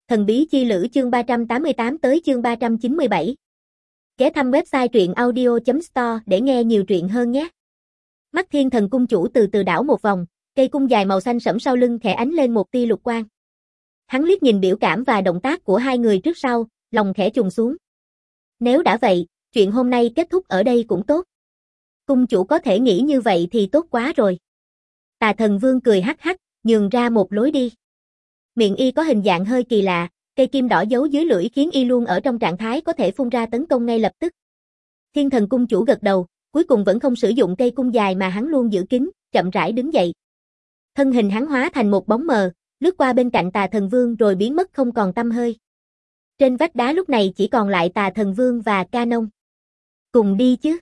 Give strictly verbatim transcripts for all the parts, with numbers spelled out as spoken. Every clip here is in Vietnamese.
Thần bí chi lữ chương ba trăm tám mươi tám tới chương ba trăm chín mươi bảy. Ghé thăm website truyện audio chấm store để nghe nhiều truyện hơn nhé. Mắt Thiên Thần cung chủ từ từ đảo một vòng, cây cung dài màu xanh sẫm sau lưng khẽ ánh lên một tia lục quang. Hắn liếc nhìn biểu cảm và động tác của hai người trước sau, lòng khẽ trùng xuống. Nếu đã vậy, chuyện hôm nay kết thúc ở đây cũng tốt. Cung chủ có thể nghĩ như vậy thì tốt quá rồi. Tà Thần Vương cười hắc hắc, nhường ra một lối đi. Miệng y có hình dạng hơi kỳ lạ, cây kim đỏ giấu dưới lưỡi khiến y luôn ở trong trạng thái có thể phun ra tấn công ngay lập tức. Thiên Thần cung chủ gật đầu, cuối cùng vẫn không sử dụng cây cung dài mà hắn luôn giữ kín, chậm rãi đứng dậy. Thân hình hắn hóa thành một bóng mờ, lướt qua bên cạnh Tà Thần Vương rồi biến mất không còn tăm hơi. Trên vách đá lúc này chỉ còn lại Tà Thần Vương và Canon. Cùng đi chứ?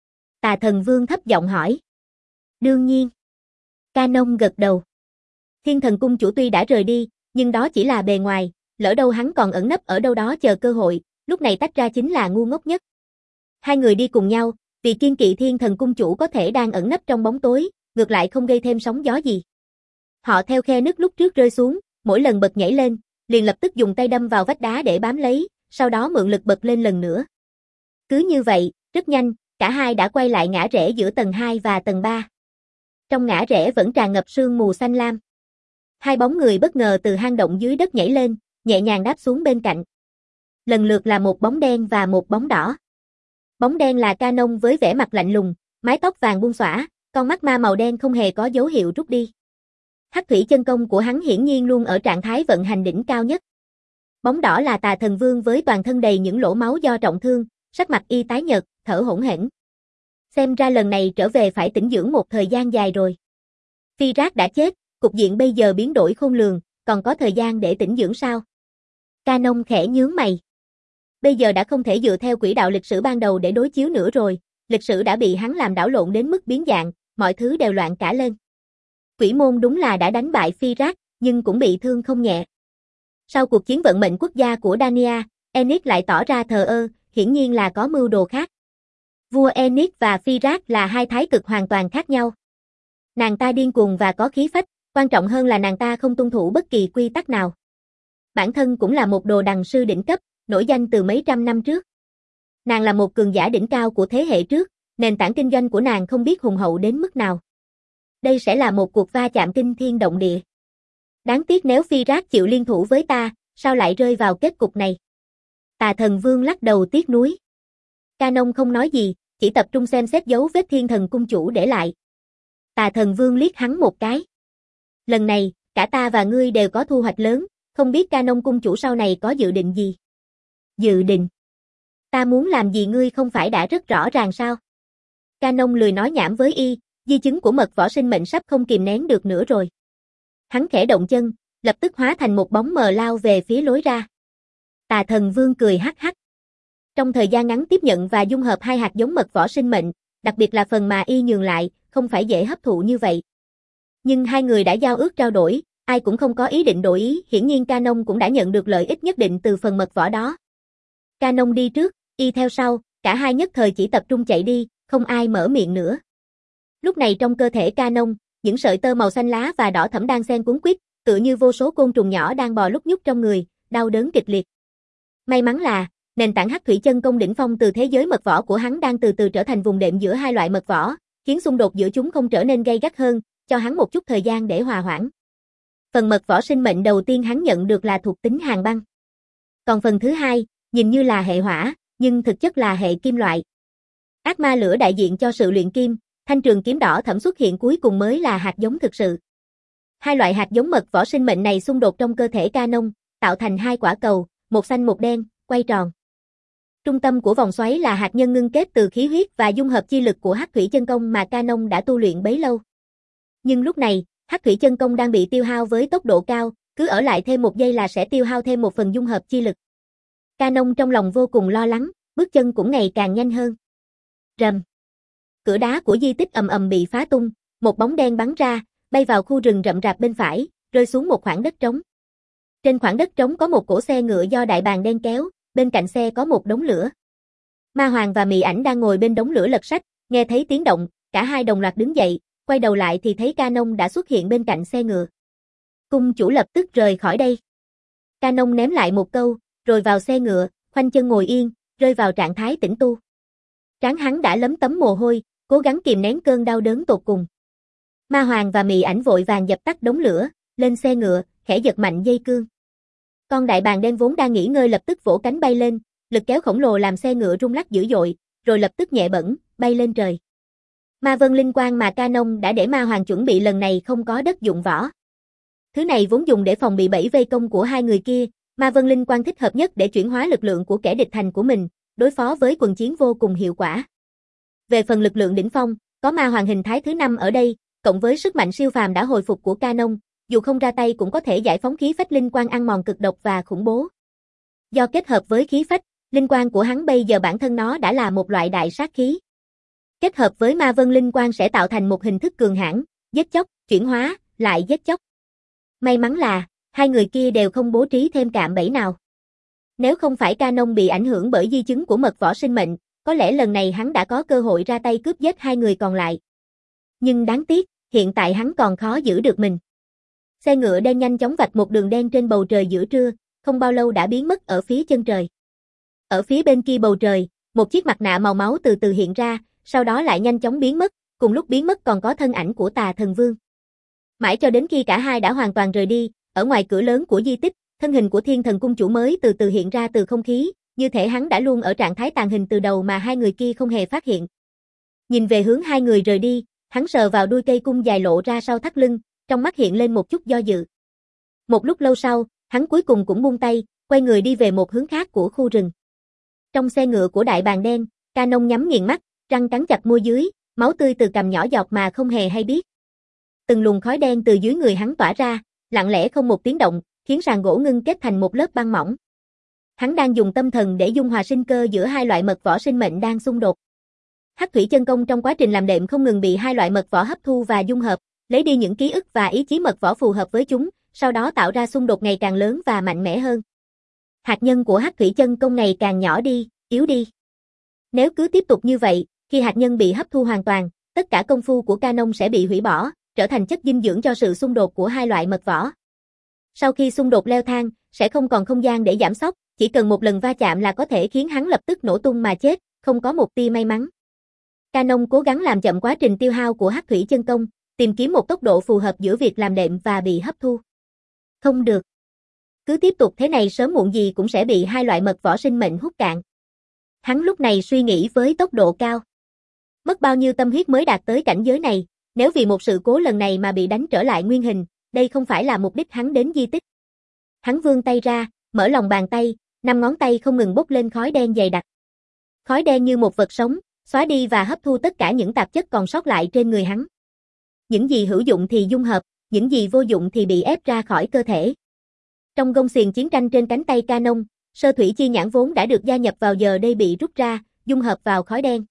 Tà Thần Vương thấp giọng hỏi. Đương nhiên. Canon gật đầu. Thiên Thần cung chủ tuy đã rời đi, nhưng đó chỉ là bề ngoài, lỡ đâu hắn còn ẩn nấp ở đâu đó chờ cơ hội, lúc này tách ra chính là ngu ngốc nhất. Hai người đi cùng nhau, vì kiên kỵ Thiên Thần cung chủ có thể đang ẩn nấp trong bóng tối, ngược lại không gây thêm sóng gió gì. Họ theo khe nứt lúc trước rơi xuống, mỗi lần bật nhảy lên, liền lập tức dùng tay đâm vào vách đá để bám lấy, sau đó mượn lực bật lên lần nữa. Cứ như vậy, rất nhanh, cả hai đã quay lại ngã rẽ giữa tầng hai và tầng ba. Trong ngã rẽ vẫn tràn ngập sương mù xanh lam. Hai bóng người bất ngờ từ hang động dưới đất nhảy lên, nhẹ nhàng đáp xuống bên cạnh. Lần lượt là một bóng đen và một bóng đỏ. Bóng đen là Canon với vẻ mặt lạnh lùng, mái tóc vàng buông xõa, con mắt ma màu đen không hề có dấu hiệu rút đi. Hắc thủy chân công của hắn hiển nhiên luôn ở trạng thái vận hành đỉnh cao nhất. Bóng đỏ là Tà Thần Vương với toàn thân đầy những lỗ máu do trọng thương, sắc mặt y tái nhợt, thở hổn hển. Xem ra lần này trở về phải tĩnh dưỡng một thời gian dài rồi. Phi Rác đã chết, cục diện bây giờ biến đổi khôn lường, còn có thời gian để tĩnh dưỡng sao? Canon khẽ nhướng mày. Bây giờ đã không thể dựa theo quỹ đạo lịch sử ban đầu để đối chiếu nữa rồi, lịch sử đã bị hắn làm đảo lộn đến mức biến dạng, mọi thứ đều loạn cả lên. Quỷ môn đúng là đã đánh bại Phi Rác, nhưng cũng bị thương không nhẹ. Sau cuộc chiến vận mệnh quốc gia của Dania, Enix lại tỏ ra thờ ơ, hiển nhiên là có mưu đồ khác. Vua Enix và Phi Rác là hai thái cực hoàn toàn khác nhau. Nàng ta điên cuồng và có khí phách, quan trọng hơn là nàng ta không tuân thủ bất kỳ quy tắc nào. Bản thân cũng là một đồ đằng sư đỉnh cấp, nổi danh từ mấy trăm năm trước. Nàng là một cường giả đỉnh cao của thế hệ trước, nền tảng kinh doanh của nàng không biết hùng hậu đến mức nào. Đây sẽ là một cuộc va chạm kinh thiên động địa. Đáng tiếc nếu Phi Rác chịu liên thủ với ta, sao lại rơi vào kết cục này? Tà Thần Vương lắc đầu tiếc nuối. Canon không nói gì, chỉ tập trung xem xét dấu vết Thiên Thần cung chủ để lại. Tà Thần Vương liếc hắn một cái. Lần này, cả ta và ngươi đều có thu hoạch lớn, không biết Canon cung chủ sau này có dự định gì? Dự định? Ta muốn làm gì ngươi không phải đã rất rõ ràng sao? Canon lười nói nhảm với y, di chứng của mật võ sinh mệnh sắp không kìm nén được nữa rồi. Hắn khẽ động chân, lập tức hóa thành một bóng mờ lao về phía lối ra. Tà Thần Vương cười hắc hắc. Trong thời gian ngắn tiếp nhận và dung hợp hai hạt giống mật võ sinh mệnh, đặc biệt là phần mà y nhường lại, không phải dễ hấp thụ như vậy. Nhưng hai người đã giao ước trao đổi, ai cũng không có ý định đổi ý, hiển nhiên Canon cũng đã nhận được lợi ích nhất định từ phần mật võ đó. Canon đi trước, y theo sau, cả hai nhất thời chỉ tập trung chạy đi, không ai mở miệng nữa. Lúc này trong cơ thể Canon, những sợi tơ màu xanh lá và đỏ thẫm đang xen cuốn quýt, tựa như vô số côn trùng nhỏ đang bò lúc nhúc trong người, đau đớn kịch liệt. May mắn là, nền tảng hắc thủy chân công đỉnh phong từ thế giới mật võ của hắn đang từ từ trở thành vùng đệm giữa hai loại mật võ, khiến xung đột giữa chúng không trở nên gay gắt hơn, cho hắn một chút thời gian để hòa hoãn. Phần mật võ sinh mệnh đầu tiên hắn nhận được là thuộc tính hàn băng. Còn phần thứ hai, nhìn như là hệ hỏa, nhưng thực chất là hệ kim loại. Ác ma lửa đại diện cho sự luyện kim, thanh trường kiếm đỏ thẫm xuất hiện cuối cùng mới là hạt giống thực sự. Hai loại hạt giống mật võ sinh mệnh này xung đột trong cơ thể Canon, tạo thành hai quả cầu, một xanh một đen, quay tròn. Trung tâm của vòng xoáy là hạt nhân ngưng kết từ khí huyết và dung hợp chi lực của hắc thủy chân công mà Canon đã tu luyện bấy lâu. Nhưng lúc này, hắc thủy chân công đang bị tiêu hao với tốc độ cao, cứ ở lại thêm một giây là sẽ tiêu hao thêm một phần dung hợp chi lực. Canon trong lòng vô cùng lo lắng, bước chân cũng ngày càng nhanh hơn. Rầm. Cửa đá của di tích ầm ầm bị phá tung, một bóng đen bắn ra, bay vào khu rừng rậm rạp bên phải, rơi xuống một khoảng đất trống. Trên khoảng đất trống có một cỗ xe ngựa do đại bàng đen kéo, bên cạnh xe có một đống lửa. Ma Hoàng và Mị Ảnh đang ngồi bên đống lửa lật sách, nghe thấy tiếng động, cả hai đồng loạt đứng dậy, quay đầu lại thì thấy Canon đã xuất hiện bên cạnh xe ngựa. Cung chủ lập tức rời khỏi đây. Canon ném lại một câu, rồi vào xe ngựa, khoanh chân ngồi yên, rơi vào trạng thái tĩnh tu. Trán hắn đã lấm tấm mồ hôi, cố gắng kìm nén cơn đau đớn tột cùng. Ma Hoàng và Mị Ảnh vội vàng dập tắt đống lửa, lên xe ngựa, khẽ giật mạnh dây cương. Con đại bàng đen vốn đang nghỉ ngơi lập tức vỗ cánh bay lên, lực kéo khổng lồ làm xe ngựa rung lắc dữ dội, rồi lập tức nhẹ bẫng, bay lên trời. Ma Vân Linh Quang mà Canon đã để Ma Hoàng chuẩn bị lần này không có đất dụng võ. Thứ này vốn dùng để phòng bị bẫy vây công của hai người kia, Ma Vân Linh Quang thích hợp nhất để chuyển hóa lực lượng của kẻ địch thành của mình, đối phó với quần chiến vô cùng hiệu quả. Về phần lực lượng đỉnh phong, có Ma Hoàng hình thái thứ năm ở đây, cộng với sức mạnh siêu phàm đã hồi phục của Canon, dù không ra tay cũng có thể giải phóng khí phách linh quang ăn mòn cực độc và khủng bố. Do kết hợp với khí phách, linh quang của hắn bây giờ bản thân nó đã là một loại đại sát khí. Kết hợp với Ma Vân Linh Quang sẽ tạo thành một hình thức cường hãn, giết chóc, chuyển hóa, lại giết chóc. May mắn là, hai người kia đều không bố trí thêm cạm bẫy nào. Nếu không phải Canon bị ảnh hưởng bởi di chứng của mật võ sinh mệnh, có lẽ lần này hắn đã có cơ hội ra tay cướp giết hai người còn lại. Nhưng đáng tiếc, hiện tại hắn còn khó giữ được mình. Xe ngựa đen nhanh chóng vạch một đường đen trên bầu trời giữa trưa, không bao lâu đã biến mất ở phía chân trời. Ở phía bên kia bầu trời, một chiếc mặt nạ màu máu từ từ hiện ra, sau đó lại nhanh chóng biến mất, cùng lúc biến mất còn có thân ảnh của Tà Thần Vương. Mãi cho đến khi cả hai đã hoàn toàn rời đi, ở ngoài cửa lớn của di tích, thân hình của Thiên Thần Cung Chủ mới từ từ hiện ra từ không khí, như thể hắn đã luôn ở trạng thái tàn hình từ đầu mà hai người kia không hề phát hiện. Nhìn về hướng hai người rời đi, hắn sờ vào đuôi cây cung dài lộ ra sau thắt lưng, trong mắt hiện lên một chút do dự. Một lúc lâu sau, hắn cuối cùng cũng buông tay, quay người đi về một hướng khác của khu rừng. Trong xe ngựa của đại bàng đen, Canon nhắm nghiền mắt, răng cắn chặt môi dưới, máu tươi từ cằm nhỏ giọt mà không hề hay biết. Từng luồng khói đen từ dưới người hắn tỏa ra, lặng lẽ không một tiếng động, khiến sàn gỗ ngưng kết thành một lớp băng mỏng. Hắn đang dùng tâm thần để dung hòa sinh cơ giữa hai loại mật võ sinh mệnh đang xung đột. Hắc thủy chân công trong quá trình làm đệm không ngừng bị hai loại mật võ hấp thu và dung hợp, lấy đi những ký ức và ý chí mật võ phù hợp với chúng, sau đó tạo ra xung đột ngày càng lớn và mạnh mẽ hơn. Hạt nhân của hắc thủy chân công ngày càng nhỏ đi, yếu đi. Nếu cứ tiếp tục như vậy, khi hạt nhân bị hấp thu hoàn toàn, tất cả công phu của Canon sẽ bị hủy bỏ, trở thành chất dinh dưỡng cho sự xung đột của hai loại mật võ. Sau khi xung đột leo thang, sẽ không còn không gian để giảm sốc, chỉ cần một lần va chạm là có thể khiến hắn lập tức nổ tung mà chết, không có một tia may mắn. Canon cố gắng làm chậm quá trình tiêu hao của hắc thủy chân công, tìm kiếm một tốc độ phù hợp giữa việc làm đệm và bị hấp thu. Không được. Cứ tiếp tục thế này sớm muộn gì cũng sẽ bị hai loại mật võ sinh mệnh hút cạn. Hắn lúc này suy nghĩ với tốc độ cao. Mất bao nhiêu tâm huyết mới đạt tới cảnh giới này, nếu vì một sự cố lần này mà bị đánh trở lại nguyên hình, đây không phải là mục đích hắn đến di tích. Hắn vươn tay ra, mở lòng bàn tay, năm ngón tay không ngừng bốc lên khói đen dày đặc. Khói đen như một vật sống, xóa đi và hấp thu tất cả những tạp chất còn sót lại trên người hắn. Những gì hữu dụng thì dung hợp, những gì vô dụng thì bị ép ra khỏi cơ thể. Trong gông xiềng chiến tranh trên cánh tay Canon, sơ thủy chi nhãn vốn đã được gia nhập vào giờ đây bị rút ra, dung hợp vào khói đen.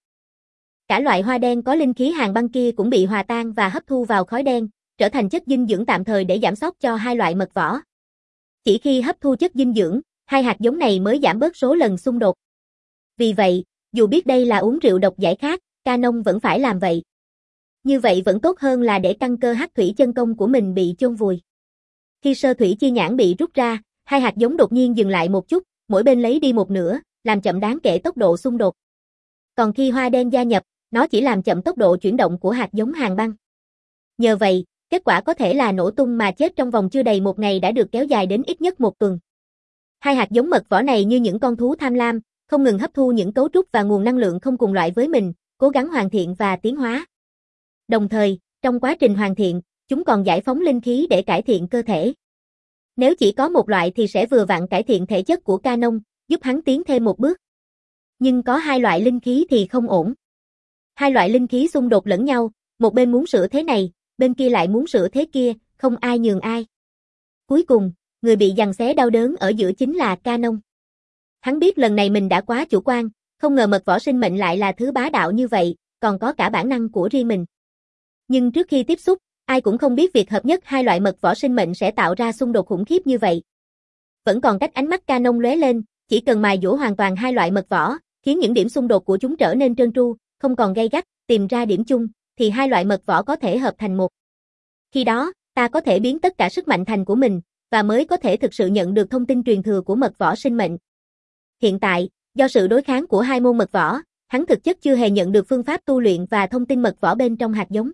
Cả loại hoa đen có linh khí hàn băng kia cũng bị hòa tan và hấp thu vào khói đen, trở thành chất dinh dưỡng tạm thời để giảm sốc cho hai loại mật võ. Chỉ khi hấp thu chất dinh dưỡng, hai hạt giống này mới giảm bớt số lần xung đột. Vì vậy, dù biết đây là uống rượu độc giải khát, Canon vẫn phải làm vậy. Như vậy vẫn tốt hơn là để căn cơ hắc thủy chân công của mình bị chôn vùi. Khi sơ thủy chi nhãn bị rút ra, hai hạt giống đột nhiên dừng lại một chút, mỗi bên lấy đi một nửa, làm chậm đáng kể tốc độ xung đột. Còn khi hoa đen gia nhập, nó chỉ làm chậm tốc độ chuyển động của hạt giống hàn băng. Nhờ vậy, kết quả có thể là nổ tung mà chết trong vòng chưa đầy một ngày đã được kéo dài đến ít nhất một tuần. Hai hạt giống mật võ này như những con thú tham lam, không ngừng hấp thu những cấu trúc và nguồn năng lượng không cùng loại với mình, cố gắng hoàn thiện và tiến hóa. Đồng thời, trong quá trình hoàn thiện, chúng còn giải phóng linh khí để cải thiện cơ thể. Nếu chỉ có một loại thì sẽ vừa vặn cải thiện thể chất của Canon, giúp hắn tiến thêm một bước. Nhưng có hai loại linh khí thì không ổn. Hai loại linh khí xung đột lẫn nhau, một bên muốn sửa thế này, bên kia lại muốn sửa thế kia, không ai nhường ai. Cuối cùng, người bị giằng xé đau đớn ở giữa chính là Canon. Hắn biết lần này mình đã quá chủ quan, không ngờ mật võ sinh mệnh lại là thứ bá đạo như vậy, còn có cả bản năng của riêng mình. Nhưng trước khi tiếp xúc, ai cũng không biết việc hợp nhất hai loại mật võ sinh mệnh sẽ tạo ra xung đột khủng khiếp như vậy. Vẫn còn cách ánh mắt Canon lóe lên, chỉ cần mài dũa hoàn toàn hai loại mật võ, khiến những điểm xung đột của chúng trở nên trơn tru, không còn gay gắt, tìm ra điểm chung, thì hai loại mật võ có thể hợp thành một. Khi đó, ta có thể biến tất cả sức mạnh thành của mình, và mới có thể thực sự nhận được thông tin truyền thừa của mật võ sinh mệnh. Hiện tại, do sự đối kháng của hai môn mật võ, hắn thực chất chưa hề nhận được phương pháp tu luyện và thông tin mật võ bên trong hạt giống.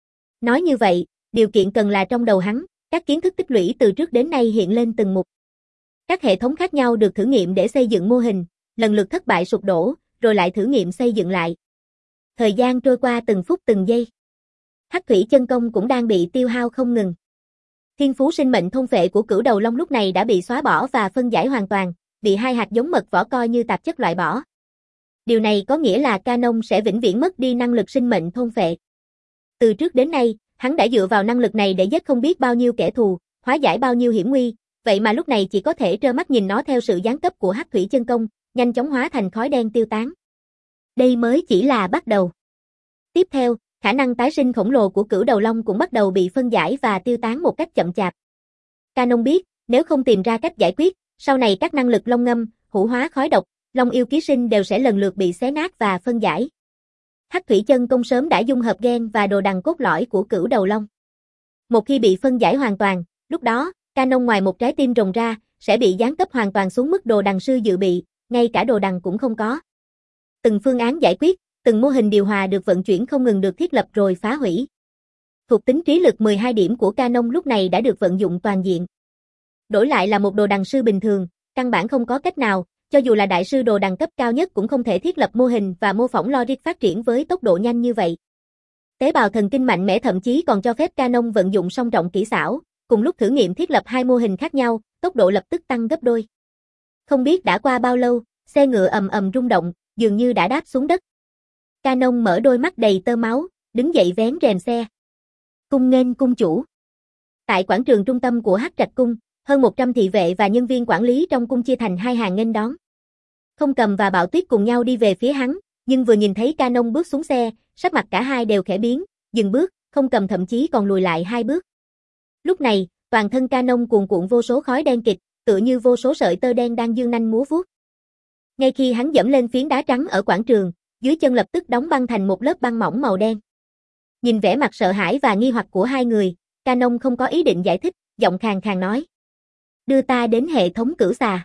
Nói như vậy, điều kiện cần là trong đầu hắn, các kiến thức tích lũy từ trước đến nay hiện lên từng mục. Các hệ thống khác nhau được thử nghiệm để xây dựng mô hình, lần lượt thất bại sụp đổ, rồi lại thử nghiệm xây dựng lại. Thời gian trôi qua từng phút từng giây. Hắc thủy chân công cũng đang bị tiêu hao không ngừng. Thiên phú sinh mệnh thôn phệ của Cửu Đầu Long lúc này đã bị xóa bỏ và phân giải hoàn toàn, bị hai hạt giống mật võ coi như tạp chất loại bỏ. Điều này có nghĩa là Canon sẽ vĩnh viễn mất đi năng lực sinh mệnh thôn phệ. Từ trước đến nay, hắn đã dựa vào năng lực này để giết không biết bao nhiêu kẻ thù, hóa giải bao nhiêu hiểm nguy, vậy mà lúc này chỉ có thể trơ mắt nhìn nó theo sự giáng cấp của Hắc thủy chân công, nhanh chóng hóa thành khói đen tiêu tán. Đây mới chỉ là bắt đầu. Tiếp theo, khả năng tái sinh khổng lồ của Cửu Đầu Long cũng bắt đầu bị phân giải và tiêu tán một cách chậm chạp. Canon biết, nếu không tìm ra cách giải quyết, sau này các năng lực long ngâm, hủ hóa khói độc, long yêu ký sinh đều sẽ lần lượt bị xé nát và phân giải. Hắc thủy chân công sớm đã dung hợp gen và đồ đằng cốt lõi của Cửu Đầu Long. Một khi bị phân giải hoàn toàn, lúc đó, Canon ngoài một trái tim rồng ra, sẽ bị giáng cấp hoàn toàn xuống mức đồ đằng sư dự bị, ngay cả đồ đằng cũng không có. Từng phương án giải quyết, từng mô hình điều hòa được vận chuyển không ngừng được thiết lập rồi phá hủy. Thuộc tính trí lực mười hai điểm của Canon lúc này đã được vận dụng toàn diện. Đổi lại là một đồ đằng sư bình thường, căn bản không có cách nào, cho dù là đại sư đồ đằng cấp cao nhất cũng không thể thiết lập mô hình và mô phỏng logic phát triển với tốc độ nhanh như vậy. Tế bào thần kinh mạnh mẽ thậm chí còn cho phép Canon vận dụng song trọng kỹ xảo, cùng lúc thử nghiệm thiết lập hai mô hình khác nhau, tốc độ lập tức tăng gấp đôi. Không biết đã qua bao lâu, xe ngựa ầm ầm rung động, dường như đã đáp xuống đất. Canon mở đôi mắt đầy tơ máu, đứng dậy vén rèm xe. Cung nghênh cung chủ. Tại quảng trường trung tâm của Hắc Trạch cung, hơn một trăm thị vệ và nhân viên quản lý trong cung chia thành hai hàng nghênh đón. Không Cầm và Bạo Tuyết cùng nhau đi về phía hắn, nhưng vừa nhìn thấy Canon bước xuống xe, sắc mặt cả hai đều khẽ biến, dừng bước, Không Cầm thậm chí còn lùi lại hai bước. Lúc này, toàn thân Canon cuồn cuộn vô số khói đen kịt, tựa như vô số sợi tơ đen đang dương nanh múa vuốt. Ngay khi hắn dẫm lên phiến đá trắng ở quảng trường, dưới chân lập tức đóng băng thành một lớp băng mỏng màu đen. Nhìn vẻ mặt sợ hãi và nghi hoặc của hai người, Canon không có ý định giải thích, giọng khàn khàn nói: "Đưa ta đến hệ thống cửu xà.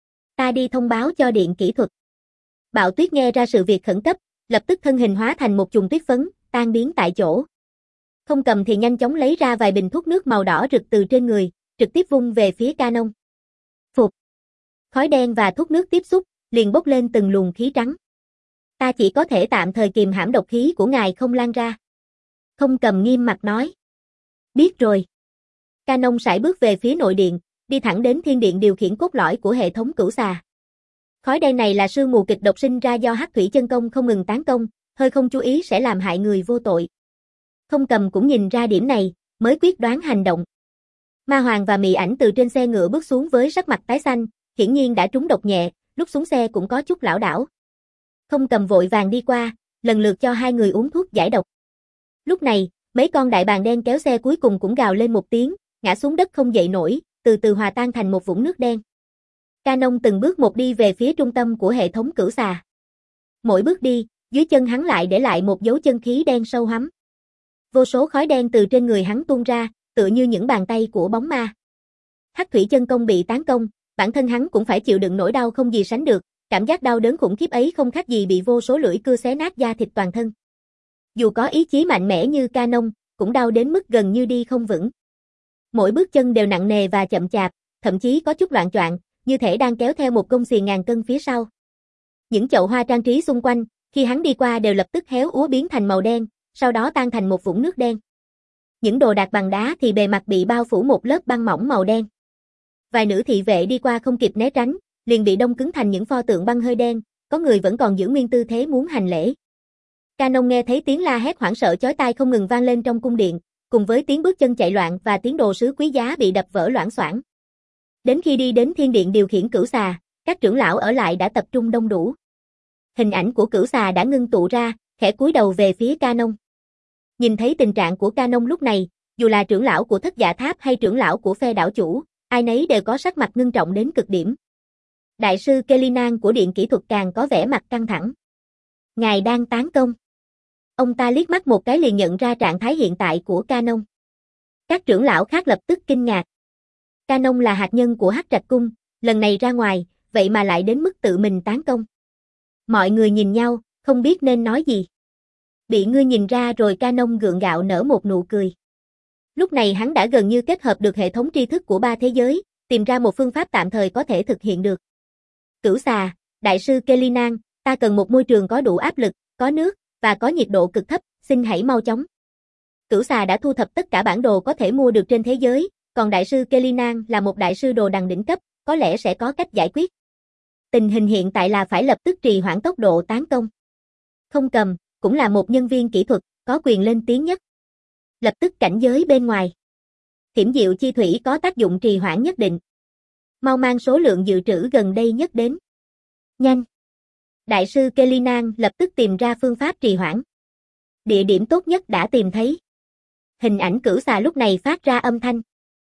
Ta đi thông báo cho điện kỹ thuật." Bạo Tuyết nghe ra sự việc khẩn cấp, lập tức thân hình hóa thành một chùm tuyết phấn, tan biến tại chỗ. Không Cầm thì nhanh chóng lấy ra vài bình thuốc nước màu đỏ rực từ trên người, trực tiếp vung về phía Canon. Phụt. Khói đen và thuốc nước tiếp xúc, liền bốc lên từng luồng khí trắng. "Ta chỉ có thể tạm thời kìm hãm độc khí của ngài không lan ra." Không Cầm nghiêm mặt nói. "Biết rồi." Canon sải bước về phía nội điện, đi thẳng đến thiên điện điều khiển cốt lõi của hệ thống cửu xà. Khói đen này là sương mù kịch độc sinh ra do Hắc thủy chân công không ngừng tán công, hơi không chú ý sẽ làm hại người vô tội. Không Cầm cũng nhìn ra điểm này, mới quyết đoán hành động. Ma Hoàng và Mị Ảnh từ trên xe ngựa bước xuống với sắc mặt tái xanh, hiển nhiên đã trúng độc nhẹ, lúc xuống xe cũng có chút lảo đảo. Không Cầm vội vàng đi qua, lần lượt cho hai người uống thuốc giải độc. Lúc này, mấy con đại bàng đen kéo xe cuối cùng cũng gào lên một tiếng, ngã xuống đất không dậy nổi, từ từ hòa tan thành một vũng nước đen. Canon từng bước một đi về phía trung tâm của hệ thống cửu xà. Mỗi bước đi, dưới chân hắn lại để lại một dấu chân khí đen sâu hắm. Vô số khói đen từ trên người hắn tuôn ra, tựa như những bàn tay của bóng ma. Hắc thủy chân công bị tán công, bản thân hắn cũng phải chịu đựng nỗi đau không gì sánh được, cảm giác đau đớn khủng khiếp ấy không khác gì bị vô số lưỡi cưa xé nát da thịt toàn thân. Dù có ý chí mạnh mẽ như Canon, cũng đau đến mức gần như đi không vững. Mỗi bước chân đều nặng nề và chậm chạp, thậm chí có chút loạng choạng, như thể đang kéo theo một côn xiềng ngàn cân phía sau. Những chậu hoa trang trí xung quanh, khi hắn đi qua đều lập tức héo úa biến thành màu đen, sau đó tan thành một vũng nước đen. Những đồ đạc bằng đá thì bề mặt bị bao phủ một lớp băng mỏng màu đen. Vài nữ thị vệ đi qua không kịp né tránh, liền bị đông cứng thành những pho tượng băng hơi đen, có người vẫn còn giữ nguyên tư thế muốn hành lễ. Canon nghe thấy tiếng la hét hoảng sợ chói tai không ngừng vang lên trong cung điện, cùng với tiếng bước chân chạy loạn và tiếng đồ sứ quý giá bị đập vỡ loảng xoảng. Đến khi đi đến thiên điện điều khiển cửu xà, các trưởng lão ở lại đã tập trung đông đủ. Hình ảnh của cửu xà đã ngưng tụ ra, khẽ cúi đầu về phía Canon. Nhìn thấy tình trạng của Canon lúc này, dù là trưởng lão của Thất Dạ Tháp hay trưởng lão của phe đảo chủ, ai nấy đều có sắc mặt ngưng trọng đến cực điểm. Đại sư Kelinan của điện kỹ thuật càng có vẻ mặt căng thẳng. "Ngài đang tán công." Ông ta liếc mắt một cái liền nhận ra trạng thái hiện tại của Canon. Các trưởng lão khác lập tức kinh ngạc. Canon là hạt nhân của Hắc Trạch Cung, lần này ra ngoài, vậy mà lại đến mức tự mình tán công. Mọi người nhìn nhau, không biết nên nói gì. Bị ngươi nhìn ra rồi, Canon gượng gạo nở một nụ cười. Lúc này hắn đã gần như kết hợp được hệ thống tri thức của ba thế giới, tìm ra một phương pháp tạm thời có thể thực hiện được. Cửu xà, đại sư Kelinan, ta cần một môi trường có đủ áp lực, có nước, và có nhiệt độ cực thấp, xin hãy mau chóng. Cửu xà đã thu thập tất cả bản đồ có thể mua được trên thế giới, còn đại sư Kelinan là một đại sư đồ đằng đỉnh cấp, có lẽ sẽ có cách giải quyết. Tình hình hiện tại là phải lập tức trì hoãn tốc độ tán công. Không Cầm, cũng là một nhân viên kỹ thuật, có quyền lên tiếng nhất. Lập tức cảnh giới bên ngoài. Thiểm diệu chi thủy có tác dụng trì hoãn nhất định. Mau mang số lượng dự trữ gần đây nhất đến. Nhanh. Đại sư Kelinan lập tức tìm ra phương pháp trì hoãn. Địa điểm tốt nhất đã tìm thấy. Hình ảnh cửu xà lúc này phát ra âm thanh.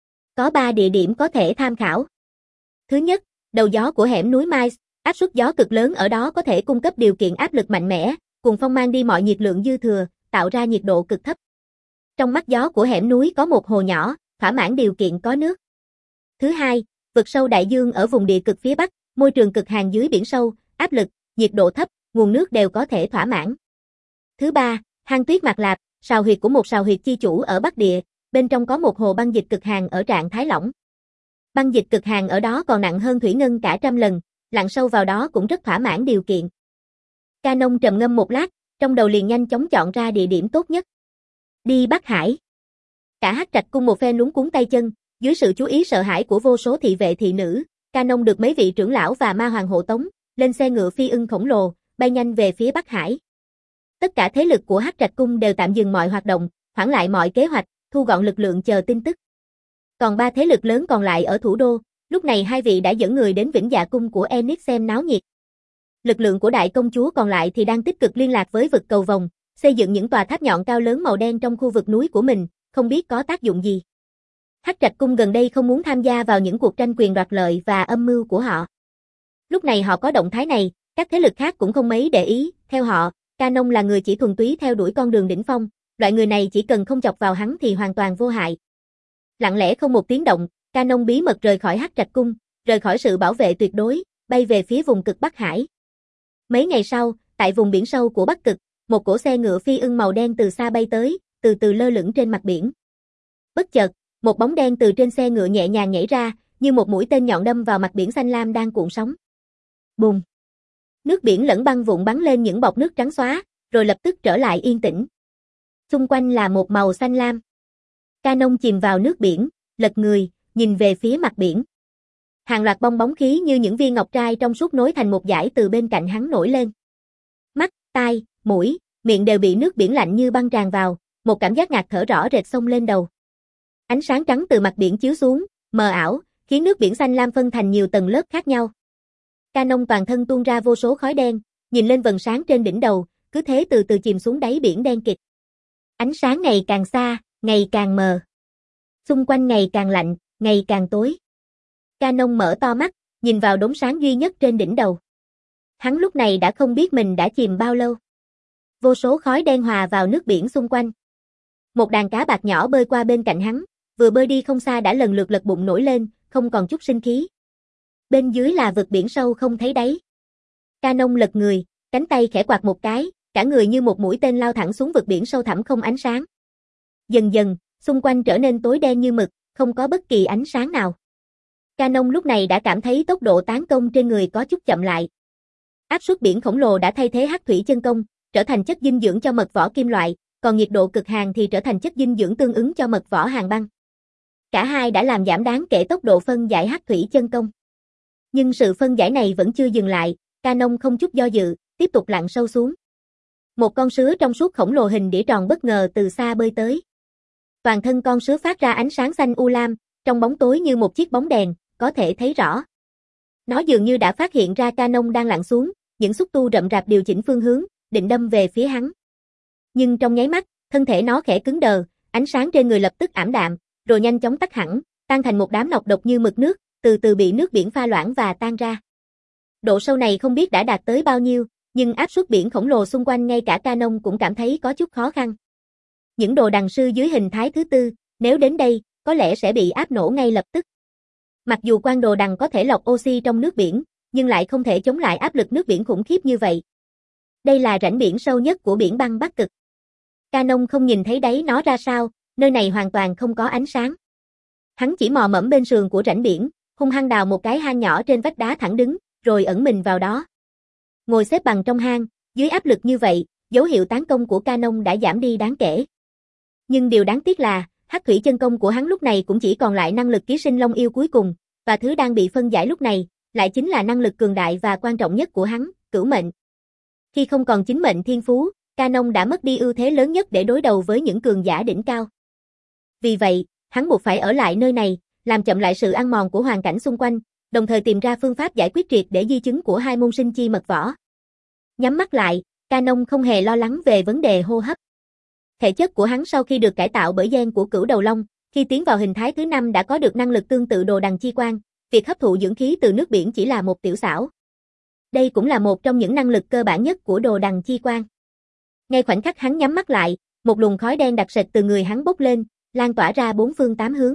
Có ba địa điểm có thể tham khảo. Thứ nhất, đầu gió của hẻm núi Miles, áp suất gió cực lớn ở đó có thể cung cấp điều kiện áp lực mạnh mẽ, cùng phong mang đi mọi nhiệt lượng dư thừa, tạo ra nhiệt độ cực thấp. Trong mắt gió của hẻm núi có một hồ nhỏ, thỏa mãn điều kiện có nước. Thứ hai, vực sâu đại dương ở vùng địa cực phía Bắc, môi trường cực hàn dưới biển sâu, áp lực, nhiệt độ thấp, nguồn nước đều có thể thỏa mãn. Thứ ba, hang tuyết Mạc Lạp, sào huyệt của một sào huyệt chi chủ ở Bắc Địa, bên trong có một hồ băng dịch cực hàn ở trạng thái lỏng. Băng dịch cực hàn ở đó còn nặng hơn thủy ngân cả trăm lần, lặn sâu vào đó cũng rất thỏa mãn điều kiện. Canon trầm ngâm một lát, trong đầu liền nhanh chóng chọn ra địa điểm tốt nhất. Đi Bắc Hải. Cả Hắc Trạch Cung một phen luống cuống tay chân, dưới sự chú ý sợ hãi của vô số thị vệ thị nữ, Canon được mấy vị trưởng lão và ma hoàng hộ tống, lên xe ngựa phi ưng khổng lồ, bay nhanh về phía Bắc Hải. Tất cả thế lực của Hắc Trạch Cung đều tạm dừng mọi hoạt động, hoãn lại mọi kế hoạch, thu gọn lực lượng chờ tin tức. Còn ba thế lực lớn còn lại ở thủ đô, lúc này hai vị đã dẫn người đến Vĩnh Dạ Cung của Enix xem náo nhiệt. Lực lượng của đại công chúa còn lại thì đang tích cực liên lạc với vực cầu vồng, xây dựng những tòa tháp nhọn cao lớn màu đen trong khu vực núi của mình, không biết có tác dụng gì. Hắc Trạch Cung gần đây không muốn tham gia vào những cuộc tranh quyền đoạt lợi và âm mưu của họ. Lúc này họ có động thái này, các thế lực khác cũng không mấy để ý, theo họ, Canon là người chỉ thuần túy theo đuổi con đường đỉnh phong, loại người này chỉ cần không chọc vào hắn thì hoàn toàn vô hại. Lặng lẽ không một tiếng động, Canon bí mật rời khỏi Hắc Trạch Cung, rời khỏi sự bảo vệ tuyệt đối, bay về phía vùng cực Bắc Hải. Mấy ngày sau, tại vùng biển sâu của Bắc Cực, một cỗ xe ngựa phi ưng màu đen từ xa bay tới, từ từ lơ lửng trên mặt biển. Bất chợt, một bóng đen từ trên xe ngựa nhẹ nhàng nhảy ra, như một mũi tên nhọn đâm vào mặt biển xanh lam đang cuộn sóng. Bùng! Nước biển lẫn băng vụn bắn lên những bọt nước trắng xóa, rồi lập tức trở lại yên tĩnh. Xung quanh là một màu xanh lam. Canon chìm vào nước biển, lật người, nhìn về phía mặt biển. Hàng loạt bong bóng khí như những viên ngọc trai trong suốt nối thành một dải từ bên cạnh hắn nổi lên. Mắt, tai, mũi, miệng đều bị nước biển lạnh như băng tràn vào, một cảm giác ngạt thở rõ rệt xông lên đầu. Ánh sáng trắng từ mặt biển chiếu xuống, mờ ảo, khiến nước biển xanh lam phân thành nhiều tầng lớp khác nhau. Canon toàn thân tuôn ra vô số khói đen, nhìn lên vầng sáng trên đỉnh đầu, cứ thế từ từ chìm xuống đáy biển đen kịt. Ánh sáng ngày càng xa, ngày càng mờ. Xung quanh ngày càng lạnh, ngày càng tối. Canon mở to mắt, nhìn vào đốm sáng duy nhất trên đỉnh đầu. Hắn lúc này đã không biết mình đã chìm bao lâu. Vô số khói đen hòa vào nước biển xung quanh. Một đàn cá bạc nhỏ bơi qua bên cạnh hắn, vừa bơi đi không xa đã lần lượt lật bụng nổi lên, không còn chút sinh khí. Bên dưới là vực biển sâu không thấy đáy. Canon lật người, cánh tay khẽ quạt một cái, cả người như một mũi tên lao thẳng xuống vực biển sâu thẳm không ánh sáng. Dần dần, xung quanh trở nên tối đen như mực, không có bất kỳ ánh sáng nào. Canon lúc này đã cảm thấy tốc độ tán công trên người có chút chậm lại. Áp suất biển khổng lồ đã thay thế hắc thủy chân công, trở thành chất dinh dưỡng cho mật vỏ kim loại, còn nhiệt độ cực hàn thì trở thành chất dinh dưỡng tương ứng cho mật vỏ hàn băng. Cả hai đã làm giảm đáng kể tốc độ phân giải hắc thủy chân công. Nhưng sự phân giải này vẫn chưa dừng lại, Canon không chút do dự, tiếp tục lặn sâu xuống. Một con sứa trong suốt khổng lồ hình đĩa tròn bất ngờ từ xa bơi tới. Toàn thân con sứa phát ra ánh sáng xanh u lam, trong bóng tối như một chiếc bóng đèn, có thể thấy rõ. Nó dường như đã phát hiện ra Canon đang lặn xuống, những xúc tu rậm rạp điều chỉnh phương hướng, định đâm về phía hắn. Nhưng trong nháy mắt, thân thể nó khẽ cứng đờ, ánh sáng trên người lập tức ảm đạm, rồi nhanh chóng tắt hẳn, tan thành một đám nọc độc như mực nước, từ từ bị nước biển pha loãng và tan ra. Độ sâu này không biết đã đạt tới bao nhiêu, nhưng áp suất biển khổng lồ xung quanh ngay cả Canon cũng cảm thấy có chút khó khăn. Những đồ đằng sư dưới hình thái thứ tư, nếu đến đây, có lẽ sẽ bị áp nổ ngay lập tức. Mặc dù quang đồ đằng có thể lọc oxy trong nước biển, nhưng lại không thể chống lại áp lực nước biển khủng khiếp như vậy. Đây là rãnh biển sâu nhất của biển băng Bắc Cực. Canon không nhìn thấy đáy nó ra sao, nơi này hoàn toàn không có ánh sáng. Hắn chỉ mò mẫm bên sườn của rãnh biển, hung hăng đào một cái hang nhỏ trên vách đá thẳng đứng, rồi ẩn mình vào đó. Ngồi xếp bằng trong hang, dưới áp lực như vậy, dấu hiệu tán công của Canon đã giảm đi đáng kể. Nhưng điều đáng tiếc là, hắc thủy chân công của hắn lúc này cũng chỉ còn lại năng lực ký sinh long yêu cuối cùng, và thứ đang bị phân giải lúc này, lại chính là năng lực cường đại và quan trọng nhất của hắn, cửu mệnh. Khi không còn chính mệnh thiên phú, Canon đã mất đi ưu thế lớn nhất để đối đầu với những cường giả đỉnh cao. Vì vậy, hắn buộc phải ở lại nơi này, làm chậm lại sự ăn mòn của hoàn cảnh xung quanh, đồng thời tìm ra phương pháp giải quyết triệt để di chứng của hai môn sinh chi mật võ. Nhắm mắt lại, Canon không hề lo lắng về vấn đề hô hấp. Thể chất của hắn sau khi được cải tạo bởi gen của cửu đầu long, khi tiến vào hình thái thứ năm đã có được năng lực tương tự đồ đằng chi quan, việc hấp thụ dưỡng khí từ nước biển chỉ là một tiểu xảo. Đây cũng là một trong những năng lực cơ bản nhất của đồ đằng chi quan. Ngay khoảnh khắc hắn nhắm mắt lại, một luồng khói đen đặc sệt từ người hắn bốc lên, lan tỏa ra bốn phương tám hướng.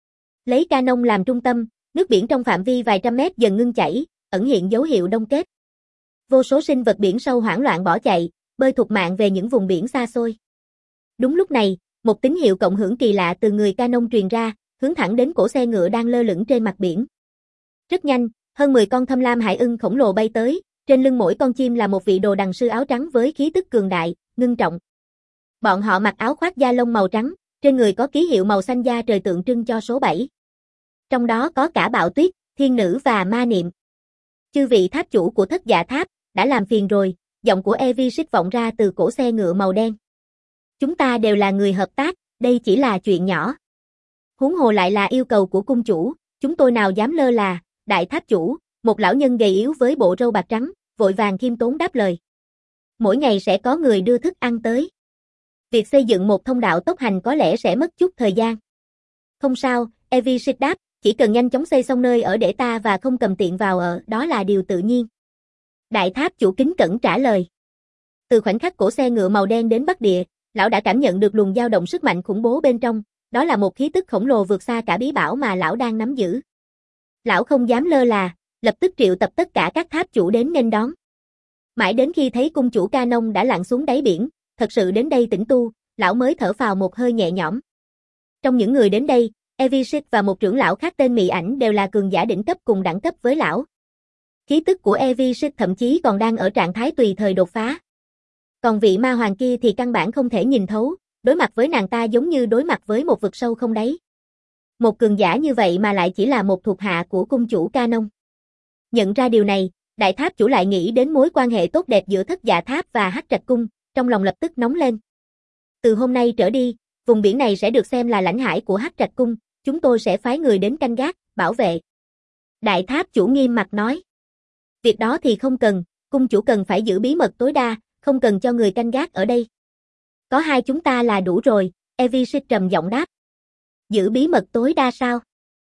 Lấy Canon làm trung tâm, nước biển trong phạm vi vài trăm mét dần ngưng chảy, ẩn hiện dấu hiệu đông kết. Vô số sinh vật biển sâu hoảng loạn bỏ chạy, bơi thục mạng về những vùng biển xa xôi. Đúng lúc này, một tín hiệu cộng hưởng kỳ lạ từ người Canon truyền ra, hướng thẳng đến cổ xe ngựa đang lơ lửng trên mặt biển. Rất nhanh, hơn mười con thâm lam hải ưng khổng lồ bay tới, trên lưng mỗi con chim là một vị đồ đằng sư áo trắng với khí tức cường đại, ngưng trọng. Bọn họ mặc áo khoác da lông màu trắng, trên người có ký hiệu màu xanh da trời tượng trưng cho số bảy. Trong đó có cả Bạo Tuyết, Thiên Nữ và Ma Niệm. Chư vị tháp chủ của Thất Dạ Tháp, đã làm phiền rồi, giọng của Evisit vọng ra từ cổ xe ngựa màu đen. Chúng ta đều là người hợp tác, đây chỉ là chuyện nhỏ. Huống hồ lại là yêu cầu của cung chủ, chúng tôi nào dám lơ là, đại tháp chủ, một lão nhân gầy yếu với bộ râu bạc trắng, vội vàng khiêm tốn đáp lời. Mỗi ngày sẽ có người đưa thức ăn tới. Việc xây dựng một thông đạo tốc hành có lẽ sẽ mất chút thời gian. Không sao, Evisit đáp, chỉ cần nhanh chóng xây xong nơi ở để ta và không cầm tiện vào ở, đó là điều tự nhiên. Đại tháp chủ kính cẩn trả lời. Từ khoảnh khắc cổ xe ngựa màu đen đến Bắc Địa, lão đã cảm nhận được luồng dao động sức mạnh khủng bố bên trong, đó là một khí tức khổng lồ vượt xa cả bí bảo mà lão đang nắm giữ. Lão không dám lơ là, lập tức triệu tập tất cả các tháp chủ đến nghênh đón. Mãi đến khi thấy cung chủ Canon đã lặn xuống đáy biển, thật sự đến đây tĩnh tu, lão mới thở phào một hơi nhẹ nhõm. Trong những người đến đây, Evisit và một trưởng lão khác tên Mị Ảnh đều là cường giả đỉnh cấp cùng đẳng cấp với lão. Khí tức của Evisit thậm chí còn đang ở trạng thái tùy thời đột phá. Còn vị ma hoàng kia thì căn bản không thể nhìn thấu, đối mặt với nàng ta giống như đối mặt với một vực sâu không đáy. Một cường giả như vậy mà lại chỉ là một thuộc hạ của cung chủ Canon. Nhận ra điều này, đại tháp chủ lại nghĩ đến mối quan hệ tốt đẹp giữa Thất Dạ Tháp và Hắc Trạch Cung, trong lòng lập tức nóng lên. Từ hôm nay trở đi, vùng biển này sẽ được xem là lãnh hải của Hắc Trạch Cung, chúng tôi sẽ phái người đến canh gác, bảo vệ. Đại tháp chủ nghiêm mặt nói. Việc đó thì không cần, cung chủ cần phải giữ bí mật tối đa, không cần cho người canh gác ở đây. Có hai chúng ta là đủ rồi, Evisit trầm giọng đáp. Giữ bí mật tối đa sao?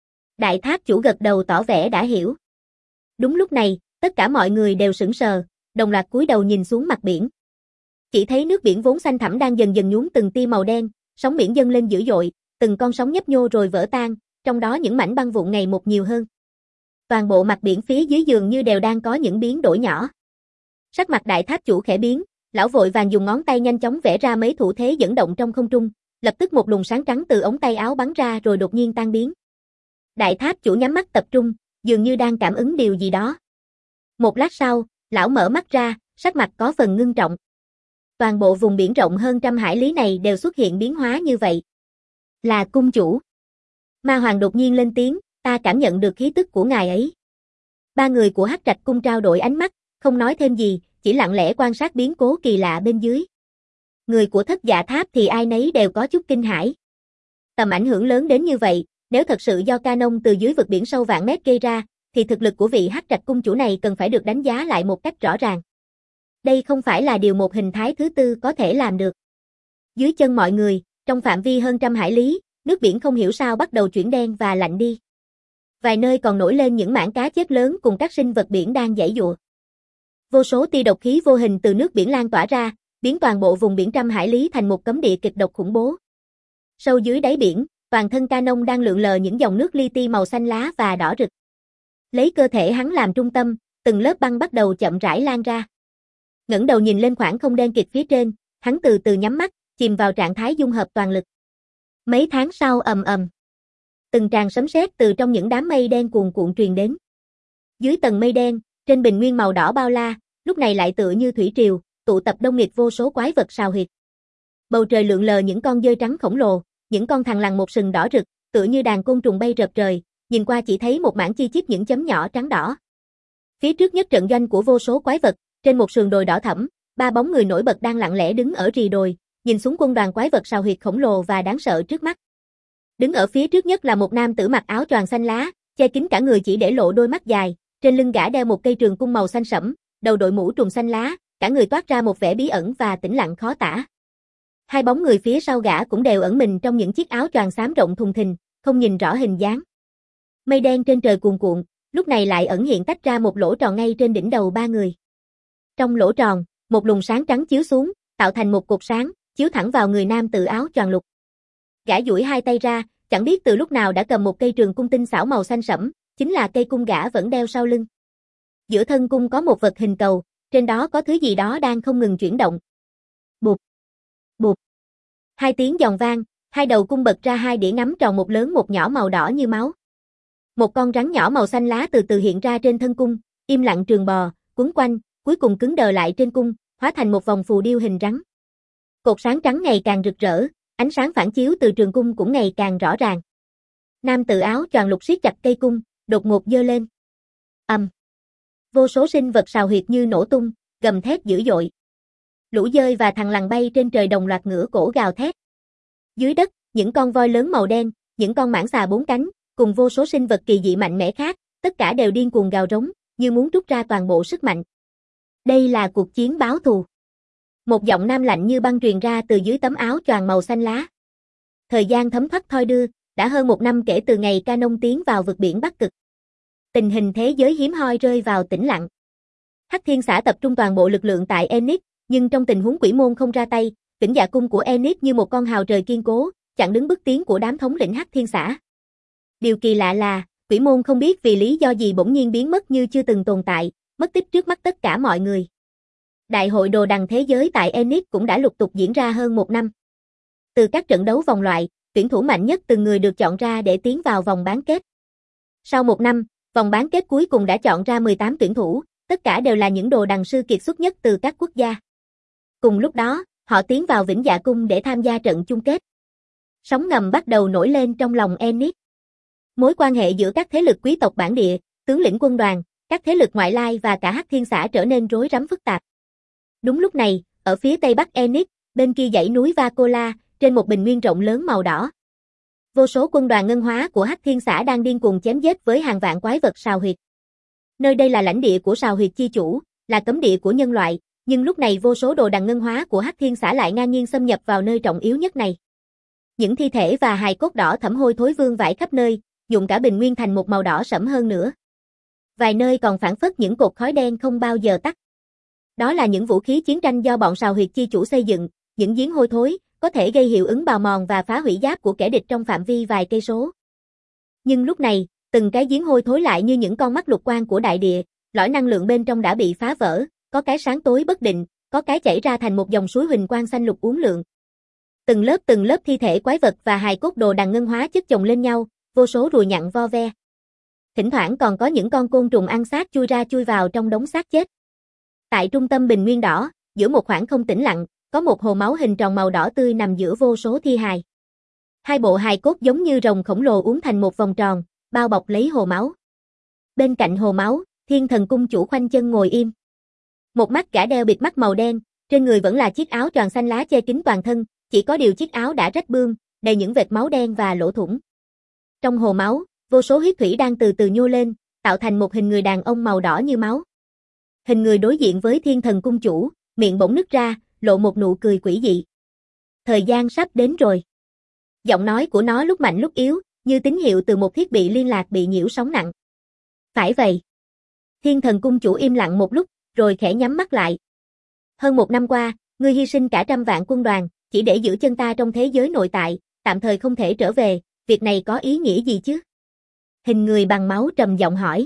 Đại tháp chủ gật đầu tỏ vẻ đã hiểu. Đúng lúc này, tất cả mọi người đều sững sờ, đồng loạt cúi đầu nhìn xuống mặt biển. Chỉ thấy nước biển vốn xanh thẳm đang dần dần nhuốm từng tia màu đen, sóng biển dâng lên dữ dội, từng con sóng nhấp nhô rồi vỡ tan, trong đó những mảnh băng vụn ngày một nhiều hơn. Toàn bộ mặt biển phía dưới dường như đều đang có những biến đổi nhỏ. Sắc mặt đại tháp chủ khẽ biến, lão vội vàng dùng ngón tay nhanh chóng vẽ ra mấy thủ thế dẫn động trong không trung, lập tức một luồng sáng trắng từ ống tay áo bắn ra rồi đột nhiên tan biến. Đại tháp chủ nhắm mắt tập trung, dường như đang cảm ứng điều gì đó. Một lát sau, lão mở mắt ra, sắc mặt có phần ngưng trọng. Toàn bộ vùng biển rộng hơn trăm hải lý này đều xuất hiện biến hóa như vậy. Là cung chủ. Ma Hoàng đột nhiên lên tiếng, ta cảm nhận được khí tức của ngài ấy. Ba người của Hắc Trạch Cung trao đổi ánh mắt, không nói thêm gì, chỉ lặng lẽ quan sát biến cố kỳ lạ bên dưới. Người của Thất Dạ Tháp thì ai nấy đều có chút kinh hãi. Tầm ảnh hưởng lớn đến như vậy, nếu thật sự do Canon từ dưới vực biển sâu vạn mét gây ra, thì thực lực của vị Hắc Trạch Cung chủ này cần phải được đánh giá lại một cách rõ ràng. Đây không phải là điều một hình thái thứ tư có thể làm được. Dưới chân mọi người, trong phạm vi hơn trăm hải lý, nước biển không hiểu sao bắt đầu chuyển đen và lạnh đi. Vài nơi còn nổi lên những mảng cá chết lớn cùng các sinh vật biển đang giãy giụa. Vô số tia độc khí vô hình từ nước biển lan tỏa ra, biến toàn bộ vùng biển trăm hải lý thành một cấm địa kịch độc khủng bố. Sâu dưới đáy biển, toàn thân Canon đang lượn lờ những dòng nước li ti màu xanh lá và đỏ rực. Lấy cơ thể hắn làm trung tâm, từng lớp băng bắt đầu chậm rãi lan ra. Ngẩng đầu nhìn lên khoảng không đen kịt phía trên, hắn từ từ nhắm mắt, chìm vào trạng thái dung hợp toàn lực. Mấy tháng sau ầm ầm. Từng tràng sấm sét từ trong những đám mây đen cuồn cuộn truyền đến. Dưới tầng mây đen, trên bình nguyên màu đỏ bao la, lúc này lại tựa như thủy triều, tụ tập đông nghịt vô số quái vật sào huyệt. Bầu trời lượn lờ những con dơi trắng khổng lồ, những con thằn lằn một sừng đỏ rực, tựa như đàn côn trùng bay rợp trời, nhìn qua chỉ thấy một mảng chi chít những chấm nhỏ trắng đỏ. Phía trước nhất trận doanh của vô số quái vật, trên một sườn đồi đỏ thẫm, ba bóng người nổi bật đang lặng lẽ đứng ở rì đồi, nhìn xuống quân đoàn quái vật sào huyệt khổng lồ và đáng sợ trước mắt. Đứng ở phía trước nhất là một nam tử mặc áo choàng xanh lá, che kín cả người chỉ để lộ đôi mắt dài, trên lưng gã đeo một cây trường cung màu xanh sẫm, đầu đội mũ trùm xanh lá, cả người toát ra một vẻ bí ẩn và tĩnh lặng khó tả. Hai bóng người phía sau gã cũng đều ẩn mình trong những chiếc áo choàng xám rộng thùng thình, không nhìn rõ hình dáng. Mây đen trên trời cuồn cuộn, lúc này lại ẩn hiện tách ra một lỗ tròn ngay trên đỉnh đầu ba người. Trong lỗ tròn, một luồng sáng trắng chiếu xuống, tạo thành một cột sáng, chiếu thẳng vào người nam tự áo choàng lục. Gã duỗi hai tay ra, chẳng biết từ lúc nào đã cầm một cây trường cung tinh xảo màu xanh sẫm, chính là cây cung gã vẫn đeo sau lưng. Giữa thân cung có một vật hình cầu, trên đó có thứ gì đó đang không ngừng chuyển động. Bụp, bụp. Hai tiếng giòn vang, hai đầu cung bật ra hai đĩa ngắm tròn một lớn một nhỏ màu đỏ như máu. Một con rắn nhỏ màu xanh lá từ từ hiện ra trên thân cung, im lặng trường bò, quấn quanh, cuối cùng cứng đờ lại trên cung, hóa thành một vòng phù điêu hình rắn. Cột sáng trắng ngày càng rực rỡ, ánh sáng phản chiếu từ trường cung cũng ngày càng rõ ràng. Nam tự áo choàng lục siết chặt cây cung, đột ngột giơ lên. Ầm. Um. Vô số sinh vật sào huyệt như nổ tung, gầm thét dữ dội. Lũ dơi và thằn lằn bay trên trời đồng loạt ngửa cổ gào thét. Dưới đất, những con voi lớn màu đen, những con mãng xà bốn cánh, cùng vô số sinh vật kỳ dị mạnh mẽ khác, tất cả đều điên cuồng gào rống, như muốn trút ra toàn bộ sức mạnh. Đây là cuộc chiến báo thù. Một giọng nam lạnh như băng truyền ra từ dưới tấm áo choàng màu xanh lá. Thời gian thấm thoát thoi đưa, đã hơn một năm kể từ ngày Canon tiến vào vực biển Bắc Cực. Tình hình thế giới hiếm hoi rơi vào tĩnh lặng. Hắc Thiên Xã tập trung toàn bộ lực lượng tại Enix, nhưng trong tình huống Quỷ Môn không ra tay, Vĩnh Dạ Cung của Enix như một con hào trời kiên cố, chặn đứng bước tiến của đám thống lĩnh Hắc Thiên Xã. Điều kỳ lạ là, Quỷ Môn không biết vì lý do gì bỗng nhiên biến mất như chưa từng tồn tại, mất tích trước mắt tất cả mọi người. Đại hội đồ đằng thế giới tại Enix cũng đã lục tục diễn ra hơn một năm. Từ các trận đấu vòng loại, tuyển thủ mạnh nhất từng người được chọn ra để tiến vào vòng bán kết. Sau một năm, vòng bán kết cuối cùng đã chọn ra mười tám tuyển thủ, tất cả đều là những đồ đằng sư kiệt xuất nhất từ các quốc gia. Cùng lúc đó, họ tiến vào Vĩnh Dạ Cung để tham gia trận chung kết. Sóng ngầm bắt đầu nổi lên trong lòng Enix. Mối quan hệ giữa các thế lực quý tộc bản địa, tướng lĩnh quân đoàn, các thế lực ngoại lai và cả Hắc Thiên Xã trở nên rối rắm phức tạp. Đúng lúc này, ở phía tây bắc Enix, bên kia dãy núi Vacola, trên một bình nguyên rộng lớn màu đỏ. Vô số quân đoàn ngân hóa của Hắc Thiên Xã đang điên cuồng chém giết với hàng vạn quái vật sào huyệt. Nơi đây là lãnh địa của sào huyệt chi chủ, là cấm địa của nhân loại, nhưng lúc này vô số đồ đằng ngân hóa của Hắc Thiên Xã lại ngang nhiên xâm nhập vào nơi trọng yếu nhất này. Những thi thể và hài cốt đỏ thẫm hôi thối vương vãi khắp nơi, nhuộm cả bình nguyên thành một màu đỏ sẫm hơn nữa. Vài nơi còn phảng phất những cột khói đen không bao giờ tắt. Đó là những vũ khí chiến tranh do bọn sào huyệt chi chủ xây dựng, những giếng hôi thối, có thể gây hiệu ứng bào mòn và phá hủy giáp của kẻ địch trong phạm vi vài cây số. Nhưng lúc này, từng cái giếng hôi thối lại như những con mắt lục quang của đại địa, lõi năng lượng bên trong đã bị phá vỡ, có cái sáng tối bất định, có cái chảy ra thành một dòng suối huỳnh quang xanh lục uốn lượn. Từng lớp từng lớp thi thể quái vật và hài cốt đồ đằng ngân hóa chất chồng lên nhau, vô số ruồi nhặn vo ve. Thỉnh thoảng còn có những con côn trùng ăn xác chui ra chui vào trong đống xác chết. Tại trung tâm bình nguyên đỏ, giữa một khoảng không tĩnh lặng, có một hồ máu hình tròn màu đỏ tươi nằm giữa vô số thi hài. Hai bộ hài cốt giống như rồng khổng lồ uốn thành một vòng tròn, bao bọc lấy hồ máu. Bên cạnh hồ máu, Thiên Thần Cung chủ khoanh chân ngồi im. Một mắt gã đeo bịt mắt màu đen, trên người vẫn là chiếc áo choàng xanh lá che kín toàn thân, chỉ có điều chiếc áo đã rách bươm, đầy những vệt máu đen và lỗ thủng. Trong hồ máu, vô số huyết thủy đang từ từ nhô lên, tạo thành một hình người đàn ông màu đỏ như máu. Hình người đối diện với Thiên Thần Cung chủ, miệng bỗng nứt ra, lộ một nụ cười quỷ dị. Thời gian sắp đến rồi. Giọng nói của nó lúc mạnh lúc yếu, như tín hiệu từ một thiết bị liên lạc bị nhiễu sóng nặng. Phải vậy. Thiên Thần Cung chủ im lặng một lúc, rồi khẽ nhắm mắt lại. Hơn một năm qua, ngươi hy sinh cả trăm vạn quân đoàn, chỉ để giữ chân ta trong thế giới nội tại, tạm thời không thể trở về, việc này có ý nghĩa gì chứ? Hình người bằng máu trầm giọng hỏi.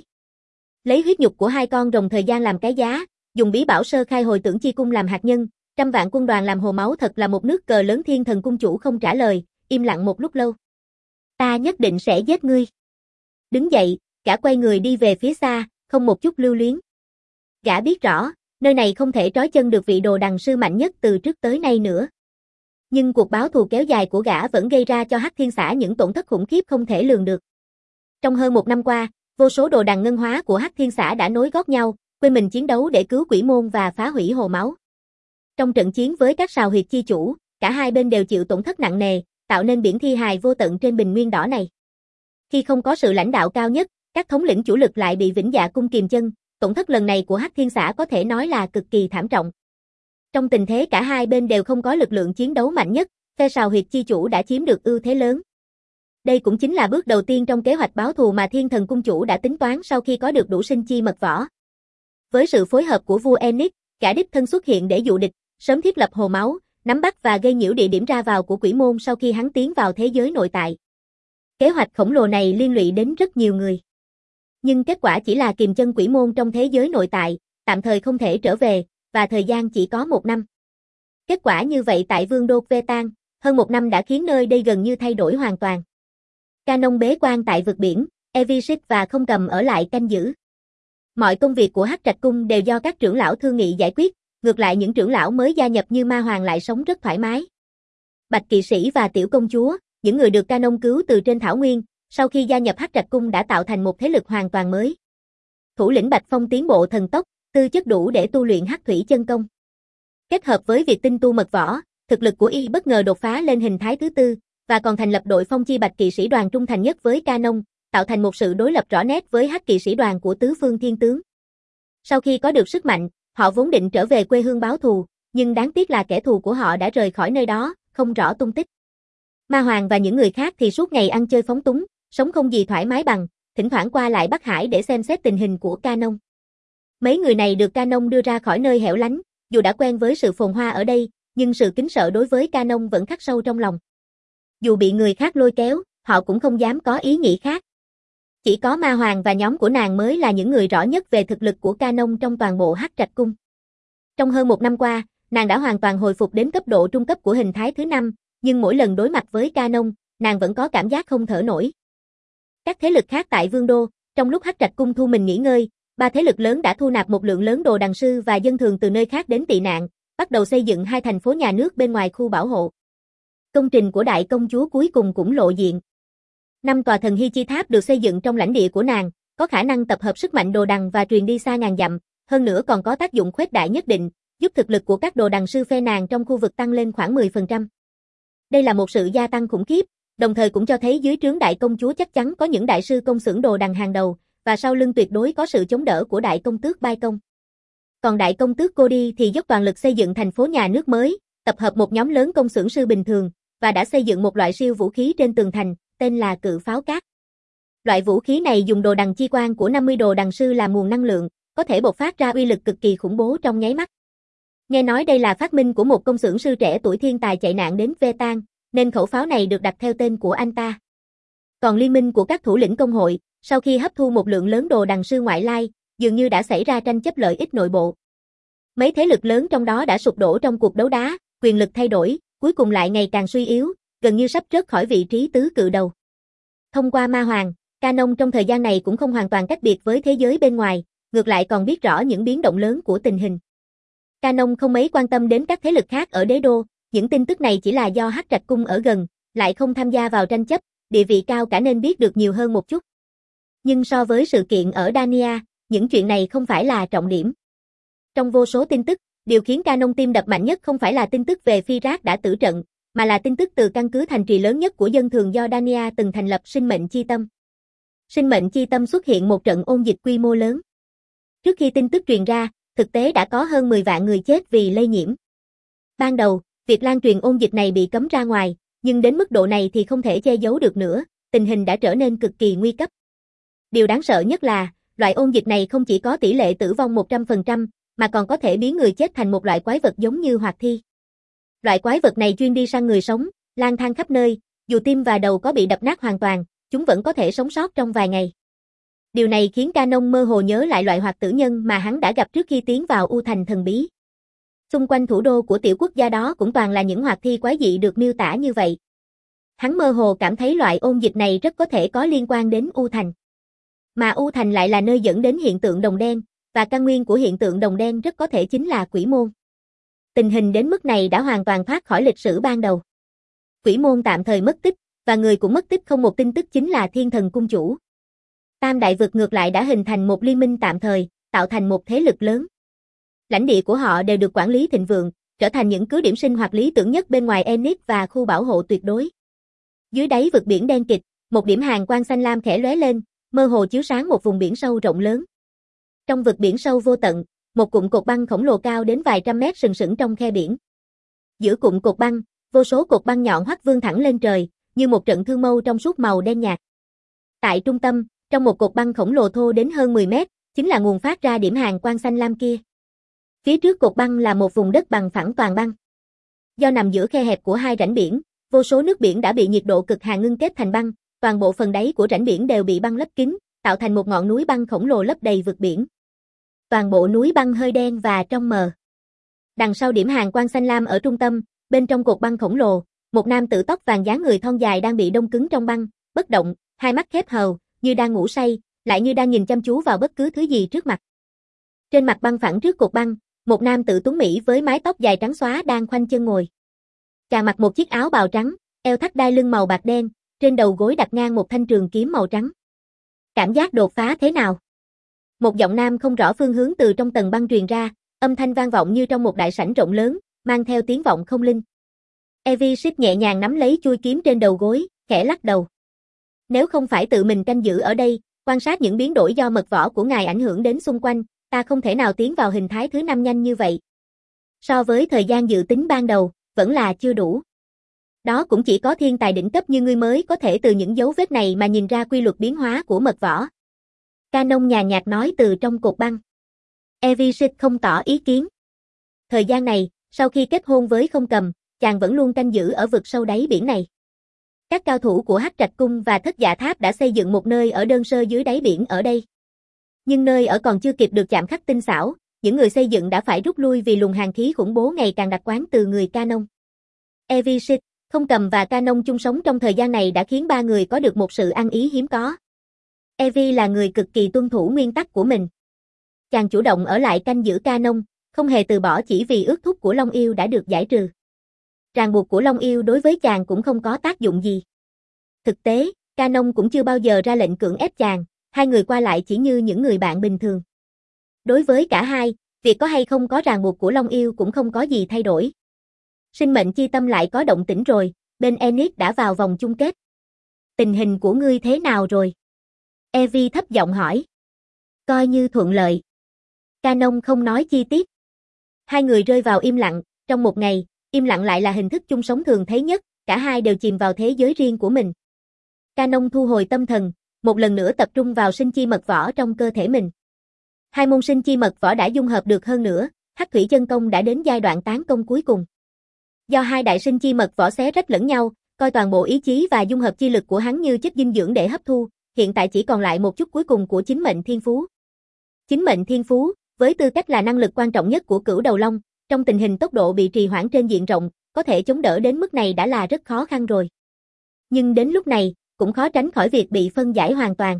Lấy huyết nhục của hai con rồng thời gian làm cái giá, dùng bí bảo sơ khai hồi tưởng chi cung làm hạt nhân, trăm vạn quân đoàn làm hồ máu thật là một nước cờ lớn. Thiên Thần cung chủ không trả lời, im lặng một lúc lâu. Ta nhất định sẽ giết ngươi. Đứng dậy, gã quay người đi về phía xa, không một chút lưu luyến. Gã biết rõ, nơi này không thể trói chân được vị đồ đằng sư mạnh nhất từ trước tới nay nữa. Nhưng cuộc báo thù kéo dài của gã vẫn gây ra cho Hắc Thiên xã những tổn thất khủng khiếp không thể lường được. Trong hơn một năm qua, vô số đồ đằng ngân hóa của Hắc Thiên xã đã nối gót nhau, quên mình chiến đấu để cứu Quỷ Môn và phá hủy hồ máu. Trong trận chiến với các sào huyệt chi chủ, cả hai bên đều chịu tổn thất nặng nề, tạo nên biển thi hài vô tận trên bình nguyên đỏ này. Khi không có sự lãnh đạo cao nhất, các thống lĩnh chủ lực lại bị Vĩnh Dạ cung kìm chân, tổn thất lần này của Hắc Thiên xã có thể nói là cực kỳ thảm trọng. Trong tình thế cả hai bên đều không có lực lượng chiến đấu mạnh nhất, phe sào huyệt chi chủ đã chiếm được ưu thế lớn. Đây cũng chính là bước đầu tiên trong kế hoạch báo thù mà Thiên Thần cung chủ đã tính toán sau khi có được đủ sinh chi mật võ. Với sự phối hợp của vua Enix, gã đích thân xuất hiện để dụ địch, sớm thiết lập hồ máu, nắm bắt và gây nhiễu địa điểm ra vào của Quỷ Môn sau khi hắn tiến vào thế giới nội tại. Kế hoạch khổng lồ này liên lụy đến rất nhiều người. Nhưng kết quả chỉ là kìm chân Quỷ Môn trong thế giới nội tại, tạm thời không thể trở về, và thời gian chỉ có một năm. Kết quả như vậy tại Vương đô Vetan, hơn một năm đã khiến nơi đây gần như thay đổi hoàn toàn. Canon bế quan tại vực biển, Evisit và Không Cầm ở lại canh giữ. Mọi công việc của Hắc Trạch cung đều do các trưởng lão thương nghị giải quyết, ngược lại những trưởng lão mới gia nhập như Ma Hoàng lại sống rất thoải mái. Bạch kỵ sĩ và tiểu công chúa, những người được Canon cứu từ trên thảo nguyên, sau khi gia nhập Hắc Trạch cung đã tạo thành một thế lực hoàn toàn mới. Thủ lĩnh Bạch Phong tiến bộ thần tốc, tư chất đủ để tu luyện Hắc thủy chân công. Kết hợp với việc tinh tu mật võ, thực lực của y bất ngờ đột phá lên hình thái thứ tư, và còn thành lập đội Phong chi Bạch kỵ sĩ đoàn trung thành nhất với Canon, tạo thành một sự đối lập rõ nét với Hắc kỵ sĩ đoàn của tứ phương thiên tướng. Sau khi có được sức mạnh, họ vốn định trở về quê hương báo thù, nhưng đáng tiếc là kẻ thù của họ đã rời khỏi nơi đó, không rõ tung tích. Ma Hoàng và những người khác thì suốt ngày ăn chơi phóng túng, sống không gì thoải mái bằng, thỉnh thoảng qua lại Bắc Hải để xem xét tình hình của Canon. Mấy người này được Canon đưa ra khỏi nơi hẻo lánh, dù đã quen với sự phồn hoa ở đây, nhưng sự kính sợ đối với Canon vẫn khắc sâu trong lòng. Dù bị người khác lôi kéo, họ cũng không dám có ý nghĩ khác. Chỉ có Ma Hoàng và nhóm của nàng mới là những người rõ nhất về thực lực của Canon trong toàn bộ Hắc Trạch cung. Trong hơn một năm qua, nàng đã hoàn toàn hồi phục đến cấp độ trung cấp của hình thái thứ năm, nhưng mỗi lần đối mặt với Canon, nàng vẫn có cảm giác không thở nổi. Các thế lực khác tại Vương đô, trong lúc Hắc Trạch cung thu mình nghỉ ngơi, ba thế lực lớn đã thu nạp một lượng lớn đồ đằng sư và dân thường từ nơi khác đến tị nạn, bắt đầu xây dựng hai thành phố nhà nước bên ngoài khu bảo hộ. Công trình của đại công chúa cuối cùng cũng lộ diện. Năm tòa thần hy chi tháp được xây dựng trong lãnh địa của nàng, có khả năng tập hợp sức mạnh đồ đằng và truyền đi xa ngàn dặm, hơn nữa còn có tác dụng khuếch đại nhất định, giúp thực lực của các đồ đằng sư phe nàng trong khu vực tăng lên khoảng mười phần trăm. Đây là một sự gia tăng khủng khiếp, đồng thời cũng cho thấy dưới trướng đại công chúa chắc chắn có những đại sư công xưởng đồ đằng hàng đầu, và sau lưng tuyệt đối có sự chống đỡ của đại công tước Bai Công. Còn đại công tước Cody thì dốc toàn lực xây dựng thành phố nhà nước mới, tập hợp một nhóm lớn công xưởng sư bình thường, và đã xây dựng một loại siêu vũ khí trên tường thành, tên là cự pháo cát. Loại vũ khí này dùng đồ đằng chi quang của năm mươi đồ đằng sư làm nguồn năng lượng, có thể bộc phát ra uy lực cực kỳ khủng bố trong nháy mắt. Nghe nói đây là phát minh của một công xưởng sư trẻ tuổi thiên tài chạy nạn đến Vetan, nên khẩu pháo này được đặt theo tên của anh ta. Còn liên minh của các thủ lĩnh công hội, sau khi hấp thu một lượng lớn đồ đằng sư ngoại lai, dường như đã xảy ra tranh chấp lợi ích nội bộ. Mấy thế lực lớn trong đó đã sụp đổ trong cuộc đấu đá, quyền lực thay đổi, cuối cùng lại ngày càng suy yếu, gần như sắp rớt khỏi vị trí tứ cự đầu. Thông qua Ma Hoàng, Canon trong thời gian này cũng không hoàn toàn cách biệt với thế giới bên ngoài, ngược lại còn biết rõ những biến động lớn của tình hình. Canon không mấy quan tâm đến các thế lực khác ở đế đô, những tin tức này chỉ là do Hắc Trạch cung ở gần, lại không tham gia vào tranh chấp, địa vị cao cả nên biết được nhiều hơn một chút. Nhưng so với sự kiện ở Dania, những chuyện này không phải là trọng điểm. Trong vô số tin tức, điều khiến Canon tim đập mạnh nhất không phải là tin tức về Firat đã tử trận, mà là tin tức từ căn cứ thành trì lớn nhất của dân thường do Dania từng thành lập Sinh mệnh chi tâm. Sinh mệnh chi tâm xuất hiện một trận ôn dịch quy mô lớn. Trước khi tin tức truyền ra, thực tế đã có hơn mười vạn người chết vì lây nhiễm. Ban đầu, việc lan truyền ôn dịch này bị cấm ra ngoài, nhưng đến mức độ này thì không thể che giấu được nữa, tình hình đã trở nên cực kỳ nguy cấp. Điều đáng sợ nhất là, loại ôn dịch này không chỉ có tỷ lệ tử vong một trăm phần trăm, mà còn có thể biến người chết thành một loại quái vật giống như hoạt thi. Loại quái vật này chuyên đi săn người sống, lang thang khắp nơi, Dù tim và đầu có bị đập nát hoàn toàn, chúng vẫn có thể sống sót trong vài ngày. Điều này khiến Canon mơ hồ nhớ lại loại hoạt tử nhân mà hắn đã gặp trước khi tiến vào U Thành thần bí. Xung quanh thủ đô của tiểu quốc gia đó cũng toàn là những hoạt thi quái dị được miêu tả như vậy. Hắn mơ hồ cảm thấy loại ôn dịch này rất có thể có liên quan đến U Thành. Mà U Thành lại là nơi dẫn đến hiện tượng đồng đen, và căn nguyên của hiện tượng đồng đen rất có thể chính là Quỷ Môn. Tình hình đến mức này đã hoàn toàn thoát khỏi lịch sử ban đầu. Quỷ Môn tạm thời mất tích, và người cũng mất tích không một tin tức chính là Thiên Thần Cung Chủ. Tam đại vực ngược lại đã hình thành một liên minh tạm thời, tạo thành một thế lực lớn. Lãnh địa của họ đều được quản lý thịnh vượng, trở thành những cứ điểm sinh hoạt lý tưởng nhất bên ngoài Enix và khu bảo hộ tuyệt đối. Dưới đáy vực biển đen kịt, một điểm hàn quang xanh lam khẽ lóe lên, mơ hồ chiếu sáng một vùng biển sâu rộng lớn. Trong vực biển sâu vô tận, một cụm cột băng khổng lồ cao đến vài trăm mét sừng sững trong khe biển. Giữa cụm cột băng, vô số cột băng nhọn hoắt vươn thẳng lên trời, như một trận thương mâu trong suốt màu đen nhạt. Tại trung tâm, trong một cột băng khổng lồ thô đến hơn mười mét, chính là nguồn phát ra điểm hàn quang xanh lam kia. Phía trước cột băng là một vùng đất bằng phẳng toàn băng. Do nằm giữa khe hẹp của hai rãnh biển, vô số nước biển đã bị nhiệt độ cực hàn ngưng kết thành băng, toàn bộ phần đáy của rãnh biển đều bị băng lấp kín, tạo thành một ngọn núi băng khổng lồ lấp đầy vực biển. Toàn bộ núi băng hơi đen và trong mờ. Đằng sau điểm hàn quang xanh lam ở trung tâm, bên trong cột băng khổng lồ, một nam tử tóc vàng dáng người thon dài đang bị đông cứng trong băng, bất động, hai mắt khép hờ, như đang ngủ say, lại như đang nhìn chăm chú vào bất cứ thứ gì trước mặt. Trên mặt băng phẳng trước cột băng, một nam tử tuấn mỹ với mái tóc dài trắng xóa đang khoanh chân ngồi. Chàng mặc một chiếc áo bào trắng, eo thắt đai lưng màu bạc đen, trên đầu gối đặt ngang một thanh trường kiếm màu trắng. Cảm giác đột phá thế nào? Một giọng nam không rõ phương hướng từ trong tầng băng truyền ra, âm thanh vang vọng như trong một đại sảnh rộng lớn, mang theo tiếng vọng không linh. Evie Ship nhẹ nhàng nắm lấy chuôi kiếm trên đầu gối, khẽ lắc đầu. Nếu không phải tự mình canh giữ ở đây, quan sát những biến đổi do mật võ của ngài ảnh hưởng đến xung quanh, ta không thể nào tiến vào hình thái thứ năm nhanh như vậy. So với thời gian dự tính ban đầu, vẫn là chưa đủ. Đó cũng chỉ có thiên tài đỉnh cấp như ngươi mới có thể từ những dấu vết này mà nhìn ra quy luật biến hóa của mật võ. Canon nhàn nhạt nói từ trong cột băng. Evie Ship không tỏ ý kiến. Thời gian này, sau khi kết hôn với Không Cầm, chàng vẫn luôn canh giữ ở vực sâu đáy biển này. Các cao thủ của Hắc Trạch Cung và Thất Dạ Tháp đã xây dựng một nơi ở đơn sơ dưới đáy biển ở đây. Nhưng nơi ở còn chưa kịp được chạm khắc tinh xảo, những người xây dựng đã phải rút lui vì luồng hàn khí khủng bố ngày càng đặc quán từ người Canon. Evie Ship, Không Cầm và Canon chung sống trong thời gian này đã khiến ba người có được một sự ăn ý hiếm có. Evie là người cực kỳ tuân thủ nguyên tắc của mình. Chàng chủ động ở lại canh giữ Canon, không hề từ bỏ chỉ vì ước thúc của Long Yêu đã được giải trừ. Ràng buộc của Long Yêu đối với chàng cũng không có tác dụng gì. Thực tế, Canon cũng chưa bao giờ ra lệnh cưỡng ép chàng, hai người qua lại chỉ như những người bạn bình thường. Đối với cả hai, việc có hay không có ràng buộc của Long Yêu cũng không có gì thay đổi. Sinh mệnh chi tâm lại có động tĩnh rồi, bên Enix đã vào vòng chung kết. Tình hình của ngươi thế nào rồi? Evie thấp giọng hỏi. Coi như thuận lợi. Canon không nói chi tiết. Hai người rơi vào im lặng, trong một ngày, im lặng lại là hình thức chung sống thường thấy nhất, cả hai đều chìm vào thế giới riêng của mình. Canon thu hồi tâm thần, một lần nữa tập trung vào sinh chi mật võ trong cơ thể mình. Hai môn sinh chi mật võ đã dung hợp được hơn nữa, Hắc Thủy Chân Công đã đến giai đoạn tán công cuối cùng. Do hai đại sinh chi mật võ xé rách lẫn nhau, coi toàn bộ ý chí và dung hợp chi lực của hắn như chất dinh dưỡng để hấp thu, hiện tại chỉ còn lại một chút cuối cùng của chính mệnh thiên phú. Chính mệnh thiên phú, với tư cách là năng lực quan trọng nhất của Cửu Đầu Long, trong tình hình tốc độ bị trì hoãn trên diện rộng, có thể chống đỡ đến mức này đã là rất khó khăn rồi. Nhưng đến lúc này, cũng khó tránh khỏi việc bị phân giải hoàn toàn.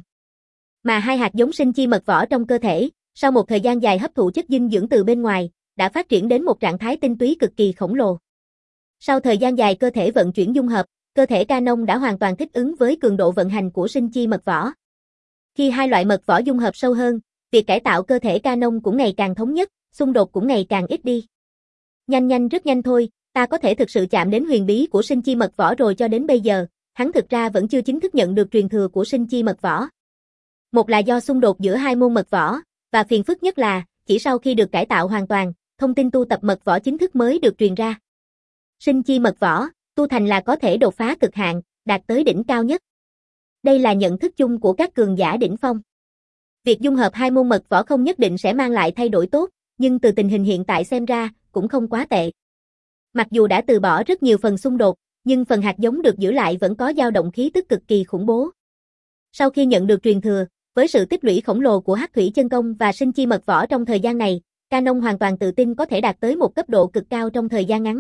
Mà hai hạt giống sinh chi mật võ trong cơ thể, sau một thời gian dài hấp thụ chất dinh dưỡng từ bên ngoài, đã phát triển đến một trạng thái tinh túy cực kỳ khổng lồ. Sau thời gian dài cơ thể vận chuyển dung hợp, cơ thể Canon đã hoàn toàn thích ứng với cường độ vận hành của sinh chi mật võ. Khi hai loại mật võ dung hợp sâu hơn, việc cải tạo cơ thể Canon cũng ngày càng thống nhất, xung đột cũng ngày càng ít đi. Nhanh nhanh rất nhanh thôi, ta có thể thực sự chạm đến huyền bí của sinh chi mật võ rồi. Cho đến bây giờ, hắn thực ra vẫn chưa chính thức nhận được truyền thừa của sinh chi mật võ. Một là do xung đột giữa hai môn mật võ, và phiền phức nhất là, chỉ sau khi được cải tạo hoàn toàn, thông tin tu tập mật võ chính thức mới được truyền ra. Sinh chi mật võ, tu thành là có thể đột phá cực hạn, đạt tới đỉnh cao nhất. Đây là nhận thức chung của các cường giả đỉnh phong. Việc dung hợp hai môn mật võ không nhất định sẽ mang lại thay đổi tốt, nhưng từ tình hình hiện tại xem ra, cũng không quá tệ. Mặc dù đã từ bỏ rất nhiều phần xung đột, nhưng phần hạt giống được giữ lại vẫn có dao động khí tức cực kỳ khủng bố. Sau khi nhận được truyền thừa, với sự tích lũy khổng lồ của Hắc Thủy Chân Công và Sinh Chi Mật Võ trong thời gian này, Canon hoàn toàn tự tin có thể đạt tới một cấp độ cực cao trong thời gian ngắn.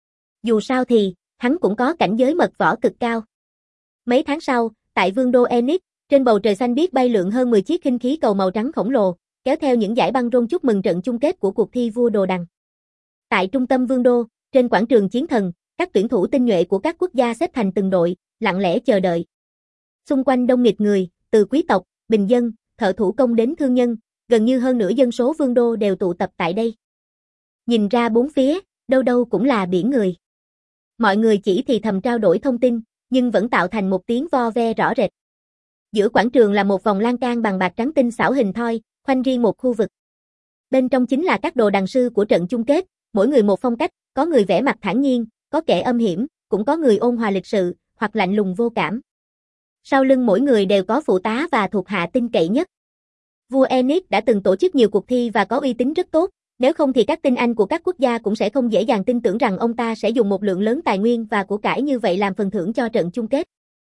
Dù sao thì, hắn cũng có cảnh giới mật võ cực cao. Mấy tháng sau, tại vương đô Enix, trên bầu trời xanh biếc bay lượn hơn mười chiếc khinh khí cầu màu trắng khổng lồ, kéo theo những dải băng rôn chúc mừng trận chung kết của cuộc thi vua đồ đằng. Tại trung tâm vương đô, trên quảng trường chiến thần, các tuyển thủ tinh nhuệ của các quốc gia xếp thành từng đội, lặng lẽ chờ đợi. Xung quanh đông nghịt người, từ quý tộc, bình dân, thợ thủ công đến thương nhân, gần như hơn nửa dân số vương đô đều tụ tập tại đây. Nhìn ra bốn phía, đâu đâu cũng là biển người. Mọi người chỉ thì thầm trao đổi thông tin, nhưng vẫn tạo thành một tiếng vo ve rõ rệt. Giữa quảng trường là một vòng lan can bằng bạc trắng tinh xảo hình thoi, khoanh riêng một khu vực. Bên trong chính là các đồ đằng sư của trận chung kết, mỗi người một phong cách, có người vẻ mặt thản nhiên, có kẻ âm hiểm, cũng có người ôn hòa lịch sự, hoặc lạnh lùng vô cảm. Sau lưng mỗi người đều có phụ tá và thuộc hạ tin cậy nhất. Vua Enix đã từng tổ chức nhiều cuộc thi và có uy tín rất tốt, nếu không thì các tinh anh của các quốc gia cũng sẽ không dễ dàng tin tưởng rằng ông ta sẽ dùng một lượng lớn tài nguyên và của cải như vậy làm phần thưởng cho trận chung kết.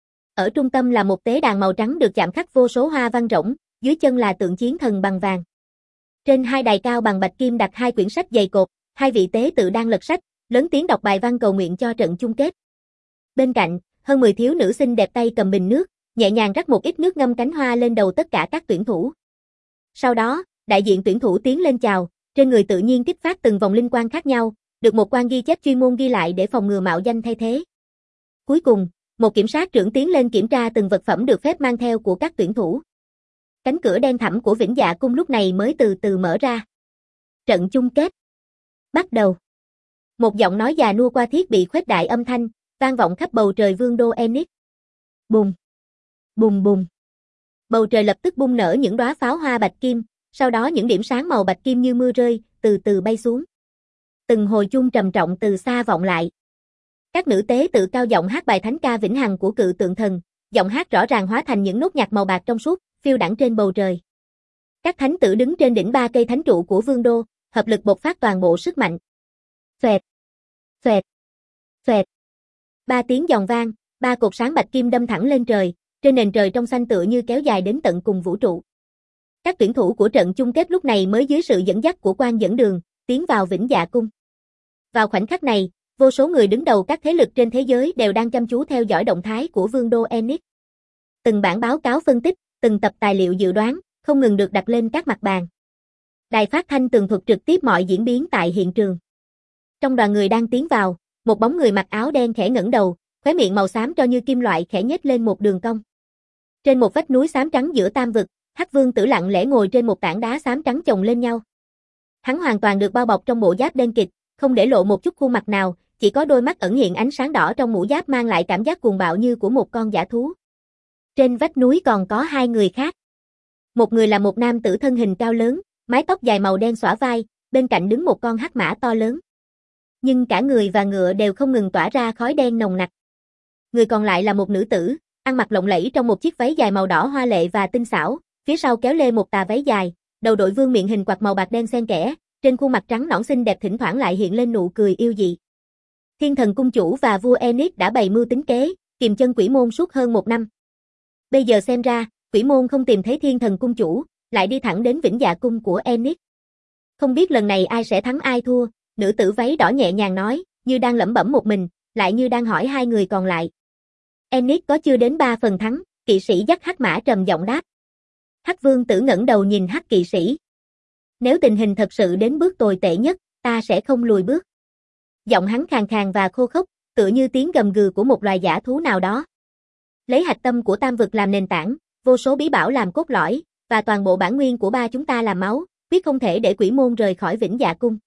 Ở trung tâm là một tế đàn màu trắng được chạm khắc vô số hoa văn rỗng, dưới chân là tượng chiến thần bằng vàng. Trên hai đài cao bằng bạch kim đặt hai quyển sách dày cộp, hai vị tế tự đang lật sách, lớn tiếng đọc bài văn cầu nguyện cho trận chung kết. Bên cạnh, hơn mười thiếu nữ xinh đẹp tay cầm bình nước, nhẹ nhàng rắc một ít nước ngâm cánh hoa lên đầu tất cả các tuyển thủ. Sau đó, đại diện tuyển thủ tiến lên chào, trên người tự nhiên kích phát từng vòng linh quang khác nhau, được một quan ghi chép chuyên môn ghi lại để phòng ngừa mạo danh thay thế. Cuối cùng, một kiểm sát trưởng tiến lên kiểm tra từng vật phẩm được phép mang theo của các tuyển thủ. Cánh cửa đen thẳm của Vĩnh Dạ Cung lúc này mới từ từ mở ra. Trận chung kết bắt đầu. Một giọng nói già nua qua thiết bị khuếch đại âm thanh, vang vọng khắp bầu trời vương đô Enix. Bùng, bùng bùng. Bầu trời lập tức bung nở những đóa pháo hoa bạch kim, sau đó những điểm sáng màu bạch kim như mưa rơi, từ từ bay xuống. Từng hồi chuông trầm trọng từ xa vọng lại. Các nữ tế tự cao giọng hát bài thánh ca vĩnh hằng của cự tượng thần, giọng hát rõ ràng hóa thành những nốt nhạc màu bạc trong suốt, phiêu đãng trên bầu trời. Các thánh tử đứng trên đỉnh ba cây thánh trụ của vương đô, hợp lực bộc phát toàn bộ sức mạnh. Xoẹt, xoẹt, xoẹt. Ba tiếng giòn vang, ba cột sáng bạch kim đâm thẳng lên trời, trên nền trời trong xanh tựa như kéo dài đến tận cùng vũ trụ. Các tuyển thủ của trận chung kết lúc này mới dưới sự dẫn dắt của quan dẫn đường, tiến vào Vĩnh Dạ Cung. Vào khoảnh khắc này, vô số người đứng đầu các thế lực trên thế giới đều đang chăm chú theo dõi động thái của vương đô Enix. Từng bản báo cáo phân tích, từng tập tài liệu dự đoán, không ngừng được đặt lên các mặt bàn. Đài phát thanh tường thuật trực tiếp mọi diễn biến tại hiện trường. Trong đoàn người đang tiến vào, một bóng người mặc áo đen khẽ ngẩng đầu, khóe miệng màu xám cho như kim loại khẽ nhếch lên một đường cong. Trên một vách núi xám trắng giữa tam vực, Hắc Vương Tử lặng lẽ ngồi trên một tảng đá xám trắng chồng lên nhau. Hắn hoàn toàn được bao bọc trong bộ giáp đen kịt, không để lộ một chút khuôn mặt nào, chỉ có đôi mắt ẩn hiện ánh sáng đỏ trong mũ giáp mang lại cảm giác cuồng bạo như của một con dã thú. Trên vách núi còn có hai người khác. Một người là một nam tử thân hình cao lớn, mái tóc dài màu đen xõa vai, bên cạnh đứng một con hắc mã to lớn. Nhưng cả người và ngựa đều không ngừng tỏa ra khói đen nồng nặc. Người còn lại là một nữ tử, ăn mặc lộng lẫy trong một chiếc váy dài màu đỏ hoa lệ và tinh xảo, phía sau kéo lê một tà váy dài, đầu đội vương miện hình quạt màu bạc đen xen kẽ, trên khuôn mặt trắng nõn xinh đẹp thỉnh thoảng lại hiện lên nụ cười yêu dị. Thiên Thần Cung Chủ và vua Enix đã bày mưu tính kế, kìm chân Quỷ Môn suốt hơn một năm. Bây giờ xem ra, Quỷ Môn không tìm thấy Thiên Thần Cung Chủ, lại đi thẳng đến Vĩnh Dạ Cung của Enix. Không biết lần này ai sẽ thắng ai thua, nữ tử váy đỏ nhẹ nhàng nói, như đang lẩm bẩm một mình, lại như đang hỏi hai người còn lại. Enix có chưa đến ba phần thắng, kỵ sĩ dắt hắc mã trầm giọng đáp. Hắc Vương Tử ngẩng đầu nhìn hắc kỵ sĩ. Nếu tình hình thật sự đến bước tồi tệ nhất, ta sẽ không lùi bước. Giọng hắn khàn khàn và khô khốc, tựa như tiếng gầm gừ của một loài dã thú nào đó. Lấy hạch tâm của tam vực làm nền tảng, vô số bí bảo làm cốt lõi, và toàn bộ bản nguyên của ba chúng ta làm máu, quyết không thể để Quỷ Môn rời khỏi Vĩnh Dạ Cung.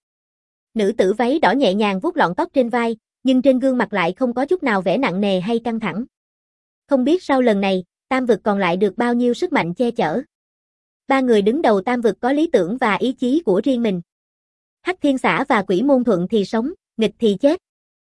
Nữ tử váy đỏ nhẹ nhàng vuốt lọn tóc trên vai, nhưng trên gương mặt lại không có chút nào vẻ nặng nề hay căng thẳng. Không biết sau lần này, tam vực còn lại được bao nhiêu sức mạnh che chở. Ba người đứng đầu tam vực có lý tưởng và ý chí của riêng mình. Hắc Thiên Xả và Quỷ Môn thuận thì sống, nghịch thì chết.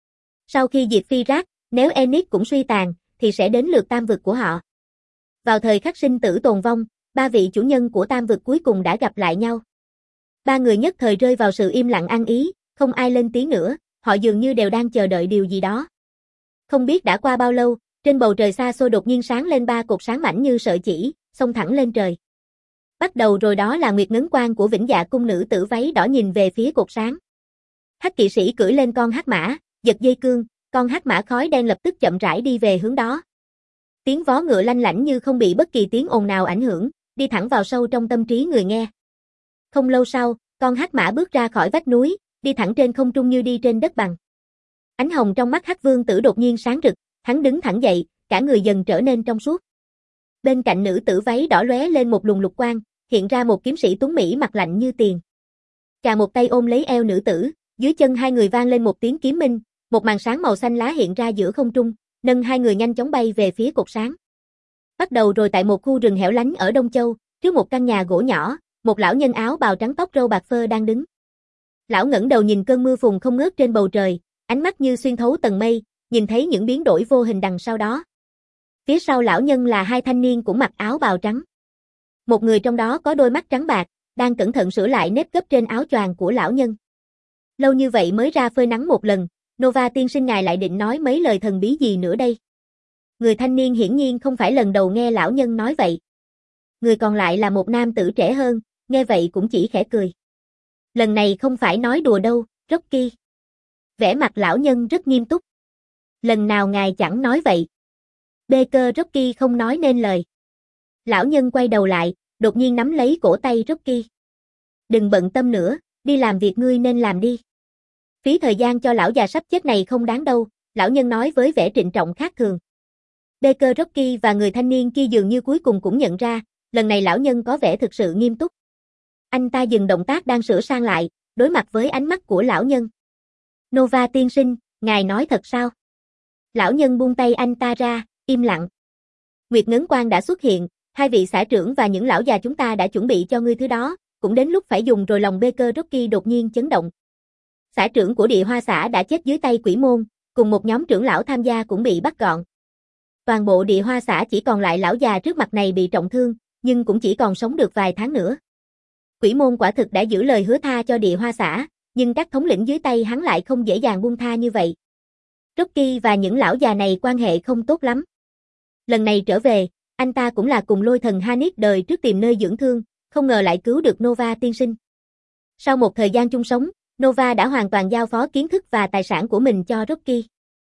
Sau khi diệt Phi Rác, nếu Enix cũng suy tàn, thì sẽ đến lượt tam vực của họ. Vào thời khắc sinh tử tồn vong, ba vị chủ nhân của tam vực cuối cùng đã gặp lại nhau. Ba người nhất thời rơi vào sự im lặng ăn ý, không ai lên tiếng nữa, họ dường như đều đang chờ đợi điều gì đó. Không biết đã qua bao lâu, trên bầu trời xa xôi đột nhiên sáng lên ba cột sáng mảnh như sợi chỉ, xông thẳng lên trời. Bắt đầu rồi, đó là Nguyệt Ngấn Quan của Vĩnh Dạ cung nữ tử váy đỏ nhìn về phía cột sáng. Hắc kỵ sĩ cưỡi lên con hắc mã, giật dây cương, con hắc mã khói đen lập tức chậm rãi đi về hướng đó. Tiếng vó ngựa lanh lảnh như không bị bất kỳ tiếng ồn nào ảnh hưởng, đi thẳng vào sâu trong tâm trí người nghe. Không lâu sau, con hắc mã bước ra khỏi vách núi, đi thẳng trên không trung như đi trên đất bằng. Ánh hồng trong mắt Hắc Vương tử đột nhiên sáng rực, hắn đứng thẳng dậy, cả người dần trở nên trong suốt. Bên cạnh nữ tử váy đỏ lóe lên một luồng lục quang, hiện ra một kiếm sĩ tuấn mỹ mặt lạnh như tiền. Chà một tay ôm lấy eo nữ tử, dưới chân hai người vang lên một tiếng kiếm minh, một màn sáng màu xanh lá hiện ra giữa không trung, nâng hai người nhanh chóng bay về phía cột sáng. Bắt đầu rồi, tại một khu rừng hẻo lánh ở Đông Châu, trước một căn nhà gỗ nhỏ, một lão nhân áo bào trắng tóc râu bạc phơ đang đứng. Lão ngẩng đầu nhìn cơn mưa phùn không ngớt trên bầu trời, ánh mắt như xuyên thấu tầng mây, nhìn thấy những biến đổi vô hình đằng sau đó. Phía sau lão nhân là hai thanh niên cũng mặc áo bào trắng. Một người trong đó có đôi mắt trắng bạc, đang cẩn thận sửa lại nếp gấp trên áo choàng của lão nhân. Lâu như vậy mới ra phơi nắng một lần, Nova tiên sinh ngài lại định nói mấy lời thần bí gì nữa đây? Người thanh niên hiển nhiên không phải lần đầu nghe lão nhân nói vậy. Người còn lại là một nam tử trẻ hơn, nghe vậy cũng chỉ khẽ cười. Lần này không phải nói đùa đâu, Rocky. Vẻ mặt lão nhân rất nghiêm túc. Lần nào ngài chẳng nói vậy. Baker Rocky không nói nên lời. Lão nhân quay đầu lại, đột nhiên nắm lấy cổ tay Rocky. Đừng bận tâm nữa, đi làm việc ngươi nên làm đi. Phí thời gian cho lão già sắp chết này không đáng đâu, lão nhân nói với vẻ trịnh trọng khác thường. Baker Rocky và người thanh niên kia dường như cuối cùng cũng nhận ra, lần này lão nhân có vẻ thực sự nghiêm túc. Anh ta dừng động tác đang sửa sang lại, đối mặt với ánh mắt của lão nhân. Nova tiên sinh, ngài nói thật sao? Lão nhân buông tay anh ta ra, im lặng. Nguyệt Ngấn Quan đã xuất hiện, hai vị xã trưởng và những lão già chúng ta đã chuẩn bị cho ngươi thứ đó, cũng đến lúc phải dùng rồi. Lòng Baker Rocky đột nhiên chấn động. Xã trưởng của Địa Hoa xã đã chết dưới tay quỷ môn, cùng một nhóm trưởng lão tham gia cũng bị bắt gọn. Toàn bộ Địa Hoa xã chỉ còn lại lão già trước mặt này bị trọng thương, nhưng cũng chỉ còn sống được vài tháng nữa. Quỷ môn quả thực đã giữ lời hứa tha cho Địa Hoa xã, nhưng các thống lĩnh dưới tay hắn lại không dễ dàng buông tha như vậy. Rocky và những lão già này quan hệ không tốt lắm. Lần này trở về, anh ta cũng là cùng Lôi thần Hanif đời trước tìm nơi dưỡng thương, không ngờ lại cứu được Nova tiên sinh. Sau một thời gian chung sống, Nova đã hoàn toàn giao phó kiến thức và tài sản của mình cho Rocky.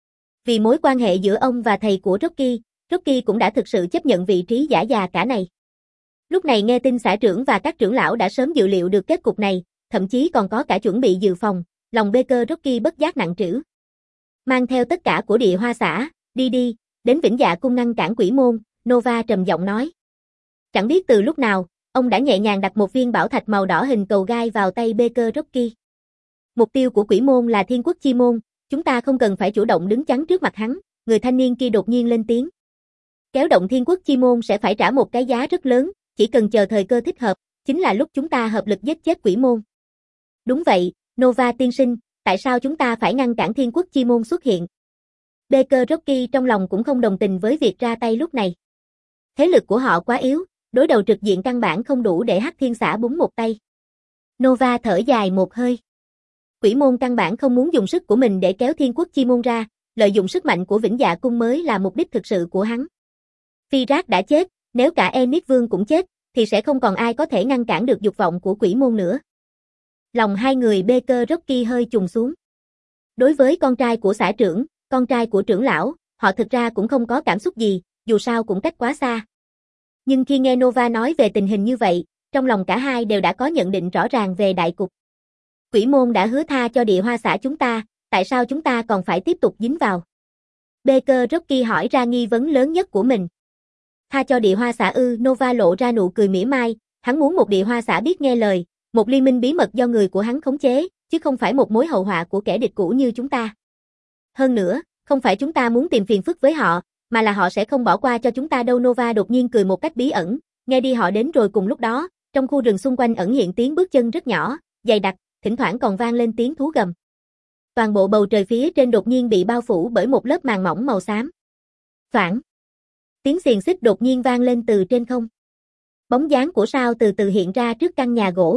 Vì mối quan hệ giữa ông và thầy của Rocky, Rocky cũng đã thực sự chấp nhận vị trí giả già cả này. Lúc này nghe tin xã trưởng và các trưởng lão đã sớm dự liệu được kết cục này, thậm chí còn có cả chuẩn bị dự phòng, lòng Baker Rocky bất giác nặng trĩu. Mang theo tất cả của Địa Hoa xã, đi đi, đến Vĩnh Dạ cung ngăn cản quỷ môn, Nova trầm giọng nói. Chẳng biết từ lúc nào, ông đã nhẹ nhàng đặt một viên bảo thạch màu đỏ hình cầu gai vào tay Baker Rocky. Mục tiêu của quỷ môn là Thiên Quốc Chi môn, chúng ta không cần phải chủ động đứng chắn trước mặt hắn, người thanh niên kia đột nhiên lên tiếng. Kéo động Thiên Quốc Chi môn sẽ phải trả một cái giá rất lớn, chỉ cần chờ thời cơ thích hợp, chính là lúc chúng ta hợp lực giết chết quỷ môn. Đúng vậy, Nova tiên sinh, tại sao chúng ta phải ngăn cản Thiên Quốc Chi môn xuất hiện? Baker Rocky trong lòng cũng không đồng tình với việc ra tay lúc này. Thế lực của họ quá yếu, đối đầu trực diện căn bản không đủ để Hắc Thiên xã búng một tay. Nova thở dài một hơi. Quỷ môn căn bản không muốn dùng sức của mình để kéo Thiên Quốc Chi môn ra, lợi dụng sức mạnh của Vĩnh Dạ cung mới là mục đích thực sự của hắn. Phi Rác đã chết, nếu cả Enix Vương cũng chết, thì sẽ không còn ai có thể ngăn cản được dục vọng của quỷ môn nữa. Lòng hai người Baker Rocky hơi trùng xuống. Đối với con trai của xã trưởng, con trai của trưởng lão, họ thực ra cũng không có cảm xúc gì, dù sao cũng cách quá xa. Nhưng khi nghe Nova nói về tình hình như vậy, trong lòng cả hai đều đã có nhận định rõ ràng về đại cục. Quỷ môn đã hứa tha cho Địa Hoa xã chúng ta, tại sao chúng ta còn phải tiếp tục dính vào? Baker Rocky hỏi ra nghi vấn lớn nhất của mình. Tha cho Địa Hoa xã ư? Nova lộ ra nụ cười mỉa mai, hắn muốn một Địa Hoa xã biết nghe lời, một liên minh bí mật do người của hắn khống chế, chứ không phải một mối hậu họa của kẻ địch cũ như chúng ta. Hơn nữa, không phải chúng ta muốn tìm phiền phức với họ, mà là họ sẽ không bỏ qua cho chúng ta đâu. Nova đột nhiên cười một cách bí ẩn, nghe đi họ đến rồi. Cùng lúc đó, trong khu rừng xung quanh ẩn hiện tiếng bước chân rất nhỏ, dày đặc, thỉnh thoảng còn vang lên tiếng thú gầm. Toàn bộ bầu trời phía trên đột nhiên bị bao phủ bởi một lớp màn mỏng màu xám. Phản. Tiếng xiềng xích đột nhiên vang lên từ trên không. Bóng dáng của Sao từ từ hiện ra trước căn nhà gỗ.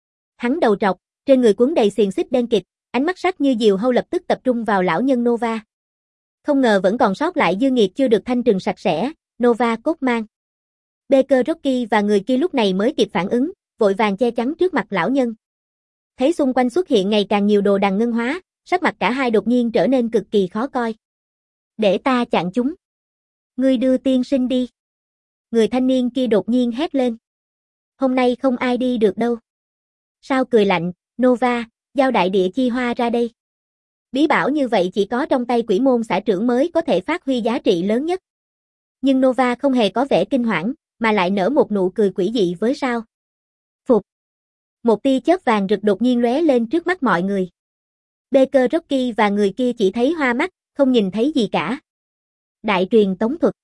Hắn đầu trọc, trên người quấn đầy xiềng xích đen kịt, ánh mắt sắc như diều hâu lập tức tập trung vào lão nhân Nova. Không ngờ vẫn còn sót lại dư nghiệt chưa được thanh trừng sạch sẽ, Nova cốt mang. Baker Rocky và người kia lúc này mới kịp phản ứng, vội vàng che chắn trước mặt lão nhân. Thấy xung quanh xuất hiện ngày càng nhiều đồ đằng ngân hóa, sắc mặt cả hai đột nhiên trở nên cực kỳ khó coi. Để ta chặn chúng. Ngươi đưa tiên sinh đi. Người thanh niên kia đột nhiên hét lên. Hôm nay không ai đi được đâu. Sao cười lạnh, Nova, giao đại địa chi hoa ra đây. Bí bảo như vậy chỉ có trong tay quỷ môn xã trưởng mới có thể phát huy giá trị lớn nhất. Nhưng Nova không hề có vẻ kinh hoảng, mà lại nở một nụ cười quỷ dị với sao. Phục. Một tia chớp vàng rực đột nhiên lóe lên trước mắt mọi người. Baker Rocky và người kia chỉ thấy hoa mắt, không nhìn thấy gì cả. Đại truyền tống thuật.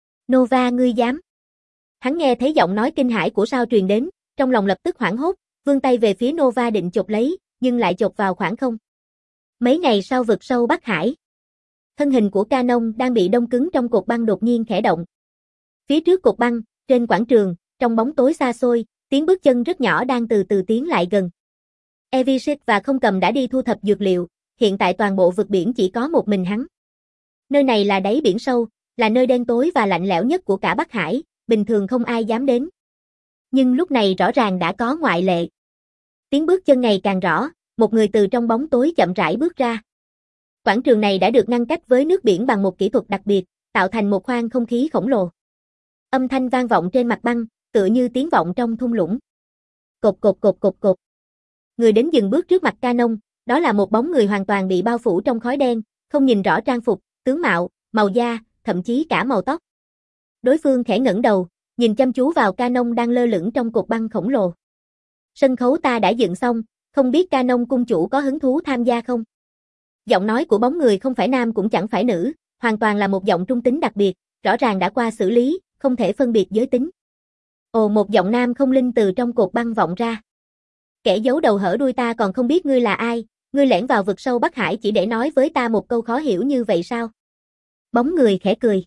Nova ngươi dám. Hắn nghe thấy giọng nói kinh hãi của sao truyền đến, trong lòng lập tức hoảng hốt, vươn tay về phía Nova định chộp lấy, nhưng lại chộp vào khoảng không. Mấy ngày sau vực sâu Bắc Hải. Thân hình của Canon đang bị đông cứng trong cột băng đột nhiên khẽ động. Phía trước cột băng, trên quảng trường, trong bóng tối xa xôi, tiếng bước chân rất nhỏ đang từ từ tiến lại gần. Evishit và Không Cầm đã đi thu thập dược liệu, hiện tại toàn bộ vực biển chỉ có một mình hắn. Nơi này là đáy biển sâu, là nơi đen tối và lạnh lẽo nhất của cả Bắc Hải, bình thường không ai dám đến. Nhưng lúc này rõ ràng đã có ngoại lệ. Tiếng bước chân ngày càng rõ, một người từ trong bóng tối chậm rãi bước ra. Quảng trường này đã được ngăn cách với nước biển bằng một kỹ thuật đặc biệt, tạo thành một khoang không khí khổng lồ. Âm thanh vang vọng trên mặt băng, tựa như tiếng vọng trong thung lũng. Cột cột cột cột cột. Người đến dừng bước trước mặt Canon, đó là một bóng người hoàn toàn bị bao phủ trong khói đen, không nhìn rõ trang phục, tướng mạo, màu da, thậm chí cả màu tóc. Đối phương khẽ ngẩng đầu, nhìn chăm chú vào Canon đang lơ lửng trong cột băng khổng lồ. Sân khấu ta đã dựng xong, không biết Canon cung chủ có hứng thú tham gia không? Giọng nói của bóng người không phải nam cũng chẳng phải nữ, hoàn toàn là một giọng trung tính đặc biệt, rõ ràng đã qua xử lý, không thể phân biệt giới tính. Ồ, một giọng nam không linh từ trong cột băng vọng ra. Kẻ giấu đầu hở đuôi, ta còn không biết ngươi là ai, ngươi lẻn vào vực sâu Bắc Hải chỉ để nói với ta một câu khó hiểu như vậy sao? Bóng người khẽ cười.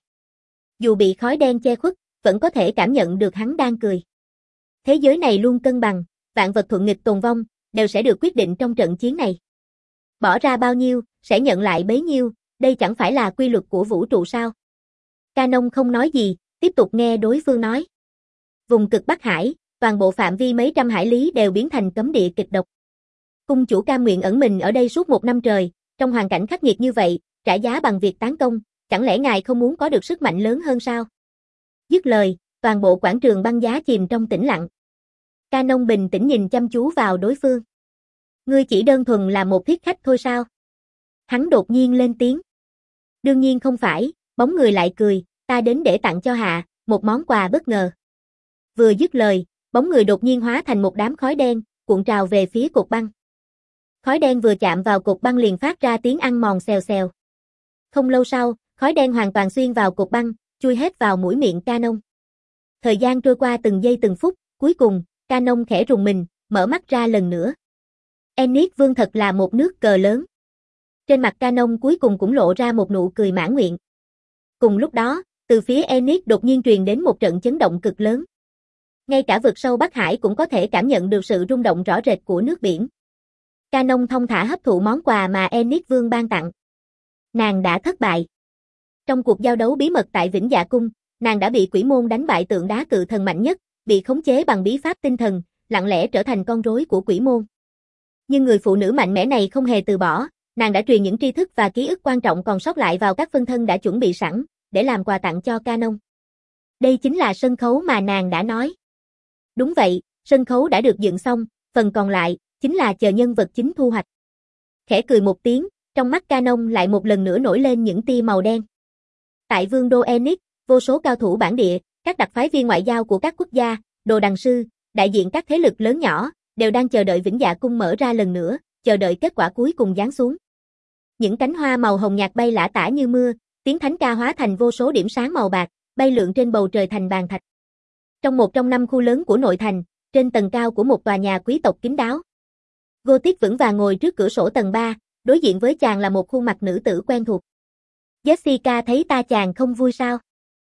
Dù bị khói đen che khuất, vẫn có thể cảm nhận được hắn đang cười. Thế giới này luôn cân bằng, vạn vật thuận nghịch tồn vong, đều sẽ được quyết định trong trận chiến này. Bỏ ra bao nhiêu, sẽ nhận lại bấy nhiêu, đây chẳng phải là quy luật của vũ trụ sao? Canon không nói gì, tiếp tục nghe đối phương nói. Vùng cực Bắc Hải, toàn bộ phạm vi mấy trăm hải lý đều biến thành cấm địa kịch độc. Cung chủ cam nguyện ẩn mình ở đây suốt một năm trời, trong hoàn cảnh khắc nghiệt như vậy, trả giá bằng việc tán công, chẳng lẽ ngài không muốn có được sức mạnh lớn hơn sao? Dứt lời, toàn bộ quảng trường băng giá chìm trong tĩnh lặng. Canon bình tĩnh nhìn chăm chú vào đối phương. Ngươi chỉ đơn thuần là một thiết khách thôi sao? Hắn đột nhiên lên tiếng. Đương nhiên không phải, bóng người lại cười, ta đến để tặng cho hạ, một món quà bất ngờ. Vừa dứt lời, bóng người đột nhiên hóa thành một đám khói đen, cuộn trào về phía cột băng. Khói đen vừa chạm vào cột băng liền phát ra tiếng ăn mòn xèo xèo. Không lâu sau, khói đen hoàn toàn xuyên vào cột băng, chui hết vào mũi miệng Canon. Thời gian trôi qua từng giây từng phút, cuối cùng, Canon khẽ rùng mình, mở mắt ra lần nữa. Ennis Vương thật là một nước cờ lớn. Trên mặt Canon cuối cùng cũng lộ ra một nụ cười mãn nguyện. Cùng lúc đó, từ phía Ennis đột nhiên truyền đến một trận chấn động cực lớn. Ngay cả vực sâu Bắc Hải cũng có thể cảm nhận được sự rung động rõ rệt của nước biển. Canon thông thả hấp thụ món quà mà Ennis Vương ban tặng. Nàng đã thất bại. Trong cuộc giao đấu bí mật tại Vĩnh Dạ Cung, nàng đã bị quỷ môn đánh bại tượng đá cự thần mạnh nhất, bị khống chế bằng bí pháp tinh thần, lặng lẽ trở thành con rối của quỷ môn. Nhưng người phụ nữ mạnh mẽ này không hề từ bỏ, nàng đã truyền những tri thức và ký ức quan trọng còn sót lại vào các phân thân đã chuẩn bị sẵn, để làm quà tặng cho Canon. Đây chính là sân khấu mà nàng đã nói. Đúng vậy, sân khấu đã được dựng xong, phần còn lại, chính là chờ nhân vật chính thu hoạch. Khẽ cười một tiếng, trong mắt Canon lại một lần nữa nổi lên những tia màu đen. Tại vương đô Ennis, vô số cao thủ bản địa, các đặc phái viên ngoại giao của các quốc gia, đồ đằng sư, đại diện các thế lực lớn nhỏ, đều đang chờ đợi Vĩnh Dạ Cung mở ra lần nữa, chờ đợi kết quả cuối cùng giáng xuống. Những cánh hoa màu hồng nhạt bay lả tả như mưa, tiếng thánh ca hóa thành vô số điểm sáng màu bạc, bay lượn trên bầu trời thành bàn thạch. Trong một trong năm khu lớn của nội thành, trên tầng cao của một tòa nhà quý tộc kín đáo. Gothic vững vàng ngồi trước cửa sổ tầng ba, đối diện với chàng là một khuôn mặt nữ tử quen thuộc. Jessica thấy ta chàng không vui sao?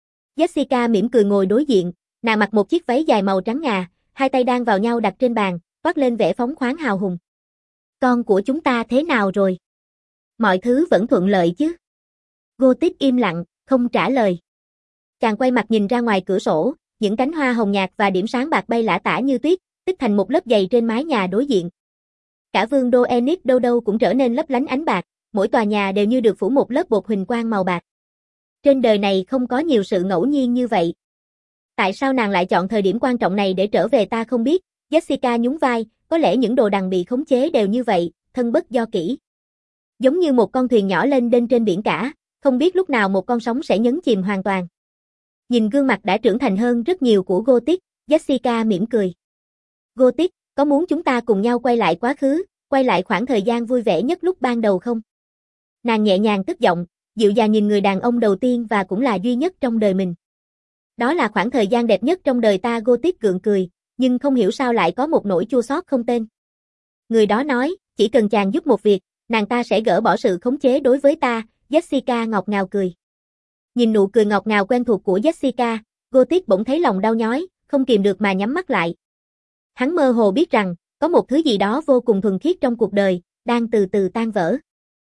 Jessica mỉm cười ngồi đối diện, nàng mặc một chiếc váy dài màu trắng ngà, hai tay đang vào nhau đặt trên bàn, toát lên vẻ phóng khoáng hào hùng. Con của chúng ta thế nào rồi? Mọi thứ vẫn thuận lợi chứ? Gothic im lặng, không trả lời. Chàng quay mặt nhìn ra ngoài cửa sổ, những cánh hoa hồng nhạt và điểm sáng bạc bay lả tả như tuyết, tích thành một lớp dày trên mái nhà đối diện. Cả vương đô Enix đâu đâu cũng trở nên lấp lánh ánh bạc, mỗi tòa nhà đều như được phủ một lớp bột huỳnh quang màu bạc. Trên đời này không có nhiều sự ngẫu nhiên như vậy. Tại sao nàng lại chọn thời điểm quan trọng này để trở về ta không biết, Jessica nhún vai, có lẽ những đồ đằng bị khống chế đều như vậy, thân bất do kỹ. Giống như một con thuyền nhỏ lên đên trên biển cả, không biết lúc nào một con sóng sẽ nhấn chìm hoàn toàn. Nhìn gương mặt đã trưởng thành hơn rất nhiều của Gothic, Jessica mỉm cười. Gothic, có muốn chúng ta cùng nhau quay lại quá khứ, quay lại khoảng thời gian vui vẻ nhất lúc ban đầu không? Nàng nhẹ nhàng cất giọng, dịu dàng nhìn người đàn ông đầu tiên và cũng là duy nhất trong đời mình. Đó là khoảng thời gian đẹp nhất trong đời ta. Gothic gượng cười, nhưng không hiểu sao lại có một nỗi chua xót không tên. Người đó nói, chỉ cần chàng giúp một việc, nàng ta sẽ gỡ bỏ sự khống chế đối với ta. Jessica ngọt ngào cười. Nhìn nụ cười ngọt ngào quen thuộc của Jessica, Gothic bỗng thấy lòng đau nhói, không kìm được mà nhắm mắt lại. Hắn mơ hồ biết rằng, có một thứ gì đó vô cùng thuần khiết trong cuộc đời, đang từ từ tan vỡ.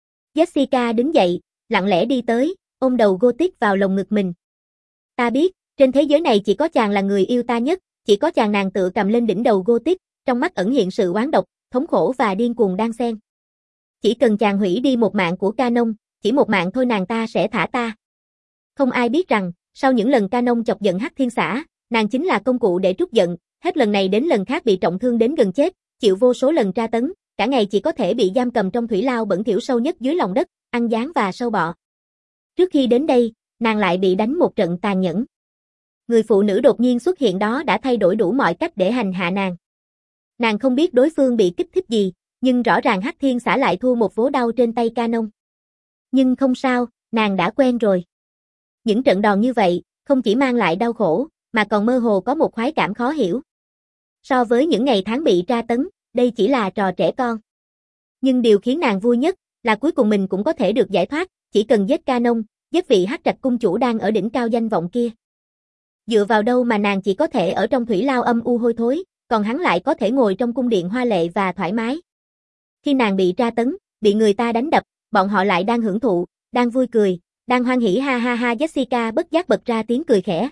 Jessica đứng dậy, lặng lẽ đi tới, ôm đầu Gothic vào lồng ngực mình. Ta biết, trên thế giới này chỉ có chàng là người yêu ta nhất, chỉ có chàng. Nàng tự cầm lên đỉnh đầu Gothic, trong mắt ẩn hiện sự oán độc, thống khổ và điên cuồng đan xen. Chỉ cần chàng hủy đi một mạng của Canon, chỉ một mạng thôi nàng ta sẽ thả ta. Không ai biết rằng, sau những lần Canon chọc giận Hắc Thiên Xã, nàng chính là công cụ để trút giận, hết lần này đến lần khác bị trọng thương đến gần chết, chịu vô số lần tra tấn, cả ngày chỉ có thể bị giam cầm trong thủy lao bẩn thỉu sâu nhất dưới lòng đất, ăn gián và sâu bọ. Trước khi đến đây, nàng lại bị đánh một trận tàn nhẫn. Người phụ nữ đột nhiên xuất hiện đó đã thay đổi đủ mọi cách để hành hạ nàng. Nàng không biết đối phương bị kích thích gì, nhưng rõ ràng Hắc Thiên Xã lại thua một vố đau trên tay Canon. Nhưng không sao, nàng đã quen rồi. Những trận đòn như vậy, không chỉ mang lại đau khổ, mà còn mơ hồ có một khoái cảm khó hiểu. So với những ngày tháng bị tra tấn, đây chỉ là trò trẻ con. Nhưng điều khiến nàng vui nhất, là cuối cùng mình cũng có thể được giải thoát, chỉ cần giết Canon, giết vị Hắc Trạch cung chủ đang ở đỉnh cao danh vọng kia. Dựa vào đâu mà nàng chỉ có thể ở trong thủy lao âm u hôi thối, còn hắn lại có thể ngồi trong cung điện hoa lệ và thoải mái. Khi nàng bị tra tấn, bị người ta đánh đập, bọn họ lại đang hưởng thụ, đang vui cười, đang hoan hỉ ha ha ha. Jessica bất giác bật ra tiếng cười khẽ.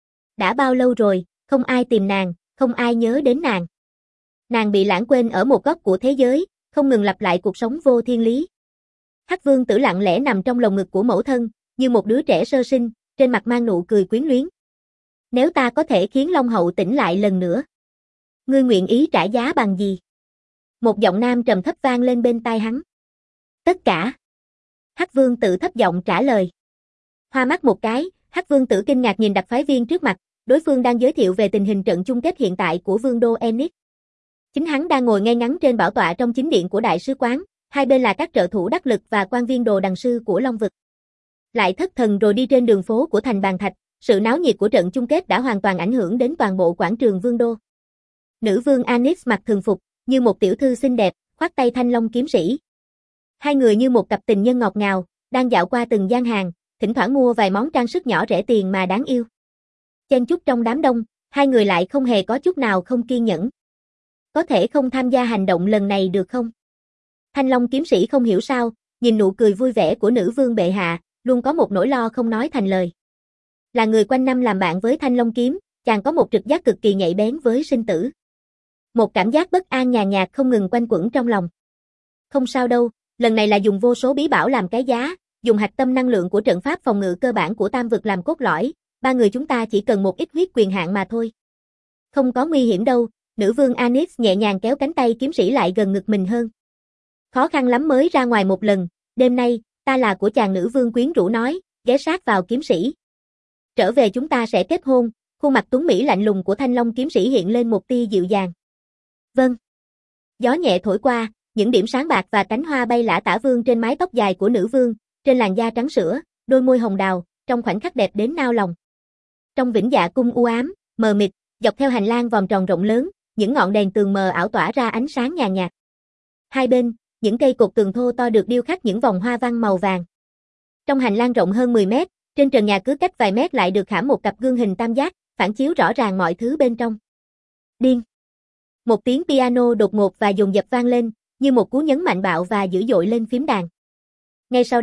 Đã bao lâu rồi, không ai tìm nàng, không ai nhớ đến nàng. Nàng bị lãng quên ở một góc của thế giới, không ngừng lặp lại cuộc sống vô thiên lý. Hắc Vương Tử lặng lẽ nằm trong lồng ngực của mẫu thân, như một đứa trẻ sơ sinh, trên mặt mang nụ cười quyến luyến. Nếu ta có thể khiến Long Hậu tỉnh lại lần nữa, ngươi nguyện ý trả giá bằng gì? Một giọng nam trầm thấp vang lên bên tai hắn. Tất cả. Hắc Vương Tử thấp giọng trả lời. Hoa mắt một cái, Hắc Vương Tử kinh ngạc nhìn đặc phái viên trước mặt, đối phương đang giới thiệu về tình hình trận chung kết hiện tại của vương đô Enix. Chính hắn đang ngồi ngay ngắn trên bảo tọa trong chính điện của đại sứ quán, hai bên là các trợ thủ đắc lực và quan viên đồ đằng sư của Long vực. Lại thất thần rồi đi trên đường phố của thành Bàn Thạch, sự náo nhiệt của trận chung kết đã hoàn toàn ảnh hưởng đến toàn bộ quảng trường vương đô. Nữ vương Anix mặc thường phục, như một tiểu thư xinh đẹp, khoác tay Thanh Long kiếm sĩ. Hai người như một cặp tình nhân ngọt ngào, đang dạo qua từng gian hàng, thỉnh thoảng mua vài món trang sức nhỏ rẻ tiền mà đáng yêu. Chen chúc trong đám đông, hai người lại không hề có chút nào không kiên nhẫn. Có thể không tham gia hành động lần này được không? Thanh Long kiếm sĩ không hiểu sao, nhìn nụ cười vui vẻ của nữ vương bệ hạ, luôn có một nỗi lo không nói thành lời. Là người quanh năm làm bạn với Thanh Long kiếm, chàng có một trực giác cực kỳ nhạy bén với sinh tử. Một cảm giác bất an nhàn nhạt không ngừng quanh quẩn trong lòng. Không sao đâu, lần này là dùng vô số bí bảo làm cái giá, dùng hạch tâm năng lượng của trận pháp phòng ngự cơ bản của Tam vực làm cốt lõi, ba người chúng ta chỉ cần một ít huyết quyền hạn mà thôi. Không có nguy hiểm đâu, nữ vương Anix nhẹ nhàng kéo cánh tay kiếm sĩ lại gần ngực mình hơn. Khó khăn lắm mới ra ngoài một lần, đêm nay, ta là của chàng, nữ vương quyến rũ nói, ghé sát vào kiếm sĩ. Trở về chúng ta sẽ kết hôn, khuôn mặt tuấn mỹ lạnh lùng của Thanh Long kiếm sĩ hiện lên một tia dịu dàng. Vâng. Gió nhẹ thổi qua, những điểm sáng bạc và cánh hoa bay lả tả vương trên mái tóc dài của nữ vương, trên làn da trắng sữa, đôi môi hồng đào, trong khoảnh khắc đẹp đến nao lòng. Trong Vĩnh Dạ cung u ám, mờ mịt, dọc theo hành lang vòng tròn rộng lớn, những ngọn đèn tường mờ ảo tỏa ra ánh sáng nhàn nhạt. Hai bên, những cây cột tường thô to được điêu khắc những vòng hoa văn màu vàng. Trong hành lang rộng hơn mười mét, trên trần nhà cứ cách vài mét lại được khảm một cặp gương hình tam giác, phản chiếu rõ ràng mọi thứ bên trong. Điên. Một tiếng piano đột ngột và dồn dập vang lên, như một cú nhấn mạnh bạo và dữ dội lên phím đàn. Ngay sau đó,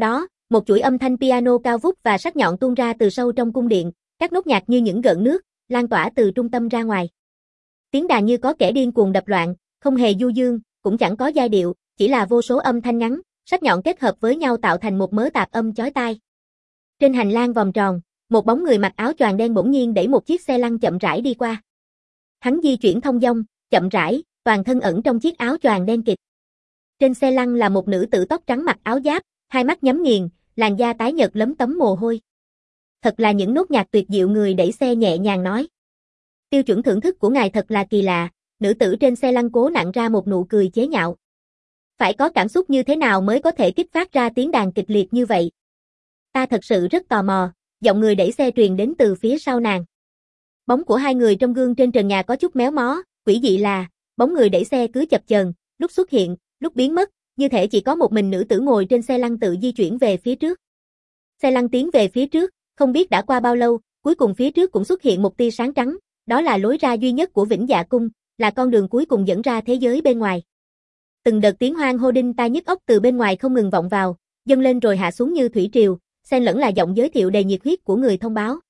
Một chuỗi âm thanh piano cao vút và sắc nhọn tuôn ra từ sâu trong cung điện, các nốt nhạc như những gợn nước, lan tỏa từ trung tâm ra ngoài. Tiếng đàn như có kẻ điên cuồng đập loạn, không hề du dương, cũng chẳng có giai điệu, chỉ là vô số âm thanh ngắn, sắc nhọn kết hợp với nhau tạo thành một mớ tạp âm chói tai. Trên hành lang vòng tròn, một bóng người mặc áo choàng đen bỗng nhiên đẩy một chiếc xe lăn chậm rãi đi qua. Hắn di chuyển thong dong, chậm rãi, toàn thân ẩn trong chiếc áo choàng đen kịt. Trên xe lăn là một nữ tử tóc trắng mặc áo giáp, hai mắt nhắm nghiền, làn da tái nhợt lấm tấm mồ hôi. Thật là những nốt nhạc tuyệt diệu, người đẩy xe nhẹ nhàng nói. Tiêu chuẩn thưởng thức của ngài thật là kỳ lạ, nữ tử trên xe lăn cố nặn ra một nụ cười chế nhạo. Phải có cảm xúc như thế nào mới có thể kích phát ra tiếng đàn kịch liệt như vậy? Ta thật sự rất tò mò, giọng người đẩy xe truyền đến từ phía sau nàng. Bóng của hai người trong gương trên trần nhà có chút méo mó, quỷ dị là, bóng người đẩy xe cứ chập chờn, lúc xuất hiện, lúc biến mất, như thể chỉ có một mình nữ tử ngồi trên xe lăn tự di chuyển về phía trước. Xe lăn tiến về phía trước, không biết đã qua bao lâu, cuối cùng phía trước cũng xuất hiện một tia sáng trắng, đó là lối ra duy nhất của Vĩnh Dạ Cung, là con đường cuối cùng dẫn ra thế giới bên ngoài. Từng đợt tiếng hoan hô đinh tai nhức óc từ bên ngoài không ngừng vọng vào, dâng lên rồi hạ xuống như thủy triều, xen lẫn là giọng giới thiệu đầy nhiệt huyết của người thông báo.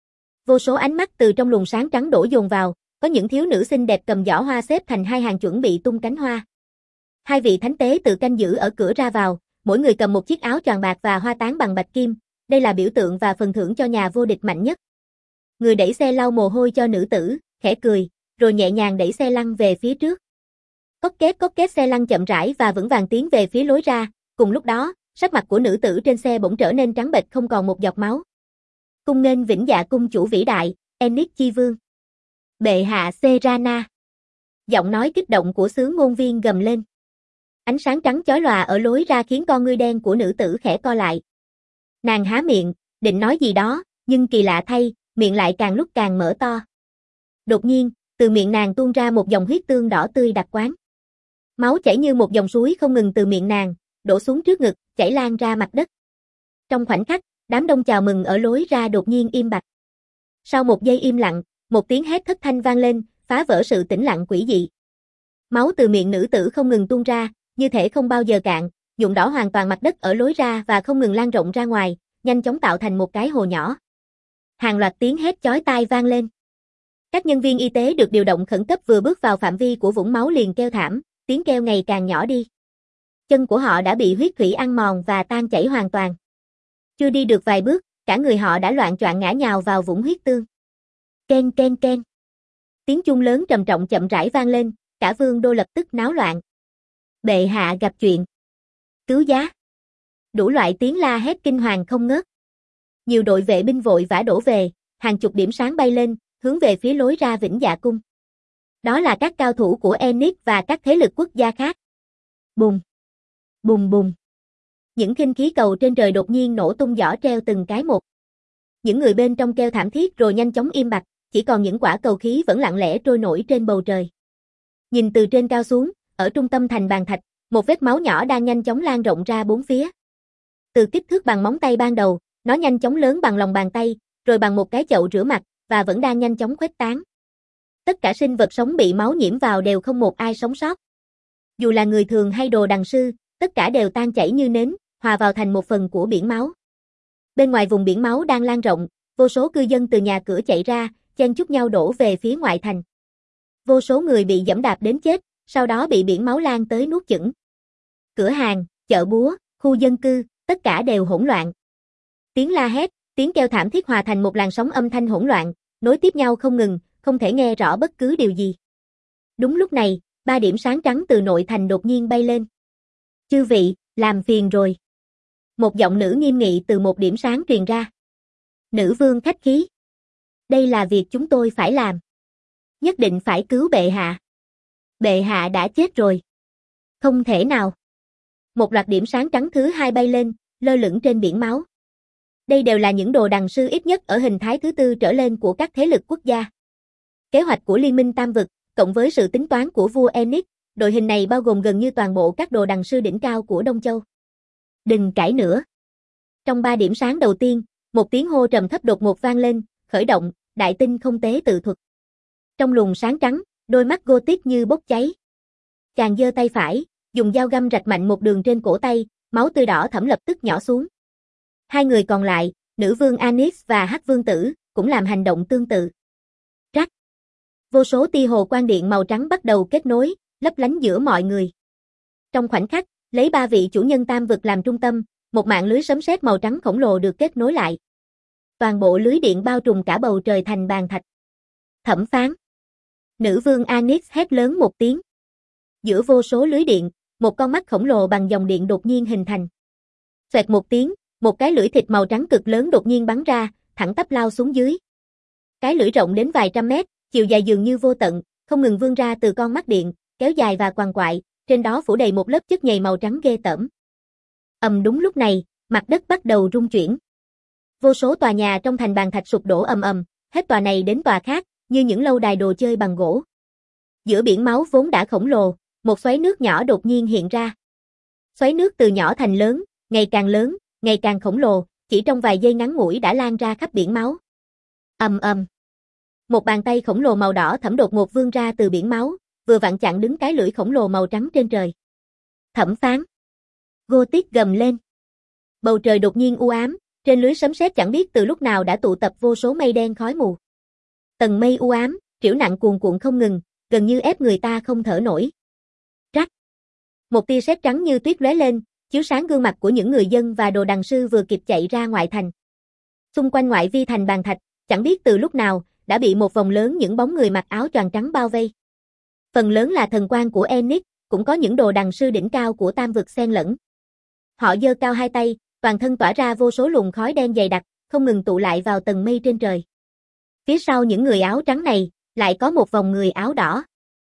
Vô số ánh mắt từ trong luồng sáng trắng đổ dồn vào, có những thiếu nữ xinh đẹp cầm giỏ hoa xếp thành hai hàng chuẩn bị tung cánh hoa. Hai vị thánh tế tự canh giữ ở cửa ra vào, mỗi người cầm một chiếc áo choàng bạc và hoa tán bằng bạch kim, đây là biểu tượng và phần thưởng cho nhà vô địch mạnh nhất. Người đẩy xe lau mồ hôi cho nữ tử, khẽ cười, rồi nhẹ nhàng đẩy xe lăn về phía trước. Cốc két cốc két xe lăn chậm rãi và vững vàng tiến về phía lối ra, cùng lúc đó, sắc mặt của nữ tử trên xe bỗng trở nên trắng bệch không còn một giọt máu. Cung nghênh Vĩnh Dạ Cung chủ vĩ đại, Enix Chi Vương. Bệ hạ Serana. Giọng nói kích động của sứ ngôn viên gầm lên. Ánh sáng trắng chói lòa ở lối ra khiến con ngươi đen của nữ tử khẽ co lại. Nàng há miệng, định nói gì đó, nhưng kỳ lạ thay, miệng lại càng lúc càng mở to. Đột nhiên, từ miệng nàng tuôn ra một dòng huyết tương đỏ tươi đặc quán. Máu chảy như một dòng suối không ngừng từ miệng nàng, đổ xuống trước ngực, chảy lan ra mặt đất. Trong khoảnh khắc, đám đông chào mừng ở lối ra đột nhiên im bặt. Sau một giây im lặng, một tiếng hét thất thanh vang lên, phá vỡ sự tĩnh lặng quỷ dị. Máu từ miệng nữ tử không ngừng tuôn ra, như thể không bao giờ cạn, nhuộm đỏ hoàn toàn mặt đất ở lối ra và không ngừng lan rộng ra ngoài, nhanh chóng tạo thành một cái hồ nhỏ. Hàng loạt tiếng hét chói tai vang lên. Các nhân viên y tế được điều động khẩn cấp vừa bước vào phạm vi của vũng máu liền kêu thảm, tiếng kêu ngày càng nhỏ đi. Chân của họ đã bị huyết thủy ăn mòn và tan chảy hoàn toàn. Chưa đi được vài bước, cả người họ đã loạng choạng ngã nhào vào vũng huyết tương. Ken ken ken. Tiếng chuông lớn trầm trọng chậm rãi vang lên, cả vương đô lập tức náo loạn. Bệ hạ gặp chuyện. Cứu giá. Đủ loại tiếng la hét kinh hoàng không ngớt. Nhiều đội vệ binh vội vã đổ về, hàng chục điểm sáng bay lên, hướng về phía lối ra Vĩnh Dạ Cung. Đó là các cao thủ của Enix và các thế lực quốc gia khác. Bùng. Bùng bùng. Những khinh khí cầu trên trời đột nhiên nổ tung giỏ treo từng cái một. Những người bên trong kêu thảm thiết rồi nhanh chóng im bặt, chỉ còn những quả cầu khí vẫn lặng lẽ trôi nổi trên bầu trời. Nhìn từ trên cao xuống, ở trung tâm thành bàn thạch, một vết máu nhỏ đang nhanh chóng lan rộng ra bốn phía. Từ kích thước bằng móng tay ban đầu, nó nhanh chóng lớn bằng lòng bàn tay, rồi bằng một cái chậu rửa mặt, và vẫn đang nhanh chóng khuếch tán. Tất cả sinh vật sống bị máu nhiễm vào đều không một ai sống sót. Dù là người thường hay đồ đằng sư, tất cả đều tan chảy như nến, hòa vào thành một phần của biển máu. Bên ngoài vùng biển máu đang lan rộng, vô số cư dân từ nhà cửa chạy ra, chen chúc nhau đổ về phía ngoại thành. Vô số người bị giẫm đạp đến chết, sau đó bị biển máu lan tới nuốt chửng. Cửa hàng, chợ búa, khu dân cư, tất cả đều hỗn loạn. Tiếng la hét, tiếng kêu thảm thiết hòa thành một làn sóng âm thanh hỗn loạn, nối tiếp nhau không ngừng, không thể nghe rõ bất cứ điều gì. Đúng lúc này, ba điểm sáng trắng từ nội thành đột nhiên bay lên. Chư vị, làm phiền rồi. Một giọng nữ nghiêm nghị từ một điểm sáng truyền ra. Nữ vương khách khí. Đây là việc chúng tôi phải làm. Nhất định phải cứu bệ hạ. Bệ hạ đã chết rồi. Không thể nào. Một loạt điểm sáng trắng thứ hai bay lên, lơ lửng trên biển máu. Đây đều là những đồ đằng sư ít nhất ở hình thái thứ tư trở lên của các thế lực quốc gia. Kế hoạch của Liên minh Tam Vực, cộng với sự tính toán của vua Enix, đội hình này bao gồm gần như toàn bộ các đồ đằng sư đỉnh cao của Đông Châu. Đừng cãi nữa. Trong ba điểm sáng đầu tiên, một tiếng hô trầm thấp đột ngột vang lên, khởi động, đại tinh không tế tự thuật. Trong luồng sáng trắng, đôi mắt Gothic như bốc cháy. Chàng giơ tay phải, dùng dao găm rạch mạnh một đường trên cổ tay, máu tươi đỏ thẫm lập tức nhỏ xuống. Hai người còn lại, nữ vương Anis và Hắc vương tử, cũng làm hành động tương tự. Rắc. Vô số tia hồ quang điện màu trắng bắt đầu kết nối, lấp lánh giữa mọi người. Trong khoảnh khắc, lấy ba vị chủ nhân tam vực làm trung tâm, một mạng lưới sấm sét màu trắng khổng lồ được kết nối lại. Toàn bộ lưới điện bao trùm cả bầu trời thành bàn thạch. Thẩm phán. Nữ vương Anis hét lớn một tiếng. Giữa vô số lưới điện, một con mắt khổng lồ bằng dòng điện đột nhiên hình thành. Xoẹt một tiếng, một cái lưỡi thịt màu trắng cực lớn đột nhiên bắn ra, thẳng tắp lao xuống dưới. Cái lưỡi rộng đến vài trăm mét, chiều dài dường như vô tận, không ngừng vươn ra từ con mắt điện, kéo dài và quằn quại, trên đó phủ đầy một lớp chất nhầy màu trắng ghê tởm. Ầm đúng lúc này, mặt đất bắt đầu rung chuyển. Vô số tòa nhà trong thành bàn thạch sụp đổ ầm ầm, hết tòa này đến tòa khác, như những lâu đài đồ chơi bằng gỗ. Giữa biển máu vốn đã khổng lồ, một xoáy nước nhỏ đột nhiên hiện ra. Xoáy nước từ nhỏ thành lớn, ngày càng lớn, ngày càng khổng lồ, chỉ trong vài giây ngắn ngủi đã lan ra khắp biển máu. Ầm ầm. Một bàn tay khổng lồ màu đỏ thẫm đột ngột vươn ra từ biển máu, vừa vặn chặn đứng cái lưỡi khổng lồ màu trắng trên trời. Thẩm phán. Gothic gầm lên. Bầu trời đột nhiên u ám, trên lưới sấm sét chẳng biết từ lúc nào đã tụ tập vô số mây đen khói mù. Tầng mây u ám, triểu nặng cuồn cuộn không ngừng, gần như ép người ta không thở nổi. Rắc. Một tia sét trắng như tuyết lóe lên, chiếu sáng gương mặt của những người dân và đồ đằng sư vừa kịp chạy ra ngoại thành. Xung quanh ngoại vi thành bàn thạch, chẳng biết từ lúc nào, đã bị một vòng lớn những bóng người mặc áo choàng trắng bao vây. Phần lớn là thần quan của Enix, cũng có những đồ đằng sư đỉnh cao của tam vực xen lẫn. Họ giơ cao hai tay, toàn thân tỏa ra vô số luồng khói đen dày đặc, không ngừng tụ lại vào tầng mây trên trời. Phía sau những người áo trắng này, lại có một vòng người áo đỏ.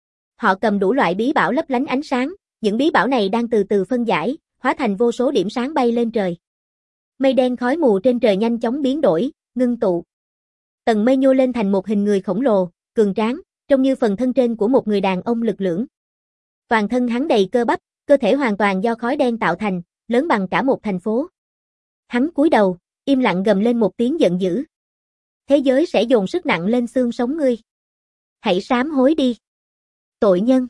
Họ cầm đủ loại bí bảo lấp lánh ánh sáng, những bí bảo này đang từ từ phân giải, hóa thành vô số điểm sáng bay lên trời. Mây đen khói mù trên trời nhanh chóng biến đổi, ngưng tụ. Tầng mây nhô lên thành một hình người khổng lồ, cường tráng, trông như phần thân trên của một người đàn ông lực lưỡng. Toàn thân hắn đầy cơ bắp, cơ thể hoàn toàn do khói đen tạo thành, lớn bằng cả một thành phố. Hắn cúi đầu, im lặng gầm lên một tiếng giận dữ. Thế giới sẽ dồn sức nặng lên xương sống ngươi. Hãy sám hối đi. Tội nhân.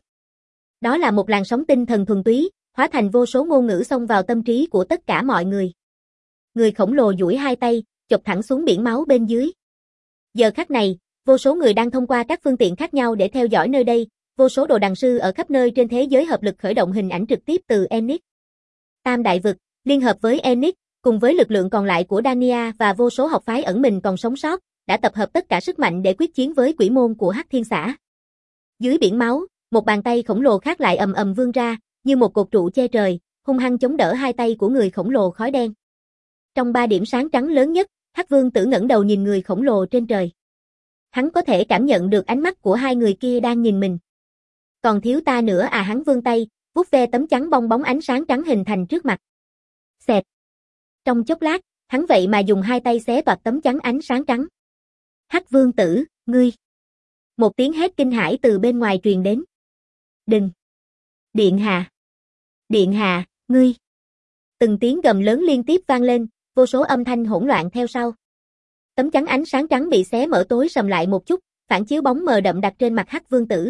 Đó là một làn sóng tinh thần thuần túy, hóa thành vô số ngôn ngữ xông vào tâm trí của tất cả mọi người. Người khổng lồ duỗi hai tay, chộp thẳng xuống biển máu bên dưới. Giờ khắc này, vô số người đang thông qua các phương tiện khác nhau để theo dõi nơi đây, vô số đồ đằng sư ở khắp nơi trên thế giới hợp lực khởi động hình ảnh trực tiếp từ Enix. Tam đại vực, liên hợp với Enix, cùng với lực lượng còn lại của Dania và vô số học phái ẩn mình còn sống sót, đã tập hợp tất cả sức mạnh để quyết chiến với quỷ môn của Hắc Thiên Xã. Dưới biển máu, một bàn tay khổng lồ khác lại ầm ầm vươn ra, như một cột trụ che trời, hung hăng chống đỡ hai tay của người khổng lồ khói đen. Trong ba điểm sáng trắng lớn nhất, Hắc Vương Tử ngẩng đầu nhìn người khổng lồ trên trời. Hắn có thể cảm nhận được ánh mắt của hai người kia đang nhìn mình. Còn thiếu ta nữa à, hắn vươn tay, vuốt ve tấm chắn bong bóng ánh sáng trắng hình thành trước mặt. Xẹt. Trong chốc lát, hắn vậy mà dùng hai tay xé toạc tấm chắn ánh sáng trắng. Hắc Vương Tử, ngươi. Một tiếng hét kinh hãi từ bên ngoài truyền đến. Đừng. Điện hạ. Điện hạ, ngươi. Từng tiếng gầm lớn liên tiếp vang lên, vô số âm thanh hỗn loạn theo sau. Tấm chắn ánh sáng trắng bị xé mở tối sầm lại một chút, phản chiếu bóng mờ đậm đặc trên mặt Hắc Vương Tử.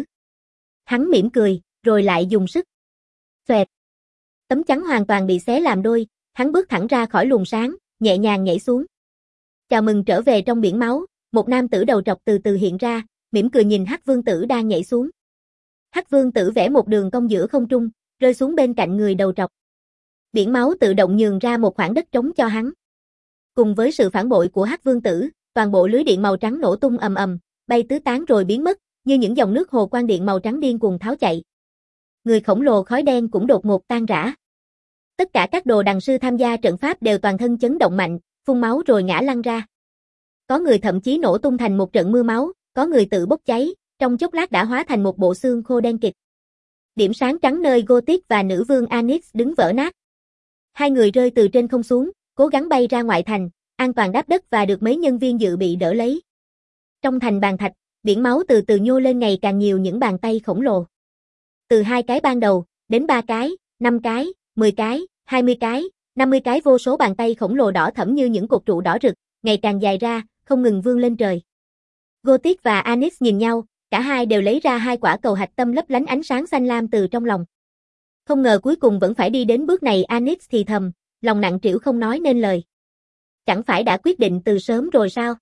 Hắn mỉm cười, rồi lại dùng sức. Xoẹt. Tấm chắn hoàn toàn bị xé làm đôi, hắn bước thẳng ra khỏi luồng sáng, nhẹ nhàng nhảy xuống. Chào mừng trở về trong biển máu, một nam tử đầu trọc từ từ hiện ra, mỉm cười nhìn Hắc Vương Tử đang nhảy xuống. Hắc Vương Tử vẽ một đường cong giữa không trung, rơi xuống bên cạnh người đầu trọc. Biển máu tự động nhường ra một khoảng đất trống cho hắn. Cùng với sự phản bội của Hắc Vương Tử, toàn bộ lưới điện màu trắng nổ tung ầm ầm, bay tứ tán rồi biến mất, như những dòng nước hồ quang điện màu trắng điên cuồng tháo chạy. Người khổng lồ khói đen cũng đột ngột tan rã. Tất cả các đồ đằng sư tham gia trận pháp đều toàn thân chấn động mạnh, phun máu rồi ngã lăn ra. Có người thậm chí nổ tung thành một trận mưa máu, có người tự bốc cháy, trong chốc lát đã hóa thành một bộ xương khô đen kịt. Điểm sáng trắng nơi Gothic và nữ vương Anis đứng vỡ nát. Hai người rơi từ trên không xuống, cố gắng bay ra ngoại thành, an toàn đáp đất và được mấy nhân viên dự bị đỡ lấy. Trong thành bàn thạch, biển máu từ từ nhô lên ngày càng nhiều những bàn tay khổng lồ. Từ hai cái ban đầu, đến ba cái, năm cái, mười cái, hai mươi cái, năm mươi cái, vô số bàn tay khổng lồ đỏ thẫm như những cột trụ đỏ rực, ngày càng dài ra, không ngừng vươn lên trời. Gothic và Anis nhìn nhau, cả hai đều lấy ra hai quả cầu hạch tâm lấp lánh ánh sáng xanh lam từ trong lòng. Không ngờ cuối cùng vẫn phải đi đến bước này, Anis thì thầm, lòng nặng trĩu không nói nên lời. Chẳng phải đã quyết định từ sớm rồi sao?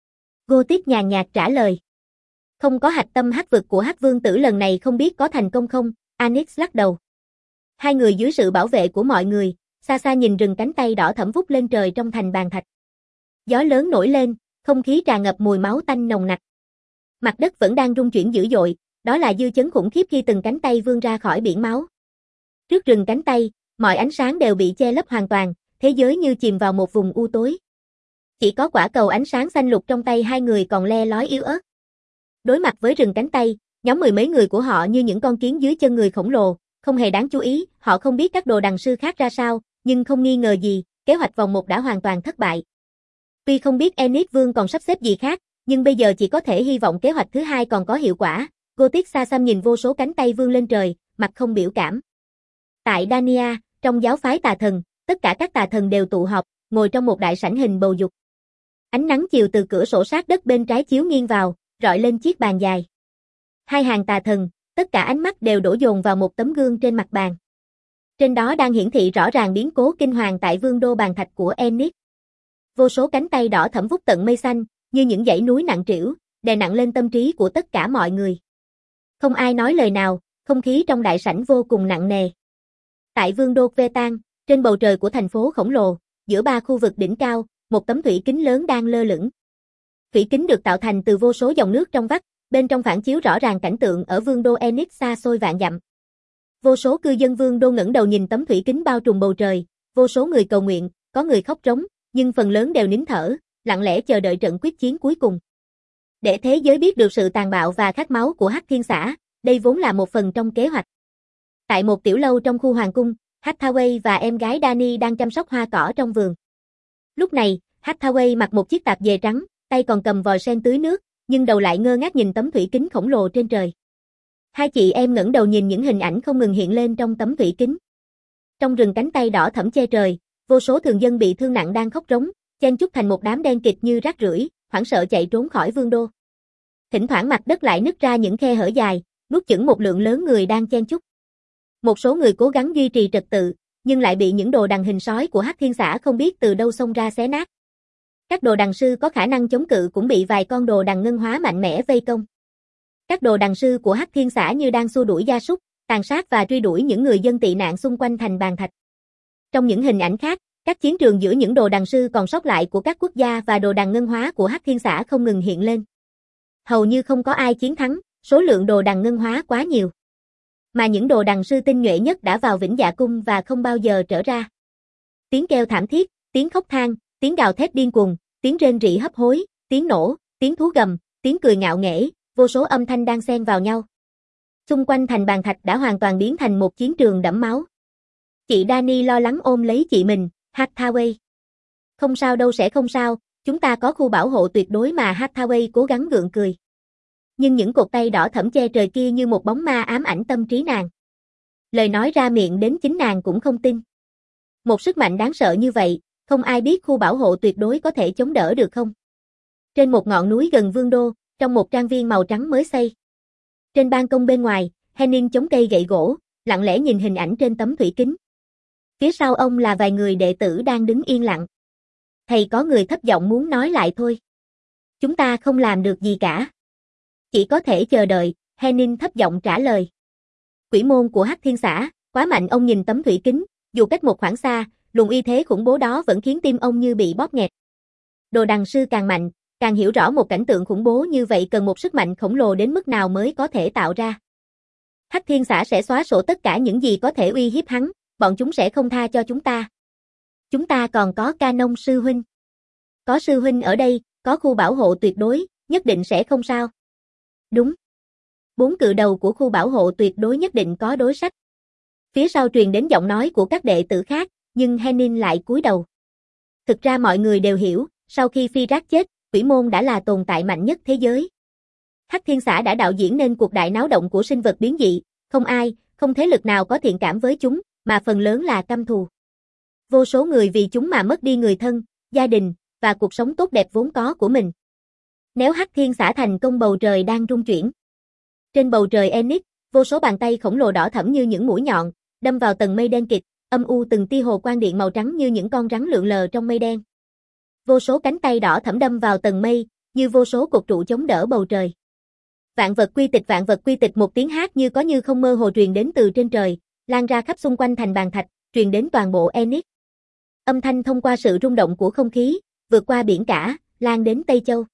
Gothic nhàn nhạt trả lời. Không có hạch tâm hắc vực của Hắc Vương tử lần này không biết có thành công không, Onyx lắc đầu. Hai người dưới sự bảo vệ của mọi người, xa xa nhìn rừng cánh tay đỏ thẫm vút lên trời trong thành bàn thạch. Gió lớn nổi lên, không khí tràn ngập mùi máu tanh nồng nặc. Mặt đất vẫn đang rung chuyển dữ dội, đó là dư chấn khủng khiếp khi từng cánh tay vươn ra khỏi biển máu. Trước rừng cánh tay, mọi ánh sáng đều bị che lấp hoàn toàn, thế giới như chìm vào một vùng u tối. Chỉ có quả cầu ánh sáng xanh lục trong tay hai người còn le lói yếu ớt. Đối mặt với rừng cánh tay, nhóm mười mấy người của họ như những con kiến dưới chân người khổng lồ, không hề đáng chú ý, họ không biết các đồ đằng sư khác ra sao, nhưng không nghi ngờ gì, kế hoạch vòng một đã hoàn toàn thất bại. Tuy không biết Enid Vương còn sắp xếp gì khác, nhưng bây giờ chỉ có thể hy vọng kế hoạch thứ hai còn có hiệu quả. Gothic xa xăm nhìn vô số cánh tay vươn lên trời, mặt không biểu cảm. Tại Dania, trong giáo phái tà thần, tất cả các tà thần đều tụ họp, ngồi trong một đại sảnh hình bầu dục. Ánh nắng chiều từ cửa sổ sát đất bên trái chiếu nghiêng vào, rọi lên chiếc bàn dài. Hai hàng tà thần, tất cả ánh mắt đều đổ dồn vào một tấm gương trên mặt bàn. Trên đó đang hiển thị rõ ràng biến cố kinh hoàng tại vương đô bàn thạch của Enid. Vô số cánh tay đỏ thẫm vút tận mây xanh, như những dãy núi nặng trĩu, đè nặng lên tâm trí của tất cả mọi người. Không ai nói lời nào, không khí trong đại sảnh vô cùng nặng nề. Tại vương đô Vetan, trên bầu trời của thành phố khổng lồ, giữa ba khu vực đỉnh cao, một tấm thủy kính lớn đang lơ lửng. Thủy kính được tạo thành từ vô số dòng nước trong vắt, bên trong phản chiếu rõ ràng cảnh tượng ở vương đô Enid xa xôi vạn dặm. Vô số cư dân vương đô ngẩng đầu nhìn tấm thủy kính bao trùm bầu trời, vô số người cầu nguyện, có người khóc trống, nhưng phần lớn đều nín thở, lặng lẽ chờ đợi trận quyết chiến cuối cùng. Để thế giới biết được sự tàn bạo và khát máu của Hắc Thiên Xã, đây vốn là một phần trong kế hoạch. Tại một tiểu lâu trong khu hoàng cung, Hathaway và em gái Dani đang chăm sóc hoa cỏ trong vườn. Lúc này, Hathaway mặc một chiếc tạp dề trắng, tay còn cầm vòi sen tưới nước, nhưng đầu lại ngơ ngác nhìn tấm thủy kính khổng lồ trên trời. Hai chị em ngẩng đầu nhìn những hình ảnh không ngừng hiện lên trong tấm thủy kính. Trong rừng cánh tay đỏ thẫm che trời, vô số thường dân bị thương nặng đang khóc rống, chen chúc thành một đám đen kịt như rác rưởi, hoảng sợ chạy trốn khỏi vương đô. Thỉnh thoảng mặt đất lại nứt ra những khe hở dài, nuốt chửng một lượng lớn người đang chen chúc. Một số người cố gắng duy trì trật tự, nhưng lại bị những đồ đằng hình sói của Hắc Thiên Xã không biết từ đâu xông ra xé nát. Các đồ đằng sư có khả năng chống cự cũng bị vài con đồ đằng ngân hóa mạnh mẽ vây công. Các đồ đằng sư của Hắc Thiên Xã như đang xua đuổi gia súc, tàn sát và truy đuổi những người dân tị nạn xung quanh thành bàn thạch. Trong những hình ảnh khác, các chiến trường giữa những đồ đằng sư còn sót lại của các quốc gia và đồ đằng ngân hóa của Hắc Thiên Xã không ngừng hiện lên. Hầu như không có ai chiến thắng, số lượng đồ đằng ngân hóa quá nhiều. Mà những đồ đằng sư tinh nhuệ nhất đã vào Vĩnh Dạ Cung và không bao giờ trở ra. Tiếng kêu thảm thiết, tiếng khóc than, tiếng gào thét điên cuồng, tiếng rên rỉ hấp hối, tiếng nổ, tiếng thú gầm, tiếng cười ngạo nghễ, vô số âm thanh đang xen vào nhau. Xung quanh thành bàn thạch đã hoàn toàn biến thành một chiến trường đẫm máu. Chị Dani lo lắng ôm lấy chị mình, Hathaway. Không sao đâu, sẽ không sao, chúng ta có khu bảo hộ tuyệt đối mà. Hathaway cố gắng gượng cười. Nhưng những cột tay đỏ thẫm che trời kia như một bóng ma ám ảnh tâm trí nàng. Lời nói ra miệng đến chính nàng cũng không tin. Một sức mạnh đáng sợ như vậy, không ai biết khu bảo hộ tuyệt đối có thể chống đỡ được không? Trên một ngọn núi gần vương đô, trong một trang viên màu trắng mới xây. Trên ban công bên ngoài, Henning chống cây gậy gỗ, lặng lẽ nhìn hình ảnh trên tấm thủy kính. Phía sau ông là vài người đệ tử đang đứng yên lặng. Thầy có người thấp giọng muốn nói lại thôi. Chúng ta không làm được gì cả. Chỉ có thể chờ đợi, Henning thấp giọng trả lời. Quỷ môn của Hắc Thiên Xã, quá mạnh. Ông nhìn tấm thủy kính, dù cách một khoảng xa, luồng uy thế khủng bố đó vẫn khiến tim ông như bị bóp nghẹt. Đồ đằng sư càng mạnh, càng hiểu rõ một cảnh tượng khủng bố như vậy cần một sức mạnh khổng lồ đến mức nào mới có thể tạo ra. Hắc Thiên Xã sẽ xóa sổ tất cả những gì có thể uy hiếp hắn, bọn chúng sẽ không tha cho chúng ta. Chúng ta còn có Canon sư huynh. Có sư huynh ở đây, có khu bảo hộ tuyệt đối, nhất định sẽ không sao. Đúng. Bốn cự đầu của khu bảo hộ tuyệt đối nhất định có đối sách. Phía sau truyền đến giọng nói của các đệ tử khác, nhưng Henning lại cúi đầu. Thực ra mọi người đều hiểu, sau khi Phi Rác chết, quỷ môn đã là tồn tại mạnh nhất thế giới. Hắc Thiên Xã đã đạo diễn nên cuộc đại náo động của sinh vật biến dị, không ai, không thế lực nào có thiện cảm với chúng, mà phần lớn là căm thù. Vô số người vì chúng mà mất đi người thân, gia đình, và cuộc sống tốt đẹp vốn có của mình. Nếu Hắc Thiên Xã thành công, bầu trời đang rung chuyển. Trên bầu trời Enid, vô số bàn tay khổng lồ đỏ thẫm như những mũi nhọn, đâm vào tầng mây đen kịt, âm u từng tia hồ quang điện màu trắng như những con rắn lượn lờ trong mây đen. Vô số cánh tay đỏ thẫm đâm vào tầng mây, như vô số cột trụ chống đỡ bầu trời. Vạn vật quy tịch, vạn vật quy tịch, một tiếng hát như có như không mơ hồ truyền đến từ trên trời, lan ra khắp xung quanh thành bàn thạch, truyền đến toàn bộ Enix. Âm thanh thông qua sự rung động của không khí, vượt qua biển cả, lan đến Tây Châu.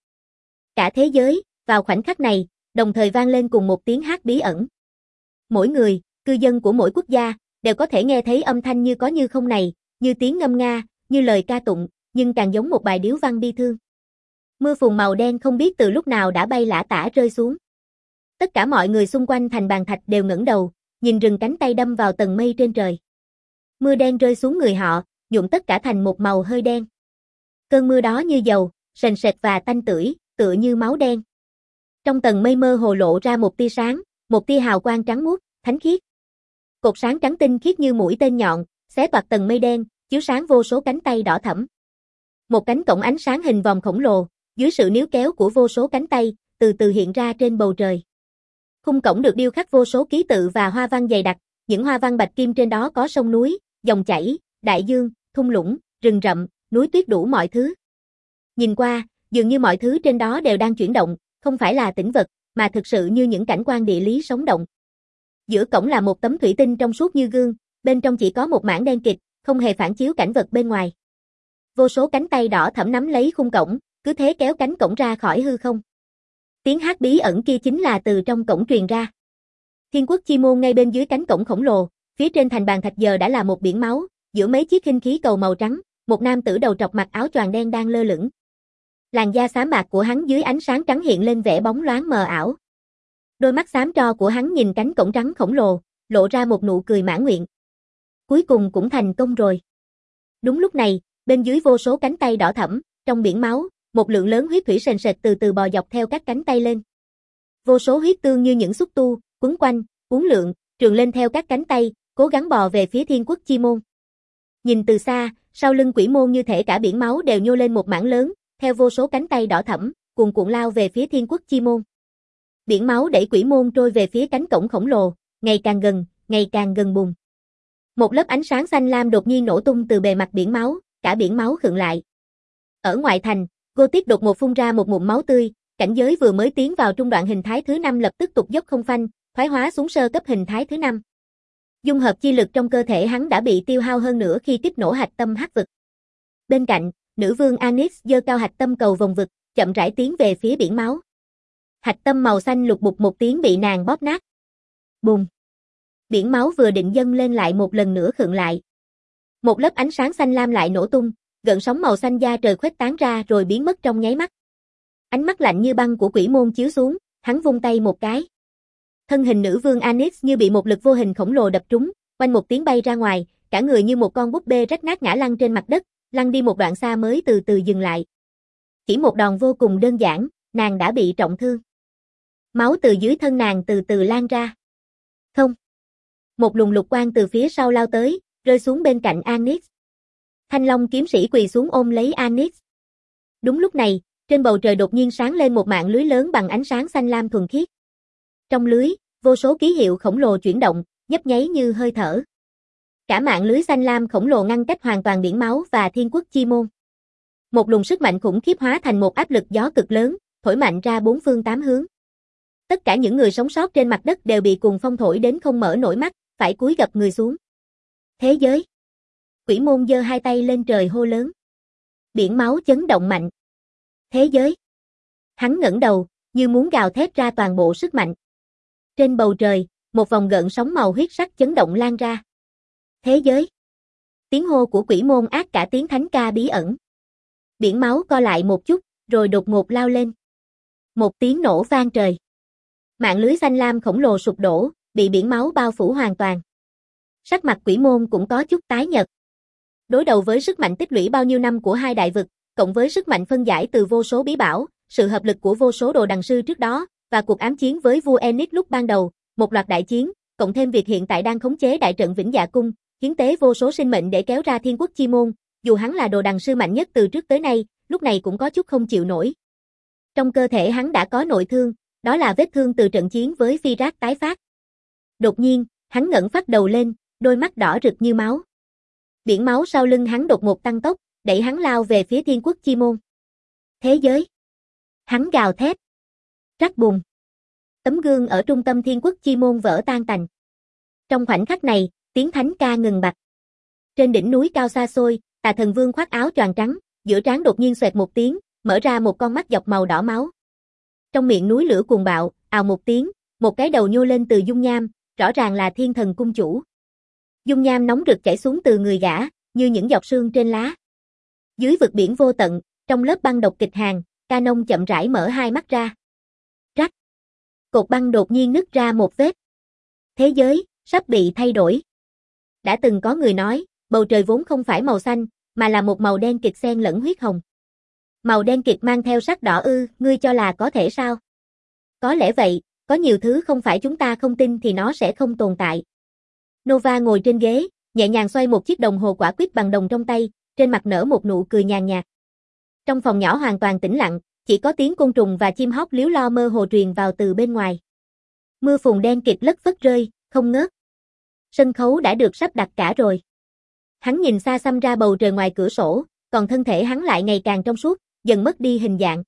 Cả thế giới, vào khoảnh khắc này, đồng thời vang lên cùng một tiếng hát bí ẩn. Mỗi người, cư dân của mỗi quốc gia, đều có thể nghe thấy âm thanh như có như không này, như tiếng ngâm nga, như lời ca tụng, nhưng càng giống một bài điếu văn bi thương. Mưa phùn màu đen không biết từ lúc nào đã bay lả tả rơi xuống. Tất cả mọi người xung quanh thành bàn thạch đều ngẩng đầu, nhìn rừng cánh tay đâm vào tầng mây trên trời. Mưa đen rơi xuống người họ, nhuộm tất cả thành một màu hơi đen. Cơn mưa đó như dầu, sền sệt và tanh tưởi, tựa như máu đen. Trong tầng mây mơ hồ lộ ra một tia sáng, một tia hào quang trắng muốt, thánh khiết. Cột sáng trắng tinh khiết như mũi tên nhọn, xé toạc tầng mây đen, chiếu sáng vô số cánh tay đỏ thẫm. Một cánh cổng ánh sáng hình vòm khổng lồ, dưới sự níu kéo của vô số cánh tay, từ từ hiện ra trên bầu trời. Khung cổng được điêu khắc vô số ký tự và hoa văn dày đặc, những hoa văn bạch kim trên đó có sông núi, dòng chảy, đại dương, thung lũng, rừng rậm, núi tuyết, đủ mọi thứ. Nhìn qua, dường như mọi thứ trên đó đều đang chuyển động, không phải là tĩnh vật, mà thực sự như những cảnh quan địa lý sống động. Giữa cổng là một tấm thủy tinh trong suốt như gương, bên trong chỉ có một mảng đen kịt, không hề phản chiếu cảnh vật bên ngoài. Vô số cánh tay đỏ thẫm nắm lấy khung cổng, cứ thế kéo cánh cổng ra khỏi hư không. Tiếng hát bí ẩn kia chính là từ trong cổng truyền ra. Thiên quốc chi môn ngay bên dưới cánh cổng khổng lồ, phía trên thành bàn thạch giờ đã là một biển máu, giữa mấy chiếc khinh khí cầu màu trắng, một nam tử đầu trọc mặc áo choàng đen đang lơ lửng. Làn da xám bạc của hắn dưới ánh sáng trắng hiện lên vẻ bóng loáng mờ ảo. Đôi mắt xám tro của hắn nhìn cánh cổng trắng khổng lồ, lộ ra một nụ cười mãn nguyện. Cuối cùng cũng thành công rồi. Đúng lúc này, bên dưới vô số cánh tay đỏ thẫm, trong biển máu, một lượng lớn huyết thủy sền sệt từ từ bò dọc theo các cánh tay lên. Vô số huyết tương như những xúc tu, quấn quanh, uốn lượn, trườn lên theo các cánh tay, cố gắng bò về phía thiên quốc chi môn. Nhìn từ xa, sau lưng quỷ môn như thể cả biển máu đều nhô lên một mảng lớn, theo vô số cánh tay đỏ thẫm, cuồn cuộn lao về phía thiên quốc chi môn. Biển máu đẩy quỷ môn trôi về phía cánh cổng khổng lồ, ngày càng gần, ngày càng gần bùng. Một lớp ánh sáng xanh lam đột nhiên nổ tung từ bề mặt biển máu, cả biển máu khựng lại. Ở ngoại thành, Gothic đột ngột phun ra một ngụm máu tươi, cảnh giới vừa mới tiến vào trung đoạn hình thái thứ năm lập tức tụt dốc không phanh, thoái hóa xuống sơ cấp hình thái thứ năm. Dung hợp chi lực trong cơ thể hắn đã bị tiêu hao hơn nữa khi kích nổ hạch tâm hắc vực. Bên cạnh, nữ vương Anix giơ cao hạch tâm cầu vòng vực, chậm rãi tiến về phía biển máu. Hạch tâm màu xanh lục bục một tiếng bị nàng bóp nát. Bùng! Biển máu vừa định dâng lên lại một lần nữa khựng lại. Một lớp ánh sáng xanh lam lại nổ tung, gợn sóng màu xanh da trời khuếch tán ra rồi biến mất trong nháy mắt. Ánh mắt lạnh như băng của quỷ môn chiếu xuống, hắn vung tay một cái. Thân hình nữ vương Anix như bị một lực vô hình khổng lồ đập trúng, quanh một tiếng bay ra ngoài, cả người như một con búp bê rách nát ngã lăn trên mặt đất, lăn đi một đoạn xa mới từ từ dừng lại. Chỉ một đòn vô cùng đơn giản, nàng đã bị trọng thương. Máu từ dưới thân nàng từ từ lan ra. Không. Một luồng lục quang từ phía sau lao tới, rơi xuống bên cạnh Anix. Thanh Long kiếm sĩ quỳ xuống ôm lấy Anix. Đúng lúc này, trên bầu trời đột nhiên sáng lên một mạng lưới lớn bằng ánh sáng xanh lam thuần khiết. Trong lưới, vô số ký hiệu khổng lồ chuyển động, nhấp nháy như hơi thở. Cả mạng lưới xanh lam khổng lồ ngăn cách hoàn toàn biển máu và thiên quốc chi môn. Một luồng sức mạnh khủng khiếp hóa thành một áp lực gió cực lớn, thổi mạnh ra bốn phương tám hướng. Tất cả những người sống sót trên mặt đất đều bị cuồng phong thổi đến không mở nổi mắt, phải cúi gập người xuống. Thế giới. Quỷ môn giơ hai tay lên trời hô lớn. Biển máu chấn động mạnh. Thế giới. Hắn ngẩng đầu, như muốn gào thét ra toàn bộ sức mạnh. Trên bầu trời, một vòng gợn sóng màu huyết sắc chấn động lan ra. Thế giới. Tiếng hô của quỷ môn ác cả tiếng thánh ca bí ẩn. Biển máu co lại một chút, rồi đột ngột lao lên. Một tiếng nổ vang trời. Mạng lưới xanh lam khổng lồ sụp đổ, bị biển máu bao phủ hoàn toàn. Sắc mặt quỷ môn cũng có chút tái nhợt. Đối đầu với sức mạnh tích lũy bao nhiêu năm của hai đại vực, cộng với sức mạnh phân giải từ vô số bí bảo, sự hợp lực của vô số đồ đằng sư trước đó, và cuộc ám chiến với vua Enix lúc ban đầu, một loạt đại chiến, cộng thêm việc hiện tại đang khống chế đại trận Vĩnh Dạ Cung, hiến tế vô số sinh mệnh để kéo ra thiên quốc chi môn, dù hắn là đồ đằng sư mạnh nhất từ trước tới nay, lúc này cũng có chút không chịu nổi. Trong cơ thể hắn đã có nội thương, đó là vết thương từ trận chiến với Phi Rác tái phát. Đột nhiên, hắn ngẩng phát đầu lên, đôi mắt đỏ rực như máu. Biển máu sau lưng hắn đột ngột tăng tốc, đẩy hắn lao về phía Thiên Quốc Chi Môn. Thế giới. Hắn gào thét. Rắc bùng. Tấm gương ở trung tâm Thiên Quốc Chi Môn vỡ tan tành. Trong khoảnh khắc này, tiếng thánh ca ngừng bặt. Trên đỉnh núi cao xa xôi, Tà Thần Vương khoác áo choàng trắng, giữa trán đột nhiên xoẹt một tiếng, mở ra một con mắt dọc màu đỏ máu. Trong miệng núi lửa cuồng bạo, ào một tiếng, một cái đầu nhô lên từ dung nham, rõ ràng là Thiên Thần Cung chủ. Dung nham nóng rực chảy xuống từ người gã, như những giọt sương trên lá. Dưới vực biển vô tận, trong lớp băng độc kịch hàn, Canon chậm rãi mở hai mắt ra. Rắc. Cột băng đột nhiên nứt ra một vết. Thế giới sắp bị thay đổi. Đã từng có người nói, bầu trời vốn không phải màu xanh, mà là một màu đen kịt xen lẫn huyết hồng. Màu đen kịt mang theo sắc đỏ ư, ngươi cho là có thể sao? Có lẽ vậy, có nhiều thứ không phải chúng ta không tin thì nó sẽ không tồn tại. Nova ngồi trên ghế, nhẹ nhàng xoay một chiếc đồng hồ quả quýt bằng đồng trong tay, trên mặt nở một nụ cười nhàn nhạt. Trong phòng nhỏ hoàn toàn tĩnh lặng, chỉ có tiếng côn trùng và chim hót líu lo mơ hồ truyền vào từ bên ngoài. Mưa phùn đen kịt lất phất rơi, không ngớt. Sân khấu đã được sắp đặt cả rồi. Hắn nhìn xa xăm ra bầu trời ngoài cửa sổ, còn thân thể hắn lại ngày càng trong suốt, dần mất đi hình dạng.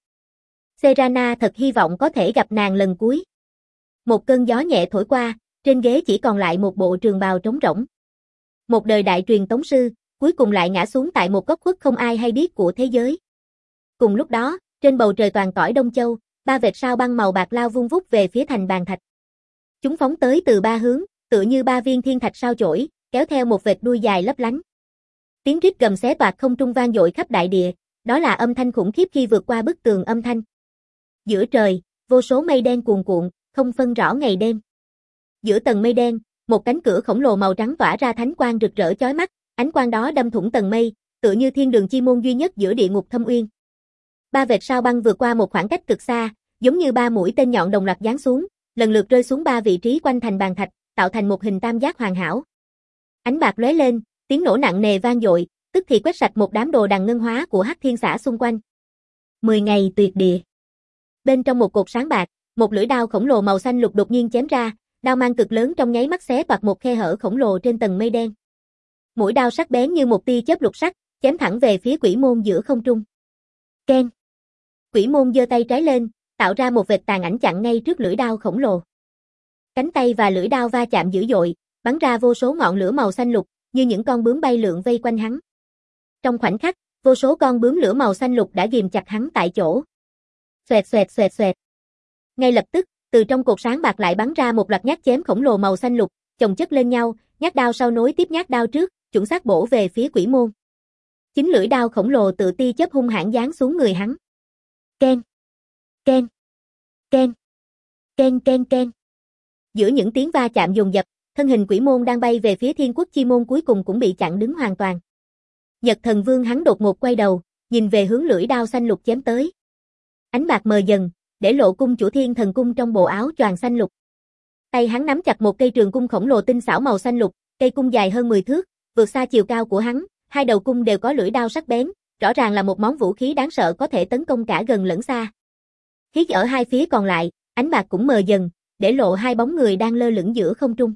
Serana thật hy vọng có thể gặp nàng lần cuối. Một cơn gió nhẹ thổi qua, trên ghế chỉ còn lại một bộ trường bào trống rỗng. Một đời đại truyền tống sư, cuối cùng lại ngã xuống tại một góc khuất không ai hay biết của thế giới. Cùng lúc đó, trên bầu trời toàn cõi Đông Châu, ba vệt sao băng màu bạc lao vung vút về phía thành bàn thạch. Chúng phóng tới từ ba hướng, tựa như ba viên thiên thạch sao chổi, kéo theo một vệt đuôi dài lấp lánh. Tiếng rít gầm xé toạc không trung vang dội khắp đại địa, đó là âm thanh khủng khiếp khi vượt qua bức tường âm thanh. Giữa trời, vô số mây đen cuồn cuộn, không phân rõ ngày đêm. Giữa tầng mây đen, một cánh cửa khổng lồ màu trắng tỏa ra thánh quang rực rỡ chói mắt, ánh quang đó đâm thủng tầng mây, tựa như thiên đường chi môn duy nhất giữa địa ngục thâm uyên. Ba vệt sao băng vượt qua một khoảng cách cực xa, giống như ba mũi tên nhọn đồng loạt giáng xuống, lần lượt rơi xuống ba vị trí quanh thành bàn thạch, tạo thành một hình tam giác hoàn hảo. Ánh bạc lóe lên, tiếng nổ nặng nề vang dội, tức thì quét sạch một đám đồ đằng ngân hóa của Hắc Thiên Xã xung quanh. Mười ngày tuyệt địa. Bên trong một cột sáng bạc, một lưỡi đao khổng lồ màu xanh lục đột nhiên chém ra, đao mang cực lớn trong nháy mắt xé toạc một khe hở khổng lồ trên tầng mây đen. Mũi đao sắc bén như một tia chớp lục sắc, chém thẳng về phía quỷ môn giữa không trung. Keng. Quỷ môn giơ tay trái lên, tạo ra một vệt tàn ảnh chặn ngay trước lưỡi đao khổng lồ. Cánh tay và lưỡi đao va chạm dữ dội, bắn ra vô số ngọn lửa màu xanh lục, như những con bướm bay lượn vây quanh hắn. Trong khoảnh khắc, vô số con bướm lửa màu xanh lục đã ghìm chặt hắn tại chỗ. Xoẹt xoẹt xoẹt xoẹt. Ngay lập tức, từ trong cột sáng bạc lại bắn ra một loạt nhát chém khổng lồ màu xanh lục, chồng chất lên nhau, nhát đao sau nối tiếp nhát đao trước, chuẩn xác bổ về phía quỷ môn. Chính lưỡi đao khổng lồ tự tia chớp hung hãn giáng xuống người hắn. Ken, ken, ken, ken ken ken. Giữa những tiếng va chạm dồn dập, thân hình quỷ môn đang bay về phía Thiên Quốc Chi Môn cuối cùng cũng bị chặn đứng hoàn toàn. Nhật Thần Vương hắn đột ngột quay đầu, nhìn về hướng lưỡi đao xanh lục chém tới. Ánh bạc mờ dần, để lộ cung chủ Thiên Thần Cung trong bộ áo choàng xanh lục. Tay hắn nắm chặt một cây trường cung khổng lồ tinh xảo màu xanh lục, cây cung dài hơn mười thước, vượt xa chiều cao của hắn, hai đầu cung đều có lưỡi đao sắc bén, rõ ràng là một món vũ khí đáng sợ có thể tấn công cả gần lẫn xa. Phía ở hai phía còn lại, ánh bạc cũng mờ dần, để lộ hai bóng người đang lơ lửng giữa không trung.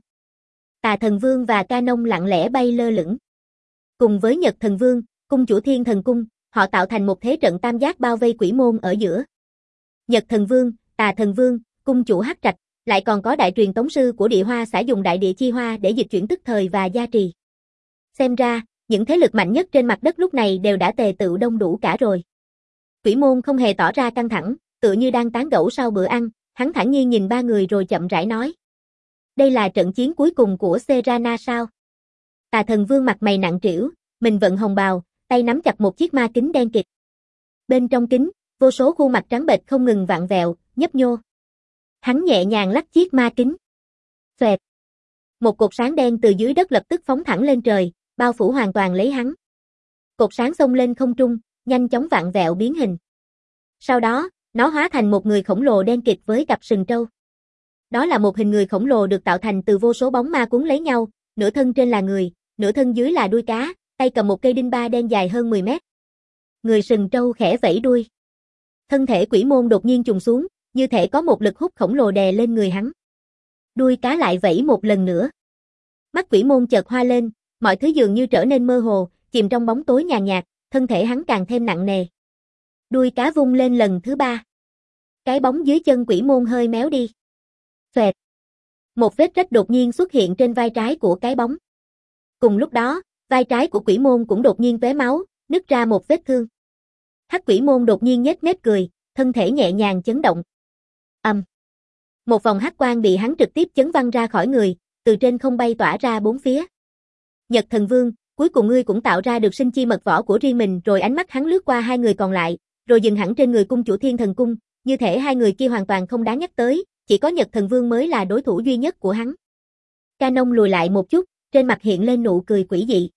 Tà Thần Vương và Canon lặng lẽ bay lơ lửng. Cùng với Nhật Thần Vương, cung chủ Thiên Thần Cung, họ tạo thành một thế trận tam giác bao vây quỷ môn ở giữa. Nhật Thần Vương, Tà Thần Vương, cung chủ Hắc Trạch, lại còn có đại truyền tống sư của Địa Hoa xã dùng đại địa chi hoa để dịch chuyển tức thời và gia trì. Xem ra, những thế lực mạnh nhất trên mặt đất lúc này đều đã tề tựu đông đủ cả rồi. Quỷ môn không hề tỏ ra căng thẳng, tựa như đang tán gẫu sau bữa ăn, hắn thản nhiên nhìn ba người rồi chậm rãi nói. Đây là trận chiến cuối cùng của Serana sao? Tà Thần Vương mặt mày nặng trĩu, mình vận hồng bào, tay nắm chặt một chiếc ma kính đen kịt. Bên trong kính, vô số khuôn mặt trắng bệch không ngừng vặn vẹo, nhấp nhô. Hắn nhẹ nhàng lắc chiếc ma kính. Xoẹt. Một cột sáng đen từ dưới đất lập tức phóng thẳng lên trời, bao phủ hoàn toàn lấy hắn. Cột sáng xông lên không trung, nhanh chóng vặn vẹo biến hình. Sau đó, nó hóa thành một người khổng lồ đen kịt với cặp sừng trâu. Đó là một hình người khổng lồ được tạo thành từ vô số bóng ma cuốn lấy nhau, nửa thân trên là người, nửa thân dưới là đuôi cá, tay cầm một cây đinh ba đen dài hơn mười mét. Người sừng trâu khẽ vẫy đuôi. Thân thể quỷ môn đột nhiên trùng xuống, như thể có một lực hút khổng lồ đè lên người hắn. Đuôi cá lại vẫy một lần nữa. Mắt quỷ môn chợt hoa lên, mọi thứ dường như trở nên mơ hồ, chìm trong bóng tối nhàn nhạt, thân thể hắn càng thêm nặng nề. Đuôi cá vung lên lần thứ ba. Cái bóng dưới chân quỷ môn hơi méo đi. Xoẹt. Một vết rách đột nhiên xuất hiện trên vai trái của cái bóng. Cùng lúc đó, vai trái của quỷ môn cũng đột nhiên tóe máu, nứt ra một vết thương. Hắc quỷ môn đột nhiên nhếch mép cười, thân thể nhẹ nhàng chấn động. Ầm. Um. Một vòng hắc quang bị hắn trực tiếp chấn văng ra khỏi người, từ trên không bay tỏa ra bốn phía. Nhật Thần Vương, cuối cùng ngươi cũng tạo ra được sinh chi mật võ của riêng mình, rồi ánh mắt hắn lướt qua hai người còn lại, rồi dừng hẳn trên người cung chủ Thiên Thần Cung, như thể hai người kia hoàn toàn không đáng nhắc tới, chỉ có Nhật Thần Vương mới là đối thủ duy nhất của hắn. Canon lùi lại một chút, trên mặt hiện lên nụ cười quỷ dị.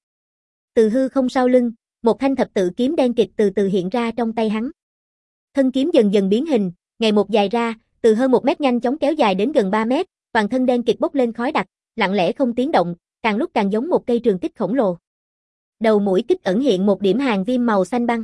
Từ hư không sau lưng, một thanh thập tự kiếm đen kịt từ từ hiện ra trong tay hắn. Thân kiếm dần dần biến hình, ngày một dài ra, từ hơn một mét nhanh chóng kéo dài đến gần ba mét, toàn thân đen kịt bốc lên khói đặc, lặng lẽ không tiếng động, càng lúc càng giống một cây trường kích khổng lồ. Đầu mũi kích ẩn hiện một điểm hàng viêm màu xanh băng.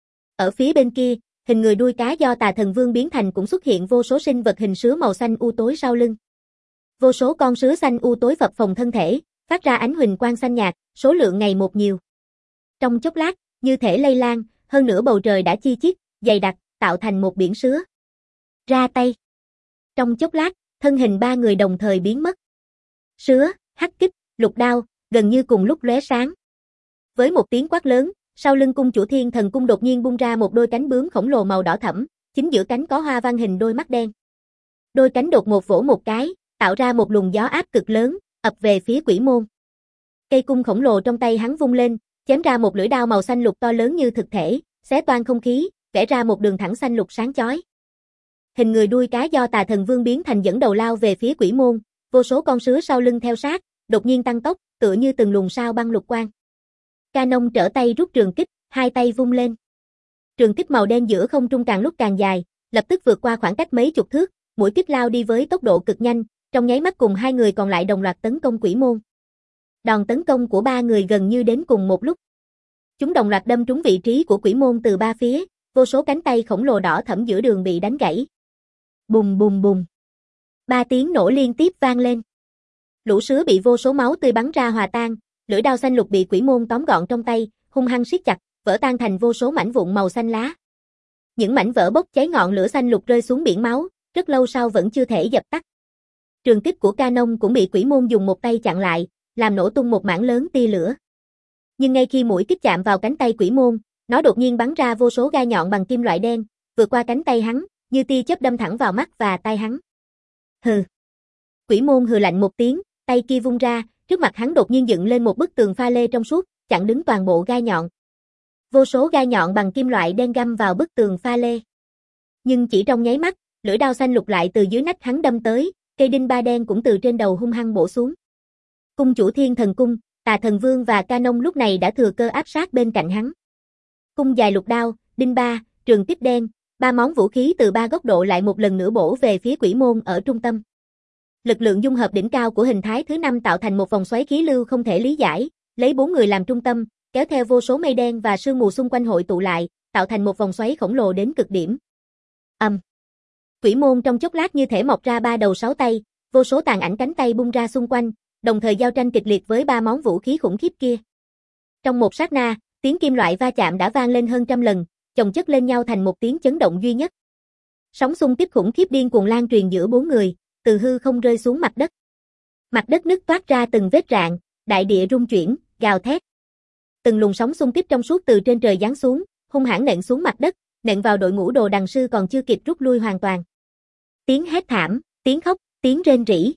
Ở phía bên kia, hình người đuôi cá do Tà Thần Vương biến thành cũng xuất hiện vô số sinh vật hình sứa màu xanh u tối sau lưng. Vô số con sứa xanh u tối phập phồng thân thể, phát ra ánh huỳnh quang xanh nhạt, số lượng ngày một nhiều. Trong chốc lát, như thể lây lan, hơn nửa bầu trời đã chi chít, dày đặc, tạo thành một biển sứa. Ra tay. Trong chốc lát, thân hình ba người đồng thời biến mất. Sứa, hắc kích, lục đao, gần như cùng lúc lóe sáng. Với một tiếng quát lớn, sau lưng cung chủ Thiên Thần Cung đột nhiên bung ra một đôi cánh bướm khổng lồ màu đỏ thẫm, chính giữa cánh có hoa văn hình đôi mắt đen. Đôi cánh đột ngột vỗ một cái, tạo ra một luồng gió áp cực lớn, ập về phía quỷ môn. Cây cung khổng lồ trong tay hắn vung lên, chém ra một lưỡi đao màu xanh lục to lớn như thực thể, xé toang không khí, vẽ ra một đường thẳng xanh lục sáng chói. Hình người đuôi cá do Tà Thần Vương biến thành dẫn đầu lao về phía quỷ môn, vô số con sứa sau lưng theo sát, đột nhiên tăng tốc, tựa như từng luồng sao băng lục quang. Canon trở tay rút trường kích, hai tay vung lên. Trường kích màu đen giữa không trung càng lúc càng dài, lập tức vượt qua khoảng cách mấy chục thước, mũi kích lao đi với tốc độ cực nhanh, trong nháy mắt cùng hai người còn lại đồng loạt tấn công quỷ môn. Đòn tấn công của ba người gần như đến cùng một lúc. Chúng đồng loạt đâm trúng vị trí của quỷ môn từ ba phía, vô số cánh tay khổng lồ đỏ thẫm giữa đường bị đánh gãy. Bùng bùng bùng. Ba tiếng nổ liên tiếp vang lên. Lũ sứa bị vô số máu tươi bắn ra hòa tan, lưỡi đao xanh lục bị quỷ môn tóm gọn trong tay, hung hăng siết chặt, vỡ tan thành vô số mảnh vụn màu xanh lá. Những mảnh vỡ bốc cháy ngọn lửa xanh lục rơi xuống biển máu, rất lâu sau vẫn chưa thể dập tắt. Trường kích của Canon cũng bị quỷ môn dùng một tay chặn lại, làm nổ tung một mảng lớn tia lửa. Nhưng ngay khi mũi kích chạm vào cánh tay quỷ môn, nó đột nhiên bắn ra vô số gai nhọn bằng kim loại đen, vượt qua cánh tay hắn, như tia chớp đâm thẳng vào mắt và tai hắn. Hừ. Quỷ môn hừ lạnh một tiếng, tay kia vung ra, trước mặt hắn đột nhiên dựng lên một bức tường pha lê trong suốt, chặn đứng toàn bộ gai nhọn. Vô số gai nhọn bằng kim loại đen găm vào bức tường pha lê. Nhưng chỉ trong nháy mắt, lưỡi đao xanh lục lại từ dưới nách hắn đâm tới, cây đinh ba đen cũng từ trên đầu hung hăng bổ xuống. Cung chủ Thiên Thần Cung, Tà Thần Vương và Canon lúc này đã thừa cơ áp sát bên cạnh hắn. Cung dài lục đao, đinh ba, trường kích đen, ba món vũ khí từ ba góc độ lại một lần nữa bổ về phía quỷ môn ở trung tâm. Lực lượng dung hợp đỉnh cao của hình thái thứ năm tạo thành một vòng xoáy khí lưu không thể lý giải, lấy bốn người làm trung tâm, kéo theo vô số mây đen và sương mù xung quanh hội tụ lại, tạo thành một vòng xoáy khổng lồ đến cực điểm. Ầm. Um. Quỷ môn trong chốc lát như thể mọc ra ba đầu sáu tay, vô số tàn ảnh cánh tay bung ra xung quanh, đồng thời giao tranh kịch liệt với ba món vũ khí khủng khiếp kia. Trong một sát na, tiếng kim loại va chạm đã vang lên hơn trăm lần, chồng chất lên nhau thành một tiếng chấn động duy nhất. Sóng xung kích khủng khiếp điên cuồng lan truyền giữa bốn người, từ hư không rơi xuống mặt đất. Mặt đất nứt toát ra từng vết rạn, đại địa rung chuyển, gào thét. Từng luồng sóng xung kích trong suốt từ trên trời giáng xuống, hung hãn nện xuống mặt đất, nện vào đội ngũ đồ đằng sư còn chưa kịp rút lui hoàn toàn. Tiếng hét thảm, tiếng khóc, tiếng rên rỉ.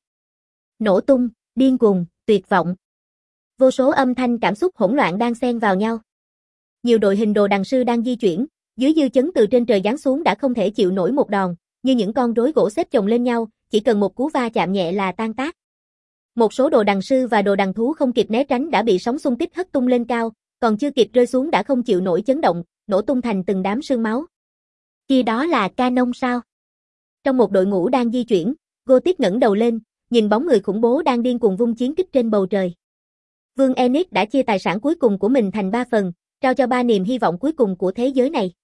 Nổ tung, điên cuồng, tuyệt vọng. Vô số âm thanh cảm xúc hỗn loạn đang xen vào nhau. Nhiều đội hình đồ đằng sư đang di chuyển, dưới dư chấn từ trên trời giáng xuống đã không thể chịu nổi một đòn, như những con rối gỗ xếp chồng lên nhau, chỉ cần một cú va chạm nhẹ là tan tác. Một số đồ đằng sư và đồ đằng thú không kịp né tránh đã bị sóng xung kích hất tung lên cao, còn chưa kịp rơi xuống đã không chịu nổi chấn động, nổ tung thành từng đám sương máu. Kia đó là Canon sao? Trong một đội ngũ đang di chuyển, Gothic ngẩng đầu lên, nhìn bóng người khủng bố đang điên cuồng vung chiến kích trên bầu trời. Vương Enix đã chia tài sản cuối cùng của mình thành ba phần, trao cho ba niềm hy vọng cuối cùng của thế giới này.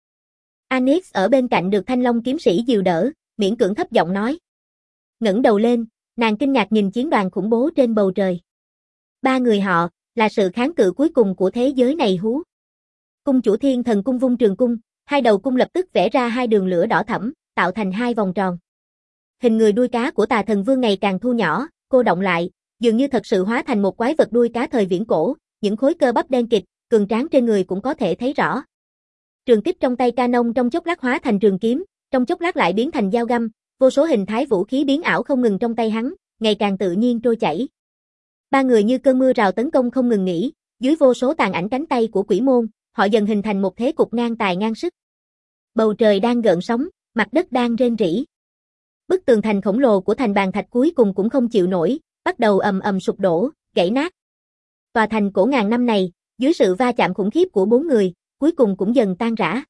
Anix ở bên cạnh được Thanh Long kiếm sĩ dìu đỡ, miễn cưỡng thấp giọng nói. Ngẩng đầu lên, nàng kinh ngạc nhìn chiến đoàn khủng bố trên bầu trời. Ba người họ, là sự kháng cự cuối cùng của thế giới này hú. Cung chủ Thiên Thần cung vung trường cung, hai đầu cung lập tức vẽ ra hai đường lửa đỏ thẫm, tạo thành hai vòng tròn. Hình người đuôi cá của Tà Thần Vương ngày càng thu nhỏ, cô động lại, dường như thật sự hóa thành một quái vật đuôi cá thời viễn cổ, những khối cơ bắp đen kịt, cường tráng trên người cũng có thể thấy rõ. Trường kích trong tay Canon trong chốc lát hóa thành trường kiếm, trong chốc lát lại biến thành dao găm, vô số hình thái vũ khí biến ảo không ngừng trong tay hắn, ngày càng tự nhiên trôi chảy. Ba người như cơn mưa rào tấn công không ngừng nghỉ, dưới vô số tàn ảnh cánh tay của quỷ môn, họ dần hình thành một thế cục ngang tài ngang sức. Bầu trời đang gợn sóng, mặt đất đang rên rỉ. Bức tường thành khổng lồ của thành bàn thạch cuối cùng cũng không chịu nổi, bắt đầu ầm ầm sụp đổ, gãy nát. Tòa thành cổ ngàn năm này, dưới sự va chạm khủng khiếp của bốn người, cuối cùng cũng dần tan rã.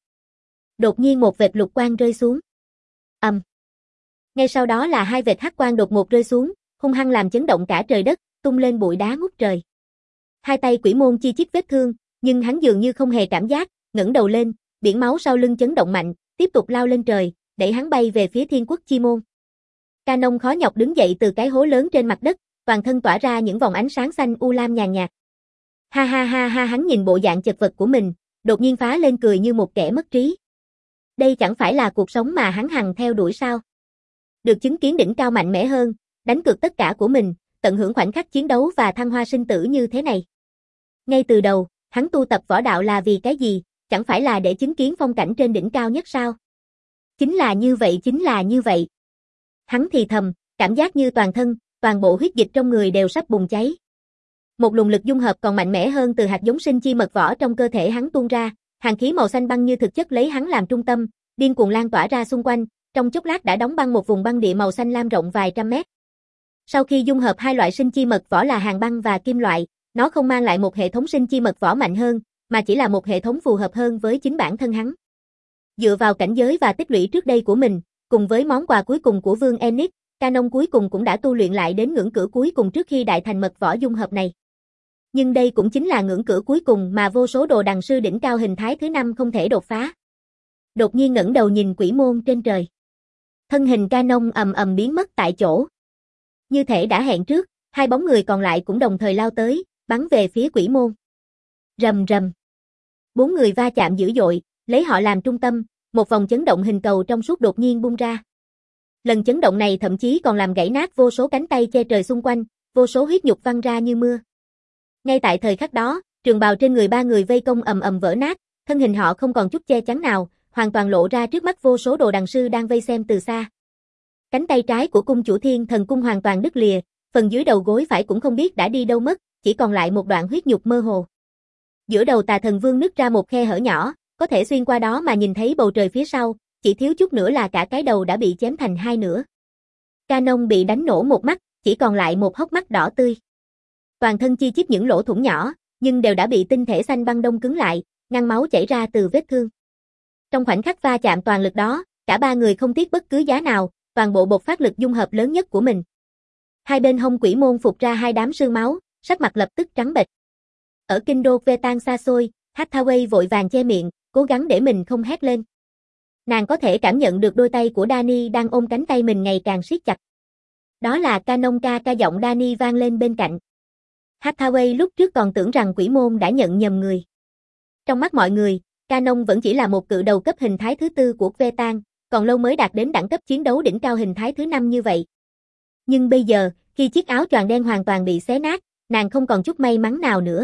Đột nhiên một vệt lục quang rơi xuống. Ầm. Um. Ngay sau đó là hai vệt hắc quang đột ngột rơi xuống, hung hăng làm chấn động cả trời đất, tung lên bụi đá ngút trời. Hai tay quỷ môn chi chít vết thương, nhưng hắn dường như không hề cảm giác, ngẩng đầu lên, biển máu sau lưng chấn động mạnh, tiếp tục lao lên trời, đẩy hắn bay về phía Thiên Quốc Chi Môn. Canon khó nhọc đứng dậy từ cái hố lớn trên mặt đất, toàn thân tỏa ra những vòng ánh sáng xanh u lam nhàn nhạt. Ha ha ha ha, hắn nhìn bộ dạng chật vật của mình, đột nhiên phá lên cười như một kẻ mất trí. Đây chẳng phải là cuộc sống mà hắn hằng theo đuổi sao? Được chứng kiến đỉnh cao mạnh mẽ hơn, đánh cược tất cả của mình, tận hưởng khoảnh khắc chiến đấu và thăng hoa sinh tử như thế này. Ngay từ đầu, hắn tu tập võ đạo là vì cái gì, chẳng phải là để chứng kiến phong cảnh trên đỉnh cao nhất sao? Chính là như vậy, chính là như vậy. Hắn thì thầm, cảm giác như toàn thân, toàn bộ huyết dịch trong người đều sắp bùng cháy. Một luồng lực dung hợp còn mạnh mẽ hơn từ hạt giống sinh chi mật võ trong cơ thể hắn tuôn ra, hàn khí màu xanh băng như thực chất lấy hắn làm trung tâm, điên cuồng lan tỏa ra xung quanh, trong chốc lát đã đóng băng một vùng băng địa màu xanh lam rộng vài trăm mét. Sau khi dung hợp hai loại sinh chi mật võ là hàn băng và kim loại, nó không mang lại một hệ thống sinh chi mật võ mạnh hơn, mà chỉ là một hệ thống phù hợp hơn với chính bản thân hắn. Dựa vào cảnh giới và tích lũy trước đây của mình, cùng với món quà cuối cùng của Vương Enix, Canon cuối cùng cũng đã tu luyện lại đến ngưỡng cửa cuối cùng trước khi đại thành mật võ dung hợp này. Nhưng đây cũng chính là ngưỡng cửa cuối cùng mà vô số đồ đằng sư đỉnh cao hình thái thứ năm không thể đột phá. Đột nhiên ngẩng đầu nhìn quỷ môn trên trời. Thân hình Canon ầm ầm biến mất tại chỗ. Như thể đã hẹn trước, hai bóng người còn lại cũng đồng thời lao tới, bắn về phía quỷ môn. Rầm rầm. Bốn người va chạm dữ dội, lấy họ làm trung tâm, một vòng chấn động hình cầu trong suốt đột nhiên bung ra. Lần chấn động này thậm chí còn làm gãy nát vô số cánh tay che trời xung quanh, vô số huyết nhục văng ra như mưa. Ngay tại thời khắc đó, trường bào trên người ba người vây công ầm ầm vỡ nát, thân hình họ không còn chút che chắn nào, hoàn toàn lộ ra trước mắt vô số đồ đằng sư đang vây xem từ xa. Cánh tay trái của cung chủ Thiên Thần cung hoàn toàn đứt lìa, phần dưới đầu gối phải cũng không biết đã đi đâu mất, chỉ còn lại một đoạn huyết nhục mơ hồ. Giữa đầu Tà Thần Vương nứt ra một khe hở nhỏ, có thể xuyên qua đó mà nhìn thấy bầu trời phía sau, chỉ thiếu chút nữa là cả cái đầu đã bị chém thành hai nửa. Canon bị đánh nổ một mắt, chỉ còn lại một hốc mắt đỏ tươi. Toàn thân chi chít những lỗ thủng nhỏ, nhưng đều đã bị tinh thể xanh băng đông cứng lại, ngăn máu chảy ra từ vết thương. Trong khoảnh khắc va chạm toàn lực đó, cả ba người không tiếc bất cứ giá nào, toàn bộ bộc phát lực dung hợp lớn nhất của mình. Hai bên hông quỷ môn phục ra hai đám sương máu, sắc mặt lập tức trắng bệch. Ở kinh đô Vetan xa xôi, Hathaway vội vàng che miệng, cố gắng để mình không hét lên. Nàng có thể cảm nhận được đôi tay của Dani đang ôm cánh tay mình ngày càng siết chặt. Đó là Canon ca ca, giọng Dani vang lên bên cạnh. Hathaway lúc trước còn tưởng rằng quỷ môn đã nhận nhầm người. Trong mắt mọi người, Canon vẫn chỉ là một cự đầu cấp hình thái thứ tư của Vetan, còn lâu mới đạt đến đẳng cấp chiến đấu đỉnh cao hình thái thứ năm như vậy. Nhưng bây giờ, khi chiếc áo choàng đen hoàn toàn bị xé nát, nàng không còn chút may mắn nào nữa.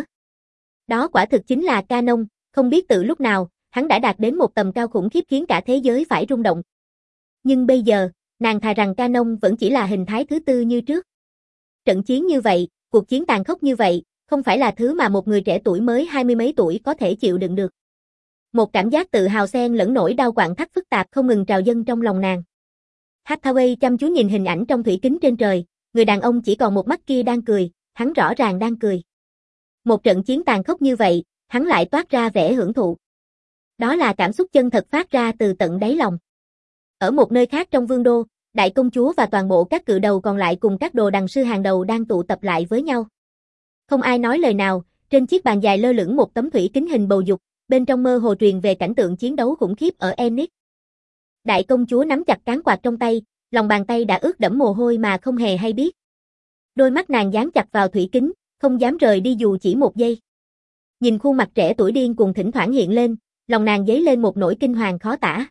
Đó quả thực chính là Canon, không biết từ lúc nào, hắn đã đạt đến một tầm cao khủng khiếp khiến cả thế giới phải rung động. Nhưng bây giờ, nàng thà rằng Canon vẫn chỉ là hình thái thứ tư như trước. Trận chiến như vậy, cuộc chiến tàn khốc như vậy, không phải là thứ mà một người trẻ tuổi mới hai mươi mấy tuổi có thể chịu đựng được. Một cảm giác tự hào xen lẫn nỗi đau quặn thắt phức tạp không ngừng trào dâng trong lòng nàng. Hathaway chăm chú nhìn hình ảnh trong thủy kính trên trời, người đàn ông chỉ còn một mắt kia đang cười, hắn rõ ràng đang cười. Một trận chiến tàn khốc như vậy, hắn lại toát ra vẻ hưởng thụ. Đó là cảm xúc chân thật phát ra từ tận đáy lòng. Ở một nơi khác trong vương đô, đại công chúa và toàn bộ các cự đầu còn lại cùng các đồ đằng sư hàng đầu đang tụ tập lại với nhau. Không ai nói lời nào, trên chiếc bàn dài lơ lửng một tấm thủy kính hình bầu dục, bên trong mơ hồ truyền về cảnh tượng chiến đấu khủng khiếp ở Enix. Đại công chúa nắm chặt cán quạt trong tay, lòng bàn tay đã ướt đẫm mồ hôi mà không hề hay biết. Đôi mắt nàng dán chặt vào thủy kính, không dám rời đi dù chỉ một giây. Nhìn khuôn mặt trẻ tuổi điên cuồng thỉnh thoảng hiện lên, lòng nàng dấy lên một nỗi kinh hoàng khó tả.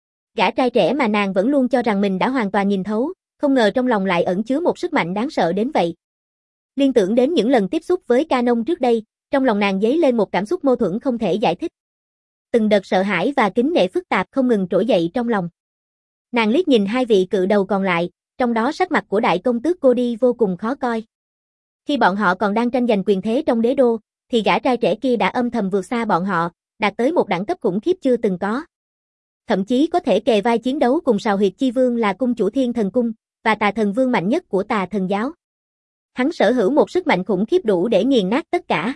Gã trai trẻ mà nàng vẫn luôn cho rằng mình đã hoàn toàn nhìn thấu, không ngờ trong lòng lại ẩn chứa một sức mạnh đáng sợ đến vậy. Liên tưởng đến những lần tiếp xúc với Canon trước đây, trong lòng nàng dấy lên một cảm xúc mâu thuẫn không thể giải thích. Từng đợt sợ hãi và kính nể phức tạp không ngừng trỗi dậy trong lòng. Nàng liếc nhìn hai vị cự đầu còn lại, trong đó sắc mặt của đại công tước Cody vô cùng khó coi. Khi bọn họ còn đang tranh giành quyền thế trong đế đô, thì gã trai trẻ kia đã âm thầm vượt xa bọn họ, đạt tới một đẳng cấp khủng khiếp chưa từng có. Thậm chí có thể kề vai chiến đấu cùng Sào Huyệt Chi Vương là cung chủ Thiên Thần Cung, và Tà Thần Vương mạnh nhất của Tà Thần Giáo. Hắn sở hữu một sức mạnh khủng khiếp đủ để nghiền nát tất cả.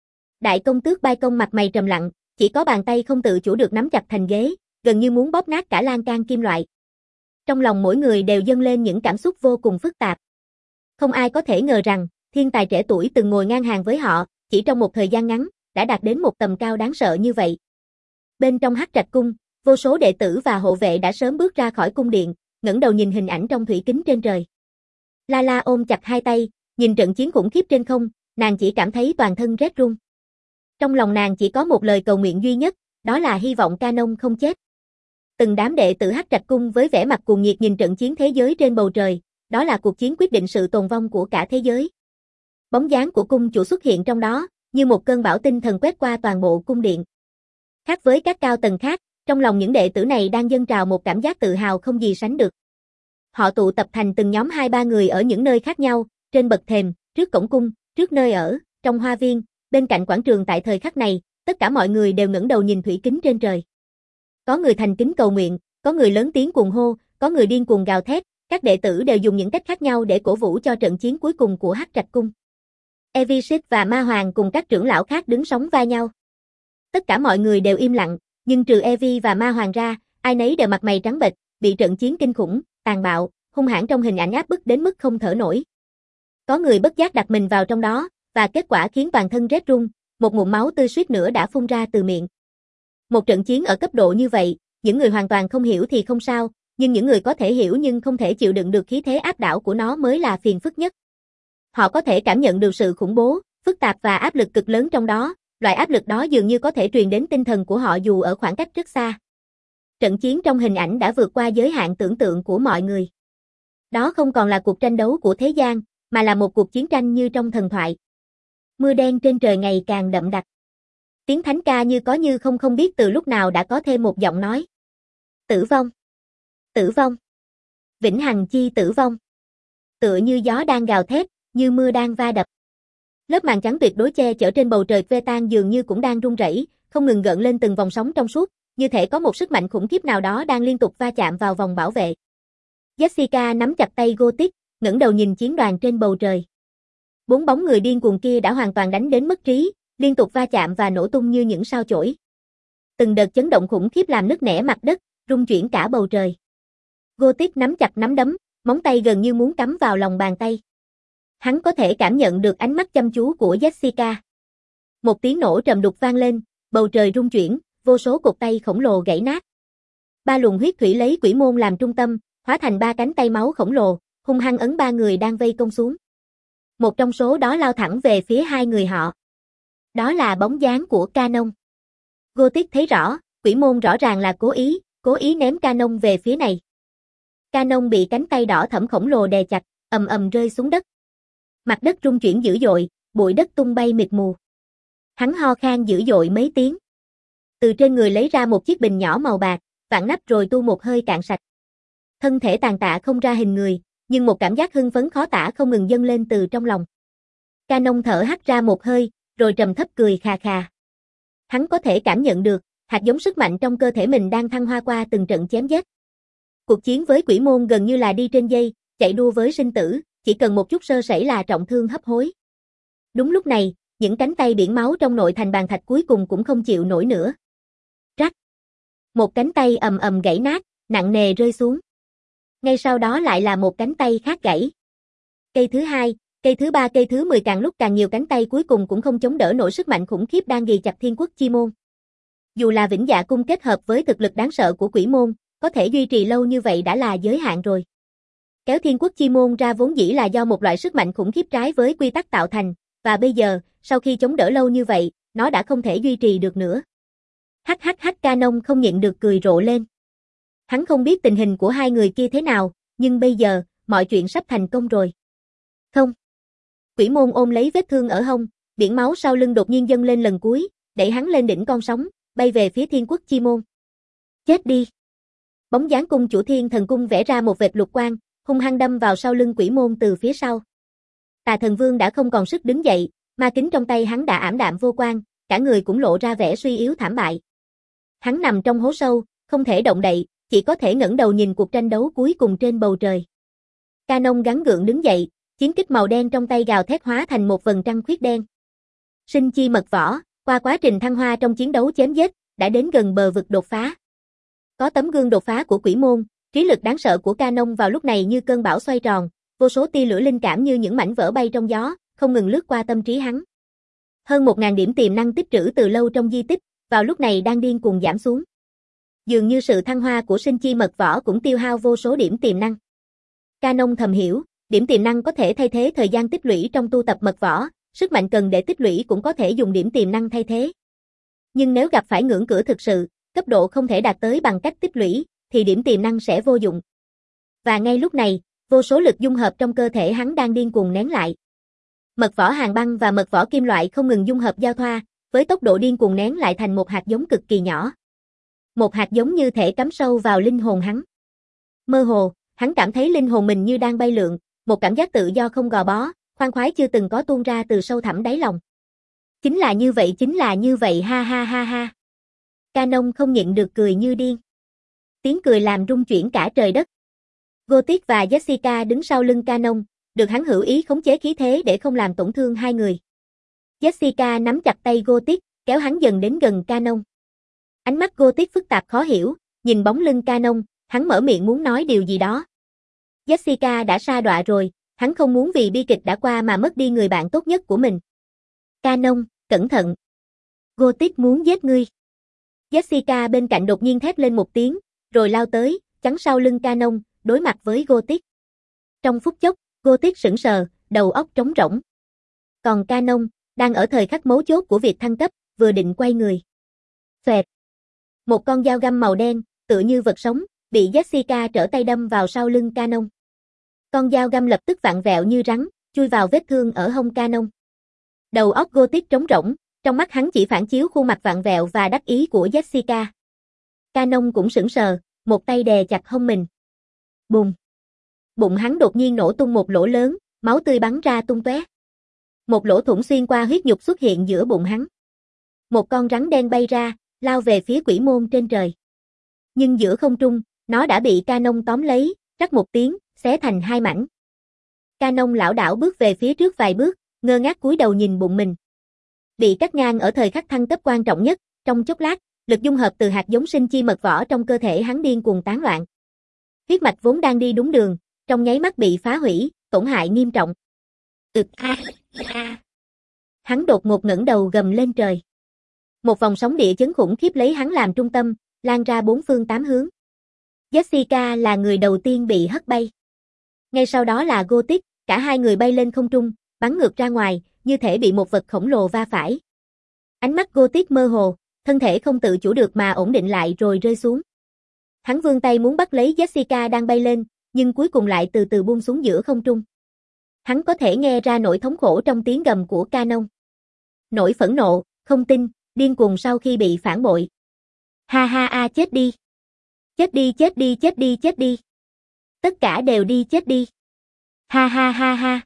Đại công tước Bai Công mặt mày trầm lặng, chỉ có bàn tay không tự chủ được nắm chặt thành ghế, gần như muốn bóp nát cả lan can kim loại. Trong lòng mỗi người đều dâng lên những cảm xúc vô cùng phức tạp. Không ai có thể ngờ rằng, thiên tài trẻ tuổi từng ngồi ngang hàng với họ, chỉ trong một thời gian ngắn, đã đạt đến một tầm cao đáng sợ như vậy. Bên trong Hắc Trạch Cung, vô số đệ tử và hộ vệ đã sớm bước ra khỏi cung điện, ngẩng đầu nhìn hình ảnh trong thủy kính trên trời. Lala ôm chặt hai tay, nhìn trận chiến khủng khiếp trên không, nàng chỉ cảm thấy toàn thân rét run. Trong lòng nàng chỉ có một lời cầu nguyện duy nhất, đó là hy vọng Canon không chết. Từng đám đệ tử Hắc Trạch Cung với vẻ mặt cuồng nhiệt nhìn trận chiến thế giới trên bầu trời, đó là cuộc chiến quyết định sự tồn vong của cả thế giới. Bóng dáng của cung chủ xuất hiện trong đó, như một cơn bão tinh thần quét qua toàn bộ cung điện. Khác với các cao tầng khác, trong lòng những đệ tử này đang dâng trào một cảm giác tự hào không gì sánh được. Họ tụ tập thành từng nhóm hai ba người ở những nơi khác nhau, trên bậc thềm, trước cổng cung, trước nơi ở, trong hoa viên, bên cạnh quảng trường tại thời khắc này, tất cả mọi người đều ngẩng đầu nhìn thủy kính trên trời. Có người thành kính cầu nguyện, có người lớn tiếng cuồng hô, có người điên cuồng gào thét, các đệ tử đều dùng những cách khác nhau để cổ vũ cho trận chiến cuối cùng của Hắc Trạch Cung. Evishit và Ma Hoàng cùng các trưởng lão khác đứng sóng vai nhau. Tất cả mọi người đều im lặng, nhưng trừ Evi và Ma Hoàng ra, ai nấy đều mặt mày trắng bệch, bị trận chiến kinh khủng, tàn bạo, hung hãn trong hình ảnh áp bức đến mức không thở nổi. Có người bất giác đặt mình vào trong đó, và kết quả khiến toàn thân rét run, một ngụm máu tươi suýt nữa đã phun ra từ miệng. Một trận chiến ở cấp độ như vậy, những người hoàn toàn không hiểu thì không sao, nhưng những người có thể hiểu nhưng không thể chịu đựng được khí thế áp đảo của nó mới là phiền phức nhất. Họ có thể cảm nhận được sự khủng bố, phức tạp và áp lực cực lớn trong đó, loại áp lực đó dường như có thể truyền đến tinh thần của họ dù ở khoảng cách rất xa. Trận chiến trong hình ảnh đã vượt qua giới hạn tưởng tượng của mọi người. Đó không còn là cuộc tranh đấu của thế gian, mà là một cuộc chiến tranh như trong thần thoại. Mưa đen trên trời ngày càng đậm đặc. Tiếng thánh ca như có như không không biết từ lúc nào đã có thêm một giọng nói. Tử vong. Tử vong. Vĩnh hằng chi tử vong. Tựa như gió đang gào thét, như mưa đang va đập. Lớp màn trắng tuyệt đối che chở trên bầu trời Vetan dường như cũng đang rung rẩy, không ngừng gợn lên từng vòng sóng trong suốt, như thể có một sức mạnh khủng khiếp nào đó đang liên tục va chạm vào vòng bảo vệ. Jessica nắm chặt tay Gothic, ngẩng đầu nhìn chiến đoàn trên bầu trời. Bốn bóng người điên cuồng kia đã hoàn toàn đánh đến mất trí, liên tục va chạm và nổ tung như những sao chổi. Từng đợt chấn động khủng khiếp làm nứt nẻ mặt đất, rung chuyển cả bầu trời. Gothic nắm chặt nắm đấm, móng tay gần như muốn cắm vào lòng bàn tay. Hắn có thể cảm nhận được ánh mắt chăm chú của Jessica. Một tiếng nổ trầm đục vang lên, bầu trời rung chuyển, vô số cột tay khổng lồ gãy nát. Ba luồng huyết thủy lấy quỷ môn làm trung tâm, hóa thành ba cánh tay máu khổng lồ, hung hăng ấn ba người đang vây công xuống. Một trong số đó lao thẳng về phía hai người họ. Đó là bóng dáng của Canon. Gothic thấy rõ, quỷ môn rõ ràng là cố ý, cố ý ném Canon về phía này. Canon bị cánh tay đỏ thẫm khổng lồ đè chặt, ầm ầm rơi xuống đất. Mặt đất rung chuyển dữ dội, bụi đất tung bay mịt mù. Hắn ho khan dữ dội mấy tiếng. Từ trên người lấy ra một chiếc bình nhỏ màu bạc, vặn nắp rồi tu một hơi cạn sạch. Thân thể tàn tạ không ra hình người, nhưng một cảm giác hưng phấn khó tả không ngừng dâng lên từ trong lòng. Canon thở hắt ra một hơi, rồi trầm thấp cười khà khà. Hắn có thể cảm nhận được, hạt giống sức mạnh trong cơ thể mình đang thăng hoa qua từng trận chém giết. Cuộc chiến với quỷ môn gần như là đi trên dây, chạy đua với sinh tử, chỉ cần một chút sơ sẩy là trọng thương hấp hối. Đúng lúc này, những cánh tay biển máu trong nội thành bàn thạch cuối cùng cũng không chịu nổi nữa. Rắc. Một cánh tay ầm ầm gãy nát, nặng nề rơi xuống. Ngay sau đó lại là một cánh tay khác gãy. Cây thứ hai, cây thứ ba, cây thứ mười càng lúc càng nhiều cánh tay cuối cùng cũng không chống đỡ nổi sức mạnh khủng khiếp đang ghì chặt Thiên Quốc Chi Môn. Dù là Vĩnh Dạ Cung kết hợp với thực lực đáng sợ của quỷ môn, có thể duy trì lâu như vậy đã là giới hạn rồi. Kéo Thiên Quốc Chi Môn ra vốn dĩ là do một loại sức mạnh khủng khiếp trái với quy tắc tạo thành, và bây giờ, sau khi chống đỡ lâu như vậy, nó đã không thể duy trì được nữa. Hắc hắc hắc, Canon không nhịn được cười rộ lên. Hắn không biết tình hình của hai người kia thế nào, nhưng bây giờ, mọi chuyện sắp thành công rồi. Không. Quỷ môn ôm lấy vết thương ở hông, biển máu sau lưng đột nhiên dâng lên lần cuối, đẩy hắn lên đỉnh con sóng, bay về phía Thiên Quốc Chi Môn. Chết đi. Bóng dáng cung chủ Thiên Thần Cung vẽ ra một vệt lục quang, hung hăng đâm vào sau lưng quỷ môn từ phía sau. Tà Thần Vương đã không còn sức đứng dậy, ma kính trong tay hắn đã ảm đạm vô quang, cả người cũng lộ ra vẻ suy yếu thảm bại. Hắn nằm trong hố sâu, không thể động đậy, chỉ có thể ngẩng đầu nhìn cuộc tranh đấu cuối cùng trên bầu trời. Canon gắng gượng đứng dậy, chiến kích màu đen trong tay gào thét hóa thành một vầng trăng khuyết đen. Sinh chi mật võ, qua quá trình thăng hoa trong chiến đấu chém giết, đã đến gần bờ vực đột phá. Có tấm gương đột phá của quỷ môn, trí lực đáng sợ của Canon vào lúc này như cơn bão xoay tròn, vô số tia lửa linh cảm như những mảnh vỡ bay trong gió, không ngừng lướt qua tâm trí hắn. Hơn một ngàn điểm tiềm năng tích trữ từ lâu trong di tích, vào lúc này đang điên cuồng giảm xuống. Dường như sự thăng hoa của sinh chi mật võ cũng tiêu hao vô số điểm tiềm năng. Canon thầm hiểu, điểm tiềm năng có thể thay thế thời gian tích lũy trong tu tập mật võ, sức mạnh cần để tích lũy cũng có thể dùng điểm tiềm năng thay thế. Nhưng nếu gặp phải ngưỡng cửa thực sự, cấp độ không thể đạt tới bằng cách tích lũy, thì điểm tiềm năng sẽ vô dụng. Và ngay lúc này, vô số lực dung hợp trong cơ thể hắn đang điên cuồng nén lại. Mật võ hàn băng và mật võ kim loại không ngừng dung hợp giao thoa, với tốc độ điên cuồng nén lại thành một hạt giống cực kỳ nhỏ. Một hạt giống như thể cắm sâu vào linh hồn hắn. Mơ hồ, hắn cảm thấy linh hồn mình như đang bay lượn, một cảm giác tự do không gò bó, khoan khoái chưa từng có tuôn ra từ sâu thẳm đáy lòng. Chính là như vậy, chính là như vậy, ha ha ha ha. Canon không nhịn được cười như điên. Tiếng cười làm rung chuyển cả trời đất. Gothic và Jessica đứng sau lưng Canon, được hắn hữu ý khống chế khí thế để không làm tổn thương hai người. Jessica nắm chặt tay Gothic, kéo hắn dần đến gần Canon. Ánh mắt Gothic phức tạp khó hiểu, nhìn bóng lưng Canon, hắn mở miệng muốn nói điều gì đó. Jessica đã sa đọa rồi, hắn không muốn vì bi kịch đã qua mà mất đi người bạn tốt nhất của mình. Canon, cẩn thận. Gothic muốn giết ngươi. Jessica bên cạnh đột nhiên thét lên một tiếng, rồi lao tới, chắn sau lưng Canon, đối mặt với Gothic. Trong phút chốc, Gothic sững sờ, đầu óc trống rỗng. Còn Canon, đang ở thời khắc mấu chốt của việc thăng cấp, vừa định quay người. Xoẹt. Một con dao găm màu đen, tựa như vật sống, bị Jessica trở tay đâm vào sau lưng Canon. Con dao găm lập tức vặn vẹo như rắn, chui vào vết thương ở hông Canon. Đầu óc Gothic trống rỗng, trong mắt hắn chỉ phản chiếu khuôn mặt vặn vẹo và đắc ý của Jessica. Canon cũng sững sờ, một tay đè chặt hông mình. Bùm. Bụng hắn đột nhiên nổ tung một lỗ lớn, máu tươi bắn ra tung tóe. Một lỗ thủng xuyên qua huyết nhục xuất hiện giữa bụng hắn. Một con rắn đen bay ra, lao về phía quỷ môn trên trời. Nhưng giữa không trung, nó đã bị Canon tóm lấy, rắc một tiếng, xé thành hai mảnh. Canon lảo đảo bước về phía trước vài bước, ngơ ngác cúi đầu nhìn bụng mình. Bị cắt ngang ở thời khắc thăng cấp quan trọng nhất, trong chốc lát, lực dung hợp từ hạt giống sinh chi mật võ trong cơ thể hắn điên cuồng tán loạn. Huyết mạch vốn đang đi đúng đường, trong nháy mắt bị phá hủy, tổn hại nghiêm trọng. Ực a a. Hắn đột ngột ngẩng đầu gầm lên trời. Một vòng sóng địa chấn khủng khiếp lấy hắn làm trung tâm, lan ra bốn phương tám hướng. Jessica là người đầu tiên bị hất bay. Ngay sau đó là Gothic, cả hai người bay lên không trung, bắn ngược ra ngoài, như thể bị một vật khổng lồ va phải. Ánh mắt Gothic mơ hồ, thân thể không tự chủ được mà ổn định lại rồi rơi xuống. Hắn vươn tay muốn bắt lấy Jessica đang bay lên, nhưng cuối cùng lại từ từ buông xuống giữa không trung. Hắn có thể nghe ra nỗi thống khổ trong tiếng gầm của Canon. Nỗi phẫn nộ, không tin, điên cuồng sau khi bị phản bội. Ha ha a, chết đi. Chết đi, chết đi, chết đi, chết đi. Tất cả đều đi, chết đi. Ha ha ha ha.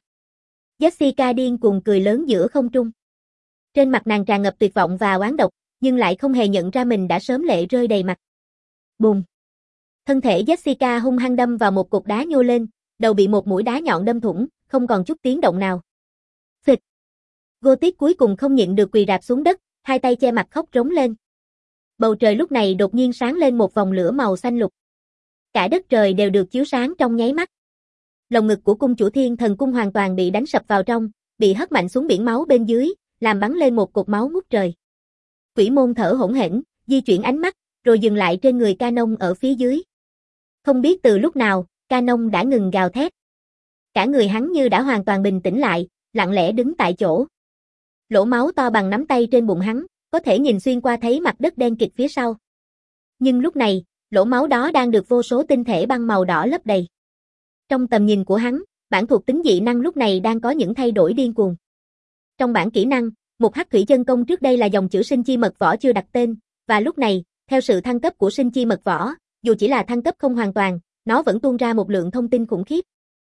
Jessica điên cuồng cười lớn giữa không trung. Trên mặt nàng tràn ngập tuyệt vọng và oán độc, nhưng lại không hề nhận ra mình đã sớm lệ rơi đầy mặt. Bùm. Thân thể Jessica hung hăng đâm vào một cục đá nhô lên, đầu bị một mũi đá nhọn đâm thủng, không còn chút tiếng động nào. Phịch. Gothic cuối cùng không nhịn được quỳ rạp xuống đất, hai tay che mặt khóc rống lên. Bầu trời lúc này đột nhiên sáng lên một vòng lửa màu xanh lục. Cả đất trời đều được chiếu sáng trong nháy mắt. Lồng ngực của cung chủ Thiên Thần Cung hoàn toàn bị đánh sập vào trong, bị hất mạnh xuống biển máu bên dưới, làm bắn lên một cột máu ngút trời. Quỷ môn thở hổn hển, di chuyển ánh mắt, rồi dừng lại trên người Canon ở phía dưới. Không biết từ lúc nào, Canon đã ngừng gào thét. Cả người hắn như đã hoàn toàn bình tĩnh lại, lặng lẽ đứng tại chỗ. Lỗ máu to bằng nắm tay trên bụng hắn, có thể nhìn xuyên qua thấy mặt đất đen kịt phía sau. Nhưng lúc này, lỗ máu đó đang được vô số tinh thể băng màu đỏ lấp đầy. Trong tầm nhìn của hắn, bản thuộc tính dị năng lúc này đang có những thay đổi điên cuồng. Trong bản kỹ năng, một hắc thủy chân công trước đây là dòng chữ sinh chi mật võ chưa đặt tên, và lúc này, theo sự thăng cấp của sinh chi mật võ, dù chỉ là thăng cấp không hoàn toàn, nó vẫn tuôn ra một lượng thông tin khủng khiếp.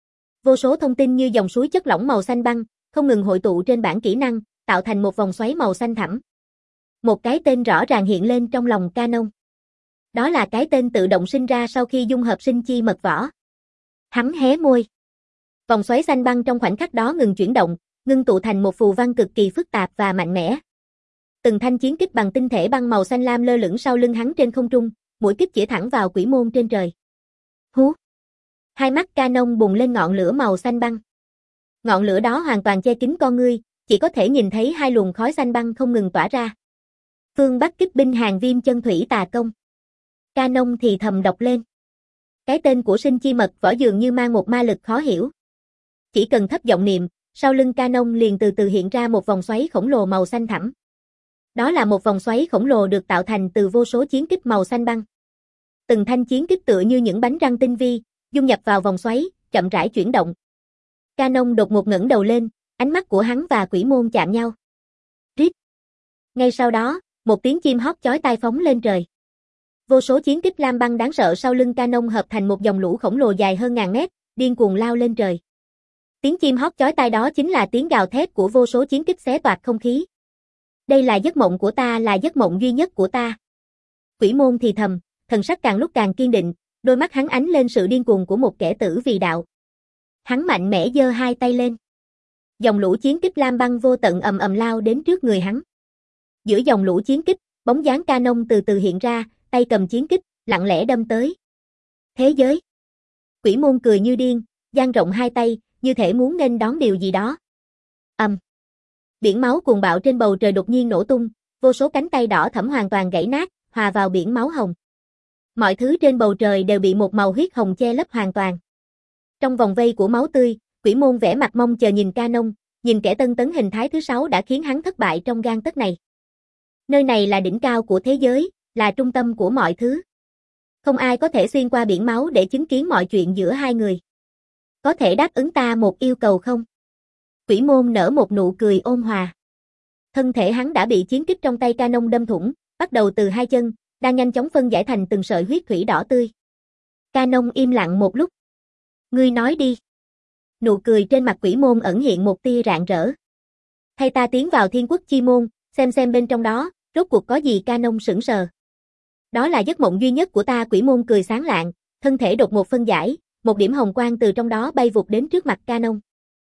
Vô số thông tin như dòng suối chất lỏng màu xanh băng, không ngừng hội tụ trên bản kỹ năng, tạo thành một vòng xoáy màu xanh thẳm. Một cái tên rõ ràng hiện lên trong lòng Canon. Đó là cái tên tự động sinh ra sau khi dung hợp sinh chi mật võ. Hắn hé môi. Vòng xoáy xanh băng trong khoảnh khắc đó ngừng chuyển động, ngưng tụ thành một phù văn cực kỳ phức tạp và mạnh mẽ. Từng thanh chiến kích bằng tinh thể băng màu xanh lam lơ lửng sau lưng hắn trên không trung, mũi kích chĩa thẳng vào quỷ môn trên trời. Hú! Hai mắt Canon bùng lên ngọn lửa màu xanh băng. Ngọn lửa đó hoàn toàn che kín con ngươi, chỉ có thể nhìn thấy hai luồng khói xanh băng không ngừng tỏa ra. Phương Bắc kích binh hàng viêm chân thủy tà công. Canon thì thầm đọc lên. Cái tên của sinh chi mật võ dường như mang một ma lực khó hiểu. Chỉ cần thấp giọng niệm, sau lưng Canon liền từ từ hiện ra một vòng xoáy khổng lồ màu xanh thẳm. Đó là một vòng xoáy khổng lồ được tạo thành từ vô số chiến kích màu xanh băng. Từng thanh chiến kích tựa như những bánh răng tinh vi, dung nhập vào vòng xoáy, chậm rãi chuyển động. Canon đột ngột ngẩng đầu lên, ánh mắt của hắn và quỷ môn chạm nhau. Rít. Ngay sau đó, một tiếng chim hót chói tai phóng lên trời. Vô số chiến kích lam băng đáng sợ sau lưng Canon hợp thành một dòng lũ khổng lồ dài hơn ngàn mét, điên cuồng lao lên trời. Tiếng chim hót chói tai đó chính là tiếng gào thét của vô số chiến kích xé toạc không khí. Đây là giấc mộng của ta, là giấc mộng duy nhất của ta. Quỷ môn thì thầm, thần sắc càng lúc càng kiên định, đôi mắt hắn ánh lên sự điên cuồng của một kẻ tử vì đạo. Hắn mạnh mẽ giơ hai tay lên. Dòng lũ chiến kích lam băng vô tận ầm ầm lao đến trước người hắn. Giữa dòng lũ chiến kích, bóng dáng Canon từ từ hiện ra, tay cầm chiến kích, lặng lẽ đâm tới. Thế giới. Quỷ môn cười như điên, dang rộng hai tay, như thể muốn nên đón điều gì đó. Ầm. Um. Biển máu cuồng bạo trên bầu trời đột nhiên nổ tung, vô số cánh tay đỏ thẫm hoàn toàn gãy nát, hòa vào biển máu hồng. Mọi thứ trên bầu trời đều bị một màu huyết hồng che lấp hoàn toàn. Trong vòng vây của máu tươi, quỷ môn vẻ mặt mong chờ nhìn Canon, nhìn kẻ tân tấn hình thái thứ sáu đã khiến hắn thất bại trong gang tấc này. Nơi này là đỉnh cao của thế giới, là trung tâm của mọi thứ. Không ai có thể xuyên qua biển máu để chứng kiến mọi chuyện giữa hai người. Có thể đáp ứng ta một yêu cầu không? Quỷ môn nở một nụ cười ôn hòa. Thân thể hắn đã bị chiến kích trong tay Canon đâm thủng, bắt đầu từ hai chân, đang nhanh chóng phân giải thành từng sợi huyết thủy đỏ tươi. Canon im lặng một lúc. Ngươi nói đi. Nụ cười trên mặt quỷ môn ẩn hiện một tia rạng rỡ. Thay ta tiến vào thiên quốc chi môn, xem xem bên trong đó, rốt cuộc có gì. Canon sững sờ. Đó là giấc mộng duy nhất của ta. Quỷ môn cười sáng lạng, thân thể đột ngột phân giải, một điểm hồng quang từ trong đó bay vụt đến trước mặt Canon.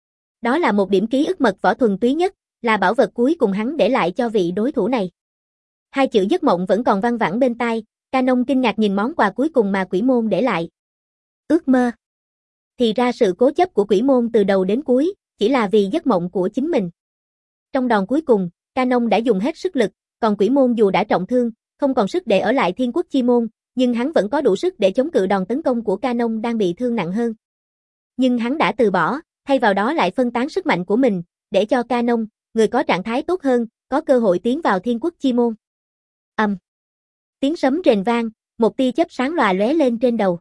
Đó là một điểm ký ức mật võ thuần túy nhất, là bảo vật cuối cùng hắn để lại cho vị đối thủ này. Hai chữ giấc mộng vẫn còn văng vẳng bên tai, Canon kinh ngạc nhìn món quà cuối cùng mà quỷ môn để lại. Ước mơ. Thì ra sự cố chấp của quỷ môn từ đầu đến cuối, chỉ là vì giấc mộng của chính mình. Trong đòn cuối cùng, Canon đã dùng hết sức lực, còn quỷ môn dù đã trọng thương, không còn sức để ở lại thiên quốc chi môn, nhưng hắn vẫn có đủ sức để chống cự đòn tấn công của Canon đang bị thương nặng hơn. Nhưng hắn đã từ bỏ, thay vào đó lại phân tán sức mạnh của mình, để cho Canon, người có trạng thái tốt hơn, có cơ hội tiến vào thiên quốc chi môn. Ầm. Um. Tiếng sấm rền vang, một tia chớp sáng lòa lóe lên trên đầu.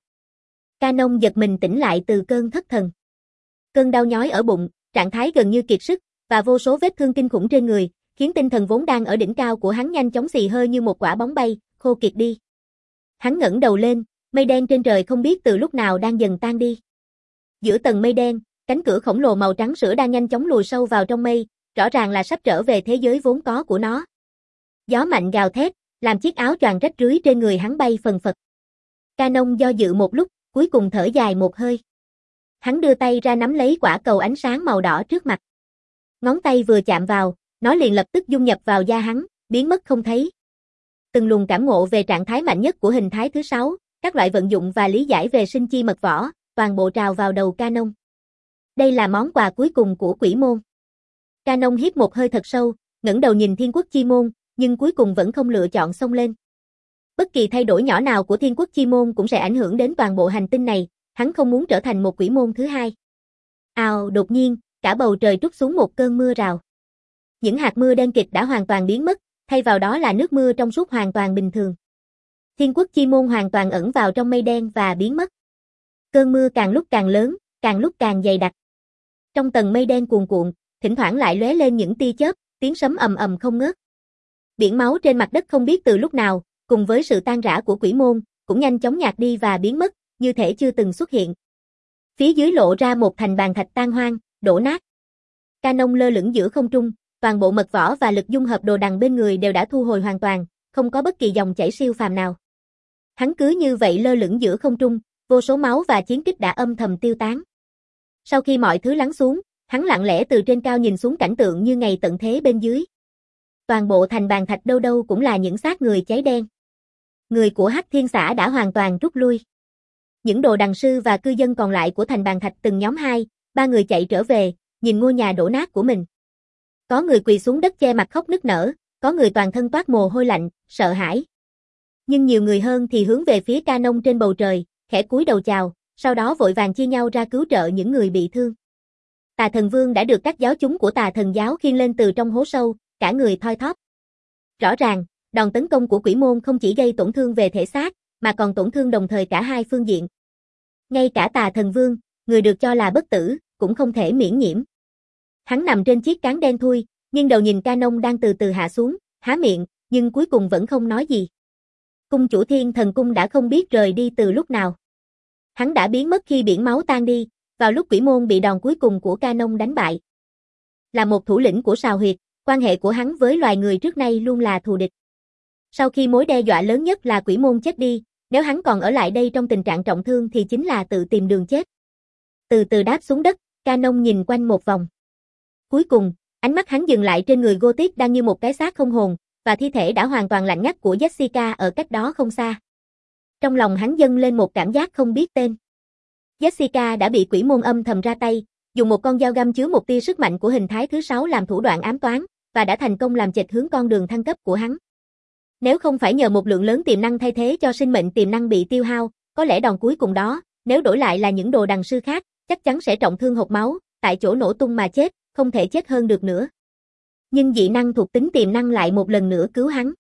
Canon giật mình tỉnh lại từ cơn thất thần. Cơn đau nhói ở bụng, trạng thái gần như kiệt sức, và vô số vết thương kinh khủng trên người, khiến tinh thần vốn đang ở đỉnh cao của hắn nhanh chóng xì hơi như một quả bóng bay, khô kiệt đi. Hắn ngẩng đầu lên, mây đen trên trời không biết từ lúc nào đang dần tan đi. Giữa tầng mây đen, cánh cửa khổng lồ màu trắng sữa đang nhanh chóng lùi sâu vào trong mây, rõ ràng là sắp trở về thế giới vốn có của nó. Gió mạnh gào thét, làm chiếc áo choàng rách rưới trên người hắn bay phần phật. Canon do dự một lúc, cuối cùng thở dài một hơi. Hắn đưa tay ra nắm lấy quả cầu ánh sáng màu đỏ trước mặt. Ngón tay vừa chạm vào, nó liền lập tức dung nhập vào da hắn, biến mất không thấy. Từng luồng cảm ngộ về trạng thái mạnh nhất của hình thái thứ sáu, các loại vận dụng và lý giải về sinh chi mật võ, toàn bộ trào vào đầu Canon. Đây là món quà cuối cùng của quỷ môn. Canon hít một hơi thật sâu, ngẩng đầu nhìn thiên quốc chi môn, nhưng cuối cùng vẫn không lựa chọn xông lên. Bất kỳ thay đổi nhỏ nào của thiên quốc chi môn cũng sẽ ảnh hưởng đến toàn bộ hành tinh này, hắn không muốn trở thành một quỷ môn thứ hai. Ào, đột nhiên, cả bầu trời trút xuống một cơn mưa rào. Những hạt mưa đen kịt đã hoàn toàn biến mất, thay vào đó là nước mưa trong suốt hoàn toàn bình thường. Thiên quốc chi môn hoàn toàn ẩn vào trong mây đen và biến mất. Cơn mưa càng lúc càng lớn, càng lúc càng dày đặc. Trong tầng mây đen cuồn cuộn, thỉnh thoảng lại lóe lên những tia chớp, tiếng sấm ầm ầm không ngớt. Biển máu trên mặt đất không biết từ lúc nào, cùng với sự tan rã của quỷ môn, cũng nhanh chóng nhạt đi và biến mất, như thể chưa từng xuất hiện. Phía dưới lộ ra một thành bàn thạch tan hoang, đổ nát. Canon lơ lửng giữa không trung, toàn bộ mật võ và lực dung hợp đồ đằng bên người đều đã thu hồi hoàn toàn, không có bất kỳ dòng chảy siêu phàm nào. Hắn cứ như vậy lơ lửng giữa không trung, vô số máu và chiến kích đã âm thầm tiêu tán. Sau khi mọi thứ lắng xuống, hắn lặng lẽ từ trên cao nhìn xuống cảnh tượng như ngày tận thế bên dưới. Toàn bộ thành bàn thạch đâu đâu cũng là những xác người cháy đen. Người của Hắc Thiên xã đã hoàn toàn rút lui. Những đồ đằng sư và cư dân còn lại của thành bàn thạch từng nhóm hai, ba người chạy trở về, nhìn ngôi nhà đổ nát của mình. Có người quỳ xuống đất che mặt khóc nức nở, có người toàn thân toát mồ hôi lạnh, sợ hãi. Nhưng nhiều người hơn thì hướng về phía Canon trên bầu trời, khẽ cúi đầu chào, sau đó vội vàng chia nhau ra cứu trợ những người bị thương. Tà Thần Vương đã được các giáo chúng của Tà Thần giáo khiêng lên từ trong hố sâu, cả người thoi thóp. Rõ ràng, đòn tấn công của quỷ môn không chỉ gây tổn thương về thể xác, mà còn tổn thương đồng thời cả hai phương diện. Ngay cả Tà Thần Vương, người được cho là bất tử, cũng không thể miễn nhiễm. Hắn nằm trên chiếc cán đen thui, nhưng đầu nhìn Canon đang từ từ hạ xuống, há miệng, nhưng cuối cùng vẫn không nói gì. Cung chủ Thiên Thần Cung đã không biết rời đi từ lúc nào. Hắn đã biến mất khi biển máu tan đi, vào lúc quỷ môn bị đòn cuối cùng của Canon đánh bại. Là một thủ lĩnh của Sào Huyệt, quan hệ của hắn với loài người trước nay luôn là thù địch. Sau khi mối đe dọa lớn nhất là quỷ môn chết đi, nếu hắn còn ở lại đây trong tình trạng trọng thương thì chính là tự tìm đường chết. Từ từ đáp xuống đất, Canon nhìn quanh một vòng. Cuối cùng, ánh mắt hắn dừng lại trên người Gothic đang như một cái xác không hồn, và thi thể đã hoàn toàn lạnh ngắt của Jessica ở cách đó không xa. Trong lòng hắn dâng lên một cảm giác không biết tên. Jessica đã bị quỷ môn âm thầm ra tay, dùng một con dao găm chứa một tia sức mạnh của hình thái thứ sáu làm thủ đoạn ám toán, và đã thành công làm chệch hướng con đường thăng cấp của hắn. Nếu không phải nhờ một lượng lớn tiềm năng thay thế cho sinh mệnh tiềm năng bị tiêu hao, có lẽ đòn cuối cùng đó, nếu đổi lại là những đồ đằng sư khác, chắc chắn sẽ trọng thương hộc máu, tại chỗ nổ tung mà chết, không thể chết hơn được nữa. Nhưng dị năng thuộc tính tiềm năng lại một lần nữa cứu hắn.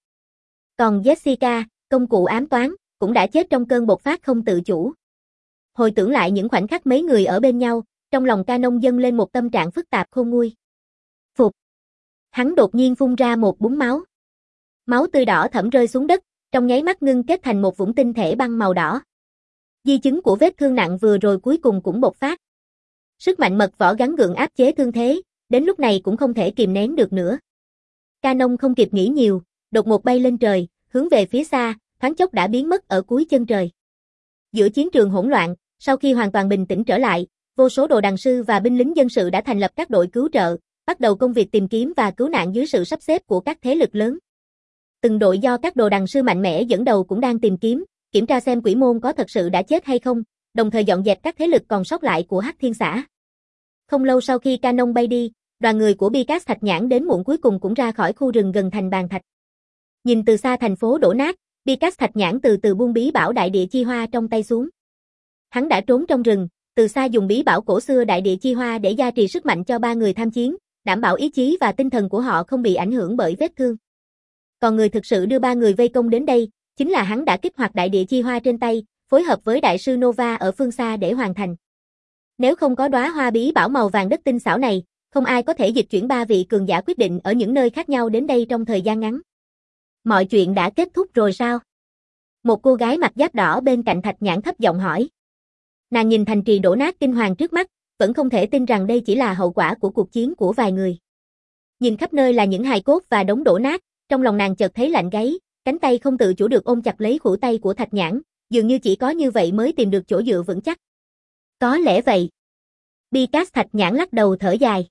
Còn Jessica, công cụ ám toán, cũng đã chết trong cơn bộc phát không tự chủ. Hồi tưởng lại những khoảnh khắc mấy người ở bên nhau, trong lòng Canon dâng lên một tâm trạng phức tạp khôn nguôi. Phục. Hắn đột nhiên phun ra một búng máu. Máu tươi đỏ thẫm rơi xuống đất, trong nháy mắt ngưng kết thành một vũng tinh thể băng màu đỏ. Di chứng của vết thương nặng vừa rồi cuối cùng cũng bộc phát. Sức mạnh mật võ gắng gượng áp chế thương thế, đến lúc này cũng không thể kìm nén được nữa. Canon không kịp nghĩ nhiều, đột ngột bay lên trời, hướng về phía xa, thoáng chốc đã biến mất ở cuối chân trời. Giữa chiến trường hỗn loạn, sau khi hoàn toàn bình tĩnh trở lại, vô số đồ đằng sư và binh lính dân sự đã thành lập các đội cứu trợ, bắt đầu công việc tìm kiếm và cứu nạn dưới sự sắp xếp của các thế lực lớn. Từng đội do các đồ đằng sư mạnh mẽ dẫn đầu cũng đang tìm kiếm, kiểm tra xem quỷ môn có thật sự đã chết hay không, đồng thời dọn dẹp các thế lực còn sót lại của Hắc Thiên xã. Không lâu sau khi Canon bay đi, đoàn người của Bicas Thạch Nhãn đến muộn cuối cùng cũng ra khỏi khu rừng gần thành bàn thạch. Nhìn từ xa thành phố đổ nát, Bicas Thạch Nhãn từ từ buông bí bảo đại địa chi hoa trong tay xuống. Hắn đã trốn trong rừng, từ xa dùng bí bảo cổ xưa đại địa chi hoa để gia trì sức mạnh cho ba người tham chiến, đảm bảo ý chí và tinh thần của họ không bị ảnh hưởng bởi vết thương. Còn người thực sự đưa ba người vây công đến đây, chính là hắn đã kích hoạt đại địa chi hoa trên tay, phối hợp với đại sư Nova ở phương xa để hoàn thành. Nếu không có đóa hoa bí bảo màu vàng đất tinh xảo này, không ai có thể dịch chuyển ba vị cường giả quyết định ở những nơi khác nhau đến đây trong thời gian ngắn. Mọi chuyện đã kết thúc rồi sao? Một cô gái mặc giáp đỏ bên cạnh Thạch Nhãn thấp giọng hỏi. Nàng nhìn thành trì đổ nát kinh hoàng trước mắt, vẫn không thể tin rằng đây chỉ là hậu quả của cuộc chiến của vài người. Nhìn khắp nơi là những hài cốt và đống đổ nát, trong lòng nàng chợt thấy lạnh gáy, cánh tay không tự chủ được ôm chặt lấy khuỷu tay của Thạch Nhãn, dường như chỉ có như vậy mới tìm được chỗ dựa vững chắc. Có lẽ vậy. Bicas Thạch Nhãn lắc đầu thở dài.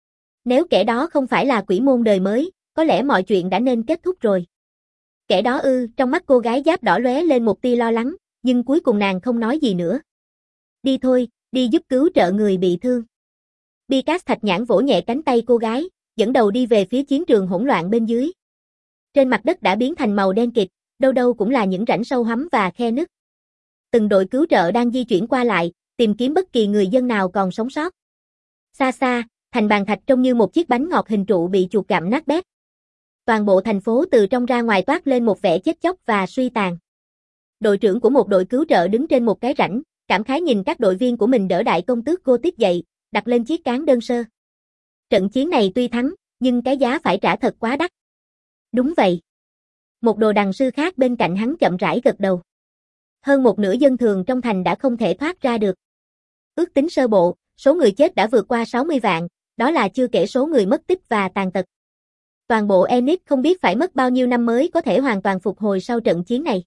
Nếu kẻ đó không phải là quỷ môn đời mới, có lẽ mọi chuyện đã nên kết thúc rồi. Kẻ đó ư, trong mắt cô gái giáp đỏ lóe lên một tia lo lắng, nhưng cuối cùng nàng không nói gì nữa. Đi thôi, đi giúp cứu trợ người bị thương. Bicas Thạch Nhãn vỗ nhẹ cánh tay cô gái, dẫn đầu đi về phía chiến trường hỗn loạn bên dưới. Trên mặt đất đã biến thành màu đen kịt, đâu đâu cũng là những rãnh sâu hoắm và khe nứt. Từng đội cứu trợ đang di chuyển qua lại, tìm kiếm bất kỳ người dân nào còn sống sót. Xa xa, Thành bàn thạch trông như một chiếc bánh ngọt hình trụ bị chuột gặm nát bét. Toàn bộ thành phố từ trong ra ngoài toát lên một vẻ chết chóc và suy tàn. Đội trưởng của một đội cứu trợ đứng trên một cái rãnh, cảm khái nhìn các đội viên của mình đỡ đại công tước Gothic dậy, đặt lên chiếc cán đơn sơ. Trận chiến này tuy thắng, nhưng cái giá phải trả thật quá đắt. Đúng vậy. Một đồ đằng sư khác bên cạnh hắn chậm rãi gật đầu. Hơn một nửa dân thường trong thành đã không thể thoát ra được. Ước tính sơ bộ, số người chết đã vượt qua sáu mươi vạn, đó là chưa kể số người mất tích và tàn tật. Toàn bộ Enix không biết phải mất bao nhiêu năm mới có thể hoàn toàn phục hồi sau trận chiến này.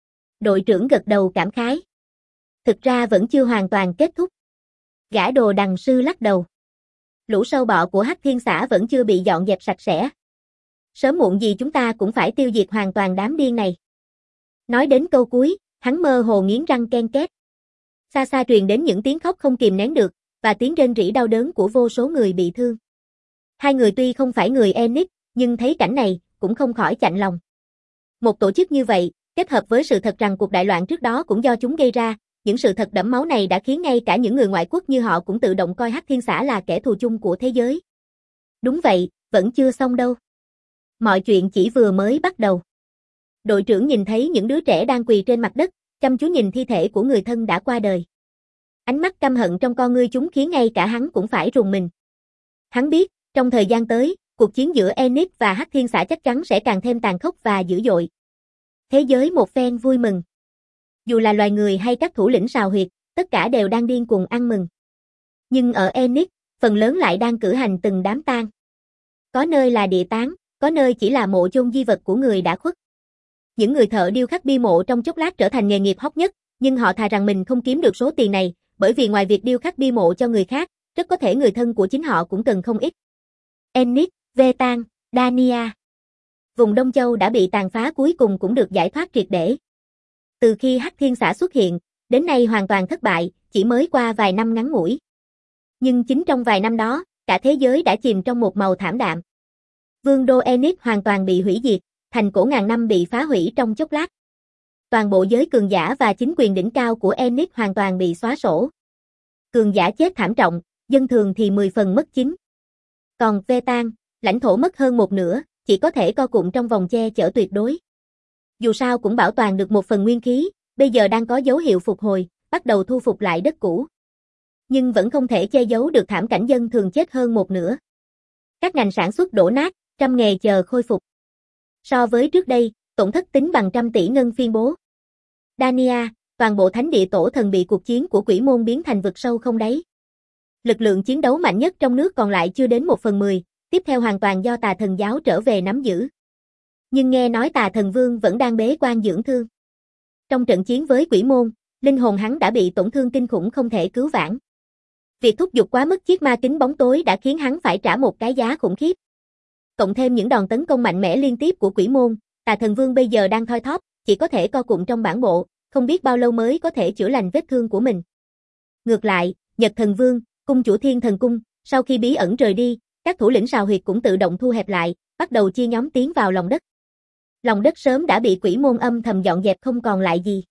Đội trưởng gật đầu cảm khái. Thực ra vẫn chưa hoàn toàn kết thúc. Gã đồ đằng sư lắc đầu. Lũ sâu bọ của Hắc Thiên xã vẫn chưa bị dọn dẹp sạch sẽ. Sớm muộn gì chúng ta cũng phải tiêu diệt hoàn toàn đám điên này. Nói đến câu cuối, hắn mơ hồ nghiến răng ken két. Xa xa truyền đến những tiếng khóc không kìm nén được, và tiếng rên rỉ đau đớn của vô số người bị thương. Hai người tuy không phải người Enix, nhưng thấy cảnh này, cũng không khỏi chạnh lòng. Một tổ chức như vậy, kết hợp với sự thật rằng cuộc đại loạn trước đó cũng do chúng gây ra, những sự thật đẫm máu này đã khiến ngay cả những người ngoại quốc như họ cũng tự động coi Hắc Thiên xã là kẻ thù chung của thế giới. Đúng vậy, vẫn chưa xong đâu. Mọi chuyện chỉ vừa mới bắt đầu. Đội trưởng nhìn thấy những đứa trẻ đang quỳ trên mặt đất, chăm chú nhìn thi thể của người thân đã qua đời. Ánh mắt căm hận trong con ngươi chúng khiến ngay cả hắn cũng phải rùng mình. Hắn biết, trong thời gian tới, cuộc chiến giữa Enix và Hắc Thiên xã chắc chắn sẽ càng thêm tàn khốc và dữ dội. Thế giới một phen vui mừng. Dù là loài người hay các thủ lĩnh sào huyệt, tất cả đều đang điên cuồng ăn mừng. Nhưng ở Enix, phần lớn lại đang cử hành từng đám tang. Có nơi là địa táng, có nơi chỉ là mộ chôn di vật của người đã khuất. Những người thợ điêu khắc bia mộ trong chốc lát trở thành nghề nghiệp hot nhất, nhưng họ thà rằng mình không kiếm được số tiền này, bởi vì ngoài việc điêu khắc bia mộ cho người khác, rất có thể người thân của chính họ cũng cần không ít. Enix, Vetan, Dania. Vùng Đông Châu đã bị tàn phá cuối cùng cũng được giải thoát triệt để. Từ khi Hắc Thiên xã xuất hiện, đến nay hoàn toàn thất bại, chỉ mới qua vài năm ngắn ngủi. Nhưng chính trong vài năm đó, cả thế giới đã chìm trong một màu thảm đạm. Vương đô Enix hoàn toàn bị hủy diệt, thành cổ ngàn năm bị phá hủy trong chốc lát. Toàn bộ giới cường giả và chính quyền đỉnh cao của Enix hoàn toàn bị xóa sổ. Cường giả chết thảm trọng, dân thường thì mười phần mất chín. Còn Vetan, lãnh thổ mất hơn một nửa, chỉ có thể co cụm trong vòng che chở tuyệt đối. Dù sao cũng bảo toàn được một phần nguyên khí, bây giờ đang có dấu hiệu phục hồi, bắt đầu thu phục lại đất cũ. Nhưng vẫn không thể che giấu được thảm cảnh dân thường chết hơn một nửa. Các ngành sản xuất đổ nát, trăm nghề chờ khôi phục. So với trước đây, tổn thất tính bằng trăm tỷ ngân phiên bố. Dania, toàn bộ thánh địa tổ thần bị cuộc chiến của quỷ môn biến thành vực sâu không đáy. Lực lượng chiến đấu mạnh nhất trong nước còn lại chưa đến một phần mười, tiếp theo hoàn toàn do tà thần giáo trở về nắm giữ. Nhưng nghe nói tà thần vương vẫn đang bế quan dưỡng thương. Trong trận chiến với quỷ môn, linh hồn hắn đã bị tổn thương kinh khủng không thể cứu vãn. Việc thúc giục quá mức chiếc ma kính bóng tối đã khiến hắn phải trả một cái giá khủng khiếp. Cộng thêm những đòn tấn công mạnh mẽ liên tiếp của quỷ môn, tà thần vương bây giờ đang thoi thóp, chỉ có thể co cụm trong bản bộ, không biết bao lâu mới có thể chữa lành vết thương của mình. Ngược lại, Nhật thần vương, cung chủ thiên thần cung, sau khi bí ẩn rời đi, các thủ lĩnh sào huyệt cũng tự động thu hẹp lại, bắt đầu chia nhóm tiến vào lòng đất. Lòng đất sớm đã bị quỷ môn âm thầm dọn dẹp không còn lại gì.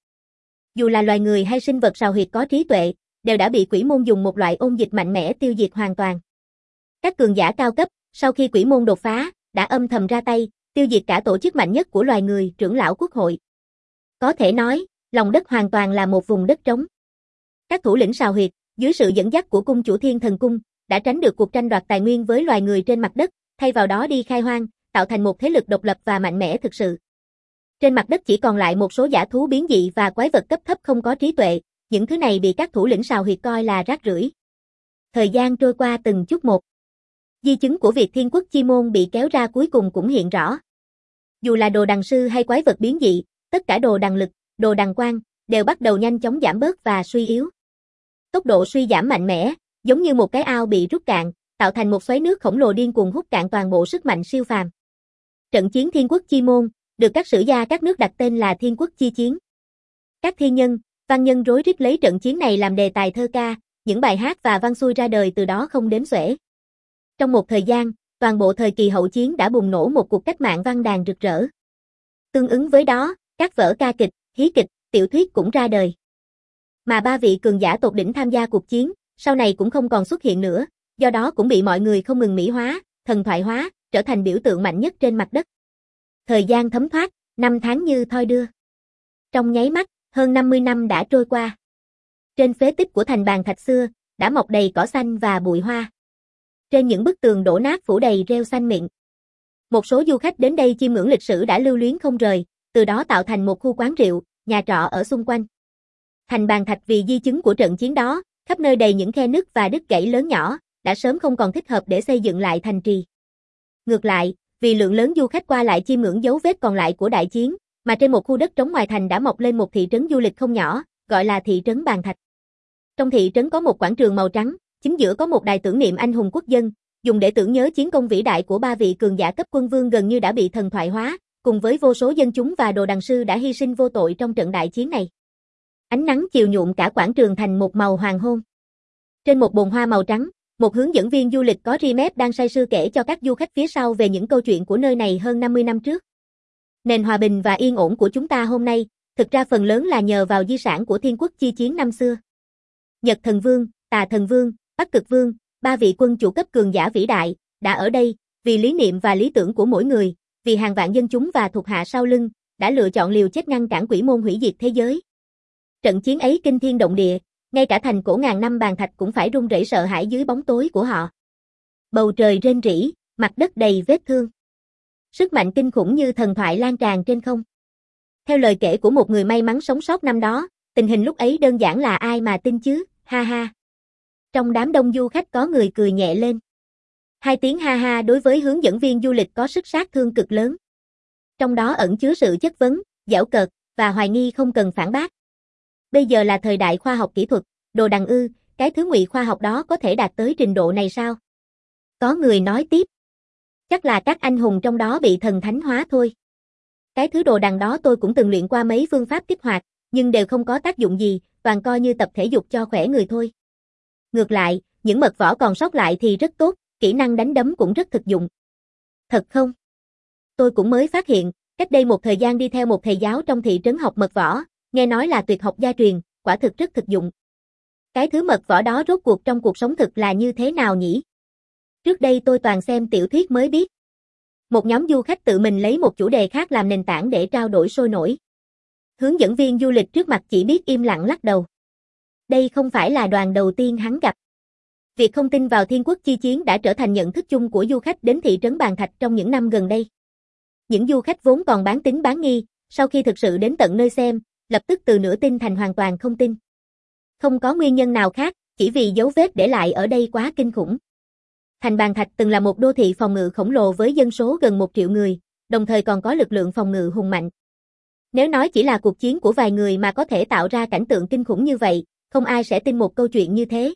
Dù là loài người hay sinh vật sào huyệt có trí tuệ, đều đã bị quỷ môn dùng một loại ôn dịch mạnh mẽ tiêu diệt hoàn toàn. Các cường giả cao cấp, sau khi quỷ môn đột phá, đã âm thầm ra tay, tiêu diệt cả tổ chức mạnh nhất của loài người, trưởng lão quốc hội. Có thể nói, lòng đất hoàn toàn là một vùng đất trống. Các thủ lĩnh sào huyệt, dưới sự dẫn dắt của cung chủ thiên thần cung, đã tránh được cuộc tranh đoạt tài nguyên với loài người trên mặt đất, thay vào đó đi khai hoang, tạo thành một thế lực độc lập và mạnh mẽ thực sự. Trên mặt đất chỉ còn lại một số dã thú biến dị và quái vật cấp thấp không có trí tuệ, những thứ này bị các thủ lĩnh sào huyệt coi là rác rưởi. Thời gian trôi qua từng chút một. Di chứng của việc thiên quốc chi môn bị kéo ra cuối cùng cũng hiện rõ. Dù là đồ đằng sư hay quái vật biến dị, tất cả đồ đằng lực, đồ đằng quang, đều bắt đầu nhanh chóng giảm bớt và suy yếu. Tốc độ suy giảm mạnh mẽ, giống như một cái ao bị rút cạn, tạo thành một xoáy nước khổng lồ điên cuồng hút cạn toàn bộ sức mạnh siêu phàm. Trận chiến thiên quốc chi môn, được các sử gia các nước đặt tên là thiên quốc chi chiến. Các thiên nhân, văn nhân rối rít lấy trận chiến này làm đề tài thơ ca, những bài hát và văn xuôi ra đời từ đó không đếm xuể. Trong một thời gian, toàn bộ thời kỳ hậu chiến đã bùng nổ một cuộc cách mạng văn đàn rực rỡ. Tương ứng với đó, các vở ca kịch, hí kịch, tiểu thuyết cũng ra đời. Mà ba vị cường giả tột đỉnh tham gia cuộc chiến, sau này cũng không còn xuất hiện nữa, do đó cũng bị mọi người không ngừng mỹ hóa, thần thoại hóa, trở thành biểu tượng mạnh nhất trên mặt đất. Thời gian thấm thoát, năm tháng như thoi đưa. Trong nháy mắt, hơn năm mươi năm đã trôi qua. Trên phế tích của thành bàn thạch xưa, đã mọc đầy cỏ xanh và bụi hoa. Trên những bức tường đổ nát phủ đầy rêu xanh mịn. Một số du khách đến đây chiêm ngưỡng lịch sử đã lưu luyến không rời, từ đó tạo thành một khu quán rượu, nhà trọ ở xung quanh. Thành bàn thạch vì di chứng của trận chiến đó, khắp nơi đầy những khe nứt và đứt gãy lớn nhỏ, đã sớm không còn thích hợp để xây dựng lại thành trì. Ngược lại, vì lượng lớn du khách qua lại chiêm ngưỡng dấu vết còn lại của đại chiến, mà trên một khu đất trống ngoài thành đã mọc lên một thị trấn du lịch không nhỏ, gọi là thị trấn Bàn Thạch. Trong thị trấn có một quảng trường màu trắng, chính giữa có một đài tưởng niệm anh hùng quốc dân, dùng để tưởng nhớ chiến công vĩ đại của ba vị cường giả cấp quân vương gần như đã bị thần thoại hóa, cùng với vô số dân chúng và đồ đằng sư đã hy sinh vô tội trong trận đại chiến này. Ánh nắng chiều nhuộm cả quảng trường thành một màu hoàng hôn. Trên một bồn hoa màu trắng, một hướng dẫn viên du lịch có ri mép đang say sưa kể cho các du khách phía sau về những câu chuyện của nơi này hơn năm mươi năm trước. Nền hòa bình và yên ổn của chúng ta hôm nay, thực ra phần lớn là nhờ vào di sản của thiên quốc chi chiến năm xưa. Nhật Thần Vương, Tà Thần Vương, Bắc Cực Vương, ba vị quân chủ cấp cường giả vĩ đại, đã ở đây, vì lý niệm và lý tưởng của mỗi người, vì hàng vạn dân chúng và thuộc hạ sau lưng, đã lựa chọn liều chết ngăn cản quỷ môn hủy diệt thế giới. Trận chiến ấy kinh thiên động địa, ngay cả thành cổ ngàn năm Bàn Thạch cũng phải run rẩy sợ hãi dưới bóng tối của họ. Bầu trời rên rỉ, mặt đất đầy vết thương. Sức mạnh kinh khủng như thần thoại lan tràn trên không. Theo lời kể của một người may mắn sống sót năm đó, tình hình lúc ấy đơn giản là ai mà tin chứ, ha ha. Trong đám đông du khách có người cười nhẹ lên. Hai tiếng ha ha đối với hướng dẫn viên du lịch có sức sát thương cực lớn. Trong đó ẩn chứa sự chất vấn, giễu cợt, và hoài nghi không cần phản bác. Bây giờ là thời đại khoa học kỹ thuật, đồ đằng ư, cái thứ ngụy khoa học đó có thể đạt tới trình độ này sao? Có người nói tiếp. Chắc là các anh hùng trong đó bị thần thánh hóa thôi. Cái thứ đồ đằng đó tôi cũng từng luyện qua mấy phương pháp kích hoạt, nhưng đều không có tác dụng gì, toàn coi như tập thể dục cho khỏe người thôi. Ngược lại, những mật võ còn sót lại thì rất tốt, kỹ năng đánh đấm cũng rất thực dụng. Thật không? Tôi cũng mới phát hiện, cách đây một thời gian đi theo một thầy giáo trong thị trấn học mật võ, nghe nói là tuyệt học gia truyền, quả thực rất thực dụng. Cái thứ mật võ đó rốt cuộc trong cuộc sống thực là như thế nào nhỉ? Trước đây tôi toàn xem tiểu thuyết mới biết. Một nhóm du khách tự mình lấy một chủ đề khác làm nền tảng để trao đổi sôi nổi. Hướng dẫn viên du lịch trước mặt chỉ biết im lặng lắc đầu. Đây không phải là đoàn đầu tiên hắn gặp. Việc không tin vào thiên quốc chi chiến đã trở thành nhận thức chung của du khách đến thị trấn Bàn Thạch trong những năm gần đây. Những du khách vốn còn bán tín bán nghi, sau khi thực sự đến tận nơi xem, lập tức từ nửa tin thành hoàn toàn không tin. Không có nguyên nhân nào khác, chỉ vì dấu vết để lại ở đây quá kinh khủng. Thành Bàn Thạch từng là một đô thị phòng ngự khổng lồ với dân số gần một triệu người, đồng thời còn có lực lượng phòng ngự hùng mạnh. Nếu nói chỉ là cuộc chiến của vài người mà có thể tạo ra cảnh tượng kinh khủng như vậy, không ai sẽ tin một câu chuyện như thế.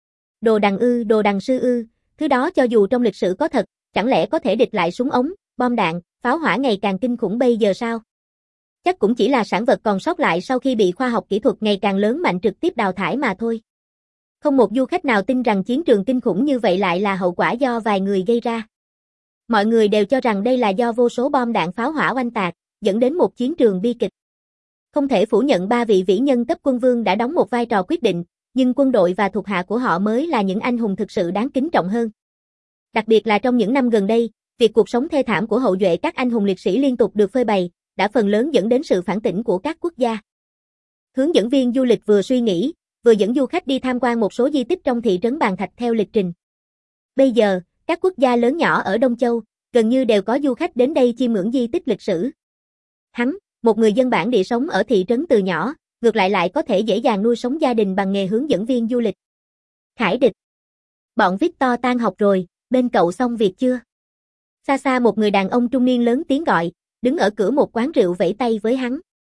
Đồ đằng ư, đồ đằng sư ư, thứ đó cho dù trong lịch sử có thật, chẳng lẽ có thể địch lại súng ống, bom đạn, pháo hỏa ngày càng kinh khủng bây giờ sao? Chắc cũng chỉ là sản vật còn sót lại sau khi bị khoa học kỹ thuật ngày càng lớn mạnh trực tiếp đào thải mà thôi. Không một du khách nào tin rằng chiến trường kinh khủng như vậy lại là hậu quả do vài người gây ra. Mọi người đều cho rằng đây là do vô số bom đạn pháo hỏa oanh tạc, dẫn đến một chiến trường bi kịch. Không thể phủ nhận ba vị vĩ nhân cấp quân vương đã đóng một vai trò quyết định, nhưng quân đội và thuộc hạ của họ mới là những anh hùng thực sự đáng kính trọng hơn. Đặc biệt là trong những năm gần đây, việc cuộc sống thê thảm của hậu duệ các anh hùng liệt sĩ liên tục được phơi bày, đã phần lớn dẫn đến sự phản tỉnh của các quốc gia. Hướng dẫn viên du lịch vừa suy nghĩ, vừa dẫn du khách đi tham quan một số di tích trong thị trấn Bàn Thạch theo lịch trình. Bây giờ, các quốc gia lớn nhỏ ở Đông Châu, gần như đều có du khách đến đây chiêm ngưỡng di tích lịch sử. Hắn, một người dân bản địa sống ở thị trấn từ nhỏ, ngược lại lại có thể dễ dàng nuôi sống gia đình bằng nghề hướng dẫn viên du lịch. Khải Địch. Bọn Victor tan học rồi, bên cậu xong việc chưa? Xa xa một người đàn ông trung niên lớn tiếng gọi, đứng ở cửa một quán rượu vẫy tay với hắn.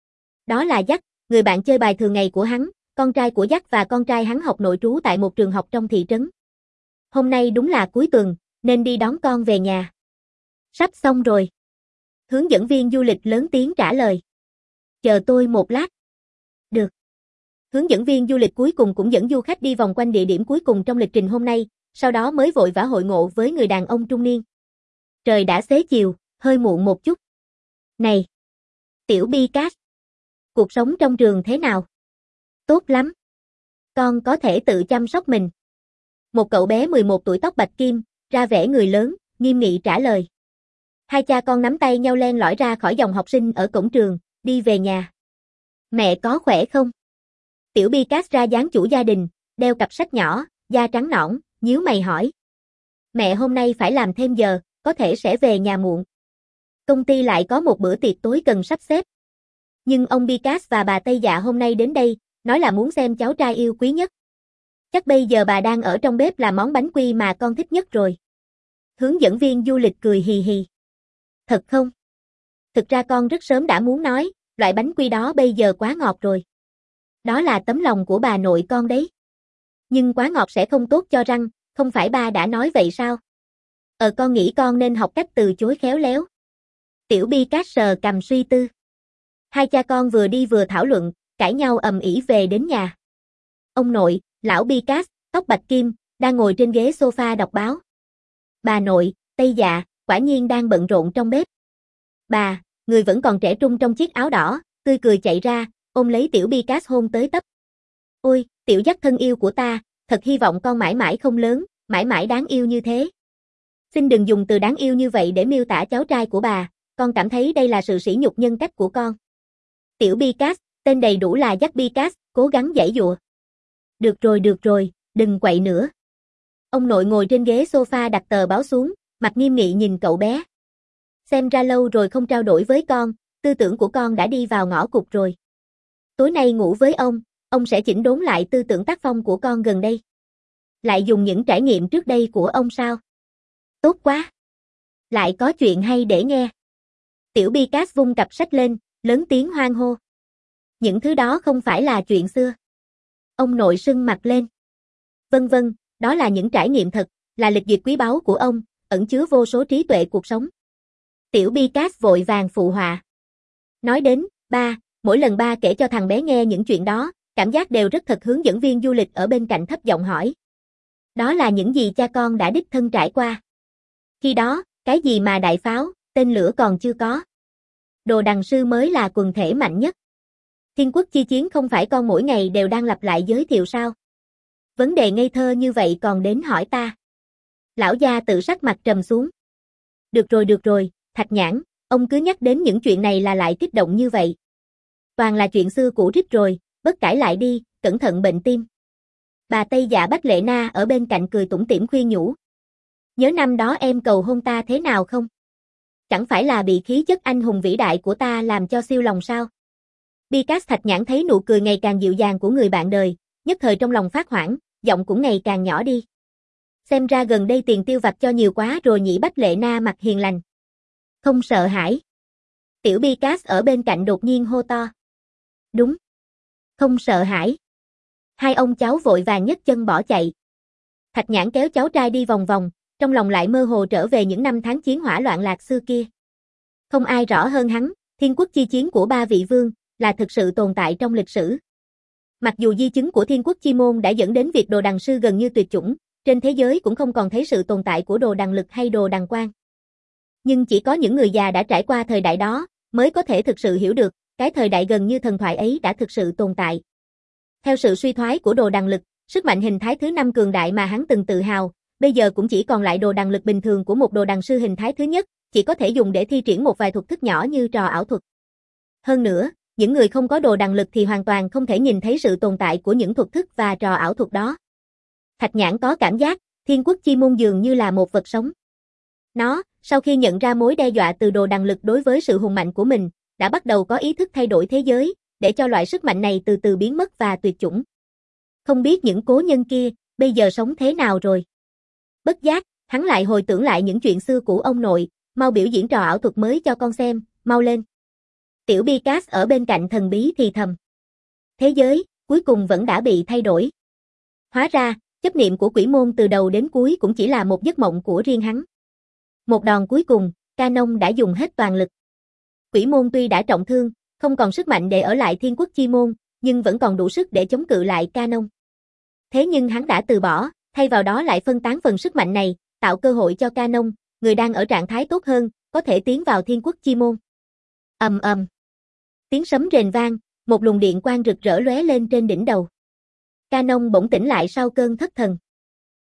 Đó là Jack, người bạn chơi bài thường ngày của hắn, con trai của Jack và con trai hắn học nội trú tại một trường học trong thị trấn. Hôm nay đúng là cuối tuần, nên đi đón con về nhà. Sắp xong rồi. Hướng dẫn viên du lịch lớn tiếng trả lời. Chờ tôi một lát. Được. Hướng dẫn viên du lịch cuối cùng cũng dẫn du khách đi vòng quanh địa điểm cuối cùng trong lịch trình hôm nay, sau đó mới vội vã hội ngộ với người đàn ông trung niên. Trời đã xế chiều, hơi muộn một chút. Này! Tiểu Bi Cát! Cuộc sống trong trường thế nào? Tốt lắm. Con có thể tự chăm sóc mình. một cậu bé mười một tuổi tóc bạch kim, ra vẻ người lớn, nghiêm nghị trả lời. Hai cha con nắm tay nhau len lỏi ra khỏi dòng học sinh ở cổng trường, đi về nhà. Mẹ có khỏe không? Tiểu Bi-cát ra dáng chủ gia đình, đeo cặp sách nhỏ, da trắng nõn, nhíu mày hỏi. Mẹ hôm nay phải làm thêm giờ, có thể sẽ về nhà muộn. Công ty lại có một bữa tiệc tối cần sắp xếp. Nhưng ông Bi-cát và bà Tây Dạ hôm nay đến đây, nói là muốn xem cháu trai yêu quý nhất. Chắc bây giờ bà đang ở trong bếp làm món bánh quy mà con thích nhất rồi. Hướng dẫn viên du lịch cười hì hì. Thật không? Thực ra con rất sớm đã muốn nói, loại bánh quy đó bây giờ quá ngọt rồi. Đó là tấm lòng của bà nội con đấy. Nhưng quá ngọt sẽ không tốt cho răng, không phải ba đã nói vậy sao? Ờ con nghĩ con nên học cách từ chối khéo léo. Tiểu Bi-cát sờ cằm suy tư. Hai cha con vừa đi vừa thảo luận, cãi nhau ầm ĩ về đến nhà. Ông nội, lão Bi-cát, tóc bạch kim, đang ngồi trên ghế sofa đọc báo. Bà nội, Tây Dạ, quả nhiên đang bận rộn trong bếp. Bà, người vẫn còn trẻ trung trong chiếc áo đỏ, tươi cười chạy ra, ôm lấy tiểu Bi-cát hôn tới tấp. Ôi, tiểu dắt thân yêu của ta, thật hy vọng con mãi mãi không lớn, mãi mãi đáng yêu như thế. Xin đừng dùng từ đáng yêu như vậy để miêu tả cháu trai của bà, con cảm thấy đây là sự sỉ nhục nhân cách của con. Tiểu Bi-cát, tên đầy đủ là Dắt Bi-cát, cố gắng giãy giụa. Được rồi được rồi, đừng quậy nữa. Ông nội ngồi trên ghế sofa đặt tờ báo xuống, mặt nghiêm nghị nhìn cậu bé. Xem ra lâu rồi không trao đổi với con, tư tưởng của con đã đi vào ngõ cụt rồi. Tối nay ngủ với ông, ông sẽ chỉnh đốn lại tư tưởng tác phong của con gần đây. Lại dùng những trải nghiệm trước đây của ông sao? Tốt quá! Lại có chuyện hay để nghe. Tiểu Bi-cát vung cặp sách lên, lớn tiếng hoan hô. Những thứ đó không phải là chuyện xưa. Ông nội sưng mặt lên. Vân vân, đó là những trải nghiệm thật, là lịch duyệt quý báu của ông, ẩn chứa vô số trí tuệ cuộc sống. Tiểu Bi-cát vội vàng phụ họa. Nói đến, ba, mỗi lần ba kể cho thằng bé nghe những chuyện đó, cảm giác đều rất thật. Hướng dẫn viên du lịch ở bên cạnh thấp giọng hỏi. Đó là những gì cha con đã đích thân trải qua. Khi đó, cái gì mà đại pháo, tên lửa còn chưa có. Đồ đằng sư mới là quần thể mạnh nhất. Thiên quốc chi chiến không phải con mỗi ngày đều đang lặp lại giới thiệu sao? Vấn đề ngây thơ như vậy còn đến hỏi ta. Lão gia tự sắc mặt trầm xuống. Được rồi được rồi, Thạch Nhãn, ông cứ nhắc đến những chuyện này là lại kích động như vậy. Toàn là chuyện xưa cũ rích rồi, bớt cãi lại đi, cẩn thận bệnh tim. Bà Tây Dạ Bách Lệ Na ở bên cạnh cười tủm tỉm khuyên nhủ. Nhớ năm đó em cầu hôn ta thế nào không? Chẳng phải là bị khí chất anh hùng vĩ đại của ta làm cho siêu lòng sao? Bi-cát Thạch Nhãn thấy nụ cười ngày càng dịu dàng của người bạn đời, nhất thời trong lòng phát hoảng, giọng cũng ngày càng nhỏ đi. Xem ra gần đây tiền tiêu vặt cho nhiều quá rồi nhỉ. Bách Lệ Na mặt hiền lành. Không sợ hãi. Tiểu Bi-cát ở bên cạnh đột nhiên hô to. Đúng. Không sợ hãi. Hai ông cháu vội vàng nhấc chân bỏ chạy. Thạch Nhãn kéo cháu trai đi vòng vòng, trong lòng lại mơ hồ trở về những năm tháng chiến hỏa loạn lạc xưa kia. Không ai rõ hơn hắn, thiên quốc chi chiến của ba vị vương là thực sự tồn tại trong lịch sử. Mặc dù di chứng của thiên quốc chi môn đã dẫn đến việc đồ đằng sư gần như tuyệt chủng, trên thế giới cũng không còn thấy sự tồn tại của đồ đằng lực hay đồ đằng quang. Nhưng chỉ có những người già đã trải qua thời đại đó mới có thể thực sự hiểu được, cái thời đại gần như thần thoại ấy đã thực sự tồn tại. Theo sự suy thoái của đồ đằng lực, sức mạnh hình thái thứ năm cường đại mà hắn từng tự hào, bây giờ cũng chỉ còn lại đồ đằng lực bình thường của một đồ đằng sư hình thái thứ nhất, chỉ có thể dùng để thi triển một vài thuật thức nhỏ như trò ảo thuật. Hơn nữa, những người không có đồ đằng lực thì hoàn toàn không thể nhìn thấy sự tồn tại của những thuật thức và trò ảo thuật đó. Thạch Nhãn có cảm giác, thiên quốc chi môn dường như là một vật sống. Nó, sau khi nhận ra mối đe dọa từ đồ đằng lực đối với sự hùng mạnh của mình, đã bắt đầu có ý thức thay đổi thế giới, để cho loại sức mạnh này từ từ biến mất và tuyệt chủng. Không biết những cố nhân kia, bây giờ sống thế nào rồi? Bất giác, hắn lại hồi tưởng lại những chuyện xưa của ông nội, mau biểu diễn trò ảo thuật mới cho con xem, mau lên. Tiểu Bi-cát ở bên cạnh thần bí thì thầm. Thế giới, cuối cùng vẫn đã bị thay đổi. Hóa ra, chấp niệm của quỷ môn từ đầu đến cuối cũng chỉ là một giấc mộng của riêng hắn. Một đòn cuối cùng, Canon đã dùng hết toàn lực. Quỷ môn tuy đã trọng thương, không còn sức mạnh để ở lại thiên quốc chi môn, nhưng vẫn còn đủ sức để chống cự lại Canon. Thế nhưng hắn đã từ bỏ, thay vào đó lại phân tán phần sức mạnh này, tạo cơ hội cho Canon, người đang ở trạng thái tốt hơn, có thể tiến vào thiên quốc chi môn. Ầm ầm. Tiếng sấm rền vang, một luồng điện quang rực rỡ lóe lên trên đỉnh đầu. Canon bỗng tỉnh lại sau cơn thất thần.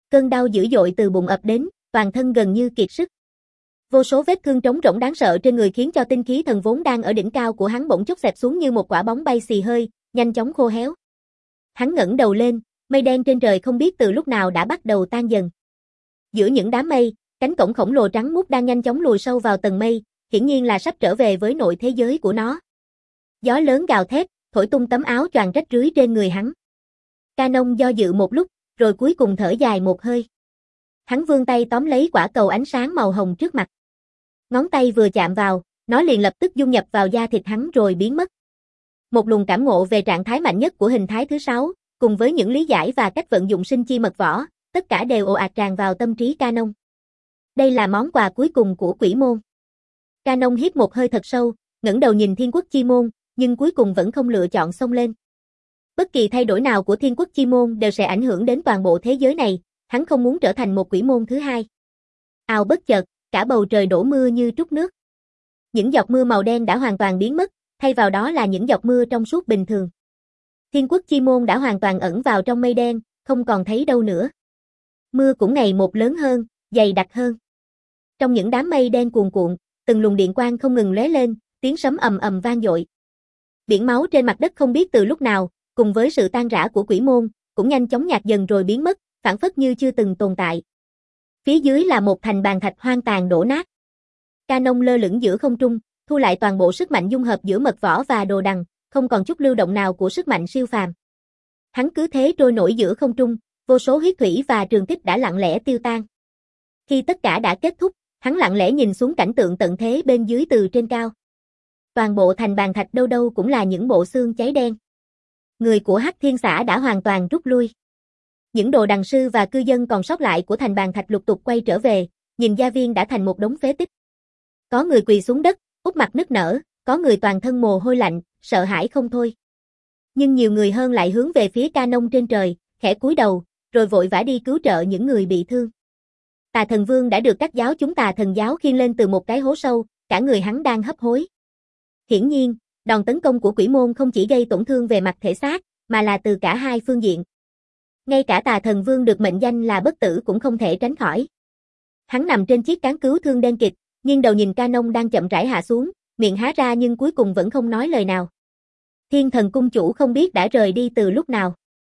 Cơn đau dữ dội từ bụng ập đến, toàn thân gần như kiệt sức. Vô số vết thương trống rỗng đáng sợ trên người khiến cho tinh khí thần vốn đang ở đỉnh cao của hắn bỗng chốc xẹp xuống như một quả bóng bay xì hơi, nhanh chóng khô héo. Hắn ngẩng đầu lên, mây đen trên trời không biết từ lúc nào đã bắt đầu tan dần. Giữa những đám mây, cánh cổng khổng lồ trắng muốt đang nhanh chóng lùi sâu vào tầng mây, hiển nhiên là sắp trở về với nội thế giới của nó. Gió lớn gào thét, thổi tung tấm áo choàng rách rưới trên người hắn. Canon do dự một lúc, rồi cuối cùng thở dài một hơi. Hắn vươn tay tóm lấy quả cầu ánh sáng màu hồng trước mặt. Ngón tay vừa chạm vào, nó liền lập tức dung nhập vào da thịt hắn rồi biến mất. Một luồng cảm ngộ về trạng thái mạnh nhất của hình thái thứ sáu, cùng với những lý giải và cách vận dụng sinh chi mật võ, tất cả đều ồ ạt tràn vào tâm trí Canon. Đây là món quà cuối cùng của quỷ môn. Canon hít một hơi thật sâu, ngẩng đầu nhìn Thiên Quốc Chi Môn, nhưng cuối cùng vẫn không lựa chọn xông lên. Bất kỳ thay đổi nào của Thiên Quốc Chi Môn đều sẽ ảnh hưởng đến toàn bộ thế giới này, hắn không muốn trở thành một quỷ môn thứ hai. Ào bất chợt, cả bầu trời đổ mưa như trút nước. Những giọt mưa màu đen đã hoàn toàn biến mất, thay vào đó là những giọt mưa trong suốt bình thường. Thiên Quốc Chi Môn đã hoàn toàn ẩn vào trong mây đen, không còn thấy đâu nữa. Mưa cũng ngày một lớn hơn, dày đặc hơn. Trong những đám mây đen cuồn cuộn, từng luồng điện quang không ngừng lóe lên, tiếng sấm ầm ầm vang dội. Biển máu trên mặt đất không biết từ lúc nào, cùng với sự tan rã của quỷ môn, cũng nhanh chóng nhạt dần rồi biến mất, phảng phất như chưa từng tồn tại. Phía dưới là một thành bàn thạch hoang tàn đổ nát. Canon lơ lửng giữa không trung, thu lại toàn bộ sức mạnh dung hợp giữa mật võ và đồ đằng, không còn chút lưu động nào của sức mạnh siêu phàm. Hắn cứ thế trôi nổi giữa không trung, vô số huyết thủy và trường tích đã lặng lẽ tiêu tan. Khi tất cả đã kết thúc, hắn lặng lẽ nhìn xuống cảnh tượng tận thế bên dưới từ trên cao. Toàn bộ thành bàn thạch đâu đâu cũng là những bộ xương cháy đen. Người của Hắc Thiên xã đã hoàn toàn rút lui. Những đồ đằng sư và cư dân còn sót lại của thành bàn thạch lục tục quay trở về, nhìn gia viên đã thành một đống phế tích. Có người quỳ xuống đất, úp mặt nức nở, có người toàn thân mồ hôi lạnh, sợ hãi không thôi. Nhưng nhiều người hơn lại hướng về phía Canon trên trời, khẽ cúi đầu, rồi vội vã đi cứu trợ những người bị thương. Tà Thần Vương đã được các giáo chúng Tà Thần giáo khiêng lên từ một cái hố sâu, cả người hắn đang hấp hối. Hiển nhiên, đòn tấn công của quỷ môn không chỉ gây tổn thương về mặt thể xác, mà là từ cả hai phương diện. Ngay cả Tà Thần Vương được mệnh danh là bất tử cũng không thể tránh khỏi. Hắn nằm trên chiếc cán cứu thương đen kịt, nghiêng đầu nhìn Canon đang chậm rãi hạ xuống, miệng há ra nhưng cuối cùng vẫn không nói lời nào. Thiên Thần cung chủ không biết đã rời đi từ lúc nào.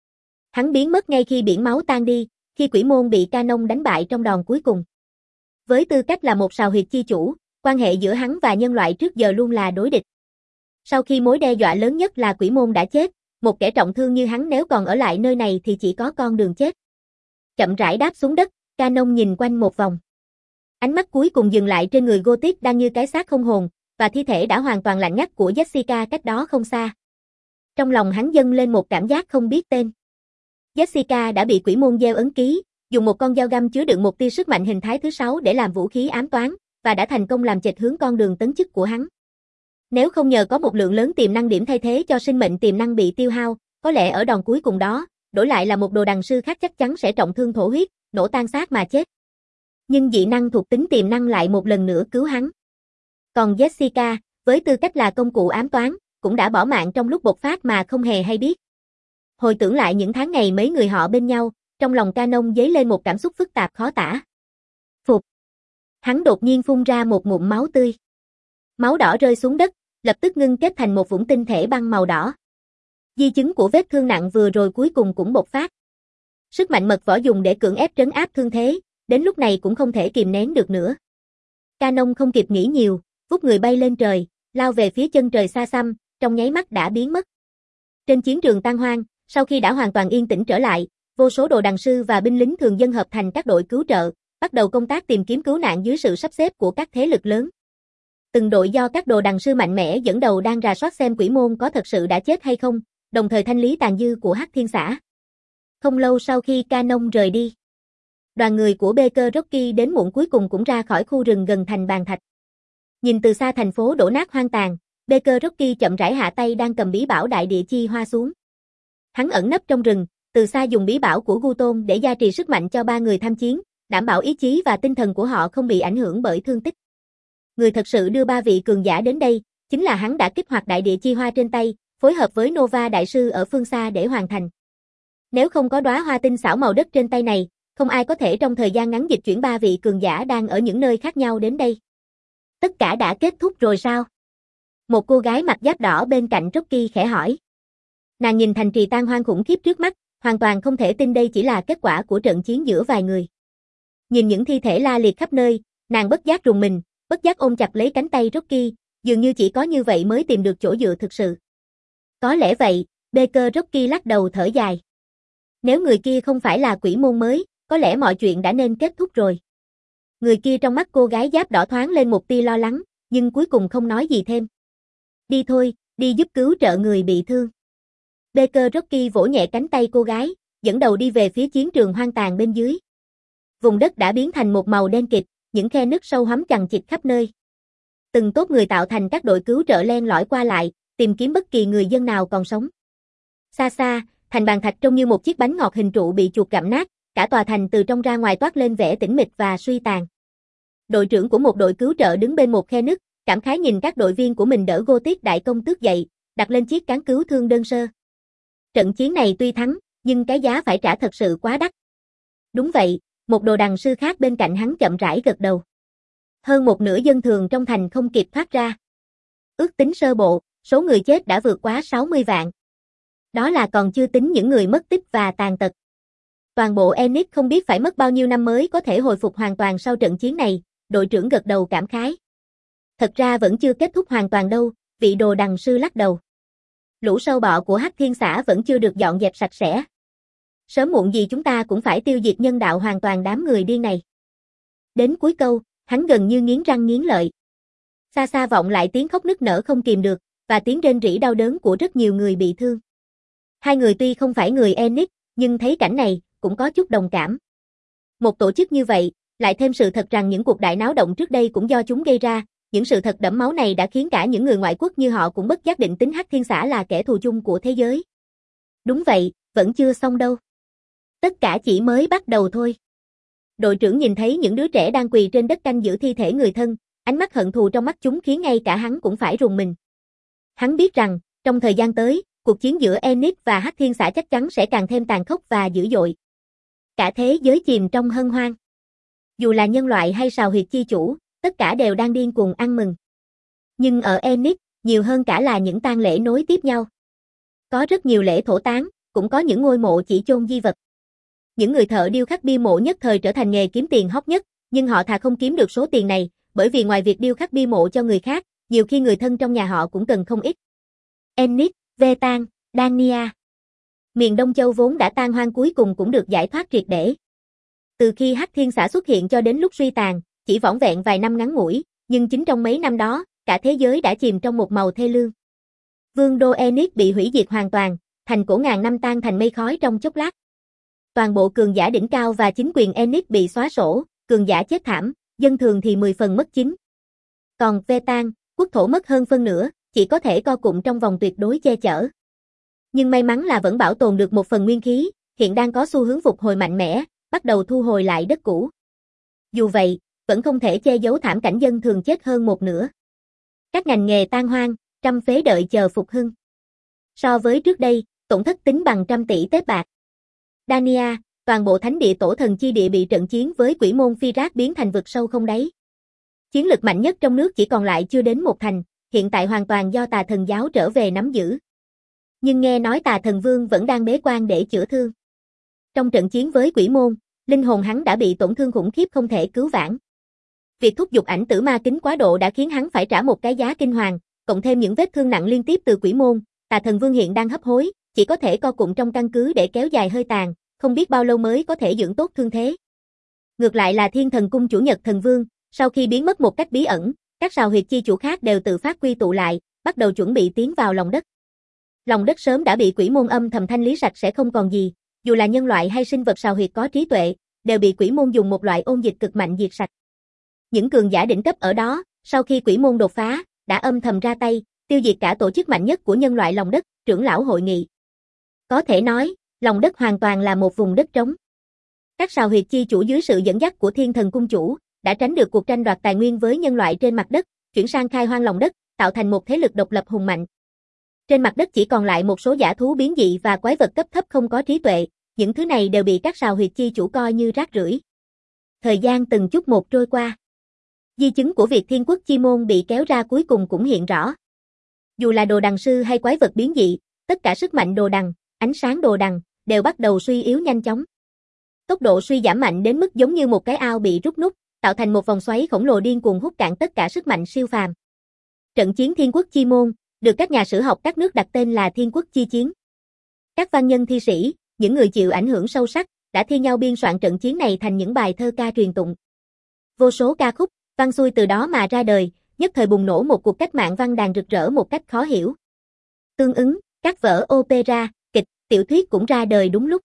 Hắn biến mất ngay khi biển máu tan đi, khi quỷ môn bị Canon đánh bại trong đòn cuối cùng. Với tư cách là một sào huyệt chi chủ, quan hệ giữa hắn và nhân loại trước giờ luôn là đối địch. Sau khi mối đe dọa lớn nhất là quỷ môn đã chết, một kẻ trọng thương như hắn nếu còn ở lại nơi này thì chỉ có con đường chết. Chậm rãi đáp xuống đất, Canon nhìn quanh một vòng. Ánh mắt cuối cùng dừng lại trên người Gothic đang như cái xác không hồn, và thi thể đã hoàn toàn lạnh ngắt của Jessica cách đó không xa. Trong lòng hắn dâng lên một cảm giác không biết tên. Jessica đã bị quỷ môn gieo ấn ký, dùng một con dao găm chứa đựng một tia sức mạnh hình thái thứ sáu để làm vũ khí ám toán, và đã thành công làm chệch hướng con đường tấn chức của hắn. Nếu không nhờ có một lượng lớn tiềm năng điểm thay thế cho sinh mệnh tiềm năng bị tiêu hao, có lẽ ở đòn cuối cùng đó, đổi lại là một đồ đằng sư khác chắc chắn sẽ trọng thương thổ huyết, nổ tan xác mà chết. Nhưng dị năng thuộc tính tiềm năng lại một lần nữa cứu hắn. Còn Jessica, với tư cách là công cụ ám toán, cũng đã bỏ mạng trong lúc bộc phát mà không hề hay biết. Hồi tưởng lại những tháng ngày mấy người họ bên nhau, trong lòng Canon dấy lên một cảm xúc phức tạp khó tả. Phục. Hắn đột nhiên phun ra một ngụm máu tươi. Máu đỏ rơi xuống đất, lập tức ngưng kết thành một vũng tinh thể băng màu đỏ. Di chứng của vết thương nặng vừa rồi cuối cùng cũng bộc phát. Sức mạnh mật võ dùng để cưỡng ép trấn áp thương thế, đến lúc này cũng không thể kìm nén được nữa. Canon không kịp nghĩ nhiều, vút người bay lên trời, lao về phía chân trời xa xăm, trong nháy mắt đã biến mất. Trên chiến trường tan hoang, sau khi đã hoàn toàn yên tĩnh trở lại, vô số đồ đằng sư và binh lính thường dân hợp thành các đội cứu trợ, bắt đầu công tác tìm kiếm cứu nạn dưới sự sắp xếp của các thế lực lớn. Từng đội do các đồ đằng sư mạnh mẽ dẫn đầu đang rà soát xem quỷ môn có thật sự đã chết hay không, đồng thời thanh lý tàn dư của Hắc Thiên xã. Không lâu sau khi Canon rời đi, đoàn người của Baker Rocky đến muộn cuối cùng cũng ra khỏi khu rừng gần thành bàn thạch. Nhìn từ xa thành phố đổ nát hoang tàn, Baker Rocky chậm rãi hạ tay đang cầm bí bảo đại địa chi hoa xuống. Hắn ẩn nấp trong rừng, từ xa dùng bí bảo của Guton để gia trì sức mạnh cho ba người tham chiến, đảm bảo ý chí và tinh thần của họ không bị ảnh hưởng bởi thương tích. Người thật sự đưa ba vị cường giả đến đây, chính là hắn đã kích hoạt đại địa chi hoa trên tay, phối hợp với Nova đại sư ở phương xa để hoàn thành. Nếu không có đóa hoa tinh xảo màu đất trên tay này, không ai có thể trong thời gian ngắn dịch chuyển ba vị cường giả đang ở những nơi khác nhau đến đây. Tất cả đã kết thúc rồi sao? Một cô gái mặc giáp đỏ bên cạnh Rocky khẽ hỏi. Nàng nhìn thành trì tan hoang khủng khiếp trước mắt, hoàn toàn không thể tin đây chỉ là kết quả của trận chiến giữa vài người. Nhìn những thi thể la liệt khắp nơi, nàng bất giác rùng mình, bất giác ôm chặt lấy cánh tay Rocky, dường như chỉ có như vậy mới tìm được chỗ dựa thực sự. Có lẽ vậy, Baker Rocky lắc đầu thở dài. Nếu người kia không phải là quỷ môn mới, có lẽ mọi chuyện đã nên kết thúc rồi. Người kia trong mắt cô gái giáp đỏ thoáng lên một tia lo lắng, nhưng cuối cùng không nói gì thêm. Đi thôi, đi giúp cứu trợ người bị thương. Baker Rocky vỗ nhẹ cánh tay cô gái, dẫn đầu đi về phía chiến trường hoang tàn bên dưới. Vùng đất đã biến thành một màu đen kịt, những khe nứt sâu hoắm chằng chịt khắp nơi. Từng tốp người tạo thành các đội cứu trợ len lỏi qua lại, tìm kiếm bất kỳ người dân nào còn sống. Xa xa, thành bàn thạch trông như một chiếc bánh ngọt hình trụ bị chuột gặm nát, cả tòa thành từ trong ra ngoài toát lên vẻ tĩnh mịch và suy tàn. Đội trưởng của một đội cứu trợ đứng bên một khe nứt, cảm khái nhìn các đội viên của mình đỡ Gothic đại công tước dậy, đặt lên chiếc cán cứu thương đơn sơ. Trận chiến này tuy thắng, nhưng cái giá phải trả thật sự quá đắt. Đúng vậy, một đồ đằng sư khác bên cạnh hắn chậm rãi gật đầu. Hơn một nửa dân thường trong thành không kịp thoát ra. Ước tính sơ bộ, số người chết đã vượt quá sáu mươi vạn. Đó là còn chưa tính những người mất tích và tàn tật. Toàn bộ Enix không biết phải mất bao nhiêu năm mới có thể hồi phục hoàn toàn sau trận chiến này, đội trưởng gật đầu cảm khái. Thật ra vẫn chưa kết thúc hoàn toàn đâu, vị đồ đằng sư lắc đầu. Lũ sâu bọ của Hắc Thiên xã vẫn chưa được dọn dẹp sạch sẽ. Sớm muộn gì chúng ta cũng phải tiêu diệt nhân đạo hoàn toàn đám người điên này. Đến cuối câu, hắn gần như nghiến răng nghiến lợi. Xa xa vọng lại tiếng khóc nức nở không kìm được, và tiếng rên rỉ đau đớn của rất nhiều người bị thương. Hai người tuy không phải người Enix, nhưng thấy cảnh này, cũng có chút đồng cảm. Một tổ chức như vậy, lại thêm sự thật rằng những cuộc đại náo động trước đây cũng do chúng gây ra, những sự thật đẫm máu này đã khiến cả những người ngoại quốc như họ cũng bất giác định tính Hắc Thiên xã là kẻ thù chung của thế giới. Đúng vậy, vẫn chưa xong đâu. Tất cả chỉ mới bắt đầu thôi. Đội trưởng nhìn thấy những đứa trẻ đang quỳ trên đất canh giữ thi thể người thân, ánh mắt hận thù trong mắt chúng khiến ngay cả hắn cũng phải rùng mình. Hắn biết rằng, trong thời gian tới, cuộc chiến giữa Enix và Hắc Thiên xã chắc chắn sẽ càng thêm tàn khốc và dữ dội. Cả thế giới chìm trong hân hoan. Dù là nhân loại hay sào huyệt chi chủ, tất cả đều đang điên cuồng ăn mừng. Nhưng ở Enix, nhiều hơn cả là những tang lễ nối tiếp nhau. Có rất nhiều lễ thổ táng, cũng có những ngôi mộ chỉ chôn di vật. Những người thợ điêu khắc bia mộ nhất thời trở thành nghề kiếm tiền hot nhất, nhưng họ thà không kiếm được số tiền này, bởi vì ngoài việc điêu khắc bia mộ cho người khác, nhiều khi người thân trong nhà họ cũng cần không ít. Enix, Vetan, Dania. Miền Đông Châu vốn đã tan hoang cuối cùng cũng được giải thoát triệt để. Từ khi Hắc Thiên xã xuất hiện cho đến lúc suy tàn, chỉ vỏn vẹn vài năm ngắn ngủi, nhưng chính trong mấy năm đó, cả thế giới đã chìm trong một màu thê lương. Vương đô Enix bị hủy diệt hoàn toàn, thành cổ ngàn năm tan thành mây khói trong chốc lát. Toàn bộ cường giả đỉnh cao và chính quyền Enix bị xóa sổ, cường giả chết thảm, dân thường thì mười phần mất chính. Còn Vetan, quốc thổ mất hơn phân nửa, chỉ có thể co cụm trong vòng tuyệt đối che chở. Nhưng may mắn là vẫn bảo tồn được một phần nguyên khí, hiện đang có xu hướng phục hồi mạnh mẽ, bắt đầu thu hồi lại đất cũ. Dù vậy, vẫn không thể che giấu thảm cảnh dân thường chết hơn một nửa. Các ngành nghề tan hoang, trăm phế đợi chờ phục hưng. So với trước đây, tổn thất tính bằng trăm tỷ tép bạc. Dania, toàn bộ thánh địa tổ thần chi địa bị trận chiến với quỷ môn Firat biến thành vực sâu không đáy. Chiến lực mạnh nhất trong nước chỉ còn lại chưa đến một thành, hiện tại hoàn toàn do tà thần giáo trở về nắm giữ. Nhưng nghe nói tà thần vương vẫn đang bế quan để chữa thương. Trong trận chiến với quỷ môn, linh hồn hắn đã bị tổn thương khủng khiếp không thể cứu vãn. Việc thúc giục ảnh tử ma kính quá độ đã khiến hắn phải trả một cái giá kinh hoàng, cộng thêm những vết thương nặng liên tiếp từ quỷ môn, tà thần vương hiện đang hấp hối, chỉ có thể co cụm trong căn cứ để kéo dài hơi tàn, không biết bao lâu mới có thể dưỡng tốt thương thế. Ngược lại là Thiên Thần Cung chủ Nhật Thần Vương, sau khi biến mất một cách bí ẩn, các sào huyệt chi chủ khác đều tự phát quy tụ lại, bắt đầu chuẩn bị tiến vào lòng đất. Lòng đất sớm đã bị quỷ môn âm thầm thanh lý sạch sẽ không còn gì, dù là nhân loại hay sinh vật sào huyệt có trí tuệ, đều bị quỷ môn dùng một loại ôn dịch cực mạnh diệt sạch. Những cường giả đỉnh cấp ở đó, sau khi quỷ môn đột phá, đã âm thầm ra tay, tiêu diệt cả tổ chức mạnh nhất của nhân loại lòng đất, trưởng lão hội nghị. Có thể nói, lòng đất hoàn toàn là một vùng đất trống. Các sào huyệt chi chủ dưới sự dẫn dắt của Thiên Thần Cung chủ, đã tránh được cuộc tranh đoạt tài nguyên với nhân loại trên mặt đất, chuyển sang khai hoang lòng đất, tạo thành một thế lực độc lập hùng mạnh. Trên mặt đất chỉ còn lại một số dã thú biến dị và quái vật cấp thấp không có trí tuệ, những thứ này đều bị các sào huyệt chi chủ coi như rác rưởi. Thời gian từng chút một trôi qua. Di chứng của việc Thiên Quốc Chi Môn bị kéo ra cuối cùng cũng hiện rõ. Dù là đồ đằng sư hay quái vật biến dị, tất cả sức mạnh đồ đằng, ánh sáng đồ đằng, đều bắt đầu suy yếu nhanh chóng. Tốc độ suy giảm mạnh đến mức giống như một cái ao bị rút nút, tạo thành một vòng xoáy khổng lồ điên cuồng hút cạn tất cả sức mạnh siêu phàm. Trận chiến Thiên Quốc Chi Môn, được các nhà sử học các nước đặt tên là Thiên Quốc Chi Chiến. Các văn nhân thi sĩ, những người chịu ảnh hưởng sâu sắc, đã thi nhau biên soạn trận chiến này thành những bài thơ ca truyền tụng. Vô số ca khúc, văn xuôi từ đó mà ra đời, nhất thời bùng nổ một cuộc cách mạng văn đàn rực rỡ một cách khó hiểu. Tương ứng, các vở opera, kịch, tiểu thuyết cũng ra đời đúng lúc.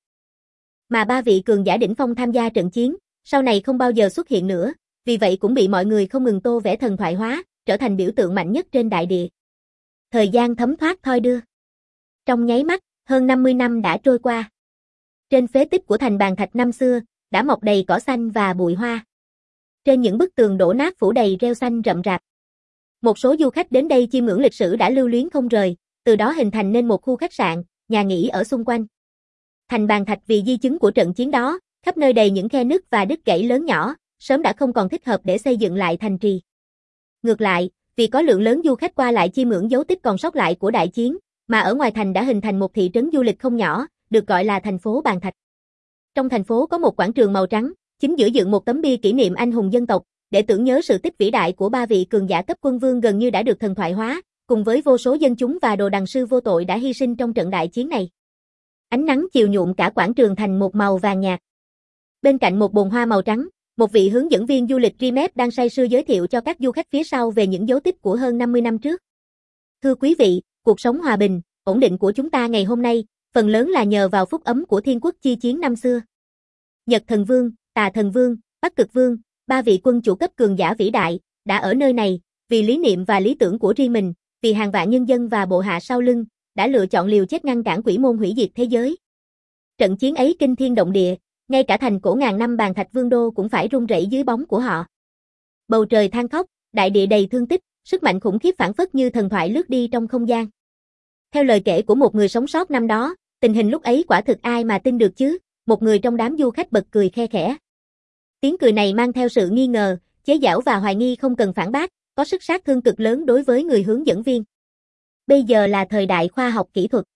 Mà ba vị cường giả đỉnh phong tham gia trận chiến, sau này không bao giờ xuất hiện nữa, vì vậy cũng bị mọi người không ngừng tô vẽ thần thoại hóa, trở thành biểu tượng mạnh nhất trên đại địa. Thời gian thấm thoát thoi đưa. Trong nháy mắt, hơn năm mươi năm đã trôi qua. Trên phế tích của thành Bàn Thạch năm xưa, đã mọc đầy cỏ xanh và bụi hoa. Trên những bức tường đổ nát phủ đầy rêu xanh rậm rạp. Một số du khách đến đây chiêm ngưỡng lịch sử đã lưu luyến không rời, từ đó hình thành nên một khu khách sạn, nhà nghỉ ở xung quanh. Thành Bàn Thạch vì di chứng của trận chiến đó, khắp nơi đầy những khe nứt và đứt gãy lớn nhỏ, sớm đã không còn thích hợp để xây dựng lại thành trì. Ngược lại, vì có lượng lớn du khách qua lại chiêm ngưỡng dấu tích còn sót lại của đại chiến, mà ở ngoài thành đã hình thành một thị trấn du lịch không nhỏ, được gọi là thành phố Bàn Thạch. Trong thành phố có một quảng trường màu trắng, chính giữa dựng một tấm bia kỷ niệm anh hùng dân tộc, để tưởng nhớ sự tích vĩ đại của ba vị cường giả cấp quân vương gần như đã được thần thoại hóa, cùng với vô số dân chúng và đồ đằng sư vô tội đã hy sinh trong trận đại chiến này. Ánh nắng chiều nhuộm cả quảng trường thành một màu vàng nhạt. Bên cạnh một bồn hoa màu trắng, một vị hướng dẫn viên du lịch Remep đang say sưa giới thiệu cho các du khách phía sau về những dấu tích của hơn năm mươi năm trước. Thưa quý vị, cuộc sống hòa bình, ổn định của chúng ta ngày hôm nay, phần lớn là nhờ vào phúc ấm của Thiên Quốc Chi Chiến năm xưa. Nhật Thần Vương, Tà Thần Vương, Bắc Cực Vương, ba vị quân chủ cấp cường giả vĩ đại, đã ở nơi này, vì lý niệm và lý tưởng của riêng mình, vì hàng vạn nhân dân và bộ hạ sau lưng, đã lựa chọn liều chết ngăn cản quỷ môn hủy diệt thế giới. Trận chiến ấy kinh thiên động địa, ngay cả thành cổ ngàn năm Bàn Thạch Vương đô cũng phải rung rẩy dưới bóng của họ. Bầu trời than khóc, đại địa đầy thương tích, sức mạnh khủng khiếp phảng phất như thần thoại lướt đi trong không gian. Theo lời kể của một người sống sót năm đó, tình hình lúc ấy quả thực ai mà tin được chứ, một người trong đám du khách bật cười khe khẽ. Tiếng cười này mang theo sự nghi ngờ, chế giễu và hoài nghi không cần phản bác, có sức sát thương cực lớn đối với người hướng dẫn viên. Bây giờ là thời đại khoa học kỹ thuật.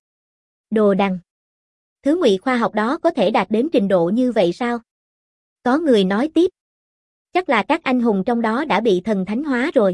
Đồ đằng. Thứ ngụy khoa học đó có thể đạt đến trình độ như vậy sao? Có người nói tiếp. Chắc là các anh hùng trong đó đã bị thần thánh hóa rồi.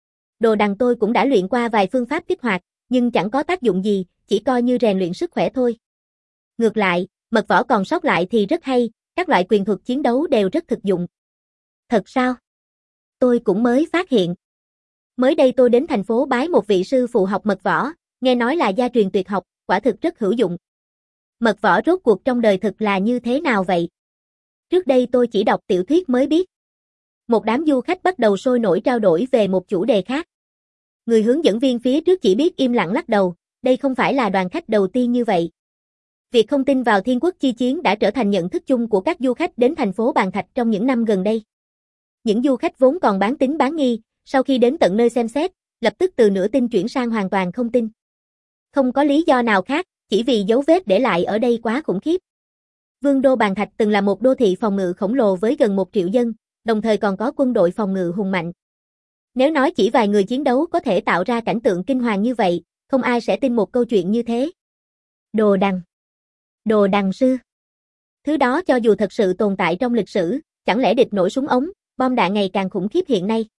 Đồ đằng tôi cũng đã luyện qua vài phương pháp kích hoạt, nhưng chẳng có tác dụng gì, chỉ coi như rèn luyện sức khỏe thôi. Ngược lại, mật võ còn sót lại thì rất hay, các loại quyền thuật chiến đấu đều rất thực dụng. Thật sao? Tôi cũng mới phát hiện. Mới đây tôi đến thành phố bái một vị sư phụ học mật võ, nghe nói là gia truyền tuyệt học, quả thực rất hữu dụng. Mật võ rốt cuộc trong đời thực là như thế nào vậy? Trước đây tôi chỉ đọc tiểu thuyết mới biết. Một đám du khách bắt đầu sôi nổi trao đổi về một chủ đề khác. Người hướng dẫn viên phía trước chỉ biết im lặng lắc đầu, đây không phải là đoàn khách đầu tiên như vậy. Việc không tin vào Thiên Quốc Chi Chiến đã trở thành nhận thức chung của các du khách đến thành phố Bàn Thạch trong những năm gần đây. Những du khách vốn còn bán tín bán nghi, sau khi đến tận nơi xem xét, lập tức từ nửa tin chuyển sang hoàn toàn không tin. Không có lý do nào khác, chỉ vì dấu vết để lại ở đây quá khủng khiếp. Vương đô Bàn Thạch từng là một đô thị phòng ngự khổng lồ với gần một triệu dân, đồng thời còn có quân đội phòng ngự hùng mạnh. Nếu nói chỉ vài người chiến đấu có thể tạo ra cảnh tượng kinh hoàng như vậy, không ai sẽ tin một câu chuyện như thế. Đồ đằng. Đồ đằng sư. Thứ đó cho dù thật sự tồn tại trong lịch sử, chẳng lẽ địch nổi súng ống, bom đạn ngày càng khủng khiếp hiện nay.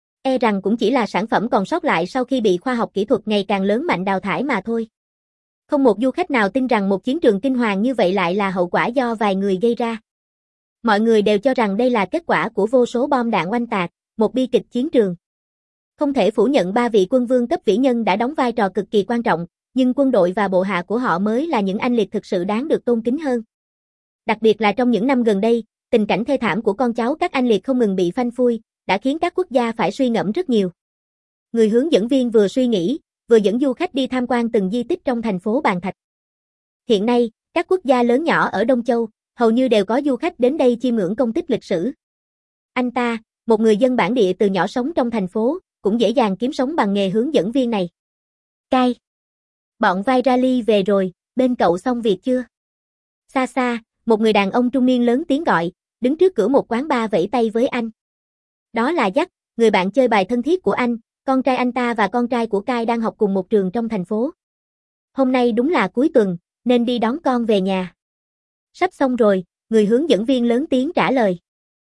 E rằng cũng chỉ là sản phẩm còn sót lại sau khi bị khoa học kỹ thuật ngày càng lớn mạnh đào thải mà thôi. Không một du khách nào tin rằng một chiến trường kinh hoàng như vậy lại là hậu quả do vài người gây ra. Mọi người đều cho rằng đây là kết quả của vô số bom đạn oanh tạc, một bi kịch chiến trường. Không thể phủ nhận ba vị quân vương cấp vĩ nhân đã đóng vai trò cực kỳ quan trọng, nhưng quân đội và bộ hạ của họ mới là những anh liệt thực sự đáng được tôn kính hơn. Đặc biệt là trong những năm gần đây, tình cảnh thê thảm của con cháu các anh liệt không ngừng bị phanh phui, đã khiến các quốc gia phải suy ngẫm rất nhiều. Người hướng dẫn viên vừa suy nghĩ, vừa dẫn du khách đi tham quan từng di tích trong thành phố Bàn Thạch. Hiện nay, các quốc gia lớn nhỏ ở Đông Châu, hầu như đều có du khách đến đây chiêm ngưỡng công tích lịch sử. Anh ta, một người dân bản địa từ nhỏ sống trong thành phố, cũng dễ dàng kiếm sống bằng nghề hướng dẫn viên này. Cai. Bọn vai rally về rồi, bên cậu xong việc chưa? Xa xa, một người đàn ông trung niên lớn tiếng gọi, đứng trước cửa một quán bar vẫy tay với anh. Đó là Jack, người bạn chơi bài thân thiết của anh, con trai anh ta và con trai của Kai đang học cùng một trường trong thành phố. Hôm nay đúng là cuối tuần, nên đi đón con về nhà. Sắp xong rồi, người hướng dẫn viên lớn tiếng trả lời.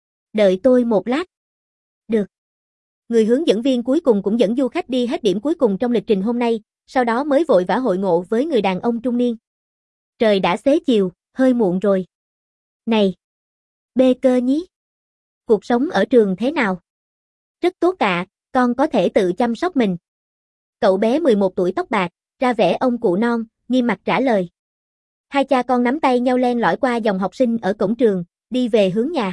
Đợi tôi một lát. Được. Người hướng dẫn viên cuối cùng cũng dẫn du khách đi hết điểm cuối cùng trong lịch trình hôm nay, sau đó mới vội vã hội ngộ với người đàn ông trung niên. Trời đã xế chiều, hơi muộn rồi. Này! Baker nhí! Cuộc sống ở trường thế nào? Rất tốt ạ, con có thể tự chăm sóc mình. Cậu bé mười một tuổi tóc bạc, ra vẻ ông cụ non, nghiêm mặt trả lời. Hai cha con nắm tay nhau len lỏi qua dòng học sinh ở cổng trường, đi về hướng nhà.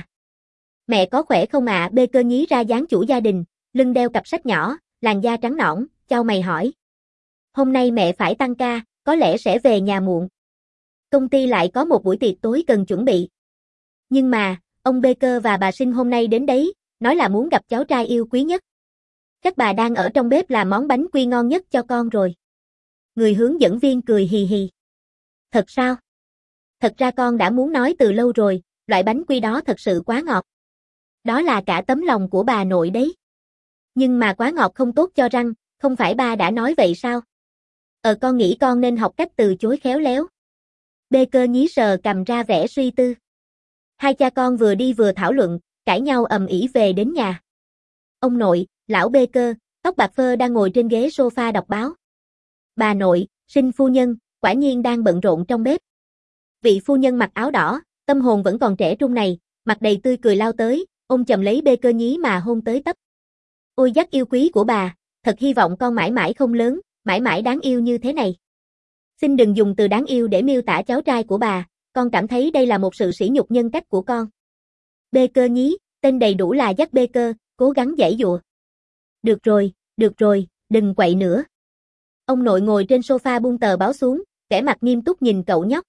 Mẹ có khỏe không ạ? À? Baker nhí ra dáng chủ gia đình, lưng đeo cặp sách nhỏ, làn da trắng nõn, chau mày hỏi. Hôm nay mẹ phải tăng ca, có lẽ sẽ về nhà muộn. Công ty lại có một buổi tiệc tối cần chuẩn bị. Nhưng mà, ông Baker và bà Sinh hôm nay đến đấy, nói là muốn gặp cháu trai yêu quý nhất. Chắc bà đang ở trong bếp làm món bánh quy ngon nhất cho con rồi. Người hướng dẫn viên cười hì hì. Thật sao? Thật ra con đã muốn nói từ lâu rồi, loại bánh quy đó thật sự quá ngọt. Đó là cả tấm lòng của bà nội đấy. Nhưng mà quá ngọt không tốt cho răng, không phải ba đã nói vậy sao? Ờ con nghĩ con nên học cách từ chối khéo léo. Baker nhí sờ cầm ra vẻ suy tư. Hai cha con vừa đi vừa thảo luận, cãi nhau ầm ĩ về đến nhà. Ông nội, lão Baker, tóc bạc phơ đang ngồi trên ghế sofa đọc báo. Bà nội, Sinh phu nhân, quả nhiên đang bận rộn trong bếp. Vị phu nhân mặc áo đỏ, tâm hồn vẫn còn trẻ trung này, mặt đầy tươi cười lao tới, ôm chầm lấy Baker nhí mà hôn tới tấp. Ôi Jack yêu quý của bà, thật hy vọng con mãi mãi không lớn, mãi mãi đáng yêu như thế này. Xin đừng dùng từ đáng yêu để miêu tả cháu trai của bà, con cảm thấy đây là một sự sỉ nhục nhân cách của con. Baker nhí, tên đầy đủ là Jack Baker, cố gắng giãy giụa. Được rồi, được rồi, đừng quậy nữa. Ông nội ngồi trên sofa buông tờ báo xuống, vẻ mặt nghiêm túc nhìn cậu nhóc.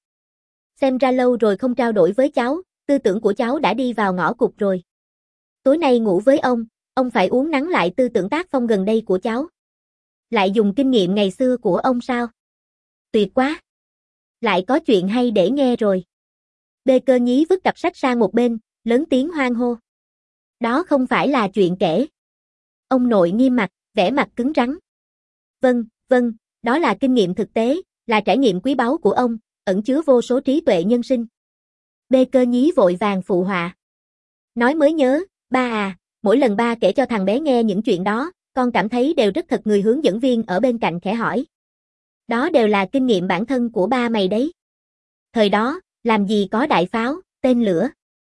Xem ra lâu rồi không trao đổi với cháu, tư tưởng của cháu đã đi vào ngõ cụt rồi. Tối nay ngủ với ông, ông phải uống nắng lại tư tưởng tác phong gần đây của cháu. Lại dùng kinh nghiệm ngày xưa của ông sao? Tuyệt quá! Lại có chuyện hay để nghe rồi. Baker nhí vứt cặp sách sang một bên, lớn tiếng hoan hô. Đó không phải là chuyện kể. Ông nội nghiêm mặt, vẻ mặt cứng rắn. Vâng, vâng, đó là kinh nghiệm thực tế, là trải nghiệm quý báu của ông, ẩn chứa vô số trí tuệ nhân sinh. Baker nhí vội vàng phụ họa. Nói mới nhớ, ba à, mỗi lần ba kể cho thằng bé nghe những chuyện đó, con cảm thấy đều rất thật. Người hướng dẫn viên ở bên cạnh khẽ hỏi. Đó đều là kinh nghiệm bản thân của ba mày đấy. Thời đó, làm gì có đại pháo, tên lửa.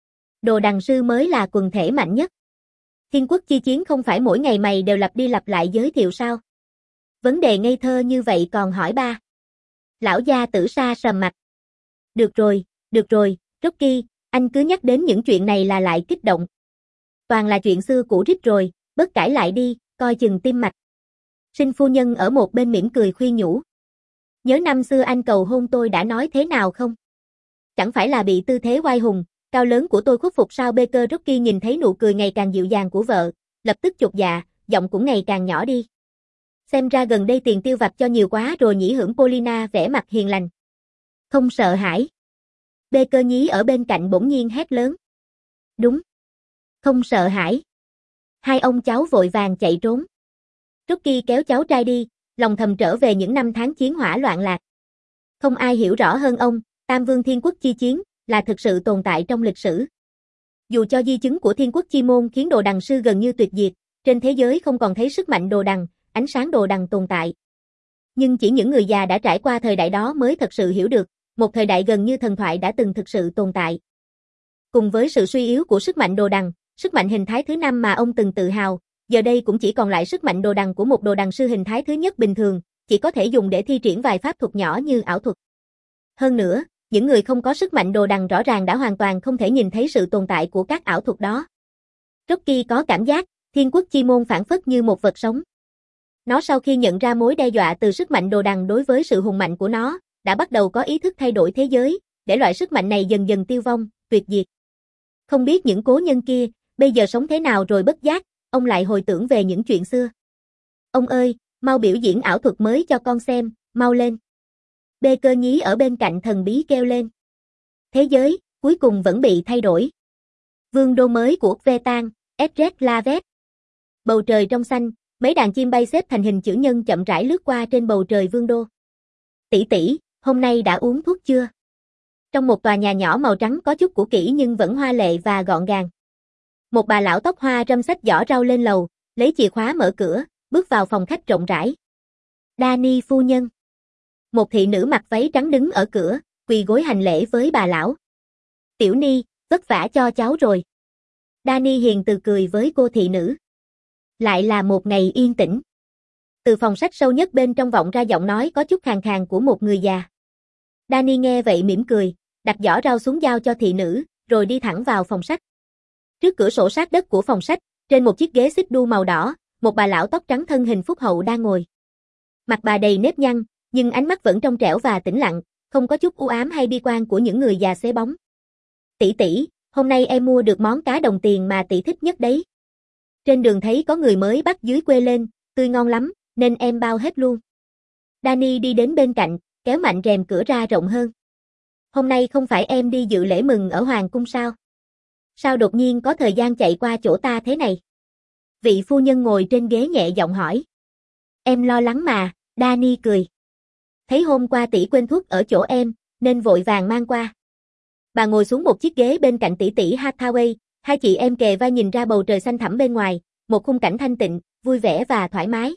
Đồ đằng sư mới là quần thể mạnh nhất. Thiên quốc chi chiến không phải mỗi ngày mày đều lặp đi lặp lại giới thiệu sao? Vấn đề ngây thơ như vậy còn hỏi ba. Lão gia tử sa sầm mặt. Được rồi, được rồi, Rocky, anh cứ nhắc đến những chuyện này là lại kích động. Toàn là chuyện xưa cũ rích rồi, bớt cãi lại đi, coi chừng tim mạch. Sinh phu nhân ở một bên mỉm cười khuyên nhủ. Nhớ năm xưa anh cầu hôn tôi đã nói thế nào không? Chẳng phải là bị tư thế oai hùng, cao lớn của tôi khuất phục sao? Baker Rocky nhìn thấy nụ cười ngày càng dịu dàng của vợ, lập tức chột dạ, giọng cũng ngày càng nhỏ đi. Xem ra gần đây tiền tiêu vặt cho nhiều quá rồi nhỉ. Hưởng Paulina vẻ mặt hiền lành. Không sợ hãi. Baker nhí ở bên cạnh bỗng nhiên hét lớn. Đúng. Không sợ hãi. Hai ông cháu vội vàng chạy trốn. Rocky kéo cháu trai đi, lòng thầm trở về những năm tháng chiến hỏa loạn lạc. Không ai hiểu rõ hơn ông, Tam Vương Thiên Quốc chi chiến, là thực sự tồn tại trong lịch sử. Dù cho di chứng của Thiên Quốc chi môn khiến đồ đằng sư gần như tuyệt diệt, trên thế giới không còn thấy sức mạnh đồ đằng, ánh sáng đồ đằng tồn tại. Nhưng chỉ những người già đã trải qua thời đại đó mới thật sự hiểu được, một thời đại gần như thần thoại đã từng thực sự tồn tại. Cùng với sự suy yếu của sức mạnh đồ đằng, sức mạnh hình thái thứ năm mà ông từng tự hào, giờ đây cũng chỉ còn lại sức mạnh đồ đằng của một đồ đằng sư hình thái thứ nhất bình thường, chỉ có thể dùng để thi triển vài pháp thuật nhỏ như ảo thuật. Hơn nữa, những người không có sức mạnh đồ đằng rõ ràng đã hoàn toàn không thể nhìn thấy sự tồn tại của các ảo thuật đó. Rocky có cảm giác, Thiên Quốc chi môn phản phất như một vật sống. Nó sau khi nhận ra mối đe dọa từ sức mạnh đồ đằng đối với sự hùng mạnh của nó, đã bắt đầu có ý thức thay đổi thế giới, để loại sức mạnh này dần dần tiêu vong, tuyệt diệt. Không biết những cố nhân kia, bây giờ sống thế nào rồi. Bất giác, ông lại hồi tưởng về những chuyện xưa. Ông ơi, mau biểu diễn ảo thuật mới cho con xem, mau lên. Baker nhí ở bên cạnh thần bí kêu lên. Thế giới, cuối cùng vẫn bị thay đổi. Vương đô mới của Vetan, Edred Lavet. Bầu trời trong xanh, mấy đàn chim bay xếp thành hình chữ nhân chậm rãi lướt qua trên bầu trời vương đô. Tỷ tỷ, hôm nay đã uống thuốc chưa? Trong một tòa nhà nhỏ màu trắng có chút cũ kỹ nhưng vẫn hoa lệ và gọn gàng. Một bà lão tóc hoa râm xách giỏ rau lên lầu, lấy chìa khóa mở cửa, bước vào phòng khách rộng rãi. Dani phu nhân. Một thị nữ mặc váy trắng đứng ở cửa, quỳ gối hành lễ với bà lão. Tiểu Ni, vất vả cho cháu rồi. Dani hiền từ cười với cô thị nữ. Lại là một ngày yên tĩnh. Từ phòng sách sâu nhất bên trong vọng ra giọng nói có chút khàn khàn của một người già. Dani nghe vậy mỉm cười, đặt giỏ rau xuống giao cho thị nữ, rồi đi thẳng vào phòng sách. Trước cửa sổ sát đất của phòng sách, trên một chiếc ghế xích đu màu đỏ, một bà lão tóc trắng thân hình phúc hậu đang ngồi. Mặt bà đầy nếp nhăn, nhưng ánh mắt vẫn trong trẻo và tĩnh lặng, không có chút u ám hay bi quan của những người già xế bóng. Tỷ tỷ, hôm nay em mua được món cá đồng tiền mà tỷ thích nhất đấy. Trên đường thấy có người mới bắt dưới quê lên, tươi ngon lắm, nên em bao hết luôn. Dani đi đến bên cạnh, kéo mạnh rèm cửa ra rộng hơn. Hôm nay không phải em đi dự lễ mừng ở Hoàng cung sao? Sao đột nhiên có thời gian chạy qua chỗ ta thế này? Vị phu nhân ngồi trên ghế nhẹ giọng hỏi. Em lo lắng mà, Dani cười. Thấy hôm qua tỷ quên thuốc ở chỗ em, nên vội vàng mang qua. Bà ngồi xuống một chiếc ghế bên cạnh tỷ tỷ Hathaway, hai chị em kề vai nhìn ra bầu trời xanh thẳm bên ngoài, một khung cảnh thanh tịnh, vui vẻ và thoải mái.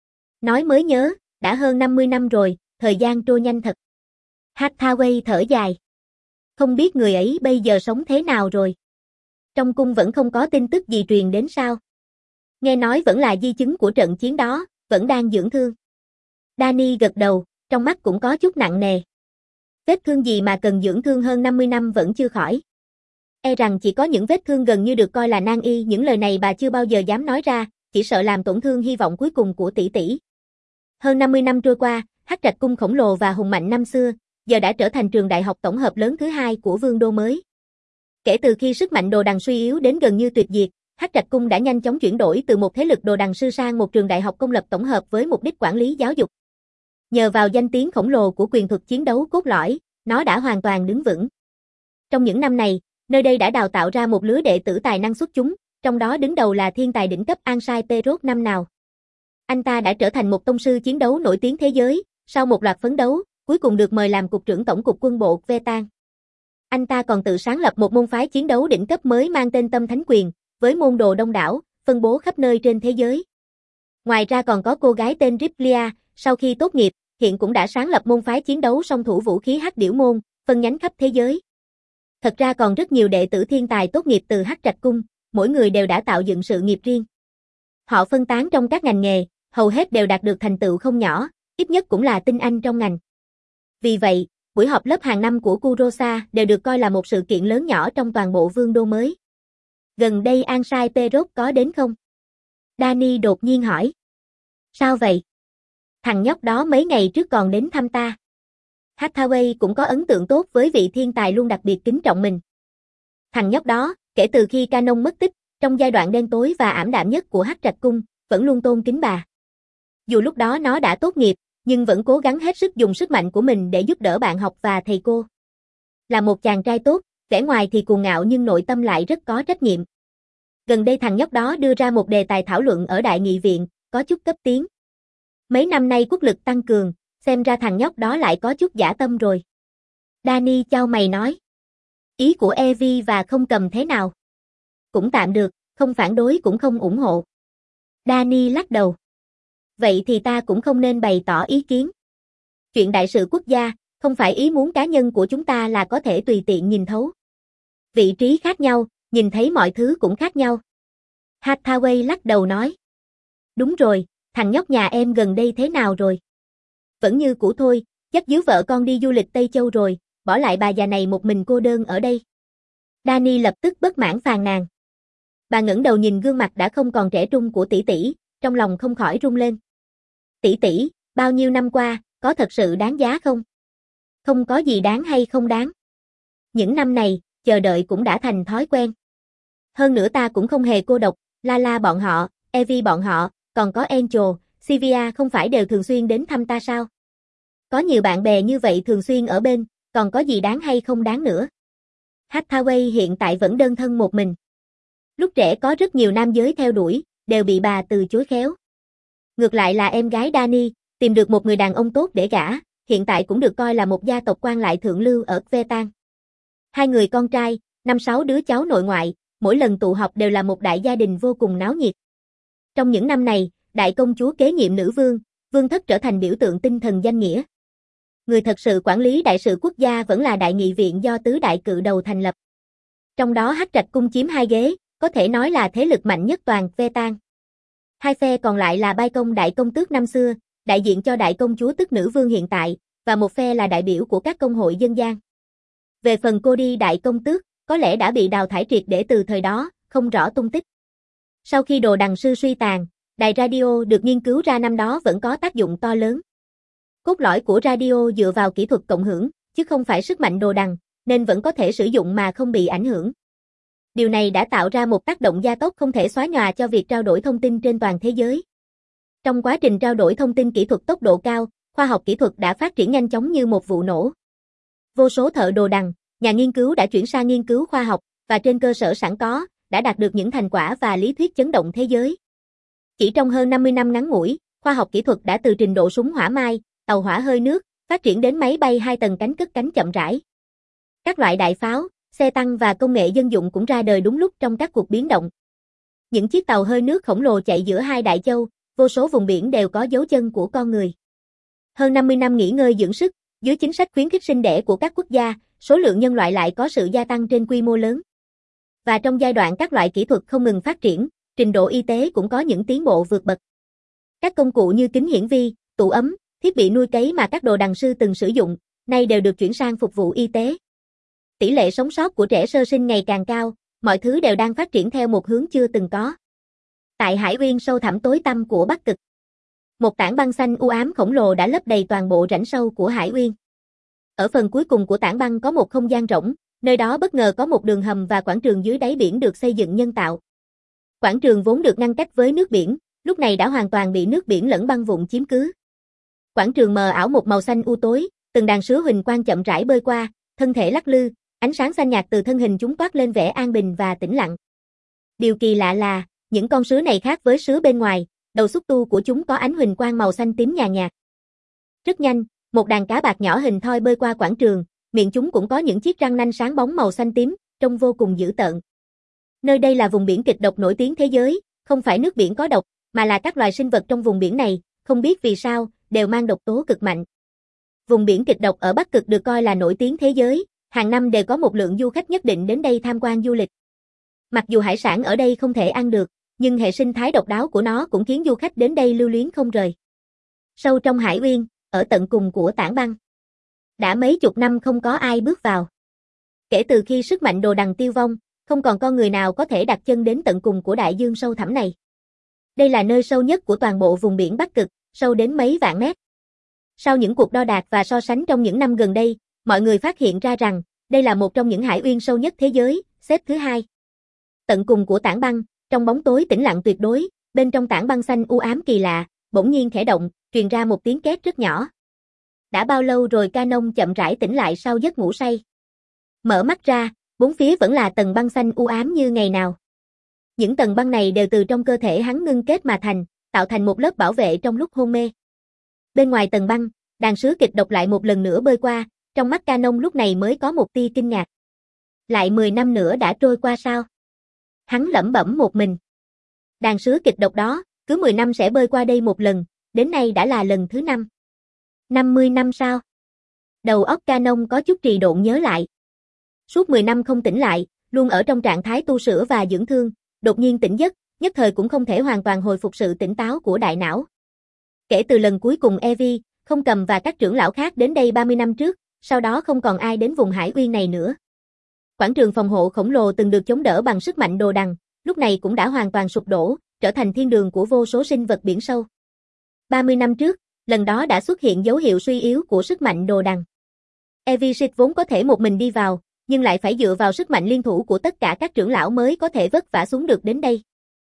Nói mới nhớ, đã hơn năm mươi năm rồi, thời gian trôi nhanh thật. Hathaway thở dài. Không biết người ấy bây giờ sống thế nào rồi. Trong cung vẫn không có tin tức gì truyền đến sao? Nghe nói vẫn là di chứng của trận chiến đó, vẫn đang dưỡng thương. Dani gật đầu, trong mắt cũng có chút nặng nề. Vết thương gì mà cần dưỡng thương hơn năm mươi năm vẫn chưa khỏi. E rằng chỉ có những vết thương gần như được coi là nan y, những lời này bà chưa bao giờ dám nói ra, chỉ sợ làm tổn thương hy vọng cuối cùng của tỷ tỷ. Hơn năm mươi năm trôi qua, Hắc Trạch cung khổng lồ và hùng mạnh năm xưa, giờ đã trở thành trường đại học tổng hợp lớn thứ hai của vương đô mới. Kể từ khi sức mạnh đồ đằng suy yếu đến gần như tuyệt diệt, Hắc Trạch cung đã nhanh chóng chuyển đổi từ một thế lực đồ đằng sư sang một trường đại học công lập tổng hợp với mục đích quản lý giáo dục. Nhờ vào danh tiếng khổng lồ của quyền thuật chiến đấu cốt lõi, nó đã hoàn toàn đứng vững. Trong những năm này, nơi đây đã đào tạo ra một lứa đệ tử tài năng xuất chúng, trong đó đứng đầu là thiên tài đỉnh cấp Ansai Perot năm nào. Anh ta đã trở thành một tông sư chiến đấu nổi tiếng thế giới, sau một loạt phấn đấu, cuối cùng được mời làm cục trưởng tổng cục quân bộ Vetan. Anh ta còn tự sáng lập một môn phái chiến đấu đỉnh cấp mới mang tên Tâm Thánh Quyền, với môn đồ đông đảo, phân bố khắp nơi trên thế giới. Ngoài ra còn có cô gái tên Riplia, sau khi tốt nghiệp, hiện cũng đã sáng lập môn phái chiến đấu song thủ vũ khí Hắc Điểu môn, phân nhánh khắp thế giới. Thật ra còn rất nhiều đệ tử thiên tài tốt nghiệp từ Hắc Trạch cung, mỗi người đều đã tạo dựng sự nghiệp riêng. Họ phân tán trong các ngành nghề, hầu hết đều đạt được thành tựu không nhỏ, ít nhất cũng là tinh anh trong ngành. Vì vậy, buổi họp lớp hàng năm của Kurosa đều được coi là một sự kiện lớn nhỏ trong toàn bộ vương đô mới. Gần đây Ansai Perot có đến không? Dani đột nhiên hỏi. Sao vậy? Thằng nhóc đó mấy ngày trước còn đến thăm ta. Hathaway cũng có ấn tượng tốt với vị thiên tài luôn đặc biệt kính trọng mình. Thằng nhóc đó, kể từ khi Canon mất tích, trong giai đoạn đen tối và ảm đạm nhất của Hắc Trạch cung, vẫn luôn tôn kính bà. Dù lúc đó nó đã tốt nghiệp, nhưng vẫn cố gắng hết sức dùng sức mạnh của mình để giúp đỡ bạn học và thầy cô. Là một chàng trai tốt, vẻ ngoài thì cuồng ngạo nhưng nội tâm lại rất có trách nhiệm. Gần đây thằng nhóc đó đưa ra một đề tài thảo luận ở đại nghị viện, có chút cấp tiến. Mấy năm nay quốc lực tăng cường, xem ra thằng nhóc đó lại có chút dã tâm rồi. Dani chau mày nói. Ý của Evie và Không Cầm thế nào? Cũng tạm được, không phản đối cũng không ủng hộ. Dani lắc đầu. Vậy thì ta cũng không nên bày tỏ ý kiến. Chuyện đại sự quốc gia, không phải ý muốn cá nhân của chúng ta là có thể tùy tiện nhìn thấu. Vị trí khác nhau, nhìn thấy mọi thứ cũng khác nhau. Hathaway lắc đầu nói. Đúng rồi, thằng nhóc nhà em gần đây thế nào rồi? Vẫn như cũ thôi, chắc díu vợ con đi du lịch Tây Châu rồi, bỏ lại bà già này một mình cô đơn ở đây. Dani lập tức bất mãn phàn nàn. Bà ngẩng đầu nhìn gương mặt đã không còn trẻ trung của tỷ tỷ, trong lòng không khỏi rung lên. Tỷ tỷ, bao nhiêu năm qua, có thật sự đáng giá không? Không có gì đáng hay không đáng. Những năm này, chờ đợi cũng đã thành thói quen. Hơn nữa ta cũng không hề cô độc, Lala bọn họ, Evie bọn họ, còn có Angel, Sylvia không phải đều thường xuyên đến thăm ta sao? Có nhiều bạn bè như vậy thường xuyên ở bên, còn có gì đáng hay không đáng nữa. Hathaway hiện tại vẫn đơn thân một mình. Lúc trẻ có rất nhiều nam giới theo đuổi, đều bị bà từ chối khéo. Ngược lại là em gái Dani, tìm được một người đàn ông tốt để gả, hiện tại cũng được coi là một gia tộc quan lại thượng lưu ở Kvetan. Hai người con trai, năm sáu đứa cháu nội ngoại, mỗi lần tụ họp đều là một đại gia đình vô cùng náo nhiệt. Trong những năm này, đại công chúa kế nhiệm nữ vương, vương thất trở thành biểu tượng tinh thần danh nghĩa. Người thật sự quản lý đại sự quốc gia vẫn là đại nghị viện do tứ đại cự đầu thành lập. Trong đó Hắc Trạch cung chiếm hai ghế, có thể nói là thế lực mạnh nhất toàn Kvetan. Hai phe còn lại là Bai Công đại công tước năm xưa, đại diện cho đại công chúa tức nữ vương hiện tại, và một phe là đại biểu của các công hội dân gian. Về phần Cody đại công tước, có lẽ đã bị đào thải triệt để từ thời đó, không rõ tung tích. Sau khi đồ đằng sư suy tàn, đài radio được nghiên cứu ra năm đó vẫn có tác dụng to lớn. Cốt lõi của radio dựa vào kỹ thuật cộng hưởng, chứ không phải sức mạnh đồ đằng, nên vẫn có thể sử dụng mà không bị ảnh hưởng. Điều này đã tạo ra một tác động gia tốc không thể xóa nhòa cho việc trao đổi thông tin trên toàn thế giới. Trong quá trình trao đổi thông tin kỹ thuật tốc độ cao, khoa học kỹ thuật đã phát triển nhanh chóng như một vụ nổ. Vô số thợ đồ đằng, nhà nghiên cứu đã chuyển sang nghiên cứu khoa học, và trên cơ sở sẵn có, đã đạt được những thành quả và lý thuyết chấn động thế giới. Chỉ trong hơn năm mươi năm ngắn ngủi, khoa học kỹ thuật đã từ trình độ súng hỏa mai, tàu hỏa hơi nước, phát triển đến máy bay hai tầng cánh cất cánh chậm rãi. Các loại đại pháo, xe tăng và công nghệ dân dụng cũng ra đời đúng lúc trong các cuộc biến động. Những chiếc tàu hơi nước khổng lồ chạy giữa hai đại châu, vô số vùng biển đều có dấu chân của con người. Hơn năm mươi năm nghỉ ngơi dưỡng sức, dưới chính sách khuyến khích sinh đẻ của các quốc gia, số lượng nhân loại lại có sự gia tăng trên quy mô lớn. Và trong giai đoạn các loại kỹ thuật không ngừng phát triển, trình độ y tế cũng có những tiến bộ vượt bậc. Các công cụ như kính hiển vi, tủ ấm, thiết bị nuôi cấy mà các đồ đằng sư từng sử dụng, nay đều được chuyển sang phục vụ y tế. Tỷ lệ sống sót của trẻ sơ sinh ngày càng cao, mọi thứ đều đang phát triển theo một hướng chưa từng có. Tại hải uyên sâu thẳm tối tăm của Bắc Cực, một tảng băng xanh u ám khổng lồ đã lấp đầy toàn bộ rãnh sâu của hải uyên. Ở phần cuối cùng của tảng băng có một không gian rỗng, nơi đó bất ngờ có một đường hầm và quảng trường dưới đáy biển được xây dựng nhân tạo. Quảng trường vốn được ngăn cách với nước biển, lúc này đã hoàn toàn bị nước biển lẫn băng vụn chiếm cứ. Quảng trường mờ ảo một màu xanh u tối, từng đàn sứa huỳnh quang chậm rãi bơi qua, thân thể lắc lư, ánh sáng xanh nhạt từ thân hình chúng toát lên vẻ an bình và tĩnh lặng. Điều kỳ lạ là, những con sứa này khác với sứa bên ngoài, đầu xúc tu của chúng có ánh huỳnh quang màu xanh tím nhàn nhạt. Rất nhanh, một đàn cá bạc nhỏ hình thoi bơi qua quảng trường, miệng chúng cũng có những chiếc răng nanh sáng bóng màu xanh tím, trông vô cùng dữ tợn. Nơi đây là vùng biển kịch độc nổi tiếng thế giới, không phải nước biển có độc, mà là các loài sinh vật trong vùng biển này, không biết vì sao, đều mang độc tố cực mạnh. Vùng biển kịch độc ở Bắc Cực được coi là nổi tiếng thế giới, hàng năm đều có một lượng du khách nhất định đến đây tham quan du lịch. Mặc dù hải sản ở đây không thể ăn được, nhưng hệ sinh thái độc đáo của nó cũng khiến du khách đến đây lưu luyến không rời. Sâu trong hải uyên, ở tận cùng của tảng băng, đã mấy chục năm không có ai bước vào. Kể từ khi sức mạnh đồ đằng tiêu vong, không còn con người nào có thể đặt chân đến tận cùng của đại dương sâu thẳm này. Đây là nơi sâu nhất của toàn bộ vùng biển Bắc Cực, sâu đến mấy vạn mét. Sau những cuộc đo đạc và so sánh trong những năm gần đây, mọi người phát hiện ra rằng, đây là một trong những hải uyên sâu nhất thế giới, xếp thứ hai. Tận cùng của tảng băng, trong bóng tối tĩnh lặng tuyệt đối, bên trong tảng băng xanh u ám kỳ lạ, bỗng nhiên khẽ động, truyền ra một tiếng két rất nhỏ. Đã bao lâu rồi Canon chậm rãi tỉnh lại sau giấc ngủ say. Mở mắt ra, bốn phía vẫn là tầng băng xanh u ám như ngày nào. Những tầng băng này đều từ trong cơ thể hắn ngưng kết mà thành, tạo thành một lớp bảo vệ trong lúc hôn mê. Bên ngoài tầng băng, đàn sứa kịch độc lại một lần nữa bơi qua, trong mắt Canon lúc này mới có một tia kinh ngạc. Lại mười năm nữa đã trôi qua sao? Hắn lẩm bẩm một mình. Đàn sứa kịch độc đó, cứ mười năm sẽ bơi qua đây một lần, đến nay đã là lần thứ năm. năm mươi năm sao? Đầu óc Canon có chút trì độn nhớ lại. Suốt mười năm không tỉnh lại, luôn ở trong trạng thái tu sửa và dưỡng thương, đột nhiên tỉnh giấc, nhất thời cũng không thể hoàn toàn hồi phục sự tỉnh táo của đại não. Kể từ lần cuối cùng Evie, Không Cầm và các trưởng lão khác đến đây ba mươi năm trước, sau đó không còn ai đến vùng hải uyên này nữa. Quảng trường phòng hộ khổng lồ từng được chống đỡ bằng sức mạnh đồ đằng, lúc này cũng đã hoàn toàn sụp đổ, trở thành thiên đường của vô số sinh vật biển sâu. ba mươi năm trước, lần đó đã xuất hiện dấu hiệu suy yếu của sức mạnh đồ đằng. Evie vốn có thể một mình đi vào, nhưng lại phải dựa vào sức mạnh liên thủ của tất cả các trưởng lão mới có thể vất vả xuống được đến đây.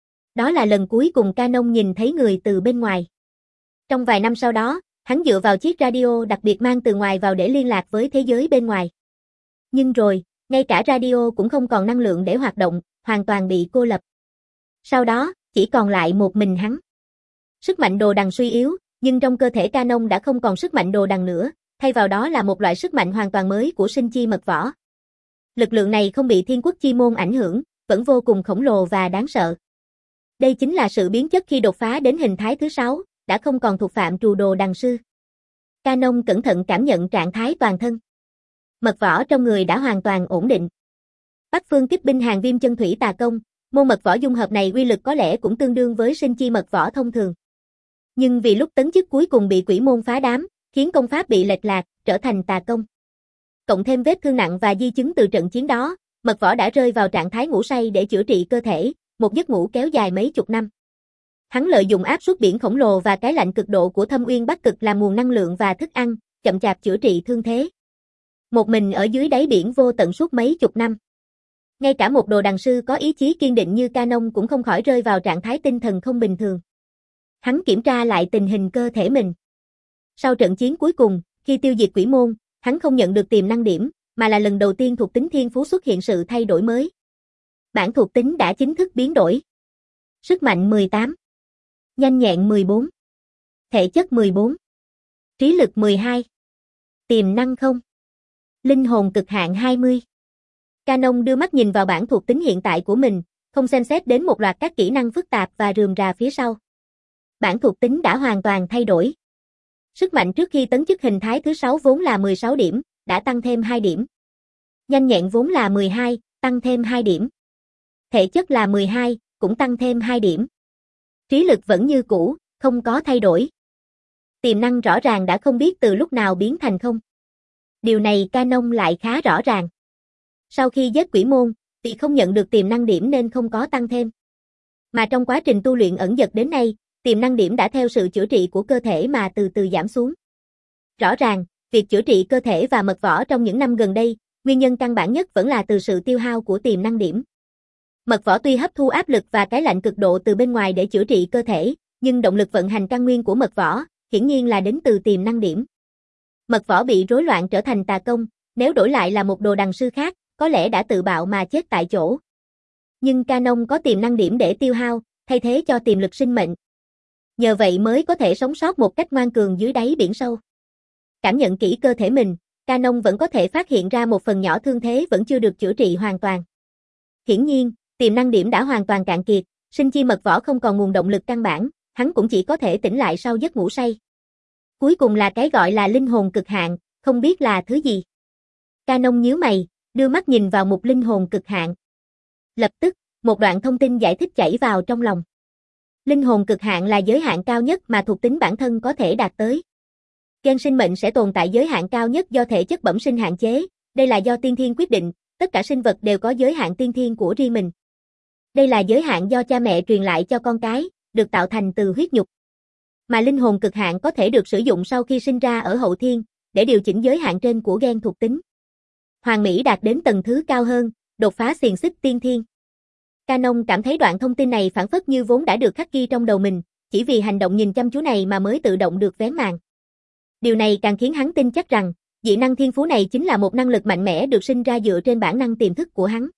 Đó là lần cuối cùng Canon nhìn thấy người từ bên ngoài. Trong vài năm sau đó, hắn dựa vào chiếc radio đặc biệt mang từ ngoài vào để liên lạc với thế giới bên ngoài. Nhưng rồi, Ngay cả radio cũng không còn năng lượng để hoạt động, hoàn toàn bị cô lập. Sau đó, chỉ còn lại một mình hắn. Sức mạnh đồ đằng suy yếu, nhưng trong cơ thể Canon đã không còn sức mạnh đồ đằng nữa, thay vào đó là một loại sức mạnh hoàn toàn mới của sinh chi mật võ. Lực lượng này không bị thiên quốc chi môn ảnh hưởng, vẫn vô cùng khổng lồ và đáng sợ. Đây chính là sự biến chất khi đột phá đến hình thái thứ sáu, đã không còn thuộc phạm trù đồ đằng sư. Canon cẩn thận cảm nhận trạng thái toàn thân. Mật võ trong người đã hoàn toàn ổn định. Bắc phương kích binh hàng viêm chân thủy tà công, môn mật võ dung hợp này uy lực có lẽ cũng tương đương với sinh chi mật võ thông thường. Nhưng vì lúc tấn chức cuối cùng bị quỷ môn phá đám, khiến công pháp bị lệch lạc, trở thành tà công. Cộng thêm vết thương nặng và di chứng từ trận chiến đó, mật võ đã rơi vào trạng thái ngủ say để chữa trị cơ thể, một giấc ngủ kéo dài mấy chục năm. Hắn lợi dụng áp suất biển khổng lồ và cái lạnh cực độ của thâm uyên bắc cực làm nguồn năng lượng và thức ăn, chậm chạp chữa trị thương thế. Một mình ở dưới đáy biển vô tận suốt mấy chục năm. Ngay cả một đồ đằng sư có ý chí kiên định như Canon cũng không khỏi rơi vào trạng thái tinh thần không bình thường. Hắn kiểm tra lại tình hình cơ thể mình. Sau trận chiến cuối cùng, khi tiêu diệt quỷ môn, hắn không nhận được tiềm năng điểm, mà là lần đầu tiên thuộc tính thiên phú xuất hiện sự thay đổi mới. Bản thuộc tính đã chính thức biến đổi. Sức mạnh mười tám, nhanh nhẹn mười bốn, thể chất mười bốn, trí lực mười hai, tiềm năng không, linh hồn cực hạn hai mươi. Canon đưa mắt nhìn vào bản thuộc tính hiện tại của mình, không xem xét đến một loạt các kỹ năng phức tạp và rườm rà phía sau. Bản thuộc tính đã hoàn toàn thay đổi. Sức mạnh trước khi tấn chức hình thái thứ sáu vốn là mười sáu điểm, đã tăng thêm hai điểm. Nhanh nhẹn vốn là mười hai, tăng thêm hai điểm. Thể chất là mười hai, cũng tăng thêm hai điểm. Trí lực vẫn như cũ, không có thay đổi. Tiềm năng rõ ràng đã không biết từ lúc nào biến thành không. Điều này Canon lại khá rõ ràng. Sau khi giết quỷ môn, vì không nhận được tiềm năng điểm nên không có tăng thêm. Mà trong quá trình tu luyện ẩn dật đến nay, tiềm năng điểm đã theo sự chữa trị của cơ thể mà từ từ giảm xuống. Rõ ràng, việc chữa trị cơ thể và mật võ trong những năm gần đây, nguyên nhân căn bản nhất vẫn là từ sự tiêu hao của tiềm năng điểm. Mật võ tuy hấp thu áp lực và cái lạnh cực độ từ bên ngoài để chữa trị cơ thể, nhưng động lực vận hành căn nguyên của mật võ, hiển nhiên là đến từ tiềm năng điểm. Mật võ bị rối loạn trở thành tà công, nếu đổi lại là một đồ đằng sư khác, có lẽ đã tự bạo mà chết tại chỗ. Nhưng Canon có tiềm năng điểm để tiêu hao, thay thế cho tiềm lực sinh mệnh. Nhờ vậy mới có thể sống sót một cách ngoan cường dưới đáy biển sâu. Cảm nhận kỹ cơ thể mình, Canon vẫn có thể phát hiện ra một phần nhỏ thương thế vẫn chưa được chữa trị hoàn toàn. Hiển nhiên, tiềm năng điểm đã hoàn toàn cạn kiệt, sinh chi mật võ không còn nguồn động lực căn bản, hắn cũng chỉ có thể tỉnh lại sau giấc ngủ say. Cuối cùng là cái gọi là linh hồn cực hạn, không biết là thứ gì. Canon nhíu mày, đưa mắt nhìn vào mục linh hồn cực hạn. Lập tức, một đoạn thông tin giải thích chảy vào trong lòng. Linh hồn cực hạn là giới hạn cao nhất mà thuộc tính bản thân có thể đạt tới. Gen sinh mệnh sẽ tồn tại giới hạn cao nhất do thể chất bẩm sinh hạn chế, đây là do tiên thiên quyết định, tất cả sinh vật đều có giới hạn tiên thiên của riêng mình. Đây là giới hạn do cha mẹ truyền lại cho con cái, được tạo thành từ huyết nhục. Mà linh hồn cực hạn có thể được sử dụng sau khi sinh ra ở hậu thiên, để điều chỉnh giới hạn trên của gen thuộc tính. Hoàng Mỹ đạt đến tầng thứ cao hơn, đột phá xiềng xích tiên thiên. Canon cảm thấy đoạn thông tin này phảng phất như vốn đã được khắc ghi trong đầu mình, chỉ vì hành động nhìn chăm chú này mà mới tự động được vén màn. Điều này càng khiến hắn tin chắc rằng, dị năng thiên phú này chính là một năng lực mạnh mẽ được sinh ra dựa trên bản năng tiềm thức của hắn.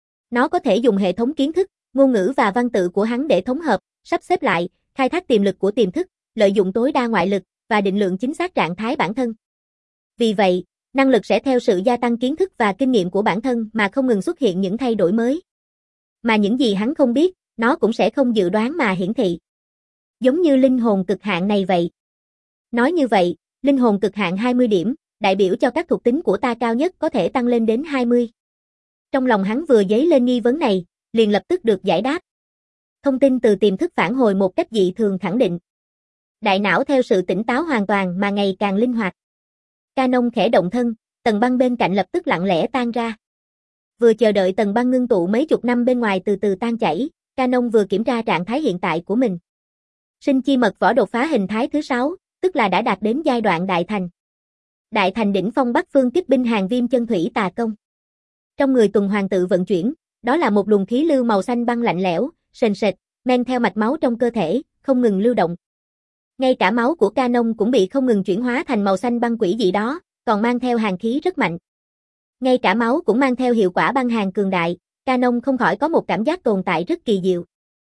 Nó có thể dùng hệ thống kiến thức, ngôn ngữ và văn tự của hắn để thống hợp, sắp xếp lại, khai thác tiềm lực của tiềm thức, lợi dụng tối đa ngoại lực và định lượng chính xác trạng thái bản thân. Vì vậy, năng lực sẽ theo sự gia tăng kiến thức và kinh nghiệm của bản thân mà không ngừng xuất hiện những thay đổi mới. Mà những gì hắn không biết, nó cũng sẽ không dự đoán mà hiển thị. Giống như linh hồn cực hạn này vậy. Nói như vậy, linh hồn cực hạn hai mươi điểm, đại biểu cho các thuộc tính của ta cao nhất có thể tăng lên đến hai mươi. Trong lòng hắn vừa dấy lên nghi vấn này, liền lập tức được giải đáp. Thông tin từ tiềm thức phản hồi một cách dị thường khẳng định. Đại não theo sự tỉnh táo hoàn toàn mà ngày càng linh hoạt. Canon khẽ động thân, tầng băng bên cạnh lập tức lặng lẽ tan ra. Vừa chờ đợi tầng băng ngưng tụ mấy chục năm bên ngoài từ từ tan chảy, Canon vừa kiểm tra trạng thái hiện tại của mình. Sinh chi mật võ đột phá hình thái thứ sáu, tức là đã đạt đến giai đoạn đại thành. Đại thành đỉnh phong Bắc phương kích binh hàng viêm chân thủy tà công. Trong người tuần hoàn tự vận chuyển, đó là một luồng khí lưu màu xanh băng lạnh lẽo, sền sệt, men theo mạch máu trong cơ thể, không ngừng lưu động. Ngay cả máu của Canon cũng bị không ngừng chuyển hóa thành màu xanh băng quỷ dị đó, còn mang theo hàn khí rất mạnh. Ngay cả máu cũng mang theo hiệu quả băng hàn cường đại, Canon không khỏi có một cảm giác tồn tại rất kỳ diệu.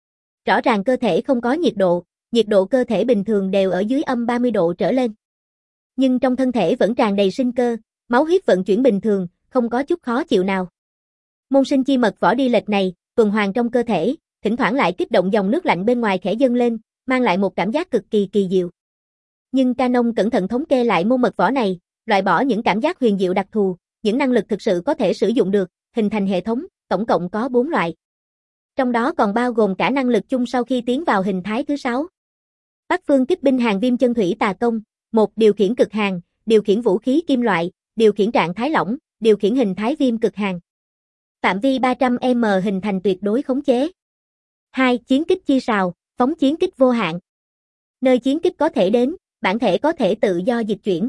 Rõ ràng cơ thể không có nhiệt độ, nhiệt độ cơ thể bình thường đều ở dưới âm ba mươi độ trở lên. Nhưng trong thân thể vẫn tràn đầy sinh cơ, máu huyết vận chuyển bình thường, không có chút khó chịu nào. Môn sinh chi mật võ đi lệch này, tuần hoàn trong cơ thể, thỉnh thoảng lại kích động dòng nước lạnh bên ngoài khẽ dâng lên, mang lại một cảm giác cực kỳ kỳ diệu. Nhưng Canon cẩn thận thống kê lại môn mật võ này, loại bỏ những cảm giác huyền diệu đặc thù, những năng lực thực sự có thể sử dụng được, hình thành hệ thống, tổng cộng có bốn loại. Trong đó còn bao gồm cả năng lực chung sau khi tiến vào hình thái thứ sáu. Bắc phương kích binh hàng viêm chân thủy tà công, một điều khiển cực hàn, điều khiển vũ khí kim loại, điều khiển trạng thái lỏng, điều khiển hình thái viêm cực hàn. Phạm vi ba trăm mét hình thành tuyệt đối khống chế. hai. Chiến kích chi sào, phóng chiến kích vô hạn. Nơi chiến kích có thể đến, bản thể có thể tự do dịch chuyển.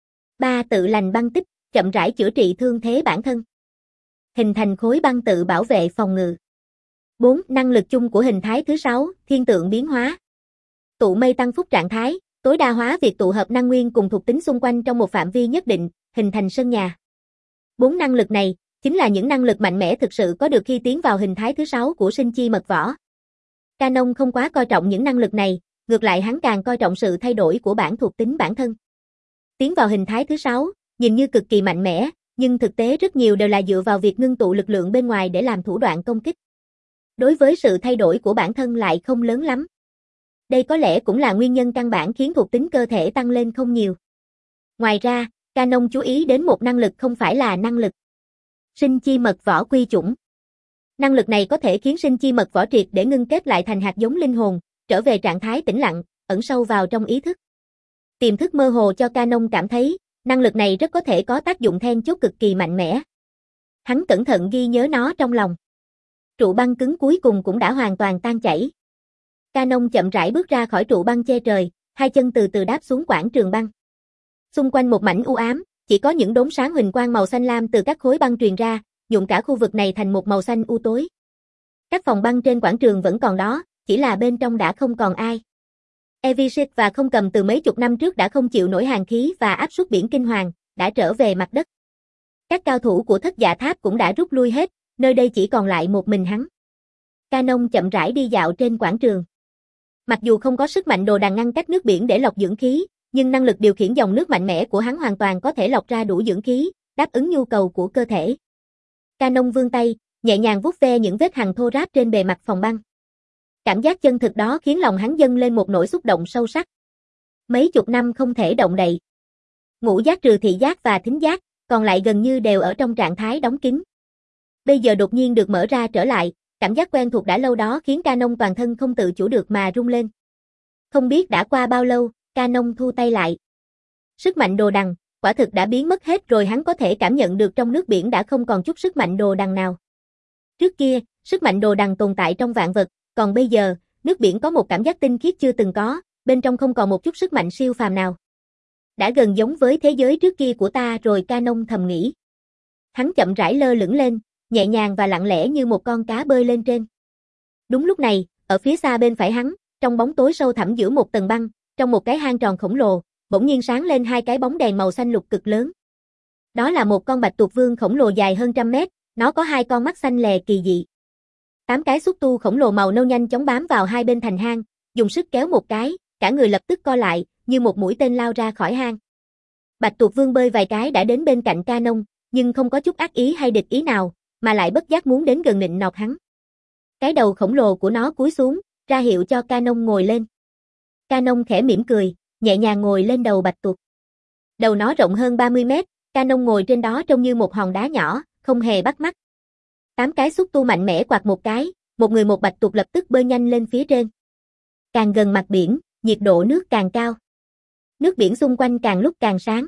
ba. Tự lành băng tích, chậm rãi chữa trị thương thế bản thân. Hình thành khối băng tự bảo vệ phòng ngự. bốn. Năng lực chung của hình thái thứ sáu, thiên tượng biến hóa. Tụ mây tăng phúc trạng thái, tối đa hóa việc tụ hợp năng nguyên cùng thuộc tính xung quanh trong một phạm vi nhất định, hình thành sân nhà. Bốn năng lực này chính là những năng lực mạnh mẽ thực sự có được khi tiến vào hình thái thứ sáu của sinh chi mật võ. Canon không quá coi trọng những năng lực này, ngược lại hắn càng coi trọng sự thay đổi của bản thuộc tính bản thân. Tiến vào hình thái thứ sáu, nhìn như cực kỳ mạnh mẽ, nhưng thực tế rất nhiều đều là dựa vào việc ngưng tụ lực lượng bên ngoài để làm thủ đoạn công kích. Đối với sự thay đổi của bản thân lại không lớn lắm. Đây có lẽ cũng là nguyên nhân căn bản khiến thuộc tính cơ thể tăng lên không nhiều. Ngoài ra, Canon chú ý đến một năng lực không phải là năng lực. Sinh chi mật võ quy chủng. Năng lực này có thể khiến sinh chi mật võ triệt để ngưng kết lại thành hạt giống linh hồn, trở về trạng thái tĩnh lặng, ẩn sâu vào trong ý thức. Tiềm thức mơ hồ cho Canon cảm thấy, năng lực này rất có thể có tác dụng then chốt cực kỳ mạnh mẽ. Hắn cẩn thận ghi nhớ nó trong lòng. Trụ băng cứng cuối cùng cũng đã hoàn toàn tan chảy. Canon chậm rãi bước ra khỏi trụ băng che trời, hai chân từ từ đáp xuống quảng trường băng. Xung quanh một mảnh u ám, chỉ có những đốm sáng huỳnh quang màu xanh lam từ các khối băng truyền ra, nhuộm cả khu vực này thành một màu xanh u tối. Các phòng băng trên quảng trường vẫn còn đó, chỉ là bên trong đã không còn ai. Evisit và Không Cầm từ mấy chục năm trước đã không chịu nổi hàn khí và áp suất biển kinh hoàng, đã trở về mặt đất. Các cao thủ của Thất Dạ Tháp cũng đã rút lui hết, nơi đây chỉ còn lại một mình hắn. Canon chậm rãi đi dạo trên quảng trường. Mặc dù không có sức mạnh đồ đằng ngăn cách nước biển để lọc dưỡng khí, nhưng năng lực điều khiển dòng nước mạnh mẽ của hắn hoàn toàn có thể lọc ra đủ dưỡng khí, đáp ứng nhu cầu của cơ thể. Canon vươn tay, nhẹ nhàng vuốt ve những vết hằn thô ráp trên bề mặt phòng băng. Cảm giác chân thực đó khiến lòng hắn dâng lên một nỗi xúc động sâu sắc. Mấy chục năm không thể động đậy. Ngũ giác trừ thị giác và thính giác, còn lại gần như đều ở trong trạng thái đóng kín. Bây giờ đột nhiên được mở ra trở lại, cảm giác quen thuộc đã lâu đó khiến Canon toàn thân không tự chủ được mà rung lên. Không biết đã qua bao lâu, Canon thu tay lại. Sức mạnh đồ đằng, quả thực đã biến mất hết rồi, hắn có thể cảm nhận được trong nước biển đã không còn chút sức mạnh đồ đằng nào. Trước kia, sức mạnh đồ đằng tồn tại trong vạn vật, còn bây giờ, nước biển có một cảm giác tinh khiết chưa từng có, bên trong không còn một chút sức mạnh siêu phàm nào. Đã gần giống với thế giới trước kia của ta rồi, Canon thầm nghĩ. Hắn chậm rãi lơ lửng lên, nhẹ nhàng và lặng lẽ như một con cá bơi lên trên. Đúng lúc này, ở phía xa bên phải hắn, trong bóng tối sâu thẳm giữa một tầng băng, trong một cái hang tròn khổng lồ, bỗng nhiên sáng lên hai cái bóng đèn màu xanh lục cực lớn. Đó là một con bạch tuộc vương khổng lồ dài hơn trăm mét, nó có hai con mắt xanh lè kỳ dị. Tám cái xúc tu khổng lồ màu nâu nhanh chóng bám vào hai bên thành hang, dùng sức kéo một cái, cả người lập tức co lại, như một mũi tên lao ra khỏi hang. Bạch tuộc vương bơi vài cái đã đến bên cạnh Canon, nhưng không có chút ác ý hay địch ý nào, mà lại bất giác muốn đến gần nịnh nọt hắn. Cái đầu khổng lồ của nó cúi xuống, ra hiệu cho Canon ngồi lên. Canon khẽ mỉm cười, nhẹ nhàng ngồi lên đầu bạch tuộc. Đầu nó rộng hơn ba mươi mét, Canon ngồi trên đó trông như một hòn đá nhỏ, không hề bắt mắt. Tám cái xúc tu mạnh mẽ quạt một cái, một người một bạch tuộc lập tức bơi nhanh lên phía trên. Càng gần mặt biển, nhiệt độ nước càng cao. Nước biển xung quanh càng lúc càng sáng.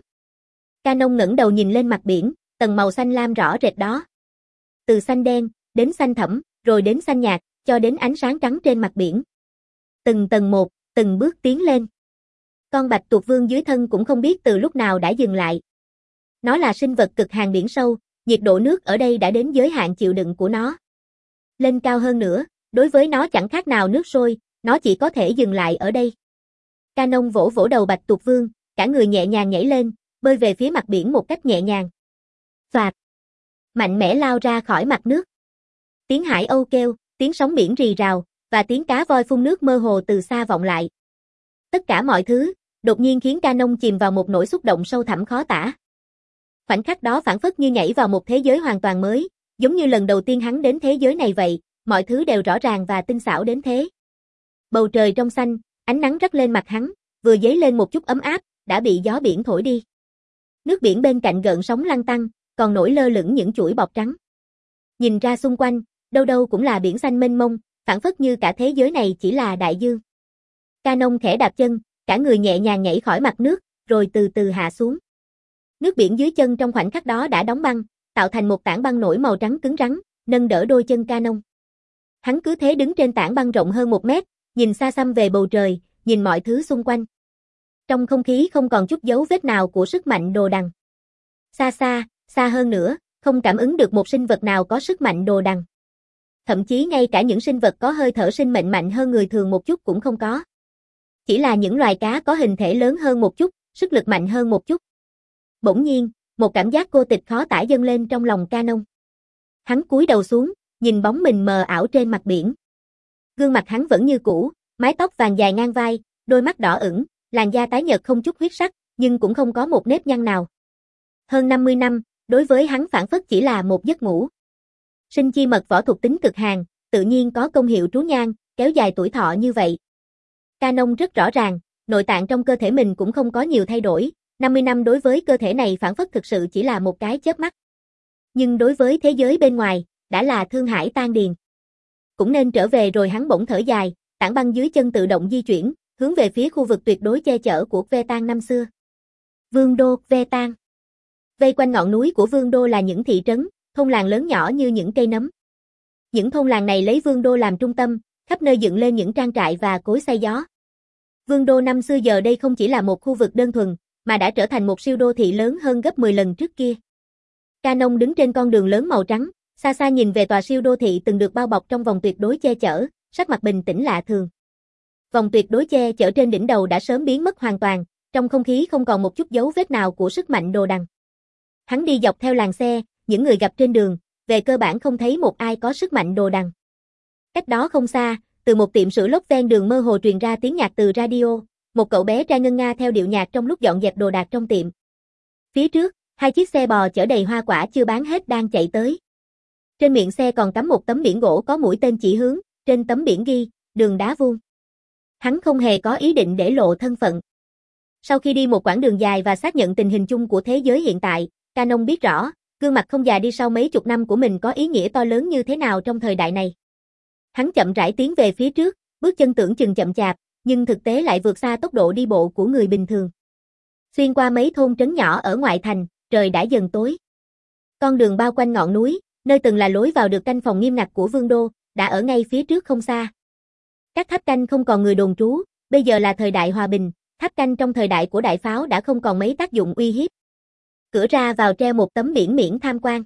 Canon ngẩng đầu nhìn lên mặt biển, tầng màu xanh lam rõ rệt đó. Từ xanh đen, đến xanh thẫm, rồi đến xanh nhạt, cho đến ánh sáng trắng trên mặt biển. Từng tầng một, từng bước tiến lên. Con bạch tuộc vương dưới thân cũng không biết từ lúc nào đã dừng lại. Nó là sinh vật cực hàn biển sâu, nhiệt độ nước ở đây đã đến giới hạn chịu đựng của nó. Lên cao hơn nữa, đối với nó chẳng khác nào nước sôi, nó chỉ có thể dừng lại ở đây. Canon vỗ vỗ đầu bạch tuộc vương, cả người nhẹ nhàng nhảy lên, bơi về phía mặt biển một cách nhẹ nhàng. Phạt! mạnh mẽ lao ra khỏi mặt nước. Tiếng hải âu kêu, tiếng sóng biển rì rào, và tiếng cá voi phun nước mơ hồ từ xa vọng lại. Tất cả mọi thứ, đột nhiên khiến Canon chìm vào một nỗi xúc động sâu thẳm khó tả. Khoảnh khắc đó phảng phất như nhảy vào một thế giới hoàn toàn mới, giống như lần đầu tiên hắn đến thế giới này vậy, mọi thứ đều rõ ràng và tinh xảo đến thế. Bầu trời trong xanh, ánh nắng rắc lên mặt hắn, vừa dấy lên một chút ấm áp, đã bị gió biển thổi đi. Nước biển bên cạnh gợn sóng lăn tăn, còn nổi lơ lửng những chuỗi bọt trắng. Nhìn ra xung quanh, đâu đâu cũng là biển xanh mênh mông, phảng phất như cả thế giới này chỉ là đại dương. Canon khẽ đạp chân, cả người nhẹ nhàng nhảy khỏi mặt nước, rồi từ từ hạ xuống. Nước biển dưới chân trong khoảnh khắc đó đã đóng băng, tạo thành một tảng băng nổi màu trắng cứng rắn, nâng đỡ đôi chân Canon. Hắn cứ thế đứng trên tảng băng rộng hơn một mét, nhìn xa xăm về bầu trời, nhìn mọi thứ xung quanh. Trong không khí không còn chút dấu vết nào của sức mạnh đồ đằng. Xa xa, xa hơn nữa, không cảm ứng được một sinh vật nào có sức mạnh đồ đằng. Thậm chí ngay cả những sinh vật có hơi thở sinh mệnh mạnh hơn người thường một chút cũng không có. Chỉ là những loài cá có hình thể lớn hơn một chút, sức lực mạnh hơn một chút. Bỗng nhiên, một cảm giác cô tịch khó tả dâng lên trong lòng Canon. Hắn cúi đầu xuống, nhìn bóng mình mờ ảo trên mặt biển. Gương mặt hắn vẫn như cũ, mái tóc vàng dài ngang vai, đôi mắt đỏ ửng, làn da tái nhợt không chút huyết sắc, nhưng cũng không có một nếp nhăn nào. Hơn năm mươi năm, đối với hắn phảng phất chỉ là một giấc ngủ. Sinh chi mật võ thuộc tính cực hàn, tự nhiên có công hiệu trú nhan, kéo dài tuổi thọ như vậy. Canon rất rõ ràng, nội tạng trong cơ thể mình cũng không có nhiều thay đổi, năm mươi năm đối với cơ thể này phảng phất thực sự chỉ là một cái chớp mắt. Nhưng đối với thế giới bên ngoài, đã là thương hải tan điền. Cũng nên trở về rồi. Hắn bỗng thở dài, tảng băng dưới chân tự động di chuyển, hướng về phía khu vực tuyệt đối che chở của Vetan năm xưa. Vương đô Vetan. Vây quanh ngọn núi của Vương đô là những thị trấn, thôn làng lớn nhỏ như những cây nấm. Những thôn làng này lấy Vương đô làm trung tâm, khắp nơi dựng lên những trang trại và cối xay gió. Vương đô năm xưa giờ đây không chỉ là một khu vực đơn thuần, mà đã trở thành một siêu đô thị lớn hơn gấp mười lần trước kia. Canon đứng trên con đường lớn màu trắng, xa xa nhìn về tòa siêu đô thị từng được bao bọc trong vòng tuyệt đối che chở, sắc mặt bình tĩnh lạ thường. Vòng tuyệt đối che chở trên đỉnh đầu đã sớm biến mất hoàn toàn, trong không khí không còn một chút dấu vết nào của sức mạnh đồ đằng. Hắn đi dọc theo làn xe, những người gặp trên đường, về cơ bản không thấy một ai có sức mạnh đồ đằng. Cách đó không xa, từ một tiệm sửa lốp ven đường mơ hồ truyền ra tiếng nhạc từ radio, một cậu bé trai ngân nga theo điệu nhạc trong lúc dọn dẹp đồ đạc trong tiệm. Phía trước, hai chiếc xe bò chở đầy hoa quả chưa bán hết đang chạy tới. Trên miệng xe còn cắm một tấm biển gỗ có mũi tên chỉ hướng, trên tấm biển ghi, đường đá vuông. Hắn không hề có ý định để lộ thân phận. Sau khi đi một quãng đường dài và xác nhận tình hình chung của thế giới hiện tại, Canon biết rõ, gương mặt không già đi sau mấy chục năm của mình có ý nghĩa to lớn như thế nào trong thời đại này. Hắn chậm rãi tiến về phía trước, bước chân tưởng chừng chậm chạp, nhưng thực tế lại vượt xa tốc độ đi bộ của người bình thường. Xuyên qua mấy thôn trấn nhỏ ở ngoại thành, trời đã dần tối. Con đường bao quanh ngọn núi, nơi từng là lối vào được canh phòng nghiêm ngặt của Vương đô, đã ở ngay phía trước không xa. Các tháp canh không còn người đồn trú, bây giờ là thời đại hòa bình, tháp canh trong thời đại của đại pháo đã không còn mấy tác dụng uy hiếp. Cửa ra vào treo một tấm biển miễn tham quan.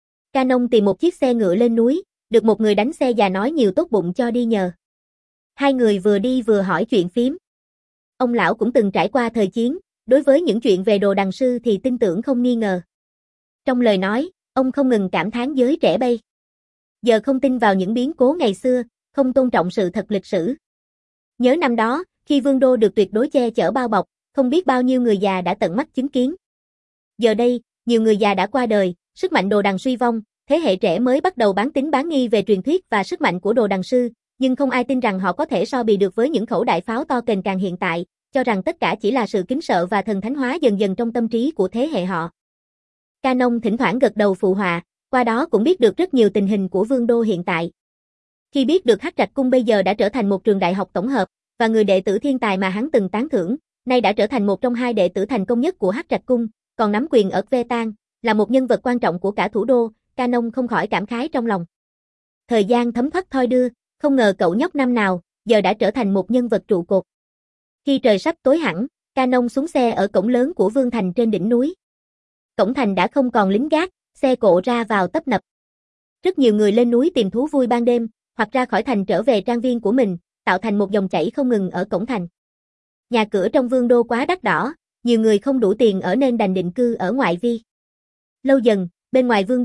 Canon tìm một chiếc xe ngựa lên núi, được một người đánh xe già nói nhiều tốt bụng cho đi nhờ. Hai người vừa đi vừa hỏi chuyện phím. Ông lão cũng từng trải qua thời chiến, đối với những chuyện về đồ đằng sư thì tin tưởng không nghi ngờ. Trong lời nói, ông không ngừng cảm thán giới trẻ bây giờ không tin vào những biến cố ngày xưa, không tôn trọng sự thật lịch sử. Nhớ năm đó, khi Vương đô được tuyệt đối che chở bao bọc, không biết bao nhiêu người già đã tận mắt chứng kiến. Giờ đây, nhiều người già đã qua đời, sức mạnh đồ đằng suy vong, thế hệ trẻ mới bắt đầu bán tín bán nghi về truyền thuyết và sức mạnh của đồ đằng sư, nhưng không ai tin rằng họ có thể so bì được với những khẩu đại pháo to kềnh càng hiện tại, cho rằng tất cả chỉ là sự kính sợ và thần thánh hóa dần dần trong tâm trí của thế hệ họ. Canon thỉnh thoảng gật đầu phụ họa, qua đó cũng biết được rất nhiều tình hình của Vương đô hiện tại. Khi biết được Hắc Trạch Cung bây giờ đã trở thành một trường đại học tổng hợp, và người đệ tử thiên tài mà hắn từng tán thưởng, nay đã trở thành một trong hai đệ tử thành công nhất của Hắc Trạch Cung, còn nắm quyền ở Vetan, là một nhân vật quan trọng của cả thủ đô, Canon không khỏi cảm khái trong lòng. Thời gian thấm thoát thoi đưa, không ngờ cậu nhóc năm nào, giờ đã trở thành một nhân vật trụ cột. Khi trời sắp tối hẳn, Canon xuống xe ở cổng lớn của Vương thành trên đỉnh núi. Cổng thành đã không còn lính gác, xe cộ ra vào tấp nập. Rất nhiều người lên núi tìm thú vui ban đêm, hoặc ra khỏi thành trở về trang viên của mình, tạo thành một dòng chảy không ngừng ở cổng thành. Nhà cửa trong Vương đô quá đắt đỏ, nhiều người không đủ tiền ở nên đành định cư ở ngoại vi. Lâu dần, bên ngoài Vương đô,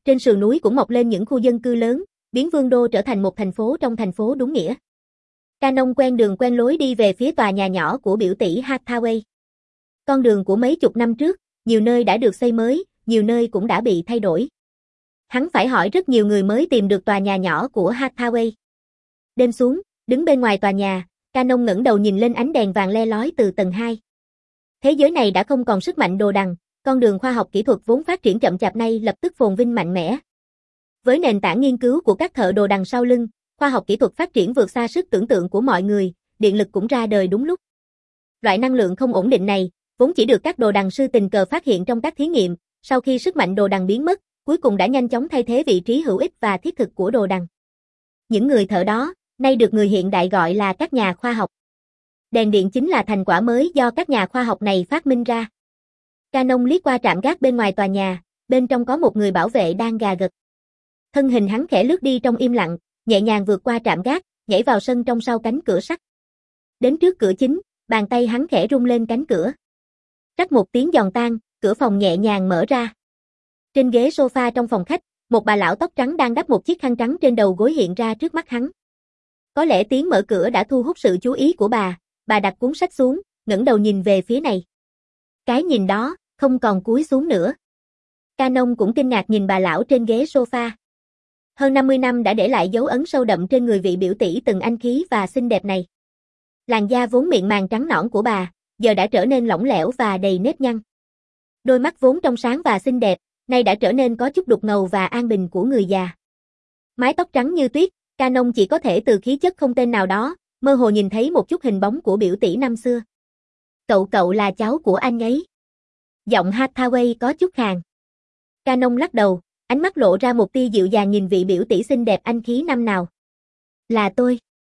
trên sườn núi cũng mọc lên những khu dân cư lớn, biến Vương đô trở thành một thành phố trong thành phố đúng nghĩa. Canon quen đường quen lối đi về phía tòa nhà nhỏ của biểu tỷ Hathaway. Con đường của mấy chục năm trước, nhiều nơi đã được xây mới, nhiều nơi cũng đã bị thay đổi. Hắn phải hỏi rất nhiều người mới tìm được tòa nhà nhỏ của Hathaway. Đêm xuống, đứng bên ngoài tòa nhà, Canon ngẩng đầu nhìn lên ánh đèn vàng le lói từ tầng hai. Thế giới này đã không còn sức mạnh đồ đằng, con đường khoa học kỹ thuật vốn phát triển chậm chạp nay lập tức phồn vinh mạnh mẽ. Với nền tảng nghiên cứu của các thợ đồ đằng sau lưng, khoa học kỹ thuật phát triển vượt xa sức tưởng tượng của mọi người, điện lực cũng ra đời đúng lúc. Loại năng lượng không ổn định này, vốn chỉ được các đồ đằng sư tình cờ phát hiện trong các thí nghiệm, sau khi sức mạnh đồ đằng biến mất, cuối cùng đã nhanh chóng thay thế vị trí hữu ích và thiết thực của đồ đằng. Những người thợ đó, nay được người hiện đại gọi là các nhà khoa học. Đèn điện chính là thành quả mới do các nhà khoa học này phát minh ra. Canon liếc qua trạm gác bên ngoài tòa nhà, bên trong có một người bảo vệ đang gà gật. Thân hình hắn khẽ lướt đi trong im lặng, nhẹ nhàng vượt qua trạm gác, nhảy vào sân trong sau cánh cửa sắt. Đến trước cửa chính, bàn tay hắn khẽ rung lên cánh cửa. Rắc một tiếng giòn tan, cửa phòng nhẹ nhàng mở ra. Trên ghế sofa trong phòng khách, một bà lão tóc trắng đang đắp một chiếc khăn trắng trên đầu gối hiện ra trước mắt hắn. Có lẽ tiếng mở cửa đã thu hút sự chú ý của bà, bà đặt cuốn sách xuống, ngẩng đầu nhìn về phía này. Cái nhìn đó, không còn cúi xuống nữa. Canon cũng kinh ngạc nhìn bà lão trên ghế sofa. Hơn năm mươi năm đã để lại dấu ấn sâu đậm trên người vị biểu tỷ từng anh khí và xinh đẹp này. Làn da vốn mịn màng trắng nõn của bà, giờ đã trở nên lỏng lẻo và đầy nếp nhăn. Đôi mắt vốn trong sáng và xinh đẹp, nay đã trở nên có chút đục ngầu và an bình của người già. Mái tóc trắng như tuyết, Canon chỉ có thể từ khí chất không tên nào đó, mơ hồ nhìn thấy một chút hình bóng của biểu tỷ năm xưa. Cậu cậu là cháu của anh ấy. Giọng Hathaway có chút khàn. Canon lắc đầu, ánh mắt lộ ra một tia dịu dàng nhìn vị biểu tỷ xinh đẹp anh khí năm nào. Là tôi.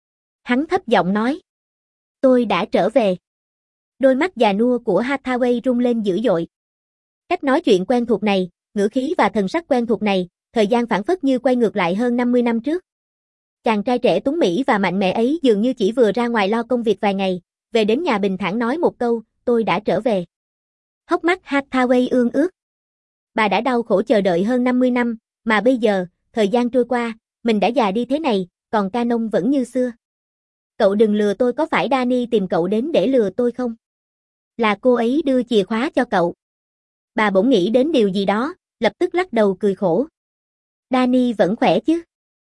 Hắn thấp giọng nói. Tôi đã trở về. Đôi mắt già nua của Hathaway rung lên dữ dội. Cách nói chuyện quen thuộc này, ngữ khí và thần sắc quen thuộc này, thời gian phảng phất như quay ngược lại hơn năm mươi năm trước. Chàng trai trẻ tuấn mỹ và mạnh mẽ ấy dường như chỉ vừa ra ngoài lo công việc vài ngày, về đến nhà bình thản nói một câu, tôi đã trở về. Hốc mắt Hathaway ương ướt. Bà đã đau khổ chờ đợi hơn năm mươi năm, mà bây giờ, thời gian trôi qua, mình đã già đi thế này, còn Canon vẫn như xưa. Cậu đừng lừa tôi, có phải Dani tìm cậu đến để lừa tôi không? Là cô ấy đưa chìa khóa cho cậu. Bà bỗng nghĩ đến điều gì đó, lập tức lắc đầu cười khổ. Dani vẫn khỏe chứ?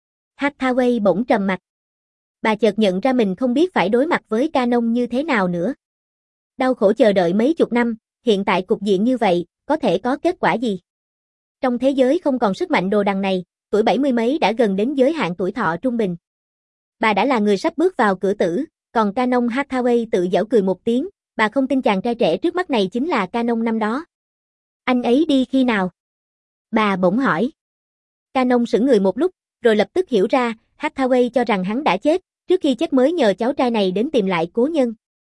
Hathaway bỗng trầm mặt. Bà chợt nhận ra mình không biết phải đối mặt với Canon như thế nào nữa. Đau khổ chờ đợi mấy chục năm, hiện tại cục diện như vậy, có thể có kết quả gì? Trong thế giới không còn sức mạnh đồ đằng này, tuổi bảy mươi mấy đã gần đến giới hạn tuổi thọ trung bình. Bà đã là người sắp bước vào cửa tử, còn Canon Hathaway tự giễu cười một tiếng, bà không tin chàng trai trẻ trước mắt này chính là Canon năm đó. Anh ấy đi khi nào? Bà bỗng hỏi. Canon sững người một lúc, rồi lập tức hiểu ra, Hathaway cho rằng hắn đã chết, trước khi chết mới nhờ cháu trai này đến tìm lại cố nhân.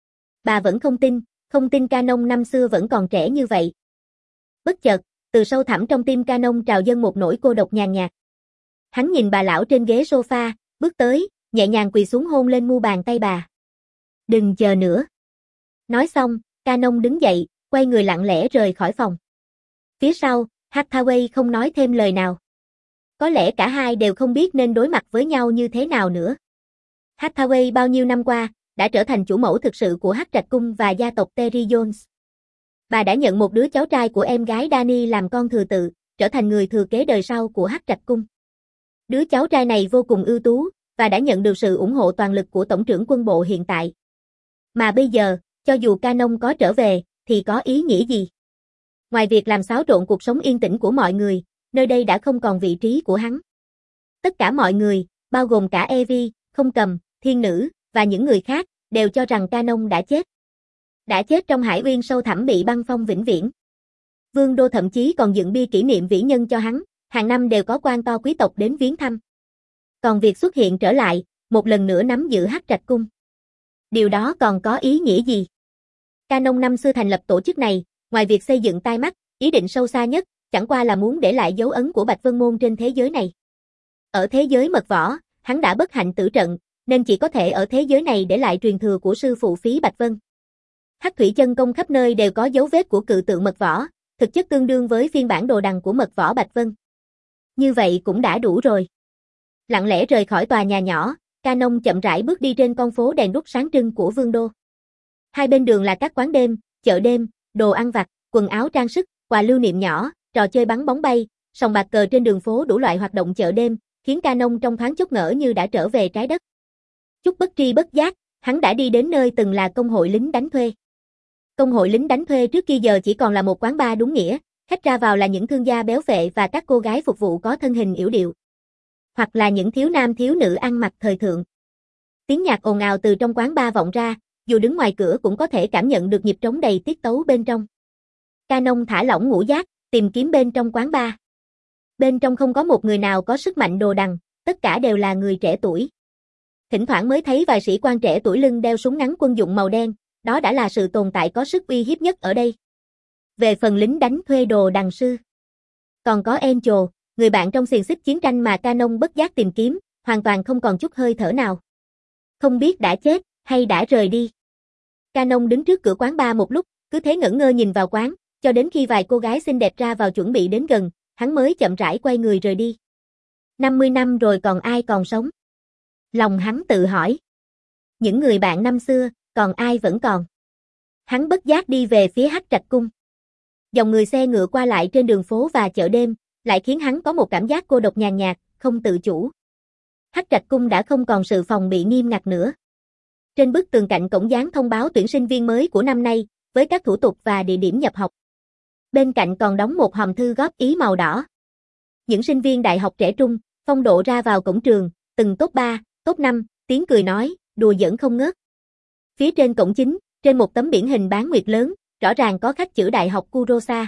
Bà vẫn không tin, không tin Canon năm xưa vẫn còn trẻ như vậy. Bất chợt, từ sâu thẳm trong tim Canon trào dâng một nỗi cô độc nhàn nhạt. Hắn nhìn bà lão trên ghế sofa, bước tới, nhẹ nhàng quỳ xuống hôn lên mu bàn tay bà. Đừng chờ nữa. Nói xong, Canon đứng dậy, quay người lặng lẽ rời khỏi phòng. Phía sau, Hathaway không nói thêm lời nào. Có lẽ cả hai đều không biết nên đối mặt với nhau như thế nào nữa. Hathaway bao nhiêu năm qua, đã trở thành chủ mẫu thực sự của Hắc Trạch Cung và gia tộc Terry Jones. Bà đã nhận một đứa cháu trai của em gái Dani làm con thừa tự, trở thành người thừa kế đời sau của Hắc Trạch Cung. Đứa cháu trai này vô cùng ưu tú, và đã nhận được sự ủng hộ toàn lực của tổng trưởng quân bộ hiện tại. Mà bây giờ, cho dù Canon có trở về, thì có ý nghĩa gì? Ngoài việc làm xáo trộn cuộc sống yên tĩnh của mọi người, nơi đây đã không còn vị trí của hắn. Tất cả mọi người, bao gồm cả Evie, Không Cầm, Thiên Nữ, và những người khác, đều cho rằng Canon đã chết. Đã chết trong hải uyên sâu thẳm bị băng phong vĩnh viễn. Vương đô thậm chí còn dựng bia kỷ niệm vĩ nhân cho hắn, hàng năm đều có quan to quý tộc đến viếng thăm. Còn việc xuất hiện trở lại, một lần nữa nắm giữ Hắc Trạch Cung. Điều đó còn có ý nghĩa gì? Canon năm xưa thành lập tổ chức này, ngoài việc xây dựng tai mắt, ý định sâu xa nhất, chẳng qua là muốn để lại dấu ấn của Bạch Vân Môn trên thế giới này. Ở thế giới mật võ, hắn đã bất hạnh tử trận, nên chỉ có thể ở thế giới này để lại truyền thừa của sư phụ Phí Bạch Vân. Hắc thủy chân công khắp nơi đều có dấu vết của cự tượng mật võ, thực chất tương đương với phiên bản đồ đằng của mật võ Bạch Vân. Như vậy cũng đã đủ rồi. Lặng lẽ rời khỏi tòa nhà nhỏ, Canon chậm rãi bước đi trên con phố đèn đuốc sáng trưng của Vương đô. Hai bên đường là các quán đêm, chợ đêm, đồ ăn vặt, quần áo trang sức, quà lưu niệm nhỏ, trò chơi bắn bóng bay, sòng bạc cờ trên đường phố, đủ loại hoạt động chợ đêm, khiến Canon trong thoáng chốc ngỡ như đã trở về trái đất. Chút bất tri bất giác, hắn đã đi đến nơi từng là công hội lính đánh thuê. Công hội lính đánh thuê trước kia giờ chỉ còn là một quán bar đúng nghĩa, khách ra vào là những thương gia béo phệ và các cô gái phục vụ có thân hình yểu điệu. Hoặc là những thiếu nam thiếu nữ ăn mặc thời thượng. Tiếng nhạc ồn ào từ trong quán bar vọng ra, dù đứng ngoài cửa cũng có thể cảm nhận được nhịp trống đầy tiết tấu bên trong. Canon thả lỏng ngũ giác, tìm kiếm bên trong quán bar. Bên trong không có một người nào có sức mạnh đồ đằng, tất cả đều là người trẻ tuổi. Thỉnh thoảng mới thấy vài sĩ quan trẻ tuổi lưng đeo súng ngắn quân dụng màu đen, đó đã là sự tồn tại có sức uy hiếp nhất ở đây. Về phần lính đánh thuê đồ đằng sư, còn có Angel, người bạn trong xiềng xích chiến tranh mà Canon bất giác tìm kiếm, hoàn toàn không còn chút hơi thở nào. Không biết đã chết, hay đã rời đi. Canon đứng trước cửa quán bar một lúc, cứ thế ngẩn ngơ nhìn vào quán, cho đến khi vài cô gái xinh đẹp ra vào chuẩn bị đến gần, hắn mới chậm rãi quay người rời đi. năm mươi năm rồi còn ai còn sống? Lòng hắn tự hỏi. Những người bạn năm xưa, còn ai vẫn còn? Hắn bất giác đi về phía Hắc Trạch Cung. Dòng người xe ngựa qua lại trên đường phố và chợ đêm, lại khiến hắn có một cảm giác cô độc nhàn nhạt, không tự chủ. Hắc Trạch Cung đã không còn sự phòng bị nghiêm ngặt nữa. Trên bức tường cạnh cổng dán thông báo tuyển sinh viên mới của năm nay, với các thủ tục và địa điểm nhập học. Bên cạnh còn đóng một hòm thư góp ý màu đỏ. Những sinh viên đại học trẻ trung, phong độ ra vào cổng trường, từng top ba, top năm, tiếng cười nói, đùa giỡn không ngớt. Phía trên cổng chính, trên một tấm biển hình bán nguyệt lớn, rõ ràng có khắc chữ Đại học Kurosa.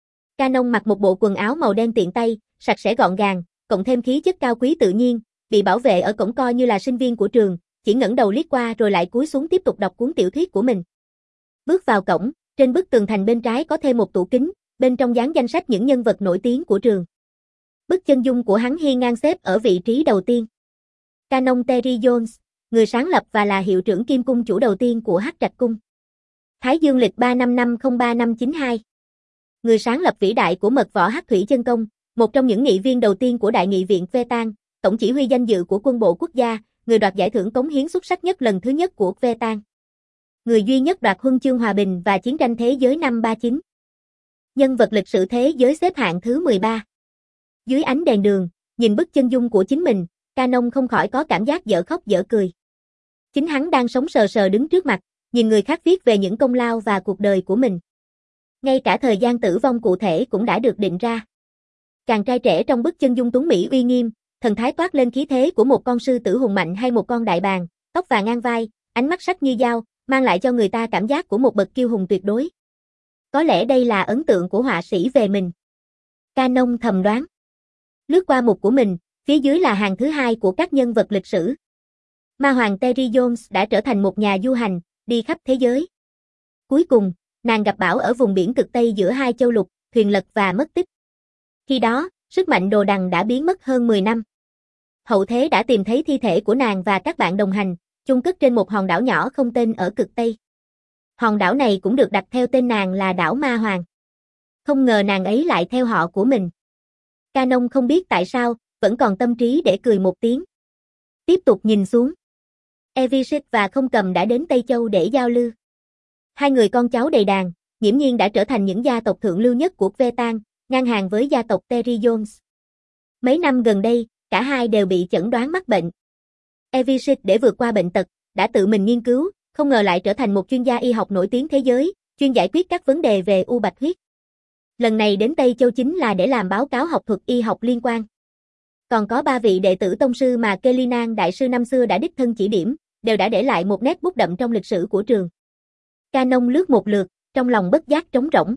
Canon mặc một bộ quần áo màu đen tiện tay, sạch sẽ gọn gàng, cộng thêm khí chất cao quý tự nhiên, bị bảo vệ ở cổng coi như là sinh viên của trường, chỉ ngẩng đầu liếc qua rồi lại cúi xuống tiếp tục đọc cuốn tiểu thuyết của mình. Bước vào cổng, trên bức tường thành bên trái có thêm một tủ kính, bên trong dán danh sách những nhân vật nổi tiếng của trường. Bức chân dung của hắn hiên ngang xếp ở vị trí đầu tiên. Canon Terry Jones, người sáng lập và là hiệu trưởng kim cung chủ đầu tiên của Hắc Trạch Cung. Thái Dương lịch ba năm năm không ba năm chín hai. Người sáng lập vĩ đại của mật võ Hắc Thủy Chân Công, một trong những nghị viên đầu tiên của Đại nghị viện Vetan, tổng chỉ huy danh dự của quân bộ quốc gia, người đoạt giải thưởng cống hiến xuất sắc nhất lần thứ nhất của Vetan. Người duy nhất đoạt huân chương hòa bình và chiến tranh thế giới năm ba chín. Nhân vật lịch sử thế giới xếp hạng thứ mười ba. Dưới ánh đèn đường, nhìn bức chân dung của chính mình, Canon không khỏi có cảm giác dở khóc dở cười. Chính hắn đang sống sờ sờ đứng trước mặt, nhìn người khác viết về những công lao và cuộc đời của mình. Ngay cả thời gian tử vong cụ thể cũng đã được định ra. Chàng trai trẻ trong bức chân dung tuấn mỹ uy nghiêm, thần thái toát lên khí thế của một con sư tử hùng mạnh hay một con đại bàng, tóc vàng ngang vai, ánh mắt sắc như dao, mang lại cho người ta cảm giác của một bậc kiêu hùng tuyệt đối. Có lẽ đây là ấn tượng của họa sĩ về mình. Canon thầm đoán. Lướt qua mục của mình, phía dưới là hàng thứ hai của các nhân vật lịch sử. Ma hoàng Terry Jones đã trở thành một nhà du hành, đi khắp thế giới. Cuối cùng, nàng gặp bão ở vùng biển cực Tây giữa hai châu lục, thuyền lật và mất tích. Khi đó, sức mạnh đồ đằng đã biến mất hơn mười năm. Hậu thế đã tìm thấy thi thể của nàng và các bạn đồng hành, chôn cất trên một hòn đảo nhỏ không tên ở cực Tây. Hòn đảo này cũng được đặt theo tên nàng là đảo Ma Hoàng. Không ngờ nàng ấy lại theo họ của mình. Canon không biết tại sao, vẫn còn tâm trí để cười một tiếng. Tiếp tục nhìn xuống. Evishit và Không Cầm đã đến Tây Châu để giao lưu. Hai người con cháu đầy đàn, nghiễm nhiên đã trở thành những gia tộc thượng lưu nhất của Vetan, ngang hàng với gia tộc Terry Jones. Mấy năm gần đây, cả hai đều bị chẩn đoán mắc bệnh. Evishit để vượt qua bệnh tật, đã tự mình nghiên cứu, không ngờ lại trở thành một chuyên gia y học nổi tiếng thế giới, chuyên giải quyết các vấn đề về u bạch huyết. Lần này đến Tây Châu chính là để làm báo cáo học thuật y học liên quan. Còn có ba vị đệ tử tông sư mà Kelinan đại sư năm xưa đã đích thân chỉ điểm, đều đã để lại một nét bút đậm trong lịch sử của trường. Canon lướt một lượt, trong lòng bất giác trống rỗng.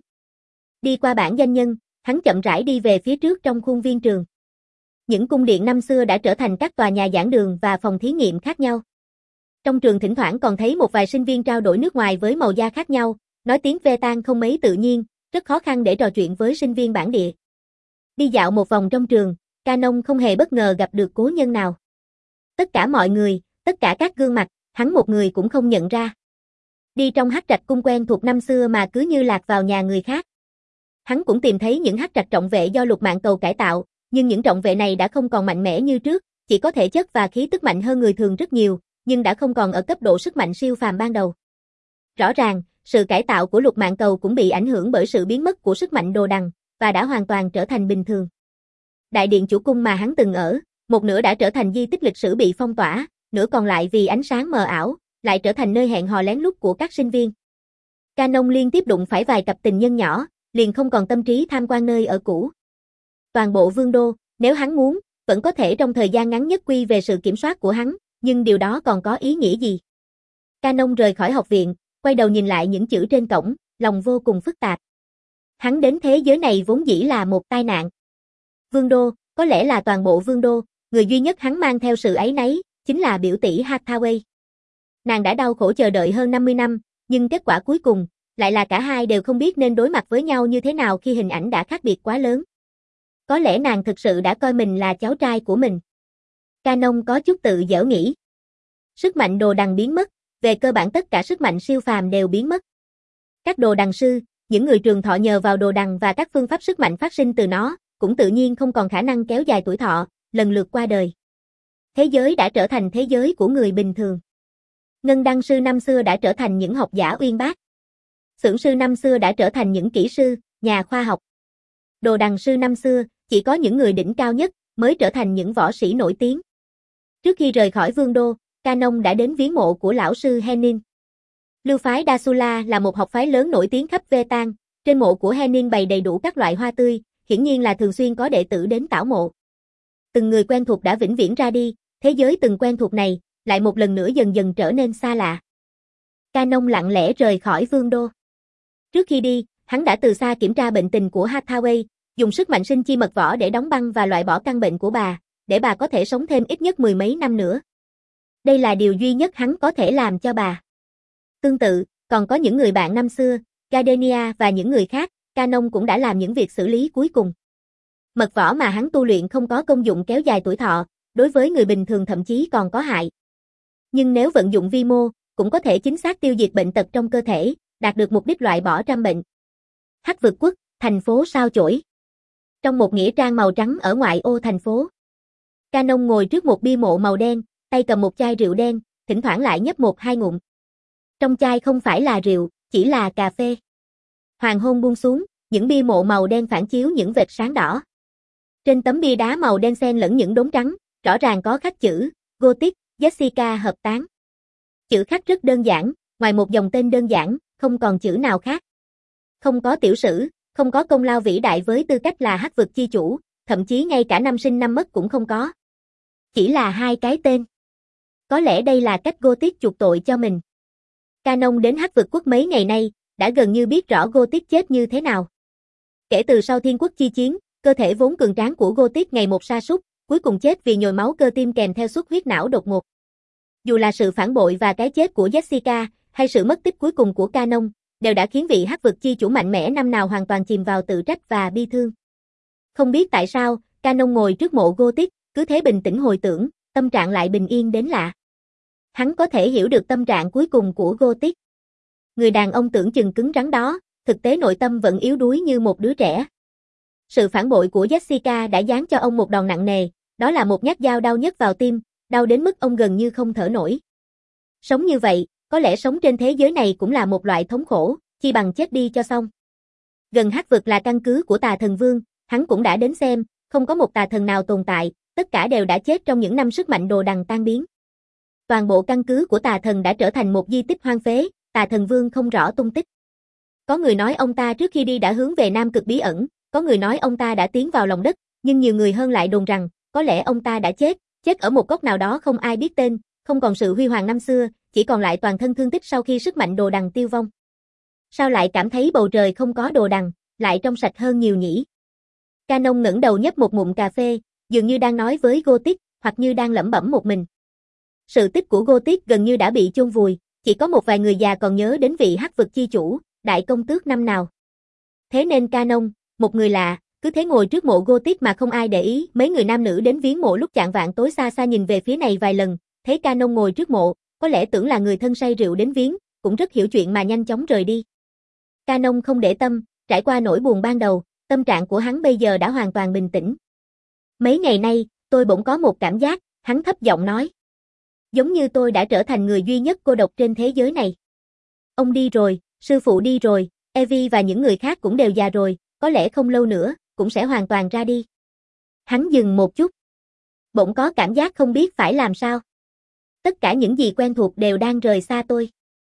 Đi qua bảng danh nhân, hắn chậm rãi đi về phía trước trong khuôn viên trường. Những cung điện năm xưa đã trở thành các tòa nhà giảng đường và phòng thí nghiệm khác nhau. Trong trường thỉnh thoảng còn thấy một vài sinh viên trao đổi nước ngoài với màu da khác nhau, nói tiếng Vetan không mấy tự nhiên, rất khó khăn để trò chuyện với sinh viên bản địa. Đi dạo một vòng trong trường, Canon không hề bất ngờ gặp được cố nhân nào. Tất cả mọi người, tất cả các gương mặt, hắn một người cũng không nhận ra. Đi trong Hắc Trạch Cung quen thuộc năm xưa mà cứ như lạc vào nhà người khác. Hắn cũng tìm thấy những hắc trạch trọng vệ do Lục Mạn Cầu cải tạo, nhưng những trọng vệ này đã không còn mạnh mẽ như trước, chỉ có thể chất và khí tức mạnh hơn người thường rất nhiều, nhưng đã không còn ở cấp độ sức mạnh siêu phàm ban đầu. Rõ ràng, sự cải tạo của Lục Mạn Cầu cũng bị ảnh hưởng bởi sự biến mất của sức mạnh đồ đằng, và đã hoàn toàn trở thành bình thường. Đại điện chủ cung mà hắn từng ở, một nửa đã trở thành di tích lịch sử bị phong tỏa, nửa còn lại vì ánh sáng mờ ảo, lại trở thành nơi hẹn hò lén lút của các sinh viên. Canon liên tiếp đụng phải vài cặp tình nhân nhỏ, liền không còn tâm trí tham quan nơi ở cũ. Toàn bộ vương đô, nếu hắn muốn, vẫn có thể trong thời gian ngắn nhất quy về sự kiểm soát của hắn, nhưng điều đó còn có ý nghĩa gì? Canon rời khỏi học viện, quay đầu nhìn lại những chữ trên cổng, lòng vô cùng phức tạp. Hắn đến thế giới này vốn dĩ là một tai nạn. Vương đô, có lẽ là toàn bộ vương đô, người duy nhất hắn mang theo sự áy náy, chính là biểu tỷ Hathaway. Nàng đã đau khổ chờ đợi hơn năm mươi năm, nhưng kết quả cuối cùng, lại là cả hai đều không biết nên đối mặt với nhau như thế nào khi hình ảnh đã khác biệt quá lớn. Có lẽ nàng thực sự đã coi mình là cháu trai của mình. Canon có chút tự giễu nghĩ. Sức mạnh đồ đằng biến mất, về cơ bản tất cả sức mạnh siêu phàm đều biến mất. Các đồ đằng sư, những người trường thọ nhờ vào đồ đằng và các phương pháp sức mạnh phát sinh từ nó, cũng tự nhiên không còn khả năng kéo dài tuổi thọ, lần lượt qua đời. Thế giới đã trở thành thế giới của người bình thường. Ngân đăng sư năm xưa đã trở thành những học giả uyên bác. Xưởng sư năm xưa đã trở thành những kỹ sư, nhà khoa học. Đồ đằng sư năm xưa, chỉ có những người đỉnh cao nhất mới trở thành những võ sĩ nổi tiếng. Trước khi rời khỏi vương đô, Canon đã đến viếng mộ của lão sư Henin. Lưu phái Dasula là một học phái lớn nổi tiếng khắp Vetan, trên mộ của Henin bày đầy đủ các loại hoa tươi, hiển nhiên là thường xuyên có đệ tử đến tảo mộ. Từng người quen thuộc đã vĩnh viễn ra đi, thế giới từng quen thuộc này, lại một lần nữa dần dần trở nên xa lạ. Canon lặng lẽ rời khỏi vương đô. Trước khi đi, hắn đã từ xa kiểm tra bệnh tình của Hathaway, dùng sức mạnh sinh chi mật võ để đóng băng và loại bỏ căn bệnh của bà, để bà có thể sống thêm ít nhất mười mấy năm nữa. Đây là điều duy nhất hắn có thể làm cho bà. Tương tự, còn có những người bạn năm xưa, Gardenia và những người khác, Canon cũng đã làm những việc xử lý cuối cùng. Mật võ mà hắn tu luyện không có công dụng kéo dài tuổi thọ, đối với người bình thường thậm chí còn có hại. Nhưng nếu vận dụng vi mô, cũng có thể chính xác tiêu diệt bệnh tật trong cơ thể, đạt được mục đích loại bỏ trăm bệnh. Hắc Vực Quốc, thành phố sao chổi. Trong một nghĩa trang màu trắng ở ngoại ô thành phố, Canon ngồi trước một bia mộ màu đen, tay cầm một chai rượu đen, thỉnh thoảng lại nhấp một hai ngụm. Trong chai không phải là rượu, chỉ là cà phê. Hoàng hôn buông xuống, những bia mộ màu đen phản chiếu những vệt sáng đỏ. Trên tấm bia đá màu đen xen lẫn những đốm trắng, rõ ràng có khắc chữ Gothic, Jessica hợp tán. Chữ khắc rất đơn giản, ngoài một dòng tên đơn giản, không còn chữ nào khác. Không có tiểu sử, không có công lao vĩ đại với tư cách là Hắc Vực chi chủ, thậm chí ngay cả năm sinh năm mất cũng không có. Chỉ là hai cái tên. Có lẽ đây là cách Gothic chuộc tội cho mình. Canon đến Hắc Vực Quốc mấy ngày nay, đã gần như biết rõ Gothic chết như thế nào. Kể từ sau Thiên Quốc chi chiến, cơ thể vốn cường tráng của Gothic ngày một sa sút, cuối cùng chết vì nhồi máu cơ tim kèm theo xuất huyết não đột ngột. Dù là sự phản bội và cái chết của Jessica, hay sự mất tích cuối cùng của Canon, đều đã khiến vị Hắc Vực chi chủ mạnh mẽ năm nào hoàn toàn chìm vào tự trách và bi thương. Không biết tại sao, Canon ngồi trước mộ Gothic, cứ thế bình tĩnh hồi tưởng, tâm trạng lại bình yên đến lạ. Hắn có thể hiểu được tâm trạng cuối cùng của Gothic. Người đàn ông tưởng chừng cứng rắn đó, thực tế nội tâm vẫn yếu đuối như một đứa trẻ. Sự phản bội của Jessica đã giáng cho ông một đòn nặng nề, đó là một nhát dao đau nhất vào tim, đau đến mức ông gần như không thở nổi. Sống như vậy, có lẽ sống trên thế giới này cũng là một loại thống khổ, chi bằng chết đi cho xong. Gần Hắc Vực là căn cứ của Tà Thần Vương, hắn cũng đã đến xem, không có một tà thần nào tồn tại, tất cả đều đã chết trong những năm sức mạnh đồ đằng tan biến. Toàn bộ căn cứ của tà thần đã trở thành một di tích hoang phế, Tà Thần Vương không rõ tung tích. Có người nói ông ta trước khi đi đã hướng về Nam Cực bí ẩn, có người nói ông ta đã tiến vào lòng đất, nhưng nhiều người hơn lại đồn rằng, có lẽ ông ta đã chết, chết ở một góc nào đó không ai biết tên, không còn sự huy hoàng năm xưa, chỉ còn lại toàn thân thương tích sau khi sức mạnh đồ đằng tiêu vong. Sao lại cảm thấy bầu trời không có đồ đằng, lại trong sạch hơn nhiều nhỉ? Canon ngẩng đầu nhấp một ngụm cà phê, dường như đang nói với Gothic, hoặc như đang lẩm bẩm một mình. Sự tích của Gothic gần như đã bị chôn vùi, chỉ có một vài người già còn nhớ đến vị Hắc Vực chi chủ, đại công tước năm nào. Thế nên Canon, một người lạ, cứ thế ngồi trước mộ Gothic mà không ai để ý, mấy người nam nữ đến viếng mộ lúc chạng vạng tối xa xa nhìn về phía này vài lần, thấy Canon ngồi trước mộ, có lẽ tưởng là người thân say rượu đến viếng, cũng rất hiểu chuyện mà nhanh chóng rời đi. Canon không để tâm, trải qua nỗi buồn ban đầu, tâm trạng của hắn bây giờ đã hoàn toàn bình tĩnh. Mấy ngày nay, tôi bỗng có một cảm giác, hắn thấp giọng nói. Giống như tôi đã trở thành người duy nhất cô độc trên thế giới này. Ông đi rồi, sư phụ đi rồi, Evie và những người khác cũng đều già rồi, có lẽ không lâu nữa, cũng sẽ hoàn toàn ra đi. Hắn dừng một chút. Bỗng có cảm giác không biết phải làm sao. Tất cả những gì quen thuộc đều đang rời xa tôi.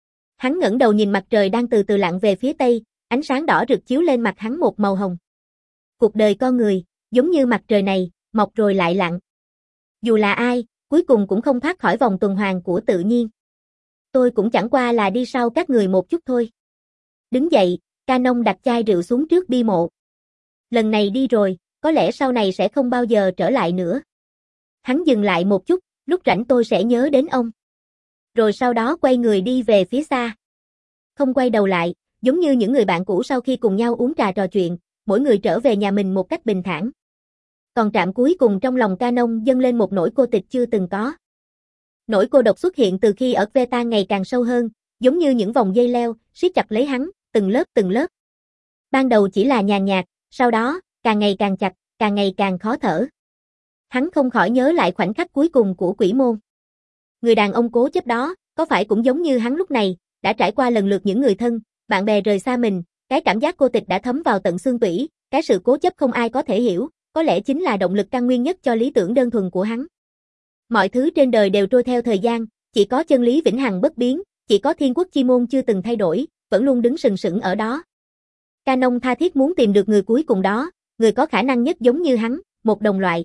Hắn ngẩng đầu nhìn mặt trời đang từ từ lặn về phía tây, ánh sáng đỏ rực chiếu lên mặt hắn một màu hồng. Cuộc đời con người, giống như mặt trời này, mọc rồi lại lặn. Dù là ai, cuối cùng cũng không thoát khỏi vòng tuần hoàn của tự nhiên. Tôi cũng chẳng qua là đi sau các người một chút thôi. Đứng dậy, Canon đặt chai rượu xuống trước bi mộ. Lần này đi rồi, có lẽ sau này sẽ không bao giờ trở lại nữa. Hắn dừng lại một chút, lúc rảnh tôi sẽ nhớ đến ông. Rồi sau đó quay người đi về phía xa. Không quay đầu lại, giống như những người bạn cũ sau khi cùng nhau uống trà trò chuyện, mỗi người trở về nhà mình một cách bình thản. Còn trạm cuối cùng trong lòng Canon dâng lên một nỗi cô tịch chưa từng có. Nỗi cô độc xuất hiện từ khi ở Veta ngày càng sâu hơn, giống như những vòng dây leo, siết chặt lấy hắn, từng lớp từng lớp. Ban đầu chỉ là nhàn nhạt, sau đó, càng ngày càng chặt, càng ngày càng khó thở. Hắn không khỏi nhớ lại khoảnh khắc cuối cùng của Quỷ Môn. Người đàn ông cố chấp đó, có phải cũng giống như hắn lúc này, đã trải qua lần lượt những người thân, bạn bè rời xa mình, cái cảm giác cô tịch đã thấm vào tận xương tủy, cái sự cố chấp không ai có thể hiểu, có lẽ chính là động lực căn nguyên nhất cho lý tưởng đơn thuần của hắn. Mọi thứ trên đời đều trôi theo thời gian, chỉ có chân lý vĩnh hằng bất biến, chỉ có thiên quốc chi môn chưa từng thay đổi, vẫn luôn đứng sừng sững ở đó. Canon tha thiết muốn tìm được người cuối cùng đó, người có khả năng nhất giống như hắn, một đồng loại.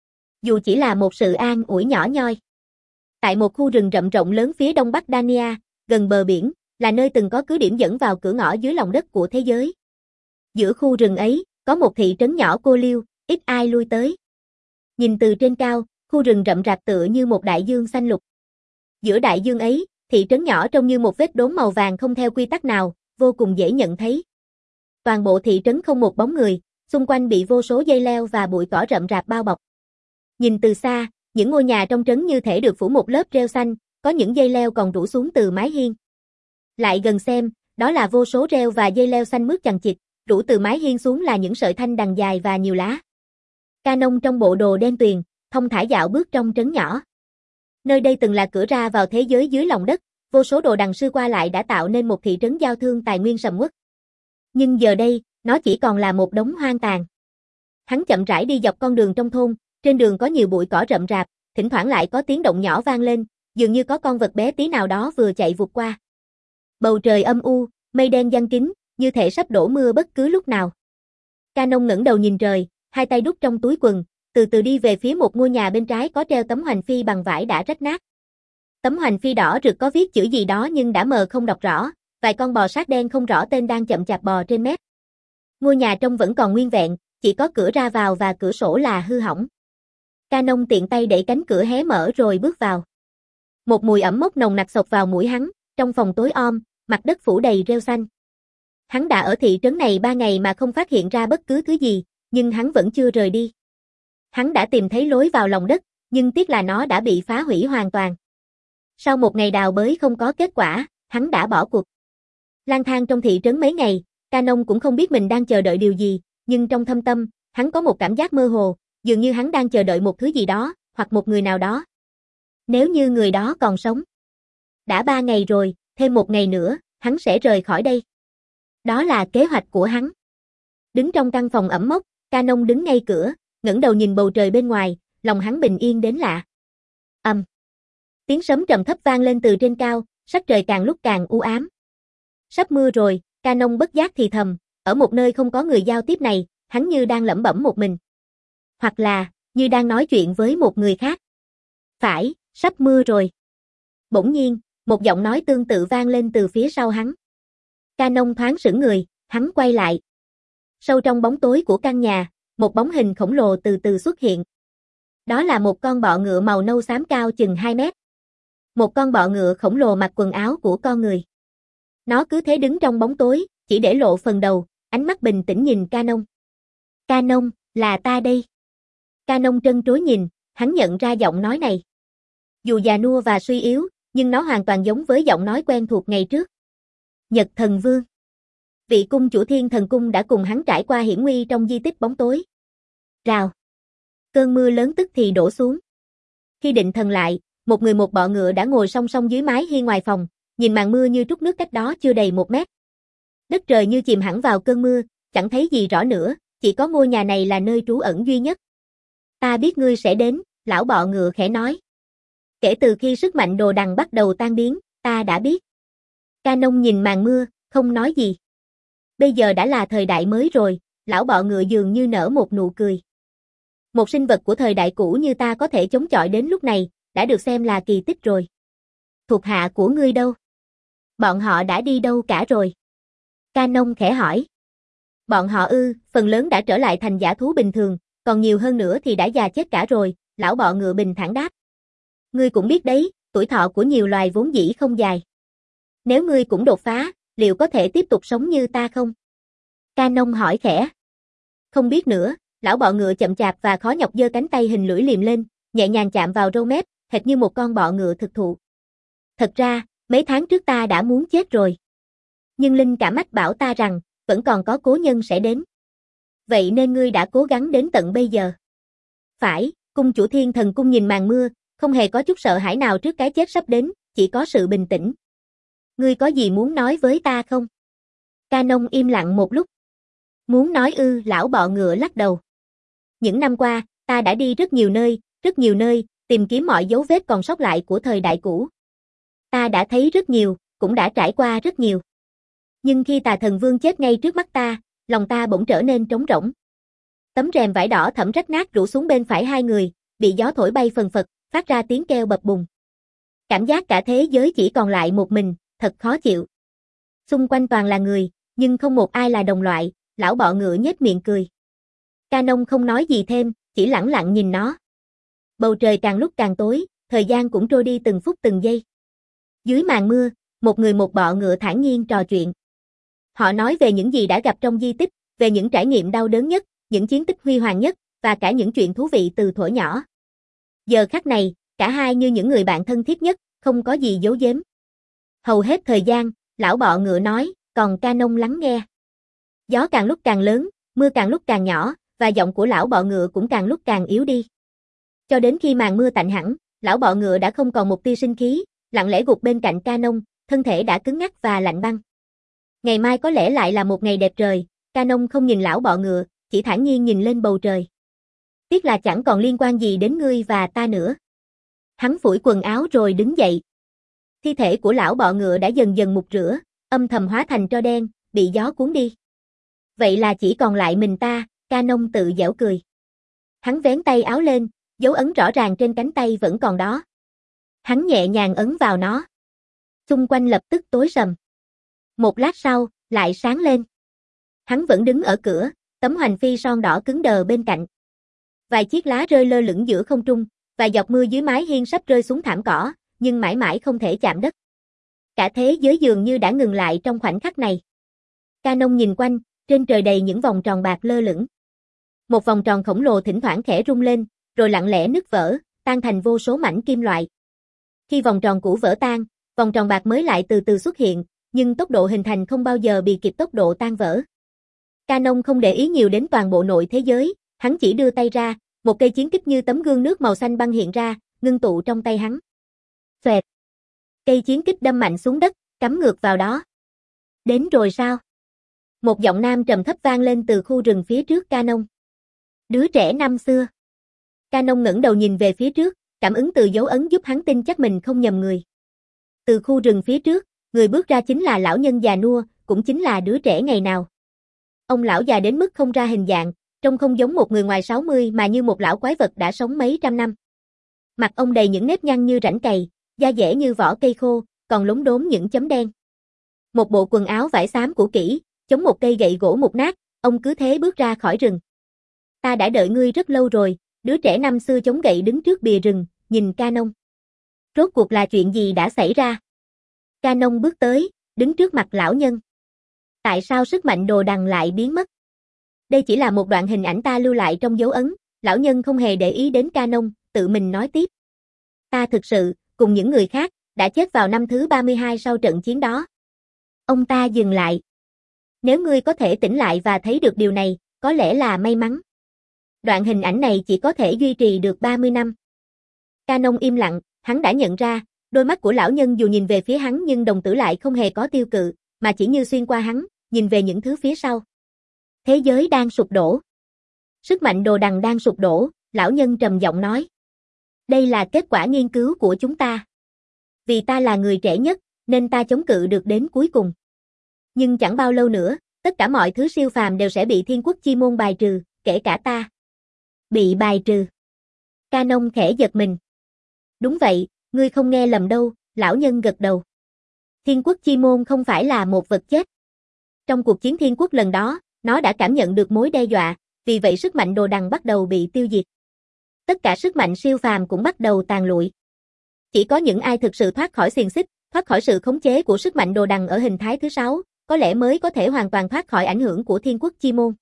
Dù chỉ là một sự an ủi nhỏ nhoi. Tại một khu rừng rậm rộng lớn phía đông bắc Dania, gần bờ biển, là nơi từng có cứ điểm dẫn vào cửa ngõ dưới lòng đất của thế giới. Giữa khu rừng ấy, có một thị trấn nhỏ cô liêu, ít ai lui tới. Nhìn từ trên cao, khu rừng rậm rạp tựa như một đại dương xanh lục. Giữa đại dương ấy, thị trấn nhỏ trông như một vết đốm màu vàng không theo quy tắc nào, vô cùng dễ nhận thấy. Toàn bộ thị trấn không một bóng người, xung quanh bị vô số dây leo và bụi cỏ rậm rạp bao bọc. Nhìn từ xa, những ngôi nhà trong trấn như thể được phủ một lớp rêu xanh, có những dây leo còn rủ xuống từ mái hiên. Lại gần xem, đó là vô số rêu và dây leo xanh mướt chằng chịt, rủ từ mái hiên xuống là những sợi thanh đằng dài và nhiều lá. Canon trong bộ đồ đen tuyền, thông thả dạo bước trong trấn nhỏ. Nơi đây từng là cửa ra vào thế giới dưới lòng đất, vô số đồ đằng sư qua lại đã tạo nên một thị trấn giao thương tài nguyên sầm uất. Nhưng giờ đây, nó chỉ còn là một đống hoang tàn. Hắn chậm rãi đi dọc con đường trong thôn, trên đường có nhiều bụi cỏ rậm rạp, thỉnh thoảng lại có tiếng động nhỏ vang lên, dường như có con vật bé tí nào đó vừa chạy vụt qua. Bầu trời âm u, mây đen giăng kín, như thể sắp đổ mưa bất cứ lúc nào. Canon ngẩng đầu nhìn trời, hai tay đút trong túi quần, từ từ đi về phía một ngôi nhà bên trái có treo tấm hoành phi bằng vải đã rách nát. Tấm hoành phi đỏ rực có viết chữ gì đó nhưng đã mờ không đọc rõ, vài con bò sát đen không rõ tên đang chậm chạp bò trên mép. Ngôi nhà trông vẫn còn nguyên vẹn, chỉ có cửa ra vào và cửa sổ là hư hỏng. Canon tiện tay đẩy cánh cửa hé mở rồi bước vào. Một mùi ẩm mốc nồng nặc xộc vào mũi hắn, trong phòng tối om, mặt đất phủ đầy rêu xanh. Hắn đã ở thị trấn này ba ngày mà không phát hiện ra bất cứ thứ gì, nhưng hắn vẫn chưa rời đi. Hắn đã tìm thấy lối vào lòng đất, nhưng tiếc là nó đã bị phá hủy hoàn toàn. Sau một ngày đào bới không có kết quả, hắn đã bỏ cuộc. Lang thang trong thị trấn mấy ngày, Canon cũng không biết mình đang chờ đợi điều gì, nhưng trong thâm tâm, hắn có một cảm giác mơ hồ, dường như hắn đang chờ đợi một thứ gì đó, hoặc một người nào đó. Nếu như người đó còn sống. Đã ba ngày rồi, thêm một ngày nữa, hắn sẽ rời khỏi đây. Đó là kế hoạch của hắn. Đứng trong căn phòng ẩm mốc, Canon đứng ngay cửa, ngẩng đầu nhìn bầu trời bên ngoài, lòng hắn bình yên đến lạ. Ầm. Um. Tiếng sấm trầm thấp vang lên từ trên cao, sắc trời càng lúc càng u ám. Sắp mưa rồi, Canon bất giác thì thầm, ở một nơi không có người giao tiếp này, hắn như đang lẩm bẩm một mình. Hoặc là, như đang nói chuyện với một người khác. Phải, sắp mưa rồi. Bỗng nhiên, một giọng nói tương tự vang lên từ phía sau hắn. Canon thoáng sững người, hắn quay lại. Sâu trong bóng tối của căn nhà, một bóng hình khổng lồ từ từ xuất hiện. Đó là một con bọ ngựa màu nâu xám cao chừng hai mét. Một con bọ ngựa khổng lồ mặc quần áo của con người. Nó cứ thế đứng trong bóng tối, chỉ để lộ phần đầu, ánh mắt bình tĩnh nhìn Canon. Canon, là ta đây. Canon trân trối nhìn, hắn nhận ra giọng nói này. Dù già nua và suy yếu, nhưng nó hoàn toàn giống với giọng nói quen thuộc ngày trước. Nhật Thần Vương. Vị cung chủ Thiên Thần Cung đã cùng hắn trải qua hiểm nguy trong di tích bóng tối. Rào. Cơn mưa lớn tức thì đổ xuống. Khi định thần lại, một người một bọ ngựa đã ngồi song song dưới mái hiên ngoài phòng, nhìn màn mưa như trút nước cách đó chưa đầy một mét. Đất trời như chìm hẳn vào cơn mưa, chẳng thấy gì rõ nữa, chỉ có ngôi nhà này là nơi trú ẩn duy nhất. Ta biết ngươi sẽ đến, lão bọ ngựa khẽ nói. Kể từ khi sức mạnh đồ đằng bắt đầu tan biến, ta đã biết. Canon nhìn màn mưa, không nói gì. Bây giờ đã là thời đại mới rồi, lão bọ ngựa dường như nở một nụ cười. Một sinh vật của thời đại cũ như ta có thể chống chọi đến lúc này, đã được xem là kỳ tích rồi. Thuộc hạ của ngươi đâu? Bọn họ đã đi đâu cả rồi? Canon khẽ hỏi. Bọn họ ư, phần lớn đã trở lại thành dã thú bình thường, còn nhiều hơn nữa thì đã già chết cả rồi, lão bọ ngựa bình thản đáp. Ngươi cũng biết đấy, tuổi thọ của nhiều loài vốn dĩ không dài. Nếu ngươi cũng đột phá, liệu có thể tiếp tục sống như ta không? Canon hỏi khẽ. Không biết nữa, lão bọ ngựa chậm chạp và khó nhọc giơ cánh tay hình lưỡi liềm lên, nhẹ nhàng chạm vào râu mép, hệt như một con bọ ngựa thực thụ. Thật ra, mấy tháng trước ta đã muốn chết rồi. Nhưng linh cảm mách bảo ta rằng, vẫn còn có cố nhân sẽ đến. Vậy nên ngươi đã cố gắng đến tận bây giờ. Phải, cung chủ Thiên Thần Cung nhìn màn mưa, không hề có chút sợ hãi nào trước cái chết sắp đến, chỉ có sự bình tĩnh. Ngươi có gì muốn nói với ta không? Canon im lặng một lúc. Muốn nói ư, lão bọ ngựa lắc đầu. Những năm qua, ta đã đi rất nhiều nơi, rất nhiều nơi, tìm kiếm mọi dấu vết còn sót lại của thời đại cũ. Ta đã thấy rất nhiều, cũng đã trải qua rất nhiều. Nhưng khi Tà Thần Vương chết ngay trước mắt ta, lòng ta bỗng trở nên trống rỗng. Tấm rèm vải đỏ thẫm rách nát rủ xuống bên phải hai người, bị gió thổi bay phần phật, phát ra tiếng kêu bập bùng. Cảm giác cả thế giới chỉ còn lại một mình, thật khó chịu. Xung quanh toàn là người, nhưng không một ai là đồng loại, lão bọ ngựa nhếch miệng cười. Canon không nói gì thêm, chỉ lẳng lặng nhìn nó. Bầu trời càng lúc càng tối, thời gian cũng trôi đi từng phút từng giây. Dưới màn mưa, một người một bọ ngựa thản nhiên trò chuyện. Họ nói về những gì đã gặp trong di tích, về những trải nghiệm đau đớn nhất, những chiến tích huy hoàng nhất, và cả những chuyện thú vị từ thuở nhỏ. Giờ khắc này, cả hai như những người bạn thân thiết nhất, không có gì giấu giếm. Hầu hết thời gian, lão bọ ngựa nói, còn Canon lắng nghe. Gió càng lúc càng lớn, mưa càng lúc càng nhỏ, và giọng của lão bọ ngựa cũng càng lúc càng yếu đi. Cho đến khi màn mưa tạnh hẳn, lão bọ ngựa đã không còn một tia sinh khí, lặng lẽ gục bên cạnh Canon, thân thể đã cứng ngắc và lạnh băng. Ngày mai có lẽ lại là một ngày đẹp trời, Canon không nhìn lão bọ ngựa, chỉ thản nhiên nhìn lên bầu trời. Tiếc là chẳng còn liên quan gì đến ngươi và ta nữa. Hắn phủi quần áo rồi đứng dậy. Thi thể của lão bọ ngựa đã dần dần mục rửa, âm thầm hóa thành tro đen, bị gió cuốn đi. Vậy là chỉ còn lại mình ta, Canon tự giễu cười. Hắn vén tay áo lên, dấu ấn rõ ràng trên cánh tay vẫn còn đó. Hắn nhẹ nhàng ấn vào nó. Xung quanh lập tức tối sầm. Một lát sau, lại sáng lên. Hắn vẫn đứng ở cửa, tấm hoành phi son đỏ cứng đờ bên cạnh. Vài chiếc lá rơi lơ lửng giữa không trung, vài giọt mưa dưới mái hiên sắp rơi xuống thảm cỏ, nhưng mãi mãi không thể chạm đất. Cả thế giới dường như đã ngừng lại trong khoảnh khắc này. Canon nhìn quanh, trên trời đầy những vòng tròn bạc lơ lửng. Một vòng tròn khổng lồ thỉnh thoảng khẽ rung lên, rồi lặng lẽ nứt vỡ, tan thành vô số mảnh kim loại. Khi vòng tròn cũ vỡ tan, vòng tròn bạc mới lại từ từ xuất hiện, nhưng tốc độ hình thành không bao giờ bị kịp tốc độ tan vỡ. Canon không để ý nhiều đến toàn bộ nội thế giới, hắn chỉ đưa tay ra, một cây chiến kích như tấm gương nước màu xanh băng hiện ra, ngưng tụ trong tay hắn. Xoẹt. Cây chiến kích đâm mạnh xuống đất, cắm ngược vào đó. Đến rồi sao? Một giọng nam trầm thấp vang lên từ khu rừng phía trước Canon. Đứa trẻ năm xưa. Canon ngẩng đầu nhìn về phía trước, cảm ứng từ dấu ấn giúp hắn tin chắc mình không nhầm người. Từ khu rừng phía trước, người bước ra chính là lão nhân già nua, cũng chính là đứa trẻ ngày nào. Ông lão già đến mức không ra hình dạng, trông không giống một người ngoài sáu mươi mà như một lão quái vật đã sống mấy trăm năm. Mặt ông đầy những nếp nhăn như rãnh cày, da dẻ như vỏ cây khô, còn lốm đốm những chấm đen. Một bộ quần áo vải xám cũ kỹ, chống một cây gậy gỗ mục nát, ông cứ thế bước ra khỏi rừng. Ta đã đợi ngươi rất lâu rồi, đứa trẻ năm xưa chống gậy đứng trước bìa rừng, nhìn Canon. Rốt cuộc là chuyện gì đã xảy ra? Canon bước tới, đứng trước mặt lão nhân. Tại sao sức mạnh đồ đằng lại biến mất? Đây chỉ là một đoạn hình ảnh ta lưu lại trong dấu ấn, lão nhân không hề để ý đến Canon, tự mình nói tiếp. Ta thực sự, cùng những người khác, đã chết vào năm thứ ba mươi hai sau trận chiến đó. Ông ta dừng lại. Nếu ngươi có thể tỉnh lại và thấy được điều này, có lẽ là may mắn. Đoạn hình ảnh này chỉ có thể duy trì được ba mươi năm. Canon im lặng, hắn đã nhận ra, đôi mắt của lão nhân dù nhìn về phía hắn nhưng đồng tử lại không hề có tiêu cự, mà chỉ như xuyên qua hắn, nhìn về những thứ phía sau. Thế giới đang sụp đổ. Sức mạnh đồ đằng đang sụp đổ, lão nhân trầm giọng nói. Đây là kết quả nghiên cứu của chúng ta. Vì ta là người trẻ nhất, nên ta chống cự được đến cuối cùng. Nhưng chẳng bao lâu nữa, tất cả mọi thứ siêu phàm đều sẽ bị Thiên Quốc Chi Môn bài trừ, kể cả ta. Bị bài trừ. Canon khẽ giật mình. Đúng vậy, ngươi không nghe lầm đâu, lão nhân gật đầu. Thiên Quốc Chi Môn không phải là một vật chết. Trong cuộc chiến Thiên Quốc lần đó, nó đã cảm nhận được mối đe dọa, vì vậy sức mạnh đồ đằng bắt đầu bị tiêu diệt. Tất cả sức mạnh siêu phàm cũng bắt đầu tàn lụi. Chỉ có những ai thực sự thoát khỏi xiềng xích, thoát khỏi sự khống chế của sức mạnh đồ đằng ở hình thái thứ sáu, có lẽ mới có thể hoàn toàn thoát khỏi ảnh hưởng của Thiên Quốc Chi Môn.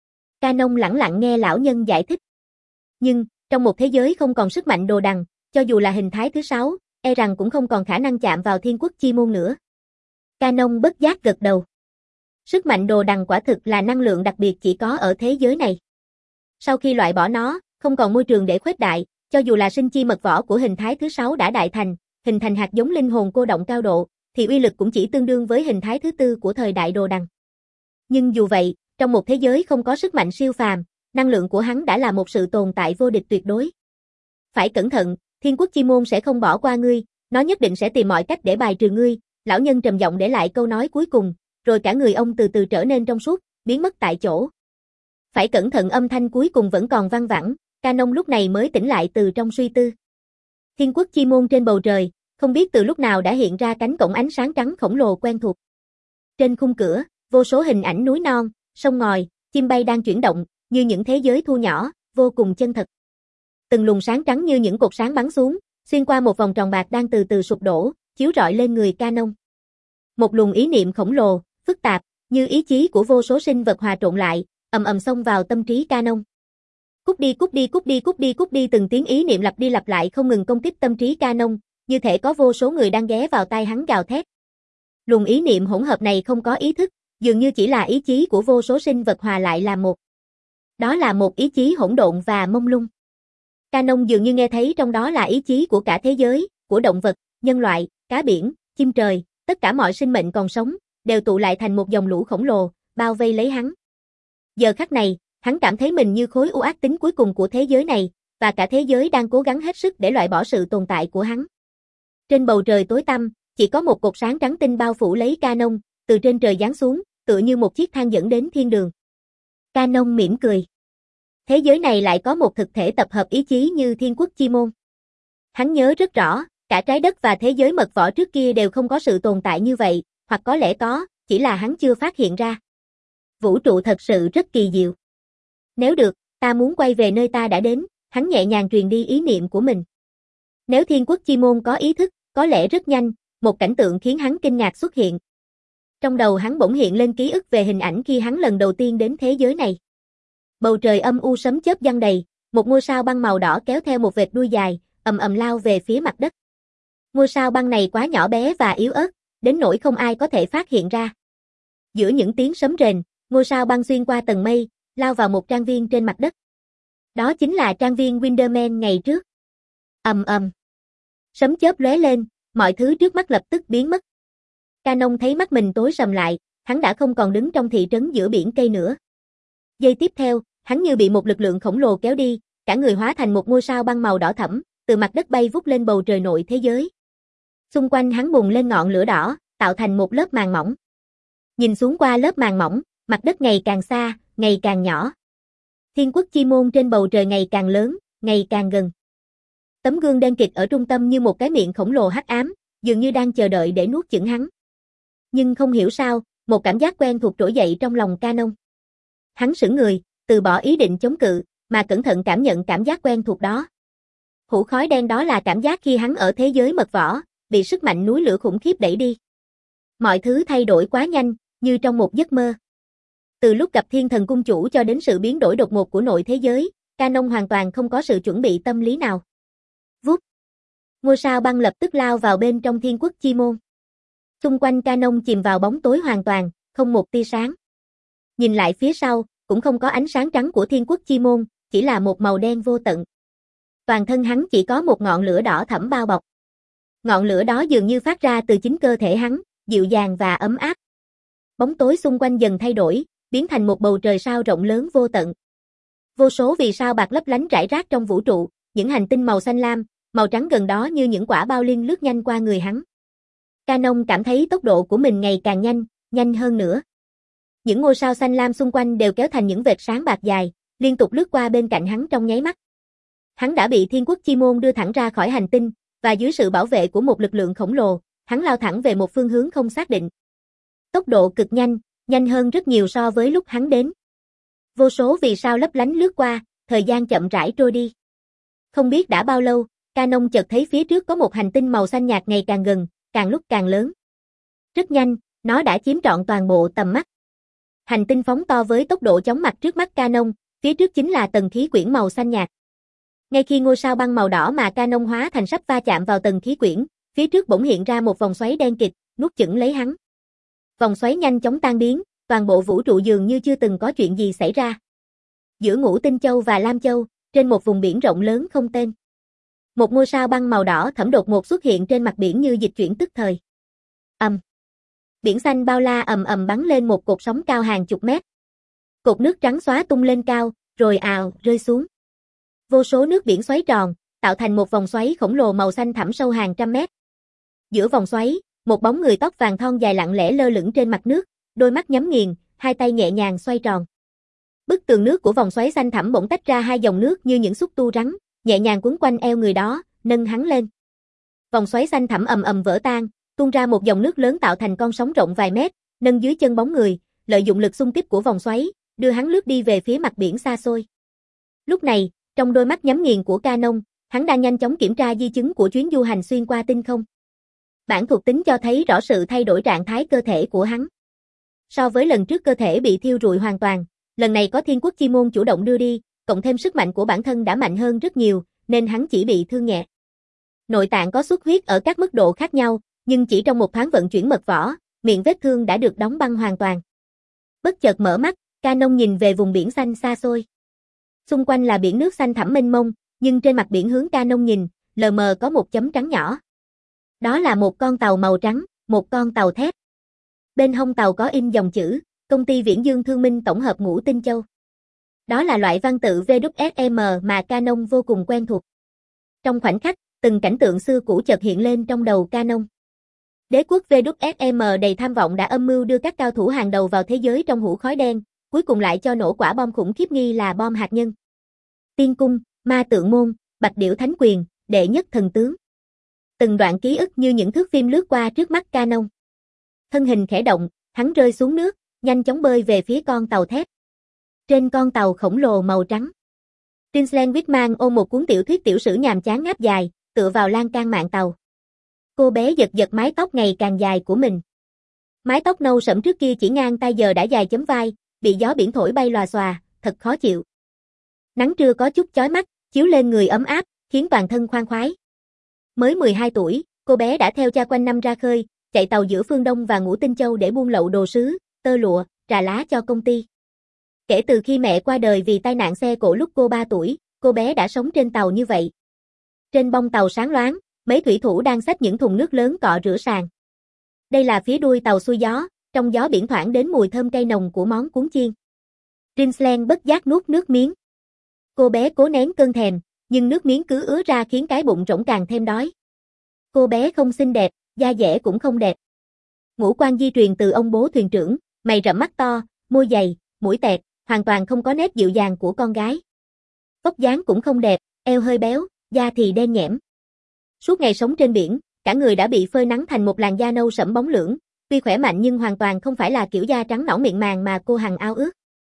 Canon lẳng lặng nghe lão nhân giải thích. Nhưng, trong một thế giới không còn sức mạnh đồ đằng, cho dù là hình thái thứ sáu, e rằng cũng không còn khả năng chạm vào Thiên Quốc Chi Môn nữa. Canon bất giác gật đầu. Sức mạnh đồ đằng quả thực là năng lượng đặc biệt chỉ có ở thế giới này. Sau khi loại bỏ nó, không còn môi trường để khuếch đại, cho dù là sinh chi mật võ của hình thái thứ sáu đã đại thành, hình thành hạt giống linh hồn cô động cao độ, thì uy lực cũng chỉ tương đương với hình thái thứ tư của thời đại đồ đằng. Nhưng dù vậy, trong một thế giới không có sức mạnh siêu phàm, năng lượng của hắn đã là một sự tồn tại vô địch tuyệt đối. Phải cẩn thận, Thiên Quốc Chi Môn sẽ không bỏ qua ngươi, nó nhất định sẽ tìm mọi cách để bài trừ ngươi, lão nhân trầm giọng để lại câu nói cuối cùng, rồi cả người ông từ từ trở nên trong suốt, biến mất tại chỗ. Phải cẩn thận âm thanh cuối cùng vẫn còn vang vẳng, Canon lúc này mới tỉnh lại từ trong suy tư. Thiên Quốc Chi Môn trên bầu trời, không biết từ lúc nào đã hiện ra cánh cổng ánh sáng trắng khổng lồ quen thuộc. Trên khung cửa, vô số hình ảnh núi non, sông ngòi, chim bay đang chuyển động, như những thế giới thu nhỏ, vô cùng chân thật. Từng luồng sáng trắng như những cột sáng bắn xuống, xuyên qua một vòng tròn bạc đang từ từ sụp đổ, chiếu rọi lên người Canon. Một luồng ý niệm khổng lồ, phức tạp, như ý chí của vô số sinh vật hòa trộn lại, ầm ầm xông vào tâm trí Canon. Cút đi cút đi cút đi cút đi cút đi từng tiếng ý niệm lặp đi lặp lại không ngừng công kích tâm trí Canon, như thể có vô số người đang ghé vào tai hắn gào thét. Luồng ý niệm hỗn hợp này không có ý thức, dường như chỉ là ý chí của vô số sinh vật hòa lại làm một. Đó là một ý chí hỗn độn và mông lung. Canon dường như nghe thấy trong đó là ý chí của cả thế giới, của động vật, nhân loại, cá biển, chim trời, tất cả mọi sinh mệnh còn sống, đều tụ lại thành một dòng lũ khổng lồ, bao vây lấy hắn. Giờ khắc này, hắn cảm thấy mình như khối u ác tính cuối cùng của thế giới này, và cả thế giới đang cố gắng hết sức để loại bỏ sự tồn tại của hắn. Trên bầu trời tối tăm, chỉ có một cột sáng trắng tinh bao phủ lấy Canon, từ trên trời giáng xuống, tựa như một chiếc thang dẫn đến thiên đường. Canon mỉm cười. Thế giới này lại có một thực thể tập hợp ý chí như Thiên Quốc Chi Môn. Hắn nhớ rất rõ, cả trái đất và thế giới mật võ trước kia đều không có sự tồn tại như vậy, hoặc có lẽ có, chỉ là hắn chưa phát hiện ra. Vũ trụ thật sự rất kỳ diệu. Nếu được, ta muốn quay về nơi ta đã đến, hắn nhẹ nhàng truyền đi ý niệm của mình. Nếu Thiên Quốc Chi Môn có ý thức, có lẽ rất nhanh, một cảnh tượng khiến hắn kinh ngạc xuất hiện. Trong đầu hắn bỗng hiện lên ký ức về hình ảnh khi hắn lần đầu tiên đến thế giới này. Bầu trời âm u sấm chớp giăng đầy, một ngôi sao băng màu đỏ kéo theo một vệt đuôi dài, ầm ầm lao về phía mặt đất. Ngôi sao băng này quá nhỏ bé và yếu ớt, đến nỗi không ai có thể phát hiện ra. Giữa những tiếng sấm rền, ngôi sao băng xuyên qua tầng mây, lao vào một trang viên trên mặt đất. Đó chính là trang viên Windermere ngày trước. Ầm ầm. Sấm chớp lóe lên, mọi thứ trước mắt lập tức biến mất. Canon thấy mắt mình tối sầm lại, hắn đã không còn đứng trong thị trấn giữa biển cây nữa. Giây tiếp theo, hắn như bị một lực lượng khổng lồ kéo đi, cả người hóa thành một ngôi sao băng màu đỏ thẫm, từ mặt đất bay vút lên bầu trời nội thế giới. Xung quanh hắn bùng lên ngọn lửa đỏ, tạo thành một lớp màng mỏng. Nhìn xuống qua lớp màng mỏng, mặt đất ngày càng xa, ngày càng nhỏ. Thiên Quốc Chi Môn trên bầu trời ngày càng lớn, ngày càng gần. Tấm gương đen kịt ở trung tâm như một cái miệng khổng lồ hắc ám, dường như đang chờ đợi để nuốt chửng hắn. Nhưng không hiểu sao, một cảm giác quen thuộc trỗi dậy trong lòng Canon. Hắn sững người, từ bỏ ý định chống cự, mà cẩn thận cảm nhận cảm giác quen thuộc đó. Hũ khói đen đó là cảm giác khi hắn ở thế giới mật võ, bị sức mạnh núi lửa khủng khiếp đẩy đi. Mọi thứ thay đổi quá nhanh, như trong một giấc mơ. Từ lúc gặp Thiên Thần Cung Chủ cho đến sự biến đổi đột ngột của nội thế giới, Canon hoàn toàn không có sự chuẩn bị tâm lý nào. Vút. Ngôi sao băng lập tức lao vào bên trong Thiên Quốc Chi Môn. Xung quanh Canon chìm vào bóng tối hoàn toàn, không một tia sáng. Nhìn lại phía sau, cũng không có ánh sáng trắng của Thiên Quốc Chi Môn, chỉ là một màu đen vô tận. Toàn thân hắn chỉ có một ngọn lửa đỏ thẫm bao bọc. Ngọn lửa đó dường như phát ra từ chính cơ thể hắn, dịu dàng và ấm áp. Bóng tối xung quanh dần thay đổi, biến thành một bầu trời sao rộng lớn vô tận. Vô số vì sao bạc lấp lánh rải rác trong vũ trụ, những hành tinh màu xanh lam, màu trắng gần đó như những quả bao liên lướt nhanh qua người hắn. Canon cảm thấy tốc độ của mình ngày càng nhanh, nhanh hơn nữa. Những ngôi sao xanh lam xung quanh đều kéo thành những vệt sáng bạc dài, liên tục lướt qua bên cạnh hắn trong nháy mắt. Hắn đã bị Thiên Quốc Chi Môn đưa thẳng ra khỏi hành tinh, và dưới sự bảo vệ của một lực lượng khổng lồ, hắn lao thẳng về một phương hướng không xác định. Tốc độ cực nhanh, nhanh hơn rất nhiều so với lúc hắn đến. Vô số vì sao lấp lánh lướt qua, thời gian chậm rãi trôi đi. Không biết đã bao lâu, Canon chợt thấy phía trước có một hành tinh màu xanh nhạt ngày càng gần, càng lúc càng lớn. Rất nhanh, nó đã chiếm trọn toàn bộ tầm mắt. Hành tinh phóng to với tốc độ chóng mặt trước mắt Canon, phía trước chính là tầng khí quyển màu xanh nhạt. Ngay khi ngôi sao băng màu đỏ mà Canon hóa thành sắp va chạm vào tầng khí quyển, phía trước bỗng hiện ra một vòng xoáy đen kịt, nuốt chửng lấy hắn. Vòng xoáy nhanh chóng tan biến, toàn bộ vũ trụ dường như chưa từng có chuyện gì xảy ra. Giữa Ngũ Tinh Châu và Lam Châu, trên một vùng biển rộng lớn không tên. Một ngôi sao băng màu đỏ thẫm đột ngột xuất hiện trên mặt biển như dịch chuyển tức thời. Ầm. Biển xanh bao la ầm ầm bắn lên một cột sóng cao hàng chục mét. Cột nước trắng xóa tung lên cao, rồi ào rơi xuống. Vô số nước biển xoáy tròn, tạo thành một vòng xoáy khổng lồ màu xanh thẳm sâu hàng trăm mét. Giữa vòng xoáy, một bóng người tóc vàng thon dài lặng lẽ lơ lửng trên mặt nước, đôi mắt nhắm nghiền, hai tay nhẹ nhàng xoay tròn. Bức tường nước của vòng xoáy xanh thẳm bỗng tách ra hai dòng nước như những xúc tu rắn, nhẹ nhàng quấn quanh eo người đó, nâng hắn lên. Vòng xoáy xanh thẳm ầm ầm vỡ tan, tuôn ra một dòng nước lớn tạo thành con sóng rộng vài mét, nâng dưới chân bóng người, lợi dụng lực xung kích của vòng xoáy, đưa hắn lướt đi về phía mặt biển xa xôi. Lúc này, trong đôi mắt nhắm nghiền của Canon, hắn đang nhanh chóng kiểm tra di chứng của chuyến du hành xuyên qua tinh không. Bản thuộc tính cho thấy rõ sự thay đổi trạng thái cơ thể của hắn. So với lần trước cơ thể bị thiêu rụi hoàn toàn, lần này có Thiên Quốc Chi Môn chủ động đưa đi, cộng thêm sức mạnh của bản thân đã mạnh hơn rất nhiều, nên hắn chỉ bị thương nhẹ. Nội tạng có xuất huyết ở các mức độ khác nhau, nhưng chỉ trong một thoáng vận chuyển mật võ, miệng vết thương đã được đóng băng hoàn toàn. Bất chợt mở mắt, Canon nhìn về vùng biển xanh xa xôi. Xung quanh là biển nước xanh thẳm mênh mông, nhưng trên mặt biển hướng Canon nhìn, lờ mờ có một chấm trắng nhỏ. Đó là một con tàu màu trắng, một con tàu thép. Bên hông tàu có in dòng chữ, Công ty Viễn Dương Thương Minh Tổng hợp Ngũ Tinh Châu. Đó là loại văn tự vê kép ét em mà Canon vô cùng quen thuộc. Trong khoảnh khắc, từng cảnh tượng xưa cũ chợt hiện lên trong đầu Canon. Đế quốc vê kép ét em đầy tham vọng đã âm mưu đưa các cao thủ hàng đầu vào thế giới trong hũ khói đen, cuối cùng lại cho nổ quả bom khủng khiếp nghi là bom hạt nhân. Tiên cung, ma tượng môn, bạch điểu thánh quyền, đệ nhất thần tướng. Từng đoạn ký ức như những thước phim lướt qua trước mắt Canon. Thân hình khẽ động, hắn rơi xuống nước, nhanh chóng bơi về phía con tàu thép. Trên con tàu khổng lồ màu trắng, Rinslen Whitman ôm một cuốn tiểu thuyết tiểu sử nhàm chán ngáp dài, tựa vào lan can mạn tàu. Cô bé giật giật mái tóc ngày càng dài của mình. Mái tóc nâu sẫm trước kia chỉ ngang tai giờ đã dài chấm vai, bị gió biển thổi bay lòa xòa, thật khó chịu. Nắng trưa có chút chói mắt, chiếu lên người ấm áp, khiến toàn thân khoan khoái. Mới mười hai tuổi, cô bé đã theo cha quanh năm ra khơi, chạy tàu giữa phương Đông và Ngũ Tinh Châu để buôn lậu đồ sứ, tơ lụa, trà lá cho công ty. Kể từ khi mẹ qua đời vì tai nạn xe cộ lúc cô ba tuổi, cô bé đã sống trên tàu như vậy. Trên bông tàu sáng loáng, mấy thủy thủ đang xách những thùng nước lớn cọ rửa sàn. Đây là phía đuôi tàu xuôi gió, trong gió biển thoảng đến mùi thơm cây nồng của món cuốn chiên. Rinslen bất giác nuốt nước miếng. Cô bé cố nén cơn thèm, nhưng nước miếng cứ ứa ra khiến cái bụng rỗng càng thêm đói. Cô bé không xinh đẹp, da dẻ cũng không đẹp. Ngũ quan di truyền từ ông bố thuyền trưởng, mày rậm mắt to, môi dày, mũi tẹt, hoàn toàn không có nét dịu dàng của con gái. Vóc dáng cũng không đẹp, eo hơi béo, da thì đen nhẽm. Suốt ngày sống trên biển, cả người đã bị phơi nắng thành một làn da nâu sẫm bóng lưỡng, tuy khỏe mạnh nhưng hoàn toàn không phải là kiểu da trắng nõn miệng màng mà cô hằng ao ước.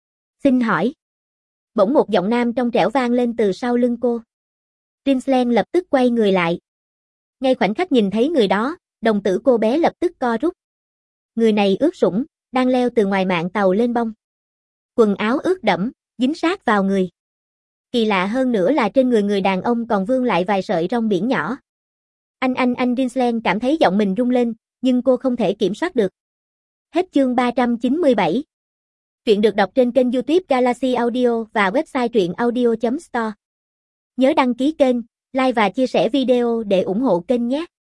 Xin hỏi. Bỗng một giọng nam trong trẻo vang lên từ sau lưng cô. Rinslen lập tức quay người lại. Ngay khoảnh khắc nhìn thấy người đó, đồng tử cô bé lập tức co rút. Người này ướt sũng, đang leo từ ngoài mạn tàu lên bông. Quần áo ướt đẫm, dính sát vào người. Kỳ lạ hơn nữa là trên người người đàn ông còn vương lại vài sợi rong biển nhỏ. Anh anh anh Rinslen cảm thấy giọng mình rung lên, nhưng cô không thể kiểm soát được. Hết chương ba trăm chín mươi bảy. Truyện được đọc trên kênh YouTube Galaxy Audio và website truyện audio chấm store. Nhớ đăng ký kênh, like và chia sẻ video để ủng hộ kênh nhé.